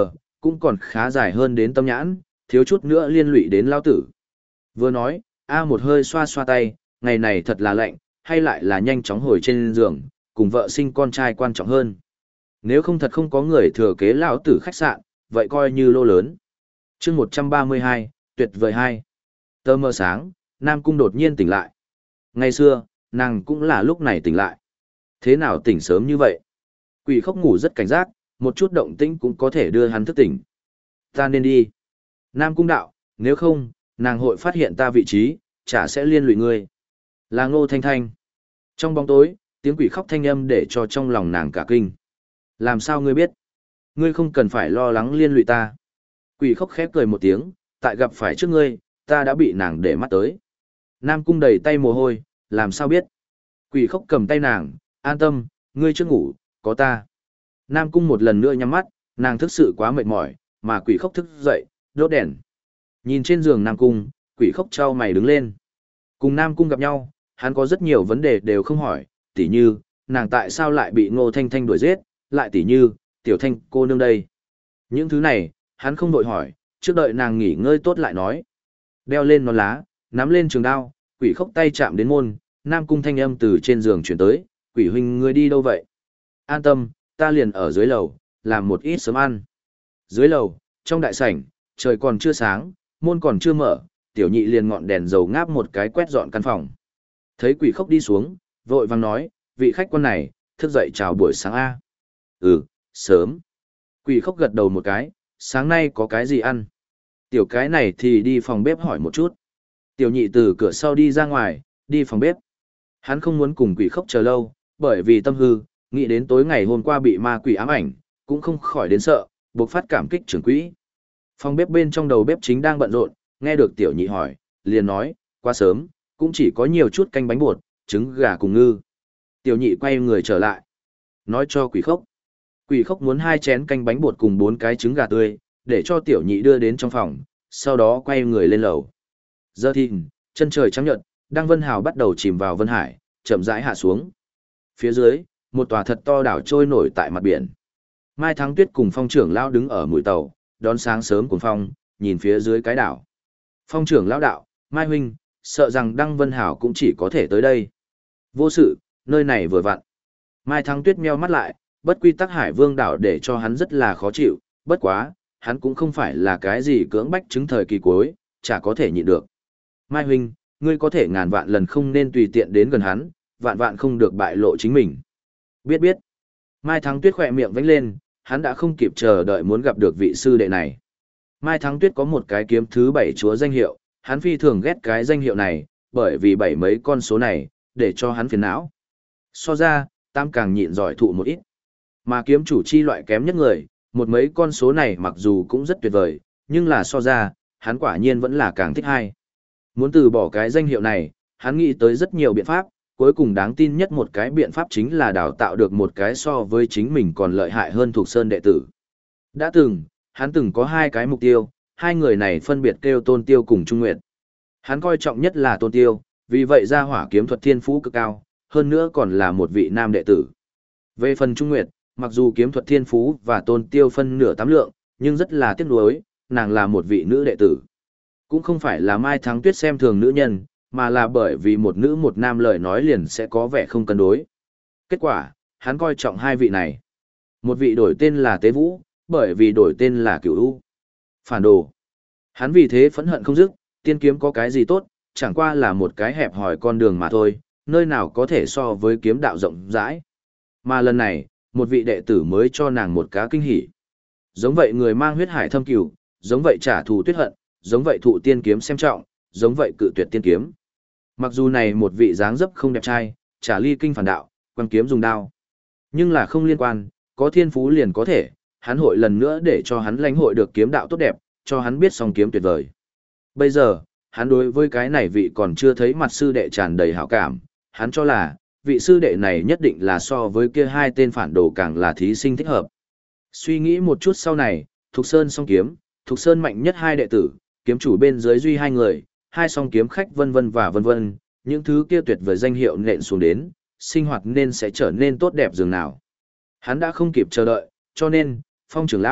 cũng còn khá dài hơn đến tâm nhãn, thiếu chút nữa liên lụy đến lao tử. Vừa nói, một hơi xoa xoa tay, ngày này thật là lạnh, hay lại là nhanh chóng hồi trên giường, cùng vợ sinh con trai quan trọng hơn. Nếu không thật không có người thừa kế lão tử khách sạn, vậy coi như lô lớn. chương 132, tuyệt vời hai. Tơ mơ sáng, Nam Cung đột nhiên tỉnh lại. Ngày xưa, nàng cũng là lúc này tỉnh lại. Thế nào tỉnh sớm như vậy? Quỷ khóc ngủ rất cảnh giác, một chút động tĩnh cũng có thể đưa hắn thức tỉnh. Ta nên đi. Nam Cung đạo, nếu không, nàng hội phát hiện ta vị trí, chả sẽ liên lụy ngươi. Là Ngô Thanh Thanh. Trong bóng tối, tiếng quỷ khóc thanh âm để cho trong lòng nàng cả kinh. Làm sao ngươi biết? Ngươi không cần phải lo lắng liên lụy ta. Quỷ khóc khép cười một tiếng, tại gặp phải trước ngươi, ta đã bị nàng để mắt tới. Nam Cung đầy tay mồ hôi, làm sao biết? Quỷ khóc cầm tay nàng, an tâm, ngươi chưa ngủ, có ta. Nam Cung một lần nữa nhắm mắt, nàng thực sự quá mệt mỏi, mà quỷ khóc thức dậy, đốt đèn. Nhìn trên giường Nam Cung, quỷ khóc trao mày đứng lên. Cùng Nam Cung gặp nhau, hắn có rất nhiều vấn đề đều không hỏi, tỉ như, nàng tại sao lại bị Ngô Thanh Thanh đuổi giết, lại tỉ như, tiểu thanh cô nương đây. Những thứ này, hắn không đội hỏi, trước đợi nàng nghỉ ngơi tốt lại nói. Đeo lên nón lá, nắm lên trường đao, quỷ khóc tay chạm đến môn, Nam Cung thanh âm từ trên giường chuyển tới, quỷ huynh ngươi đi đâu vậy? An tâm, ta liền ở dưới lầu, làm một ít sớm ăn. Dưới lầu, trong đại sảnh, trời còn chưa sáng, môn còn chưa mở, tiểu nhị liền ngọn đèn dầu ngáp một cái quét dọn căn phòng. Thấy quỷ khóc đi xuống, vội vàng nói, vị khách quan này, thức dậy chào buổi sáng A. Sớm. Quỷ khóc gật đầu một cái, sáng nay có cái gì ăn? Tiểu cái này thì đi phòng bếp hỏi một chút. Tiểu nhị từ cửa sau đi ra ngoài, đi phòng bếp. Hắn không muốn cùng quỷ khóc chờ lâu, bởi vì tâm hư, nghĩ đến tối ngày hôm qua bị ma quỷ ám ảnh, cũng không khỏi đến sợ, buộc phát cảm kích trưởng quỹ. Phòng bếp bên trong đầu bếp chính đang bận rộn, nghe được tiểu nhị hỏi, liền nói, quá sớm, cũng chỉ có nhiều chút canh bánh bột, trứng gà cùng ngư. Tiểu nhị quay người trở lại, nói cho quỷ khóc. Quỷ khóc muốn 2 chén canh bánh bột cùng 4 cái trứng gà tươi, để cho tiểu nhị đưa đến trong phòng, sau đó quay người lên lầu. Giờ thìn, chân trời trắng nhợt, Đăng Vân Hào bắt đầu chìm vào Vân Hải, chậm rãi hạ xuống. Phía dưới, một tòa thật to đảo trôi nổi tại mặt biển. Mai Thắng Tuyết cùng Phong trưởng lão đứng ở mũi tàu, đón sáng sớm cùng Phong, nhìn phía dưới cái đảo. Phong trưởng lão đạo, Mai huynh, sợ rằng Đăng Vân Hào cũng chỉ có thể tới đây. Vô sự, nơi này vừa vặn. Mai Thắng Tuyết meo mắt lại, bất quy tắc Hải Vương đảo để cho hắn rất là khó chịu, bất quá, hắn cũng không phải là cái gì cưỡng bách chứng thời kỳ cuối, chả có thể nhịn được. Mai huynh, ngươi có thể ngàn vạn lần không nên tùy tiện đến gần hắn, vạn vạn không được bại lộ chính mình. Biết biết. Mai Thắng Tuyết khỏe miệng vánh lên, hắn đã không kịp chờ đợi muốn gặp được vị sư đệ này. Mai Thắng Tuyết có một cái kiếm thứ 7 chúa danh hiệu, hắn phi thường ghét cái danh hiệu này, bởi vì 7 mấy con số này, để cho hắn phiền não. So ra, tam càng nhịn giỏi thụ một ít. Mà kiếm chủ chi loại kém nhất người, một mấy con số này mặc dù cũng rất tuyệt vời, nhưng là so ra, hắn quả nhiên vẫn là càng thích hai. Muốn từ bỏ cái danh hiệu này, hắn nghĩ tới rất nhiều biện pháp, cuối cùng đáng tin nhất một cái biện pháp chính là đào tạo được một cái so với chính mình còn lợi hại hơn Thục Sơn đệ tử. Đã từng, hắn từng có 2 cái mục tiêu, 2 người này phân biệt kêu Tôn Tiêu cùng Trung Nguyệt. Hắn coi trọng nhất là Tôn Tiêu, vì vậy ra hỏa kiếm thuật thiên phú cực cao, hơn nữa còn là một vị nam đệ tử. Về phần Trung Nguyệt, mặc dù kiếm thuật thiên phú và Tôn Tiêu phân nửa 8 lượng, nhưng rất là tiếc nuối, nàng là một vị nữ đệ tử. Cũng không phải là Mai Thắng Tuyết xem thường nữ nhân, mà là bởi vì một nữ một nam lời nói liền sẽ có vẻ không cân đối. Kết quả, hắn coi trọng 2 vị này. Một vị đổi tên là Tế Vũ, bởi vì đổi tên là Cửu U. Phản đồ. Hắn vì thế phẫn hận không dứt, tiên kiếm có cái gì tốt, chẳng qua là một cái hẹp hòi con đường mà thôi, nơi nào có thể so với kiếm đạo rộng rãi. Mà lần này, một vị đệ tử mới cho nàng một cá kinh hỉ. Giống vậy người mang huyết hải thâm cửu, giống vậy trả thù tuyết hận, giống vậy thụ tiên kiếm xem trọng, giống vậy cự tuyệt tiên kiếm. Mặc dù này một vị dáng dấp không đẹp trai, trả ly kinh phản đạo, quăng kiếm dùng đao. Nhưng là không liên quan, có thiên phú liền có thể, hắn hội lần nữa để cho hắn lãnh hội được kiếm đạo tốt đẹp, cho hắn biết song kiếm tuyệt vời. Bây giờ, hắn đối với cái này vị còn chưa thấy mặt sư đệ tràn đầy hảo cảm, hắn cho là, vị sư đệ này nhất định là so với kia 2 tên phản đồ càng là thí sinh thích hợp. Suy nghĩ một chút sau này, Thục Sơn song kiếm, Thục Sơn mạnh nhất 2 đệ tử, kiếm chủ bên dưới duy 2 người, 2 song kiếm khách vân vân và vân vân, những thứ kia tuyệt vời danh hiệu nện xuống đến, sinh hoạt nên sẽ trở nên tốt đẹp dường nào. Hắn đã không kịp chờ đợi, cho nên, Phong trưởng lão,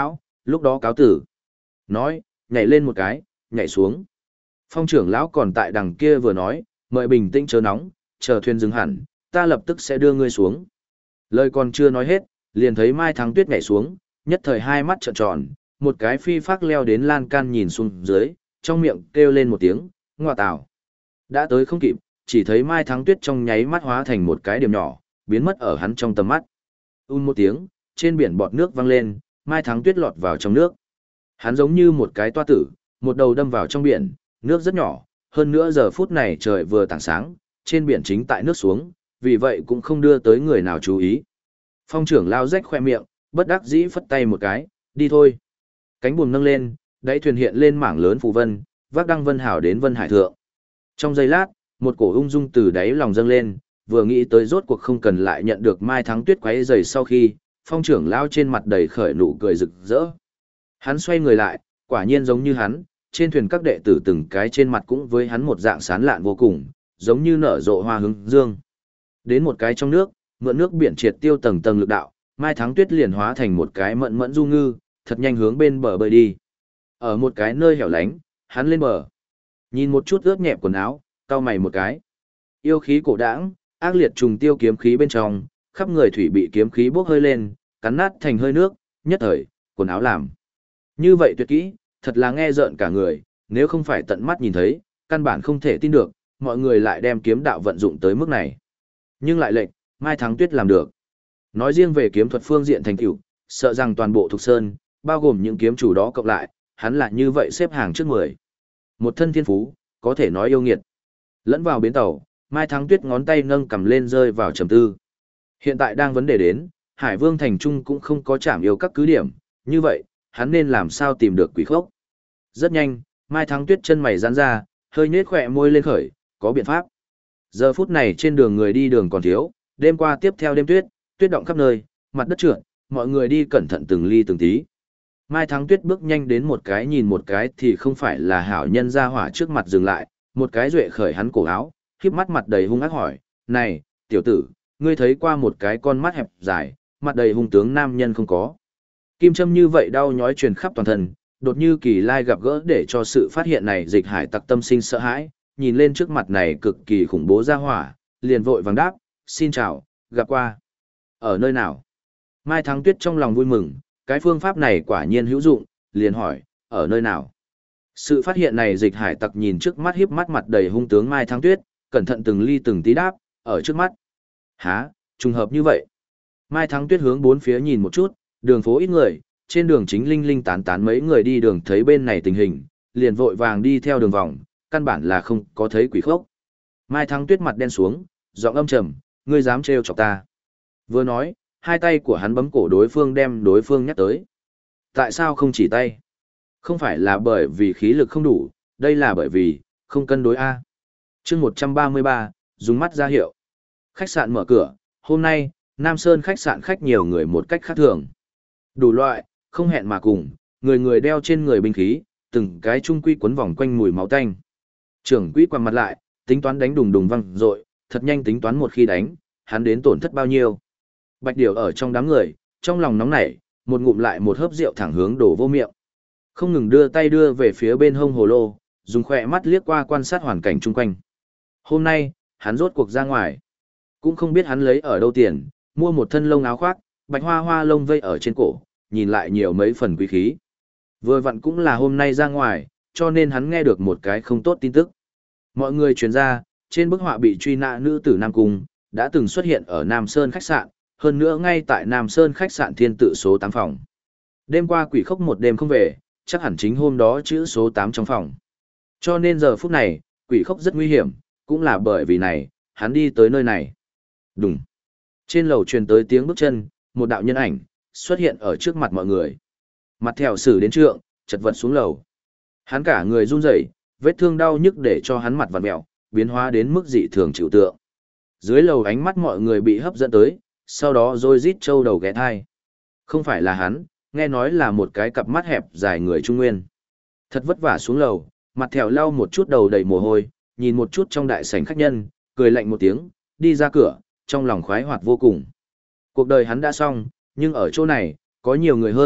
lúc đó cáo tử. Nói, nhảy lên một cái, nhảy xuống. Phong trưởng lão còn tại đằng kia vừa nói, mời bình tĩnh chớ nóng, chờ thuyền dừng hẳn, ta lập tức sẽ đưa ngươi xuống. Lời còn chưa nói hết, liền thấy Mai Thắng Tuyết nhảy xuống, nhất thời hai mắt trợn tròn, một cái phi phác leo đến lan can nhìn xuống dưới, trong miệng kêu lên một tiếng, ngoa tào. Đã tới không kịp, chỉ thấy Mai Thắng Tuyết trong nháy mắt hóa thành một cái điểm nhỏ, biến mất ở hắn trong tầm mắt. Một tiếng, trên biển bọt nước văng lên, Mai Thắng Tuyết lọt vào trong nước. Hắn giống như một cái toa tử, một đầu đâm vào trong biển, nước rất nhỏ, hơn nữa giờ phút này trời vừa tảng sáng, trên biển chính tại nước xuống, vì vậy cũng không đưa tới người nào chú ý. Phong trưởng lao rách khoe miệng, bất đắc dĩ phất tay một cái, đi thôi. Cánh buồm nâng lên, đáy thuyền hiện lên mảng lớn phù vân, vác đăng vân hào đến vân hải thượng. Trong giây lát, một cổ ung dung từ đáy lòng dâng lên, vừa nghĩ tới rốt cuộc không cần lại nhận được Mai Thắng Tuyết quấy rầy sau khi, phong trưởng lao trên mặt đầy khởi nụ cười rực rỡ. Hắn xoay người lại, quả nhiên giống như hắn, trên thuyền các đệ tử từng cái trên mặt cũng với hắn một dạng sán lạn vô cùng, giống như nở rộ hoa hướng dương. Đến một cái trong nước, mượn nước biển triệt tiêu tầng tầng lực đạo, Mai Thắng Tuyết liền hóa thành một cái mẫn mẫn du ngư, thật nhanh hướng bên bờ bơi đi. Ở một cái nơi hẻo lánh, hắn lên bờ. Nhìn một chút ướt nhẹp quần áo, cau mày một cái. Yêu khí cổ đãng, ác liệt trùng tiêu kiếm khí bên trong, khắp người thủy bị kiếm khí bốc hơi lên, cắn nát thành hơi nước, nhất thời, quần áo làm. Như vậy tuyệt kỹ, thật là nghe rợn cả người, nếu không phải tận mắt nhìn thấy, căn bản không thể tin được, mọi người lại đem kiếm đạo vận dụng tới mức này. Nhưng lại lệnh, Mai Thắng Tuyết làm được. Nói riêng về kiếm thuật phương diện thành tựu, sợ rằng toàn bộ Thục Sơn, bao gồm những kiếm chủ đó cộng lại, hắn là như vậy xếp hàng trước 10. Một thân thiên phú, có thể nói yêu nghiệt. Lẫn vào bến tàu, Mai Thắng Tuyết ngón tay nâng cầm lên rơi vào trầm tư. Hiện tại đang vấn đề đến, Hải Vương Thành Trung cũng không có trảm yêu các cứ điểm, như vậy, hắn nên làm sao tìm được quỷ khốc. Rất nhanh, Mai Thắng Tuyết chân mày giãn ra, hơi nhếch khỏe môi lên khởi, có biện pháp. Giờ phút này trên đường người đi đường còn thiếu, đêm qua tiếp theo đêm tuyết, tuyết động khắp nơi, mặt đất trượt, mọi người đi cẩn thận từng ly từng tí. Mai Thắng Tuyết bước nhanh đến một cái nhìn một cái thì không phải là hảo nhân ra hỏa trước mặt dừng lại, một cái duệ khởi hắn cổ áo, khép mắt mặt đầy hung ác hỏi, này, tiểu tử, ngươi thấy qua một cái con mắt hẹp dài, mặt đầy hung tướng nam nhân không có. Kim châm như vậy đau nhói truyền khắp toàn thân, đột như kỳ lai gặp gỡ để cho sự phát hiện này dịch hải tặc tâm sinh sợ hãi, nhìn lên trước mặt này cực kỳ khủng bố ra hỏa, liền vội vàng đáp, xin chào, gặp qua. Ở nơi nào? Mai Thắng Tuyết trong lòng vui mừng, cái phương pháp này quả nhiên hữu dụng, liền hỏi, ở nơi nào? Sự phát hiện này dịch hải tặc nhìn trước mắt hiếp mắt mặt đầy hung tướng Mai Thắng Tuyết, cẩn thận từng ly từng tí đáp, ở trước mắt. Hả, trùng hợp như vậy. Mai Thắng Tuyết hướng bốn phía nhìn một chút, đường phố ít người, trên đường chính linh linh tán tán mấy người đi đường thấy bên này tình hình, liền vội vàng đi theo đường vòng, căn bản là không có thấy quỷ khốc. Mai Thắng Tuyết mặt đen xuống, giọng âm trầm, ngươi dám trêu chọc ta. Vừa nói, hai tay của hắn bấm cổ đối phương đem đối phương nhắc tới. Tại sao không chỉ tay? Không phải là bởi vì khí lực không đủ, đây là bởi vì, không cân đối A. chương 133, dùng mắt ra hiệu. Khách sạn mở cửa, hôm nay, Nam Sơn khách sạn khách nhiều người một cách khác thường. Đủ loại, không hẹn mà cùng, người người đeo trên người binh khí, từng cái trung quy quấn vòng quanh mùi máu tanh. Trưởng quỹ quằn mặt lại, tính toán đánh đùng đùng văng rội, thật nhanh tính toán một khi đánh, hắn đến tổn thất bao nhiêu. Bạch Điểu ở trong đám người, trong lòng nóng nảy, một ngụm lại một hớp rượu thẳng hướng đổ vô miệng. Không ngừng đưa tay đưa về phía bên hông hồ lô, dùng khỏe mắt liếc qua quan sát hoàn cảnh chung quanh. Hôm nay, hắn rốt cuộc ra ngoài. Cũng không biết hắn lấy ở đâu tiền, mua một thân lông áo khoác, bạch hoa hoa lông vây ở trên cổ, nhìn lại nhiều mấy phần quý khí. Vừa vặn cũng là hôm nay ra ngoài, cho nên hắn nghe được một cái không tốt tin tức. Mọi người truyền ra, trên bức họa bị truy nã nữ tử Nam Cung, đã từng xuất hiện ở Nam Sơn khách sạn, hơn nữa ngay tại Nam Sơn khách sạn thiên tự số 8 phòng. Đêm qua quỷ khốc một đêm không về, chắc hẳn chính hôm đó chữ số 8 trong phòng. Cho nên giờ phút này, quỷ khốc rất nguy hiểm, cũng là bởi vì này, hắn đi tới nơi này. Đùng. Trên lầu truyền tới tiếng bước chân, một đạo nhân ảnh, xuất hiện ở trước mặt mọi người. Mặt thèo sử đến trượng, chật vật xuống lầu. Hắn cả người run rẩy, vết thương đau nhức để cho hắn mặt vặn mẹo, biến hóa đến mức dị thường chịu tượng. Dưới lầu ánh mắt mọi người bị hấp dẫn tới, sau đó rồi rít trâu đầu ghé thai. Không phải là hắn, nghe nói là một cái cặp mắt hẹp dài người Trung Nguyên. Thật vất vả xuống lầu, mặt thèo lau một chút đầu đầy mồ hôi, nhìn một chút trong đại sảnh khách nhân, cười lạnh một tiếng, đi ra cửa, trong lòng khoái hoạt vô cùng. Cuộc đời hắn đã xong, nhưng ở chỗ này, có nhiều người hơn,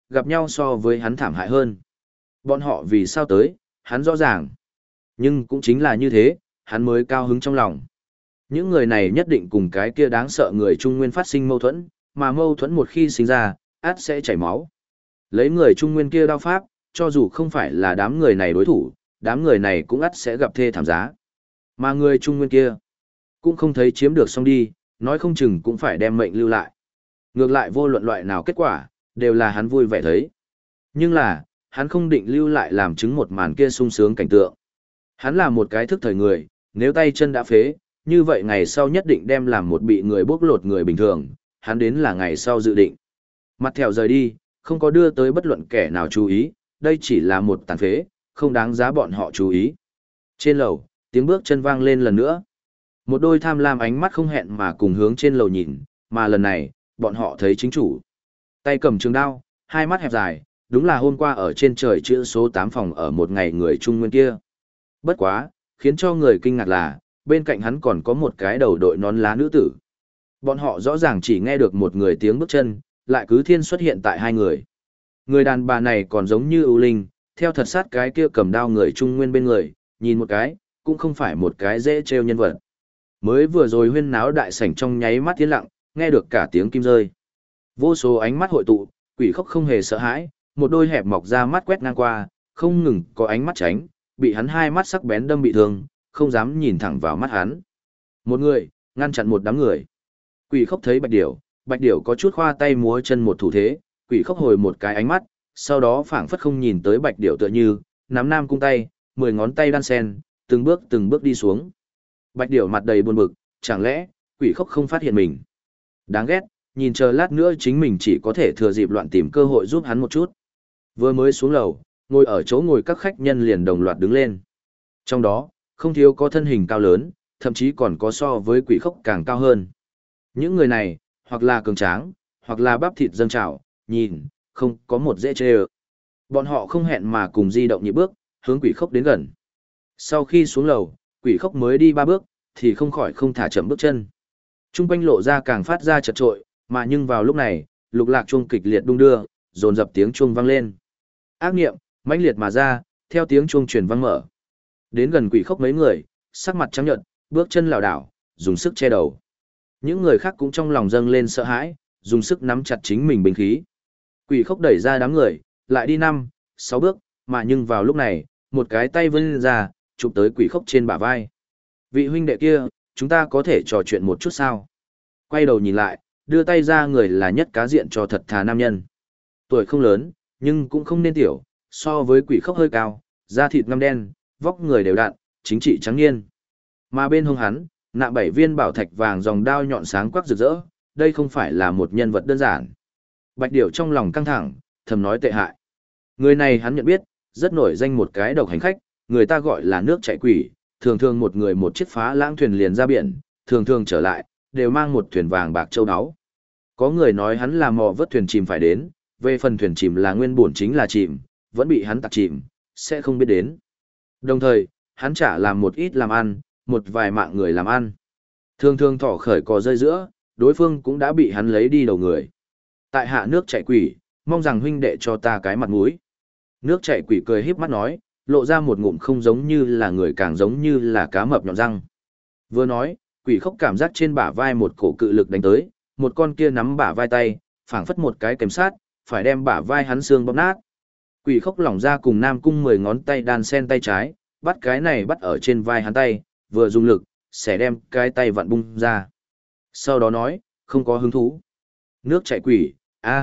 gặp nhau so với hắn thảm hại hơn. Bọn họ vì sao tới, hắn rõ ràng. Nhưng cũng chính là như thế, hắn mới cao hứng trong lòng. Những người này nhất định cùng cái kia đáng sợ người Trung Nguyên phát sinh mâu thuẫn, mà mâu thuẫn một khi sinh ra, ắt sẽ chảy máu. Lấy người Trung Nguyên kia đao pháp, cho dù không phải là đám người này đối thủ, đám người này cũng ắt sẽ gặp thê thảm giá. Mà người Trung Nguyên kia, cũng không thấy chiếm được xong đi, nói không chừng cũng phải đem mệnh lưu lại. Ngược lại vô luận loại nào kết quả, đều là hắn vui vẻ thấy. Nhưng là, hắn không định lưu lại làm chứng một màn kia sung sướng cảnh tượng. Hắn là một cái thức thời người, nếu tay chân đã phế, như vậy ngày sau nhất định đem làm một bị người bóc lột người bình thường, hắn đến là ngày sau dự định. Mặt thèo rời đi, không có đưa tới bất luận kẻ nào chú ý, đây chỉ là một tàn phế, không đáng giá bọn họ chú ý. Trên lầu, tiếng bước chân vang lên lần nữa. Một đôi tham lam ánh mắt không hẹn mà cùng hướng trên lầu nhìn, mà lần này, bọn họ thấy chính chủ. Tay cầm trường đao, hai mắt hẹp dài, đúng là hôm qua ở trên trời chữ số 8 phòng ở một ngày người Trung Nguyên kia. Bất quá, khiến cho người kinh ngạc là, bên cạnh hắn còn có một cái đầu đội nón lá nữ tử. Bọn họ rõ ràng chỉ nghe được một người tiếng bước chân, lại cứ thiên xuất hiện tại hai người. Người đàn bà này còn giống như ưu linh, theo thật sát cái kia cầm đao người Trung Nguyên bên người, nhìn một cái, cũng không phải một cái dễ trêu nhân vật. Mới vừa rồi huyên náo đại sảnh trong nháy mắt tiến lặng, nghe được cả tiếng kim rơi. Vô số ánh mắt hội tụ, Quỷ Khốc không hề sợ hãi, một đôi hẹp mọc ra mắt quét ngang qua, không ngừng có ánh mắt tránh, bị hắn hai mắt sắc bén đâm bị thương, không dám nhìn thẳng vào mắt hắn. Một người, ngăn chặn một đám người. Quỷ Khốc thấy Bạch Điểu có chút khoa tay múa chân một thủ thế, Quỷ Khốc hồi một cái ánh mắt, sau đó phảng phất không nhìn tới Bạch Điểu tựa như, nắm nam cung tay, 10 ngón tay đan sen, từng bước đi xuống. Bạch Điểu mặt đầy buồn bực, chẳng lẽ, Quỷ Khốc không phát hiện mình. Đáng ghét, nhìn chờ lát nữa chính mình chỉ có thể thừa dịp loạn tìm cơ hội giúp hắn một chút. Vừa mới xuống lầu, ngồi ở chỗ ngồi các khách nhân liền đồng loạt đứng lên. Trong đó, không thiếu có thân hình cao lớn, thậm chí còn có so với Quỷ Khốc càng cao hơn. Những người này, hoặc là cường tráng, hoặc là bắp thịt dâng trào, nhìn, không có một dễ chê ơ. Bọn họ không hẹn mà cùng di động nhịp bước, hướng Quỷ Khốc đến gần. Sau khi xuống lầu, Quỷ Khốc mới đi 3 bước, thì không khỏi không thả chậm bước chân. Trung quanh lộ ra càng phát ra chật trội, mà nhưng vào lúc này, lục lạc chuông kịch liệt đung đưa, dồn dập tiếng chuông vang lên. Ác niệm, mãnh liệt mà ra, theo tiếng chuông truyền vang mở. Đến gần Quỷ Khốc mấy người, sắc mặt trắng nhợt, bước chân lảo đảo, dùng sức che đầu. Những người khác cũng trong lòng dâng lên sợ hãi, dùng sức nắm chặt chính mình binh khí. Quỷ Khốc đẩy ra đám người, lại đi 5, 6 bước, mà nhưng vào lúc này, một cái tay vươn ra, chụp tới Quỷ Khốc trên bả vai. Vị huynh đệ kia, chúng ta có thể trò chuyện một chút sao? Quay đầu nhìn lại, đưa tay ra người là nhất cá diện cho thật thà nam nhân. Tuổi không lớn, nhưng cũng không nên tiểu, so với Quỷ Khốc hơi cao, da thịt ngăm đen, vóc người đều đặn, chính trị trắng niên. Mà bên hông hắn, nạm 7 viên bảo thạch vàng dòng đao nhọn sáng quắc rực rỡ, đây không phải là một nhân vật đơn giản. Bạch Điểu trong lòng căng thẳng, thầm nói tệ hại. Người này hắn nhận biết, rất nổi danh một cái độc hành khách, người ta gọi là nước chảy quỷ, thường thường một người một chiếc phá lãng thuyền liền ra biển, thường thường trở lại, đều mang một thuyền vàng bạc châu áo. Có người nói hắn là mò vớt thuyền chìm phải đến, về phần thuyền chìm là nguyên bổn chính là chìm, vẫn bị hắn tặc chìm, sẽ không biết đến. Đồng thời, hắn trả làm một ít làm ăn, một vài mạng người làm ăn. Thường thường thỏ khởi cò rơi giữa, đối phương cũng đã bị hắn lấy đi đầu người. Tại hạ nước chảy quỷ, mong rằng huynh đệ cho ta cái mặt mũi. Nước chảy quỷ cười híp mắt nói, lộ ra một ngụm không giống như là người càng giống như là cá mập nhọn răng. Vừa nói, Quỷ Khốc cảm giác trên bả vai một cổ cự lực đánh tới, một con kia nắm bả vai tay, phảng phất một cái kềm sát, phải đem bả vai hắn xương bóp nát. Quỷ Khốc lỏng ra cùng Nam Cung 10 ngón tay đan sen tay trái, bắt cái này bắt ở trên vai hắn tay, vừa dùng lực, sẽ đem cái tay vặn bung ra. Sau đó nói, không có hứng thú. Nước chảy quỷ,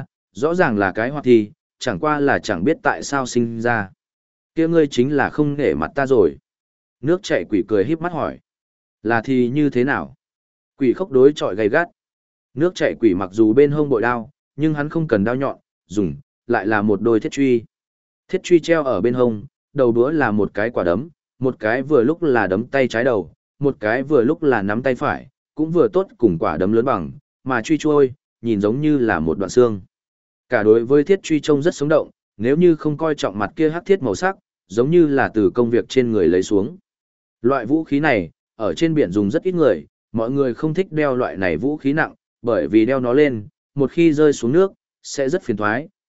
rõ ràng là cái hoạt thi, chẳng qua là chẳng biết tại sao sinh ra. Kia ngươi chính là không nể mặt ta rồi. Nước chảy quỷ cười híp mắt hỏi. Là thì như thế nào? Quỷ Khốc đối chọi gay gắt. Nước chảy quỷ mặc dù bên hông bội đao, nhưng hắn không cần đao nhọn, dùng, lại là một đôi thiết truy. Thiết truy treo ở bên hông, đầu đũa là một cái quả đấm, một cái vừa lúc là đấm tay trái đầu, một cái vừa lúc là nắm tay phải, cũng vừa tốt cùng quả đấm lớn bằng, mà truy trôi, nhìn giống như là một đoạn xương. Cả đối với thiết truy trông rất sống động, nếu như không coi trọng mặt kia hắc thiết màu sắc, giống như là từ công việc trên người lấy xuống. Loại vũ khí này, ở trên biển dùng rất ít người, mọi người không thích đeo loại này vũ khí nặng, bởi vì đeo nó lên, một khi rơi xuống nước, sẽ rất phiền toái,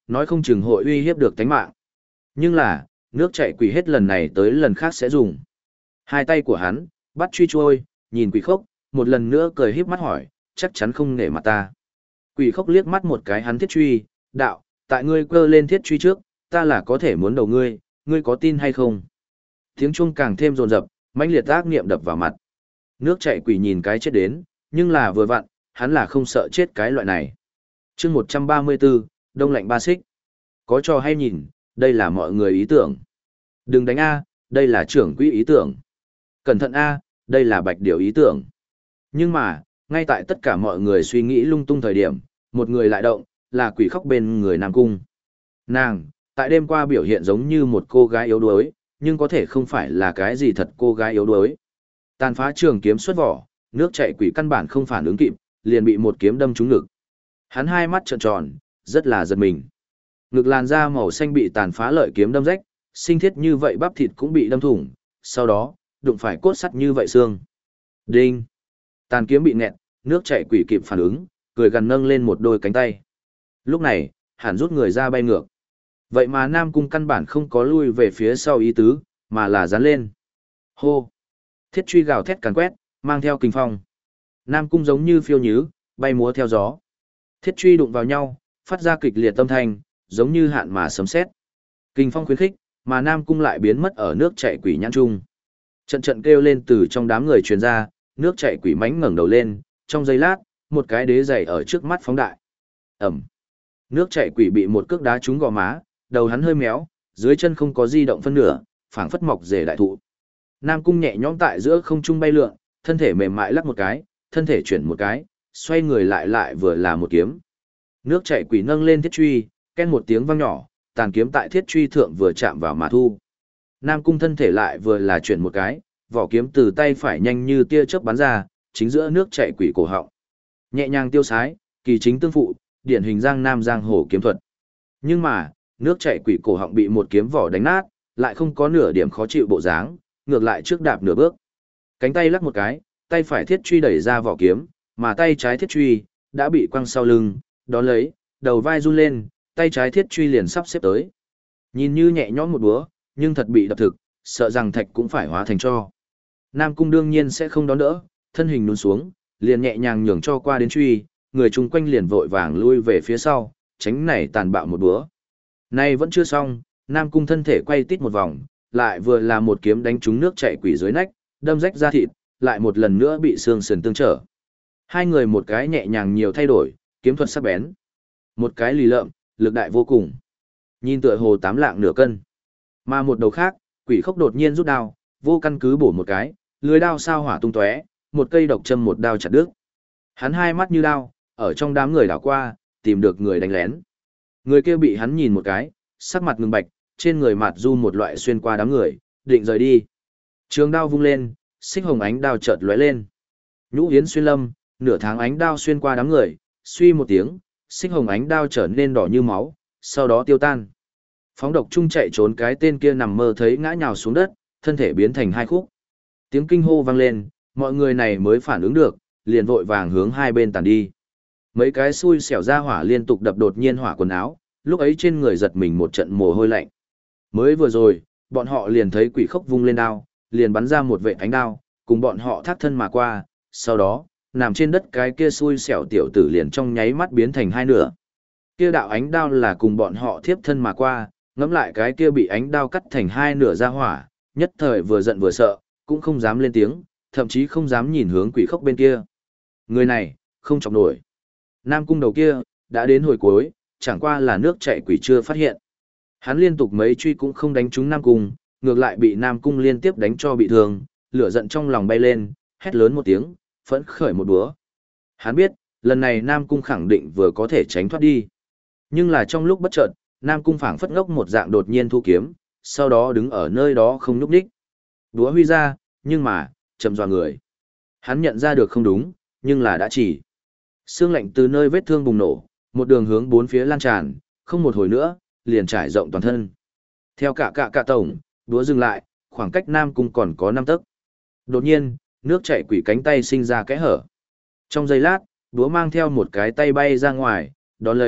Nói không chừng hội uy hiếp được tánh mạng. Nhưng là, nước chảy quỷ hết lần này tới lần khác sẽ dùng. Hai tay của hắn, bắt truy trôi, nhìn quỷ khốc, một lần nữa cười híp mắt hỏi, chắc chắn không nể mặt ta. Quỷ khốc liếc mắt một cái hắn thiết truy, đạo, tại ngươi cơ lên thiết truy trước, ta là có thể muốn đầu ngươi, ngươi có tin hay không? Tiếng chuông càng thêm rồn rập, mãnh liệt ác niệm đập vào mặt. Nước chảy quỷ nhìn cái chết đến, nhưng là vừa vặn, hắn là không sợ chết cái loại này. Chương 134, Đông lạnh ba xích. Có trò hay nhìn, đây là mọi người ý tưởng. Đừng đánh A, đây là trưởng quỹ ý tưởng. Cẩn thận A, đây là bạch điều ý tưởng. Nhưng mà, ngay tại tất cả mọi người suy nghĩ lung tung thời điểm, một người lại động, là quỷ khóc bên người Nam Cung. Nàng, tại đêm qua biểu hiện giống như một cô gái yếu đuối, nhưng có thể không phải là cái gì thật cô gái yếu đuối. Tàn phá trường kiếm xuất vỏ, nước chảy quỷ căn bản không phản ứng kịp, liền bị một kiếm đâm trúng ngực. Hắn hai mắt trợn tròn, rất là giật mình. Ngực làn da màu xanh bị tàn phá lợi kiếm đâm rách, sinh thiết như vậy bắp thịt cũng bị đâm thủng, sau đó, đụng phải cốt sắt như vậy xương. Đinh! Tàn kiếm bị nghẹt, nước chảy quỷ kịp phản ứng, cười gần nâng lên một đôi cánh tay. Lúc này, hẳn rút người ra bay ngược. Vậy mà Nam Cung căn bản không có lui về phía sau ý tứ, mà là dán lên. Hô! Thiết truy gào thét càn quét, mang theo kinh phong. Nam Cung giống như phiêu nhứ, bay múa theo gió. Thiết truy đụng vào nhau, phát ra kịch liệt âm thanh, giống như hạn mà sấm sét. Kinh phong khuyến khích, mà Nam Cung lại biến mất ở nước chảy quỷ nhãn trung. Trận trận kêu lên từ trong đám người truyền ra, nước chảy quỷ mánh ngẩng đầu lên, trong giây lát, một cái đế giày ở trước mắt phóng đại. Ẩm. Nước chảy quỷ bị một cước đá trúng gò má, đầu hắn hơi méo, dưới chân không có di động phân nửa, phảng phất mọc rể đại thụ. Nam Cung nhẹ nhõm tại giữa không trung bay lượn, thân thể mềm mại lắc một cái, thân thể chuyển một cái, xoay người lại vừa là một kiếm. Nước chảy quỷ nâng lên thiết truy, ken một tiếng vang nhỏ, tàn kiếm tại thiết truy thượng vừa chạm vào mà thu. Nam Cung thân thể lại vừa là chuyển một cái, vỏ kiếm từ tay phải nhanh như tia chớp bắn ra, chính giữa nước chảy quỷ cổ họng. Nhẹ nhàng tiêu sái, kỳ chính tương phụ, điển hình giang nam giang hồ kiếm thuật. Nhưng mà, nước chảy quỷ cổ họng bị một kiếm vỏ đánh nát, lại không có nửa điểm khó chịu bộ dáng, ngược lại trước đạp nửa bước. Cánh tay lắc một cái, tay phải thiết truy đẩy ra vỏ kiếm, mà tay trái thiết truy đã bị quăng sau lưng, đón lấy, đầu vai run lên, tay trái thiết truy liền sắp xếp tới. Nhìn như nhẹ nhõm một búa, nhưng thật bị đập thực, sợ rằng thạch cũng phải hóa thành tro. Nam Cung đương nhiên sẽ không đón đỡ, thân hình nhún xuống, liền nhẹ nhàng nhường cho qua đến truy, người chung quanh liền vội vàng lui về phía sau, tránh này tàn bạo một búa. Nay vẫn chưa xong, Nam Cung thân thể quay tít một vòng, lại vừa là một kiếm đánh trúng nước chảy quỷ dưới nách, đâm rách da thịt, lại một lần nữa bị xương sườn tương trở. Hai người một cái nhẹ nhàng nhiều thay đổi, kiếm thuật sắc bén. Một cái lì lợm, lực đại vô cùng. Nhìn tựa hồ 8 lạng nửa cân. Mà một đầu khác, quỷ khốc đột nhiên rút đao, vô căn cứ bổ một cái, lưới đao sao hỏa tung tóe, một cây độc châm một đao chặt đứt. Hắn hai mắt như đao, ở trong đám người đảo qua, tìm được người đánh lén. Người kia bị hắn nhìn một cái, sắc mặt ngưng bạch, trên người mặt du một loại xuyên qua đám người, định rời đi. Trường đao vung lên, xích hồng ánh đao chợt lóe lên. Nhũ Yến xuyên lâm, nửa tháng ánh đao xuyên qua đám người, suy một tiếng, xích hồng ánh đao trở nên đỏ như máu, sau đó tiêu tan. Phóng độc trung chạy trốn cái tên kia nằm mơ thấy ngã nhào xuống đất, thân thể biến thành hai khúc. Tiếng kinh hô vang lên, mọi người này mới phản ứng được, liền vội vàng hướng hai bên tàn đi. Mấy cái xui xẻo ra hỏa liên tục đập đột nhiên hỏa quần áo, lúc ấy trên người giật mình một trận mồ hôi lạnh. Mới vừa rồi, bọn họ liền thấy quỷ khốc vung lên đao, liền bắn ra một vệ ánh đao, cùng bọn họ thác thân mà qua, sau đó, nằm trên đất cái kia xui xẻo tiểu tử liền trong nháy mắt biến thành hai nửa. Kia đạo ánh đao là cùng bọn họ thiếp thân mà qua, ngẫm lại cái kia bị ánh đao cắt thành hai nửa ra hỏa, nhất thời vừa giận vừa sợ, cũng không dám lên tiếng, thậm chí không dám nhìn hướng quỷ khốc bên kia. Người này, không chọc nổi. Nam Cung đầu kia, đã đến hồi cuối, chẳng qua là nước chảy quỷ chưa phát hiện. Hắn liên tục mấy truy cũng không đánh trúng Nam Cung, ngược lại bị Nam Cung liên tiếp đánh cho bị thương, lửa giận trong lòng bay lên, hét lớn một tiếng, phẫn khởi một búa. Hắn biết, lần này Nam Cung khẳng định vừa có thể tránh thoát đi. Nhưng là trong lúc bất chợt, Nam Cung phảng phất ngốc một dạng đột nhiên thu kiếm, sau đó đứng ở nơi đó không nhúc nhích. Búa huy ra, nhưng mà, chậm dọa người. Hắn nhận ra được không đúng, nhưng là đã chỉ. Xương lạnh từ nơi vết thương bùng nổ, một đường hướng bốn phía lan tràn, không một hồi nữa, liền trải rộng toàn thân. Theo cả tổng, búa dừng lại, khoảng cách Nam Cung còn có 5 tấc. Đột nhiên, nước chảy quỷ cánh tay sinh ra kẽ hở. Trong giây lát, búa mang theo một cái tay bay ra ngoài, đón lấy,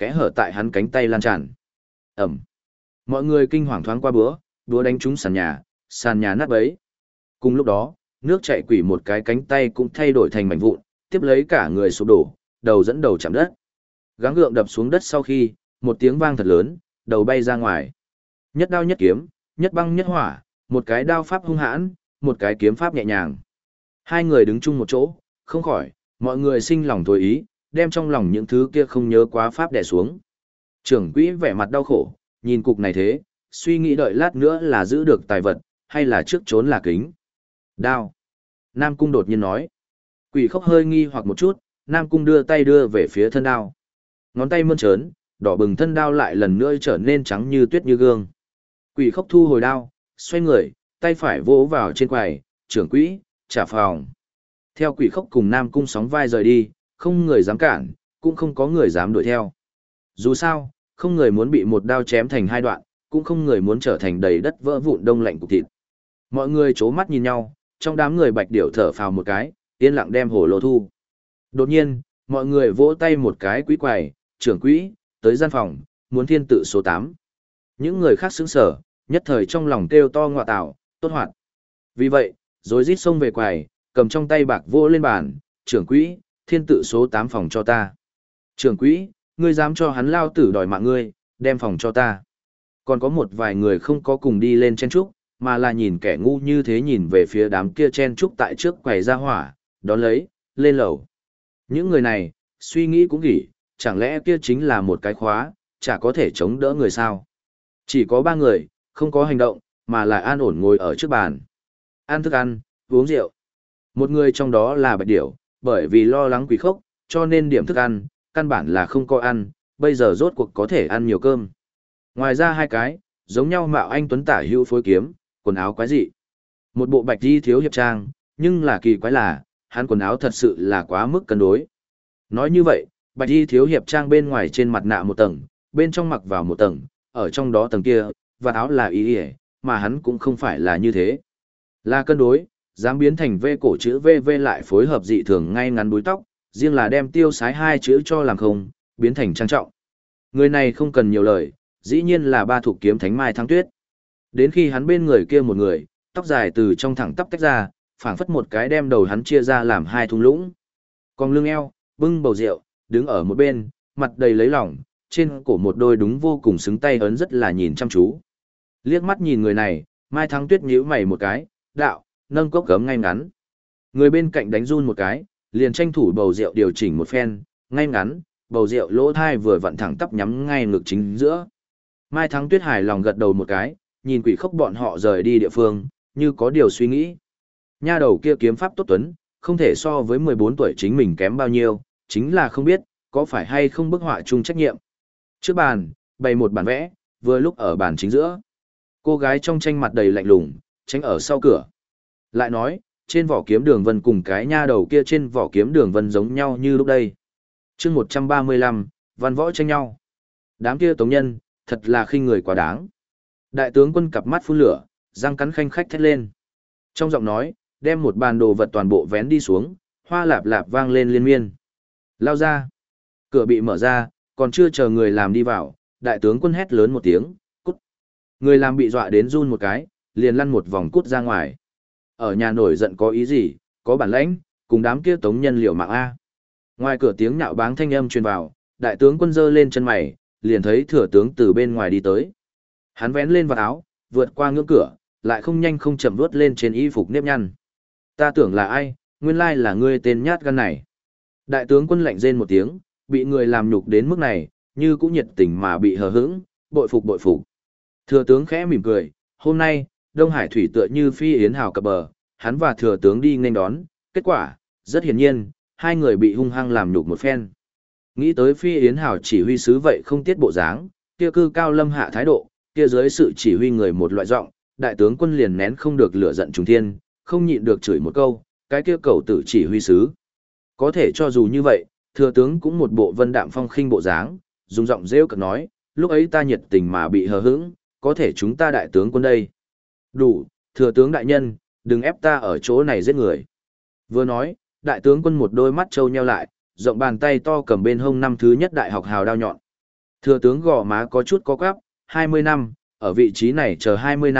kẽ hở tại hắn cánh tay lan tràn. Ẩm. Mọi người kinh hoàng thoáng qua búa đánh trúng sàn nhà nát bấy. Cùng lúc đó, nước chảy quỷ một cái cánh tay cũng thay đổi thành mảnh vụn, tiếp lấy cả người sụp đổ, đầu dẫn đầu chạm đất. Gắng gượng đập xuống đất sau khi, một tiếng vang thật lớn, đầu bay ra ngoài. Nhất đao nhất kiếm, nhất băng nhất hỏa, một cái đao pháp hung hãn, một cái kiếm pháp nhẹ nhàng. Hai người đứng chung một chỗ, không khỏi, mọi người sinh lòng thôi ý, đem trong lòng những thứ kia không nhớ quá pháp đè xuống. Trưởng quỹ vẻ mặt đau khổ, nhìn cục này thế, suy nghĩ đợi lát nữa là giữ được tài vật, hay là trước trốn là kính. Đao. Nam Cung đột nhiên nói. Quỷ Khốc hơi nghi hoặc một chút, Nam Cung đưa tay đưa về phía thân đao. Ngón tay mơn trớn, đỏ bừng thân đao lại lần nữa trở nên trắng như tuyết như gương. Quỷ Khốc thu hồi đao, xoay người, tay phải vỗ vào trên quầy, trưởng quỹ, trả phòng. Theo Quỷ Khốc cùng Nam Cung sóng vai rời đi, không người dám cản, cũng không có người dám đuổi theo. Dù sao, không người muốn bị một đao chém thành hai đoạn, cũng không người muốn trở thành đầy đất vỡ vụn đông lạnh cục thịt. Mọi người chố mắt nhìn nhau, trong đám người Bạch Điểu thở phào một cái, yên lặng đem hồ lô thu. Đột nhiên, mọi người vỗ tay một cái quý quầy, trưởng quỹ, tới gian phòng, muốn thiên tự số 8. Những người khác sững sờ, nhất thời trong lòng kêu to ngọa tạo, tốt hoạt. Vì vậy, rồi rít xông về quầy, cầm trong tay bạc vỗ lên bàn, trưởng quỹ, thiên tự số 8 phòng cho ta. Trưởng quỹ, ngươi dám cho hắn lao tử đòi mạng ngươi, đem phòng cho ta. Còn có một vài người không có cùng đi lên chen trúc, mà là nhìn kẻ ngu như thế nhìn về phía đám kia chen trúc tại trước quầy ra hỏa, đón lấy, lên lầu. Những người này, suy nghĩ cũng nghỉ, chẳng lẽ kia chính là một cái khóa, chả có thể chống đỡ người sao. Chỉ có 3 người, không có hành động, mà lại an ổn ngồi ở trước bàn. Ăn thức ăn, uống rượu. Một người trong đó là Bạch Điểu, bởi vì lo lắng Quỷ Khốc, cho nên điểm thức ăn, căn bản là không có ăn, bây giờ rốt cuộc có thể ăn nhiều cơm. Ngoài ra 2 cái, giống nhau mạo anh tuấn tả hữu phối kiếm, quần áo quái dị. Một bộ bạch y thiếu hiệp trang, nhưng là kỳ quái là, hắn quần áo thật sự là quá mức cân đối. Nói như vậy, bạch y thiếu hiệp trang bên ngoài trên mặt nạ một tầng, bên trong mặc vào một tầng, ở trong đó tầng kia, và áo là y y, mà hắn cũng không phải là như thế. Là cân đối, dám biến thành V cổ chữ VV lại phối hợp dị thường ngay ngắn búi tóc, riêng là đem tiêu sái 2 chữ cho làm không, biến thành trang trọng. Người này không cần nhiều lời, dĩ nhiên là ba thuộc kiếm thánh Mai Thắng Tuyết. Đến khi hắn bên người kia một người, tóc dài từ trong thẳng tắp tách ra, phảng phất một cái đem đầu hắn chia ra làm 2 thung lũng. Còn lưng eo, bưng bầu rượu, đứng ở một bên, mặt đầy lấy lòng, trên cổ một đôi đúng vô cùng xứng tay ấn rất là nhìn chăm chú. Liếc mắt nhìn người này, Mai Thắng Tuyết nhíu mày một cái, đạo, nâng cốc gấm ngay ngắn. Người bên cạnh đánh run một cái, liền tranh thủ bầu rượu điều chỉnh một phen, ngay ngắn, bầu rượu lỗ thai vừa vặn thẳng tắp nhắm ngay ngực chính giữa. Mai Thắng Tuyết hài lòng gật đầu một cái, nhìn Quỷ Khốc bọn họ rời đi địa phương, như có điều suy nghĩ. Nha đầu kia kiếm pháp tốt tuấn, không thể so với 14 tuổi chính mình kém bao nhiêu, chính là không biết, có phải hay không bức họa chung trách nhiệm. Trước bàn, bày một bản vẽ, vừa lúc ở bàn chính giữa. Cô gái trong tranh mặt đầy lạnh lùng, tránh ở sau cửa. Lại nói, trên vỏ kiếm đường vân cùng cái nha đầu kia trên vỏ kiếm đường vân giống nhau như lúc đây. chương 135, văn võ tranh nhau. Đám kia tống nhân, thật là khinh người quá đáng. Đại tướng quân cặp mắt phun lửa, răng cắn khanh khách thét lên. Trong giọng nói, đem một bàn đồ vật toàn bộ vén đi xuống, hoa lạp lạp vang lên liên miên. Lao ra. Cửa bị mở ra, còn chưa chờ người làm đi vào, đại tướng quân hét lớn một tiếng, cút. Người làm bị dọa đến run một cái, liền lăn một vòng cút ra ngoài. Ở nhà nổi giận có ý gì, có bản lãnh, cùng đám kia tống nhân liều mạng A. Ngoài cửa tiếng nhạo báng thanh âm truyền vào, đại tướng quân giơ lên chân mày, liền thấy thừa tướng từ bên ngoài đi tới. Hắn vén lên vạt áo, vượt qua ngưỡng cửa, lại không nhanh không chậm vuốt lên trên y phục nếp nhăn. Ta tưởng là ai, nguyên lai là ngươi tên nhát gan này. Đại tướng quân lạnh rên một tiếng, bị người làm nhục đến mức này, như cũng nhiệt tình mà bị hờ hững, bội phục bội phục. Thừa tướng khẽ mỉm cười, hôm nay, Đông Hải thủy tựa như phi yến hào cập bờ, hắn và thừa tướng đi nghênh đón, kết quả, rất hiển nhiên, hai người bị hung hăng làm nhục một phen. Nghĩ tới phi yến hào chỉ huy sứ vậy không tiết bộ dáng, kia cư cao lâm hạ thái độ, kia dưới sự chỉ huy người một loại giọng, đại tướng quân liền nén không được lửa giận trùng thiên, không nhịn được chửi một câu, cái kia cầu tử chỉ huy sứ. Có thể cho dù như vậy, thừa tướng cũng một bộ vân đạm phong khinh bộ dáng, dùng giọng rêu cợt nói, lúc ấy ta nhiệt tình mà bị hờ hững, có thể chúng ta đại tướng quân đây. Đủ, thừa tướng đại nhân, đừng ép ta ở chỗ này giết người. Vừa nói, đại tướng quân một đôi mắt trâu nheo lại, rộng bàn tay to cầm bên hông năm thứ nhất đại học hào đao nhọn. Thừa tướng gò má có chút có quắp, 20 năm, ở vị trí này chờ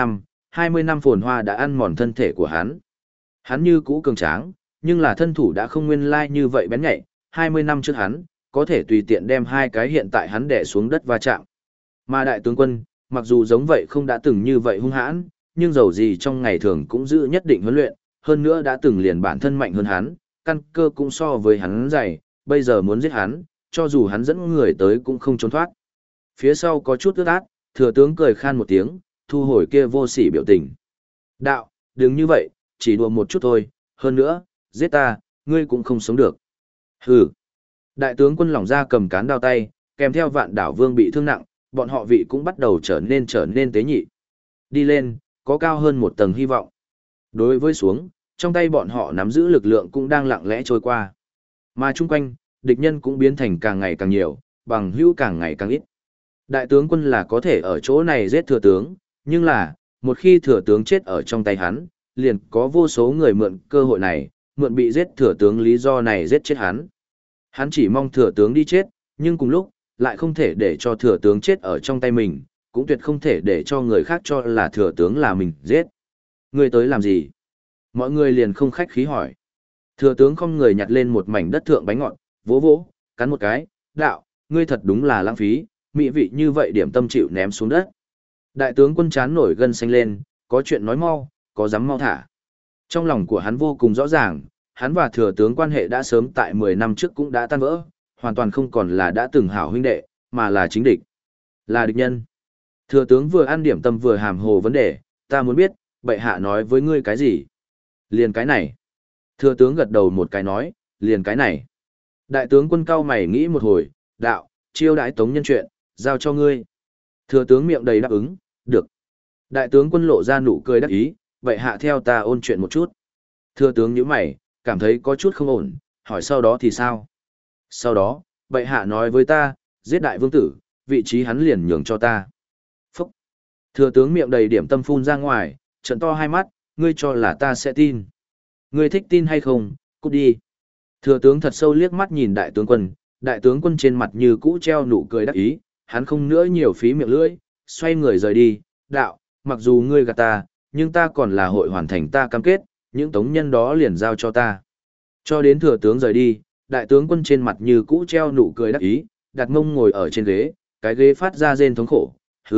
20 năm phồn hoa đã ăn mòn thân thể của hắn. Hắn như cũ cường tráng, nhưng là thân thủ đã không nguyên lai như vậy bén nhạy, 20 năm trước hắn, có thể tùy tiện đem hai cái hiện tại hắn đè xuống đất va chạm. Mà đại tướng quân, mặc dù giống vậy không đã từng như vậy hung hãn, nhưng dầu gì trong ngày thường cũng giữ nhất định huấn luyện, hơn nữa đã từng liền bản thân mạnh hơn hắn, căn cơ cũng so với hắn dày, bây giờ muốn giết hắn, cho dù hắn dẫn người tới cũng không trốn thoát. Phía sau có chút ướt át, thừa tướng cười khan một tiếng, thu hồi kia vô sỉ biểu tình. Đạo, đừng như vậy, chỉ đùa một chút thôi, hơn nữa, giết ta, ngươi cũng không sống được. Hừ. Đại tướng quân lỏng ra cầm cán đao tay, kèm theo Vạn Đảo Vương bị thương nặng, bọn họ vị cũng bắt đầu trở nên tế nhị. Đi lên, có cao hơn một tầng hy vọng. Đối với xuống, trong tay bọn họ nắm giữ lực lượng cũng đang lặng lẽ trôi qua. Mà chung quanh, địch nhân cũng biến thành càng ngày càng nhiều, bằng hữu càng ngày càng ít. Đại tướng quân là có thể ở chỗ này giết thừa tướng, nhưng là, một khi thừa tướng chết ở trong tay hắn, liền có vô số người mượn cơ hội này, mượn bị giết thừa tướng lý do này giết chết hắn. Hắn chỉ mong thừa tướng đi chết, nhưng cùng lúc, lại không thể để cho thừa tướng chết ở trong tay mình, cũng tuyệt không thể để cho người khác cho là thừa tướng là mình giết. Người tới làm gì? Mọi người liền không khách khí hỏi. Thừa tướng không người nhặt lên một mảnh đất thượng bánh ngọt, vỗ vỗ, cắn một cái, đạo, ngươi thật đúng là lãng phí, mỹ vị như vậy điểm tâm chịu ném xuống đất. Đại tướng quân chán nổi gân xanh lên, có chuyện nói mau, có dám mau thả. Trong lòng của hắn vô cùng rõ ràng, hắn và thừa tướng quan hệ đã sớm tại 10 năm trước cũng đã tan vỡ, hoàn toàn không còn là đã từng hảo huynh đệ, mà là chính địch. Là địch nhân. Thừa tướng vừa ăn điểm tâm vừa hàm hồ vấn đề, ta muốn biết, bệ hạ nói với ngươi cái gì? Liền cái này. Thừa tướng gật đầu một cái nói, liền cái này. Đại tướng quân cao mày nghĩ một hồi, đạo, chiêu đãi tống nhân chuyện, giao cho ngươi. Thừa tướng miệng đầy đáp ứng, được. Đại tướng quân lộ ra nụ cười đắc ý, vậy hạ theo ta ôn chuyện một chút. Thừa tướng nhíu mày, cảm thấy có chút không ổn, hỏi sau đó thì sao? Sau đó, bệ hạ nói với ta, giết đại vương tử, vị trí hắn liền nhường cho ta. Phúc! Thừa tướng miệng đầy điểm tâm phun ra ngoài, trận to hai mắt, ngươi cho là ta sẽ tin. Ngươi thích tin hay không, cút đi. Thừa tướng thật sâu liếc mắt nhìn đại tướng quân trên mặt như cũ treo nụ cười đắc ý, hắn không nữa nhiều phí miệng lưỡi, xoay người rời đi, đạo, mặc dù ngươi gạt ta, nhưng ta còn là hội hoàn thành ta cam kết, những tống nhân đó liền giao cho ta. Cho đến thừa tướng rời đi, đại tướng quân trên mặt như cũ treo nụ cười đắc ý, đặt mông ngồi ở trên ghế, cái ghế phát ra rên thống khổ,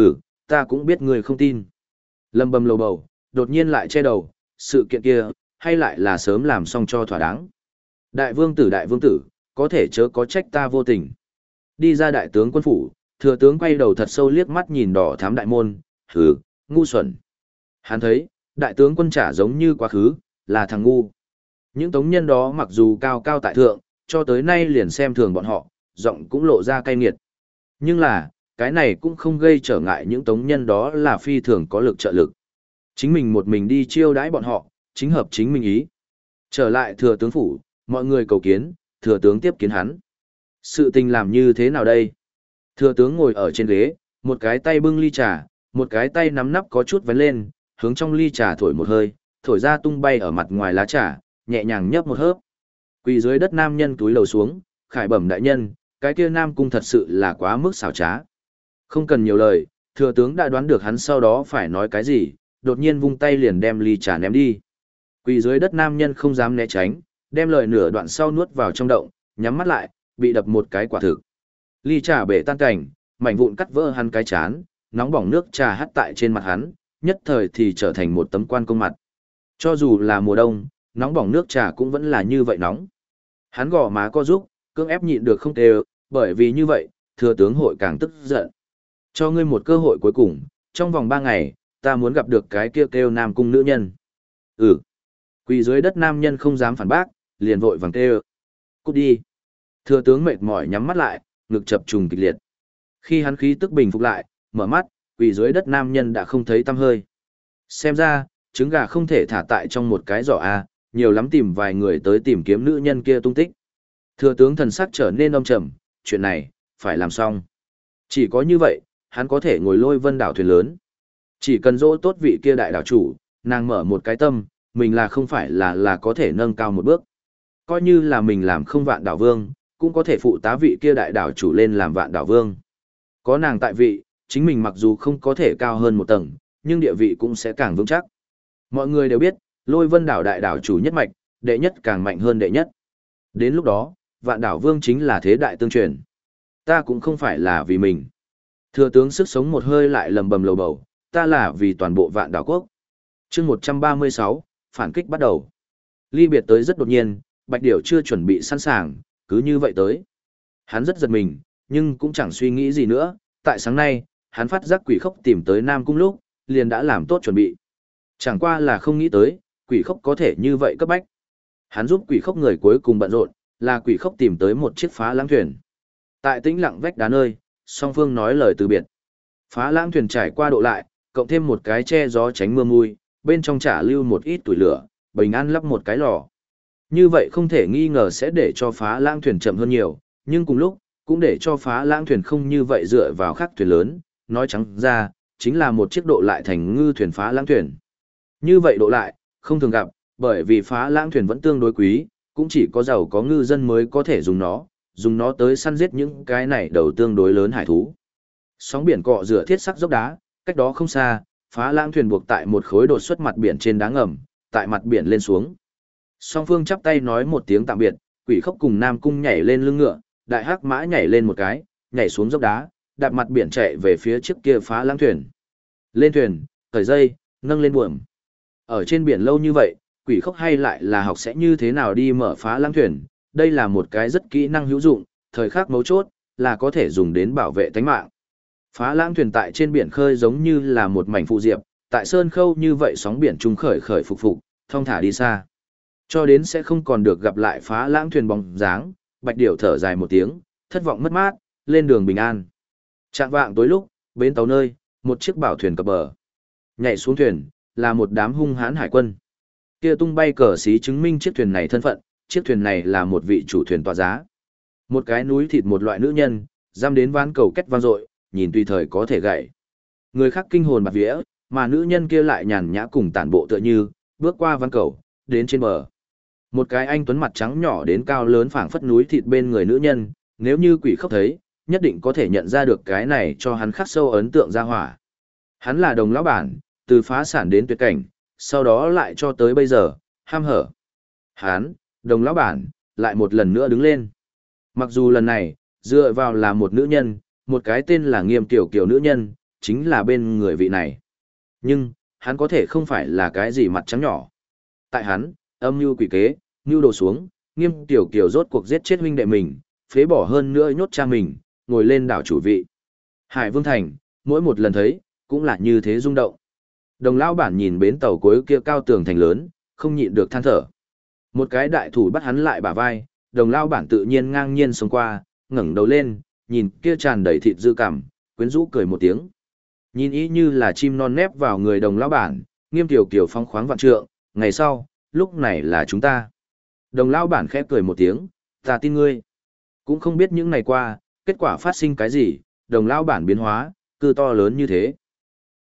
ta cũng biết ngươi không tin. Lâm bầm lầu bầu, đột nhiên lại che đầu, sự kiện kia, hay lại là sớm làm xong cho thỏa đáng. Đại vương tử, có thể chớ có trách ta vô tình. Đi ra đại tướng quân phủ, thừa tướng quay đầu thật sâu liếc mắt nhìn đỏ thám đại môn, ngu xuẩn. Hắn thấy, đại tướng quân chả giống như quá khứ, là thằng ngu. Những tống nhân đó mặc dù cao cao tại thượng, cho tới nay liền xem thường bọn họ, giọng cũng lộ ra cay nghiệt. Nhưng là, cái này cũng không gây trở ngại những tống nhân đó là phi thường có lực trợ lực. Chính mình một mình đi chiêu đãi bọn họ, chính hợp chính mình ý. Trở lại thừa tướng phủ, mọi người cầu kiến, thừa tướng tiếp kiến hắn. Sự tình làm như thế nào đây? Thừa tướng ngồi ở trên ghế, một cái tay bưng ly trà, một cái tay nắm nắp có chút vén lên, hướng trong ly trà thổi một hơi, thổi ra tung bay ở mặt ngoài lá trà, nhẹ nhàng nhấp một hớp. Quỳ dưới đất nam nhân túi lầu xuống, khải bẩm đại nhân, cái kia nam cung thật sự là quá mức xảo trá. Không cần nhiều lời, thừa tướng đã đoán được hắn sau đó phải nói cái gì, đột nhiên vung tay liền đem ly trà ném đi. Quỳ dưới đất nam nhân không dám né tránh, đem lời nửa đoạn sau nuốt vào trong động, nhắm mắt lại, bị đập một cái quả thực. Ly trà bể tan cảnh, mảnh vụn cắt vỡ hắn cái chán, nóng bỏng nước trà hắt tại trên mặt hắn, nhất thời thì trở thành một tấm quan công mặt. Cho dù là mùa đông, nóng bỏng nước trà cũng vẫn là như vậy nóng. Hắn gò má co rúc, cưỡng ép nhịn được không tê, bởi vì như vậy, thừa tướng hội càng tức giận. Cho ngươi một cơ hội cuối cùng, trong vòng 3 ngày, ta muốn gặp được cái kêu nam cung nữ nhân. Quỳ dưới đất nam nhân không dám phản bác, liền vội vàng kêu. Cút đi. Thừa tướng mệt mỏi nhắm mắt lại, ngực chập trùng kịch liệt. Khi hắn khí tức bình phục lại, mở mắt, quỳ dưới đất nam nhân đã không thấy tăm hơi. Xem ra, trứng gà không thể thả tại trong một cái giỏ A, nhiều lắm tìm vài người tới tìm kiếm nữ nhân kia tung tích. Thừa tướng thần sắc trở nên âm trầm, chuyện này, phải làm xong. Chỉ có như vậy, hắn có thể ngồi lôi vân đảo thuyền lớn. Chỉ cần dỗ tốt vị kia đại đảo chủ, nàng mở một cái tâm, mình là không phải là có thể nâng cao một bước. Coi như là mình làm không vạn đảo vương, cũng có thể phụ tá vị kia đại đảo chủ lên làm vạn đảo vương. Có nàng tại vị, chính mình mặc dù không có thể cao hơn một tầng, nhưng địa vị cũng sẽ càng vững chắc. Mọi người đều biết, Lôi Vân đảo đại đảo chủ nhất mạch, đệ nhất càng mạnh hơn đệ nhất. Đến lúc đó, Vạn Đảo Vương chính là thế đại tương truyền. Ta cũng không phải là vì mình. Thừa tướng sức sống một hơi lại lầm bầm lầu bầu, ta là vì toàn bộ Vạn Đảo quốc. Chương 136, phản kích bắt đầu. Ly biệt tới rất đột nhiên, Bạch Điểu chưa chuẩn bị sẵn sàng, cứ như vậy tới. Hắn rất giật mình, nhưng cũng chẳng suy nghĩ gì nữa, tại sáng nay, hắn phát giác Quỷ Khốc tìm tới Nam Cung lúc, liền đã làm tốt chuẩn bị. Chẳng qua là không nghĩ tới, Quỷ Khốc có thể như vậy cấp bách. Hắn giúp Quỷ Khốc người cuối cùng bận rộn, là Quỷ Khốc tìm tới một chiếc phá lãng thuyền. Tại tĩnh lặng vách đá nơi, song phương nói lời từ biệt. Phá lãng thuyền trải qua độ lại, cộng thêm một cái che gió tránh mưa mui, bên trong trả lưu một ít tuổi lửa, bình an lắp một cái lò. Như vậy không thể nghi ngờ sẽ để cho phá lãng thuyền chậm hơn nhiều, nhưng cùng lúc, cũng để cho phá lãng thuyền không như vậy dựa vào khắc thuyền lớn, nói trắng ra, chính là một chiếc độ lại thành ngư thuyền phá lãng thuyền. Như vậy độ lại, không thường gặp, bởi vì phá lãng thuyền vẫn tương đối quý, cũng chỉ có giàu có ngư dân mới có thể dùng nó tới săn giết những cái này đầu tương đối lớn hải thú. Sóng biển cọ rửa thiết sắc dốc đá, cách đó không xa, phá lãng thuyền buộc tại một khối đột xuất mặt biển trên đá ngầm, tại mặt biển lên xuống. Song phương chắp tay nói một tiếng tạm biệt, Quỷ Khốc cùng Nam Cung nhảy lên lưng ngựa, đại hắc mã nhảy lên một cái, nhảy xuống dốc đá, đạp mặt biển chạy về phía trước kia phá lãng thuyền. Lên thuyền, cởi dây, nâng lên buồm. Ở trên biển lâu như vậy, Quỷ Khốc hay lại là học sẽ như thế nào đi mở phá lãng thuyền, đây là một cái rất kỹ năng hữu dụng, thời khắc mấu chốt, là có thể dùng đến bảo vệ tánh mạng. Phá lãng thuyền tại trên biển khơi giống như là một mảnh phụ diệp, tại sơn khâu như vậy sóng biển trung khởi khởi phục phục, thong thả đi xa. Cho đến sẽ không còn được gặp lại phá lãng thuyền bóng dáng, Bạch Điểu thở dài một tiếng, thất vọng mất mát, lên đường bình an. Trạng vạng tối lúc, bến tàu nơi, một chiếc bảo thuyền cập bờ. Nhảy xuống thuyền, là một đám hung hãn hải quân. Kia tung bay cờ xí chứng minh chiếc thuyền này thân phận, chiếc thuyền này là một vị chủ thuyền tọa giá. Một cái núi thịt một loại nữ nhân, giam đến ván cầu kết vang dội, nhìn tùy thời có thể gãy. Người khác kinh hồn bạt vía, mà nữ nhân kia lại nhàn nhã cùng tản bộ tựa như, bước qua ván cầu, đến trên bờ. Một cái anh tuấn mặt trắng nhỏ đến cao lớn phảng phất núi thịt bên người nữ nhân, nếu như Quỷ Khốc thấy, nhất định có thể nhận ra được cái này cho hắn khắc sâu ấn tượng ra hỏa. Hắn là Đồng lão bản, từ phá sản đến tuyệt cảnh, sau đó lại cho tới bây giờ, ham hở. Hắn, Đồng lão bản, lại một lần nữa đứng lên. Mặc dù lần này, dựa vào là một nữ nhân, một cái tên là Nghiêm Tiểu Kiều nữ nhân, chính là bên người vị này. Nhưng, hắn có thể không phải là cái gì mặt trắng nhỏ. Tại hắn, âm mưu quỷ kế, mưu đồ xuống, Nghiêm Tiểu Kiều rốt cuộc giết chết huynh đệ mình, phế bỏ hơn nữa nhốt cha mình, ngồi lên đảo chủ vị. Hải Vương Thành, mỗi một lần thấy, cũng là như thế rung động. Đồng lão bản nhìn bến tàu cuối kia cao tường thành lớn, không nhịn được than thở. Một cái đại thủ bắt hắn lại bả vai, đồng lão bản tự nhiên ngang nhiên xông qua, ngẩng đầu lên, nhìn kia tràn đầy thịt dư cảm, quyến rũ cười một tiếng. Nhìn ý như là chim non nép vào người đồng lão bản, Nghiêm Tiểu Kiều phong khoáng vạn trượng, ngày sau, lúc này là chúng ta. Đồng lão bản khẽ cười một tiếng, ta tin ngươi. Cũng không biết những ngày qua, kết quả phát sinh cái gì, đồng lão bản biến hóa, cư to lớn như thế.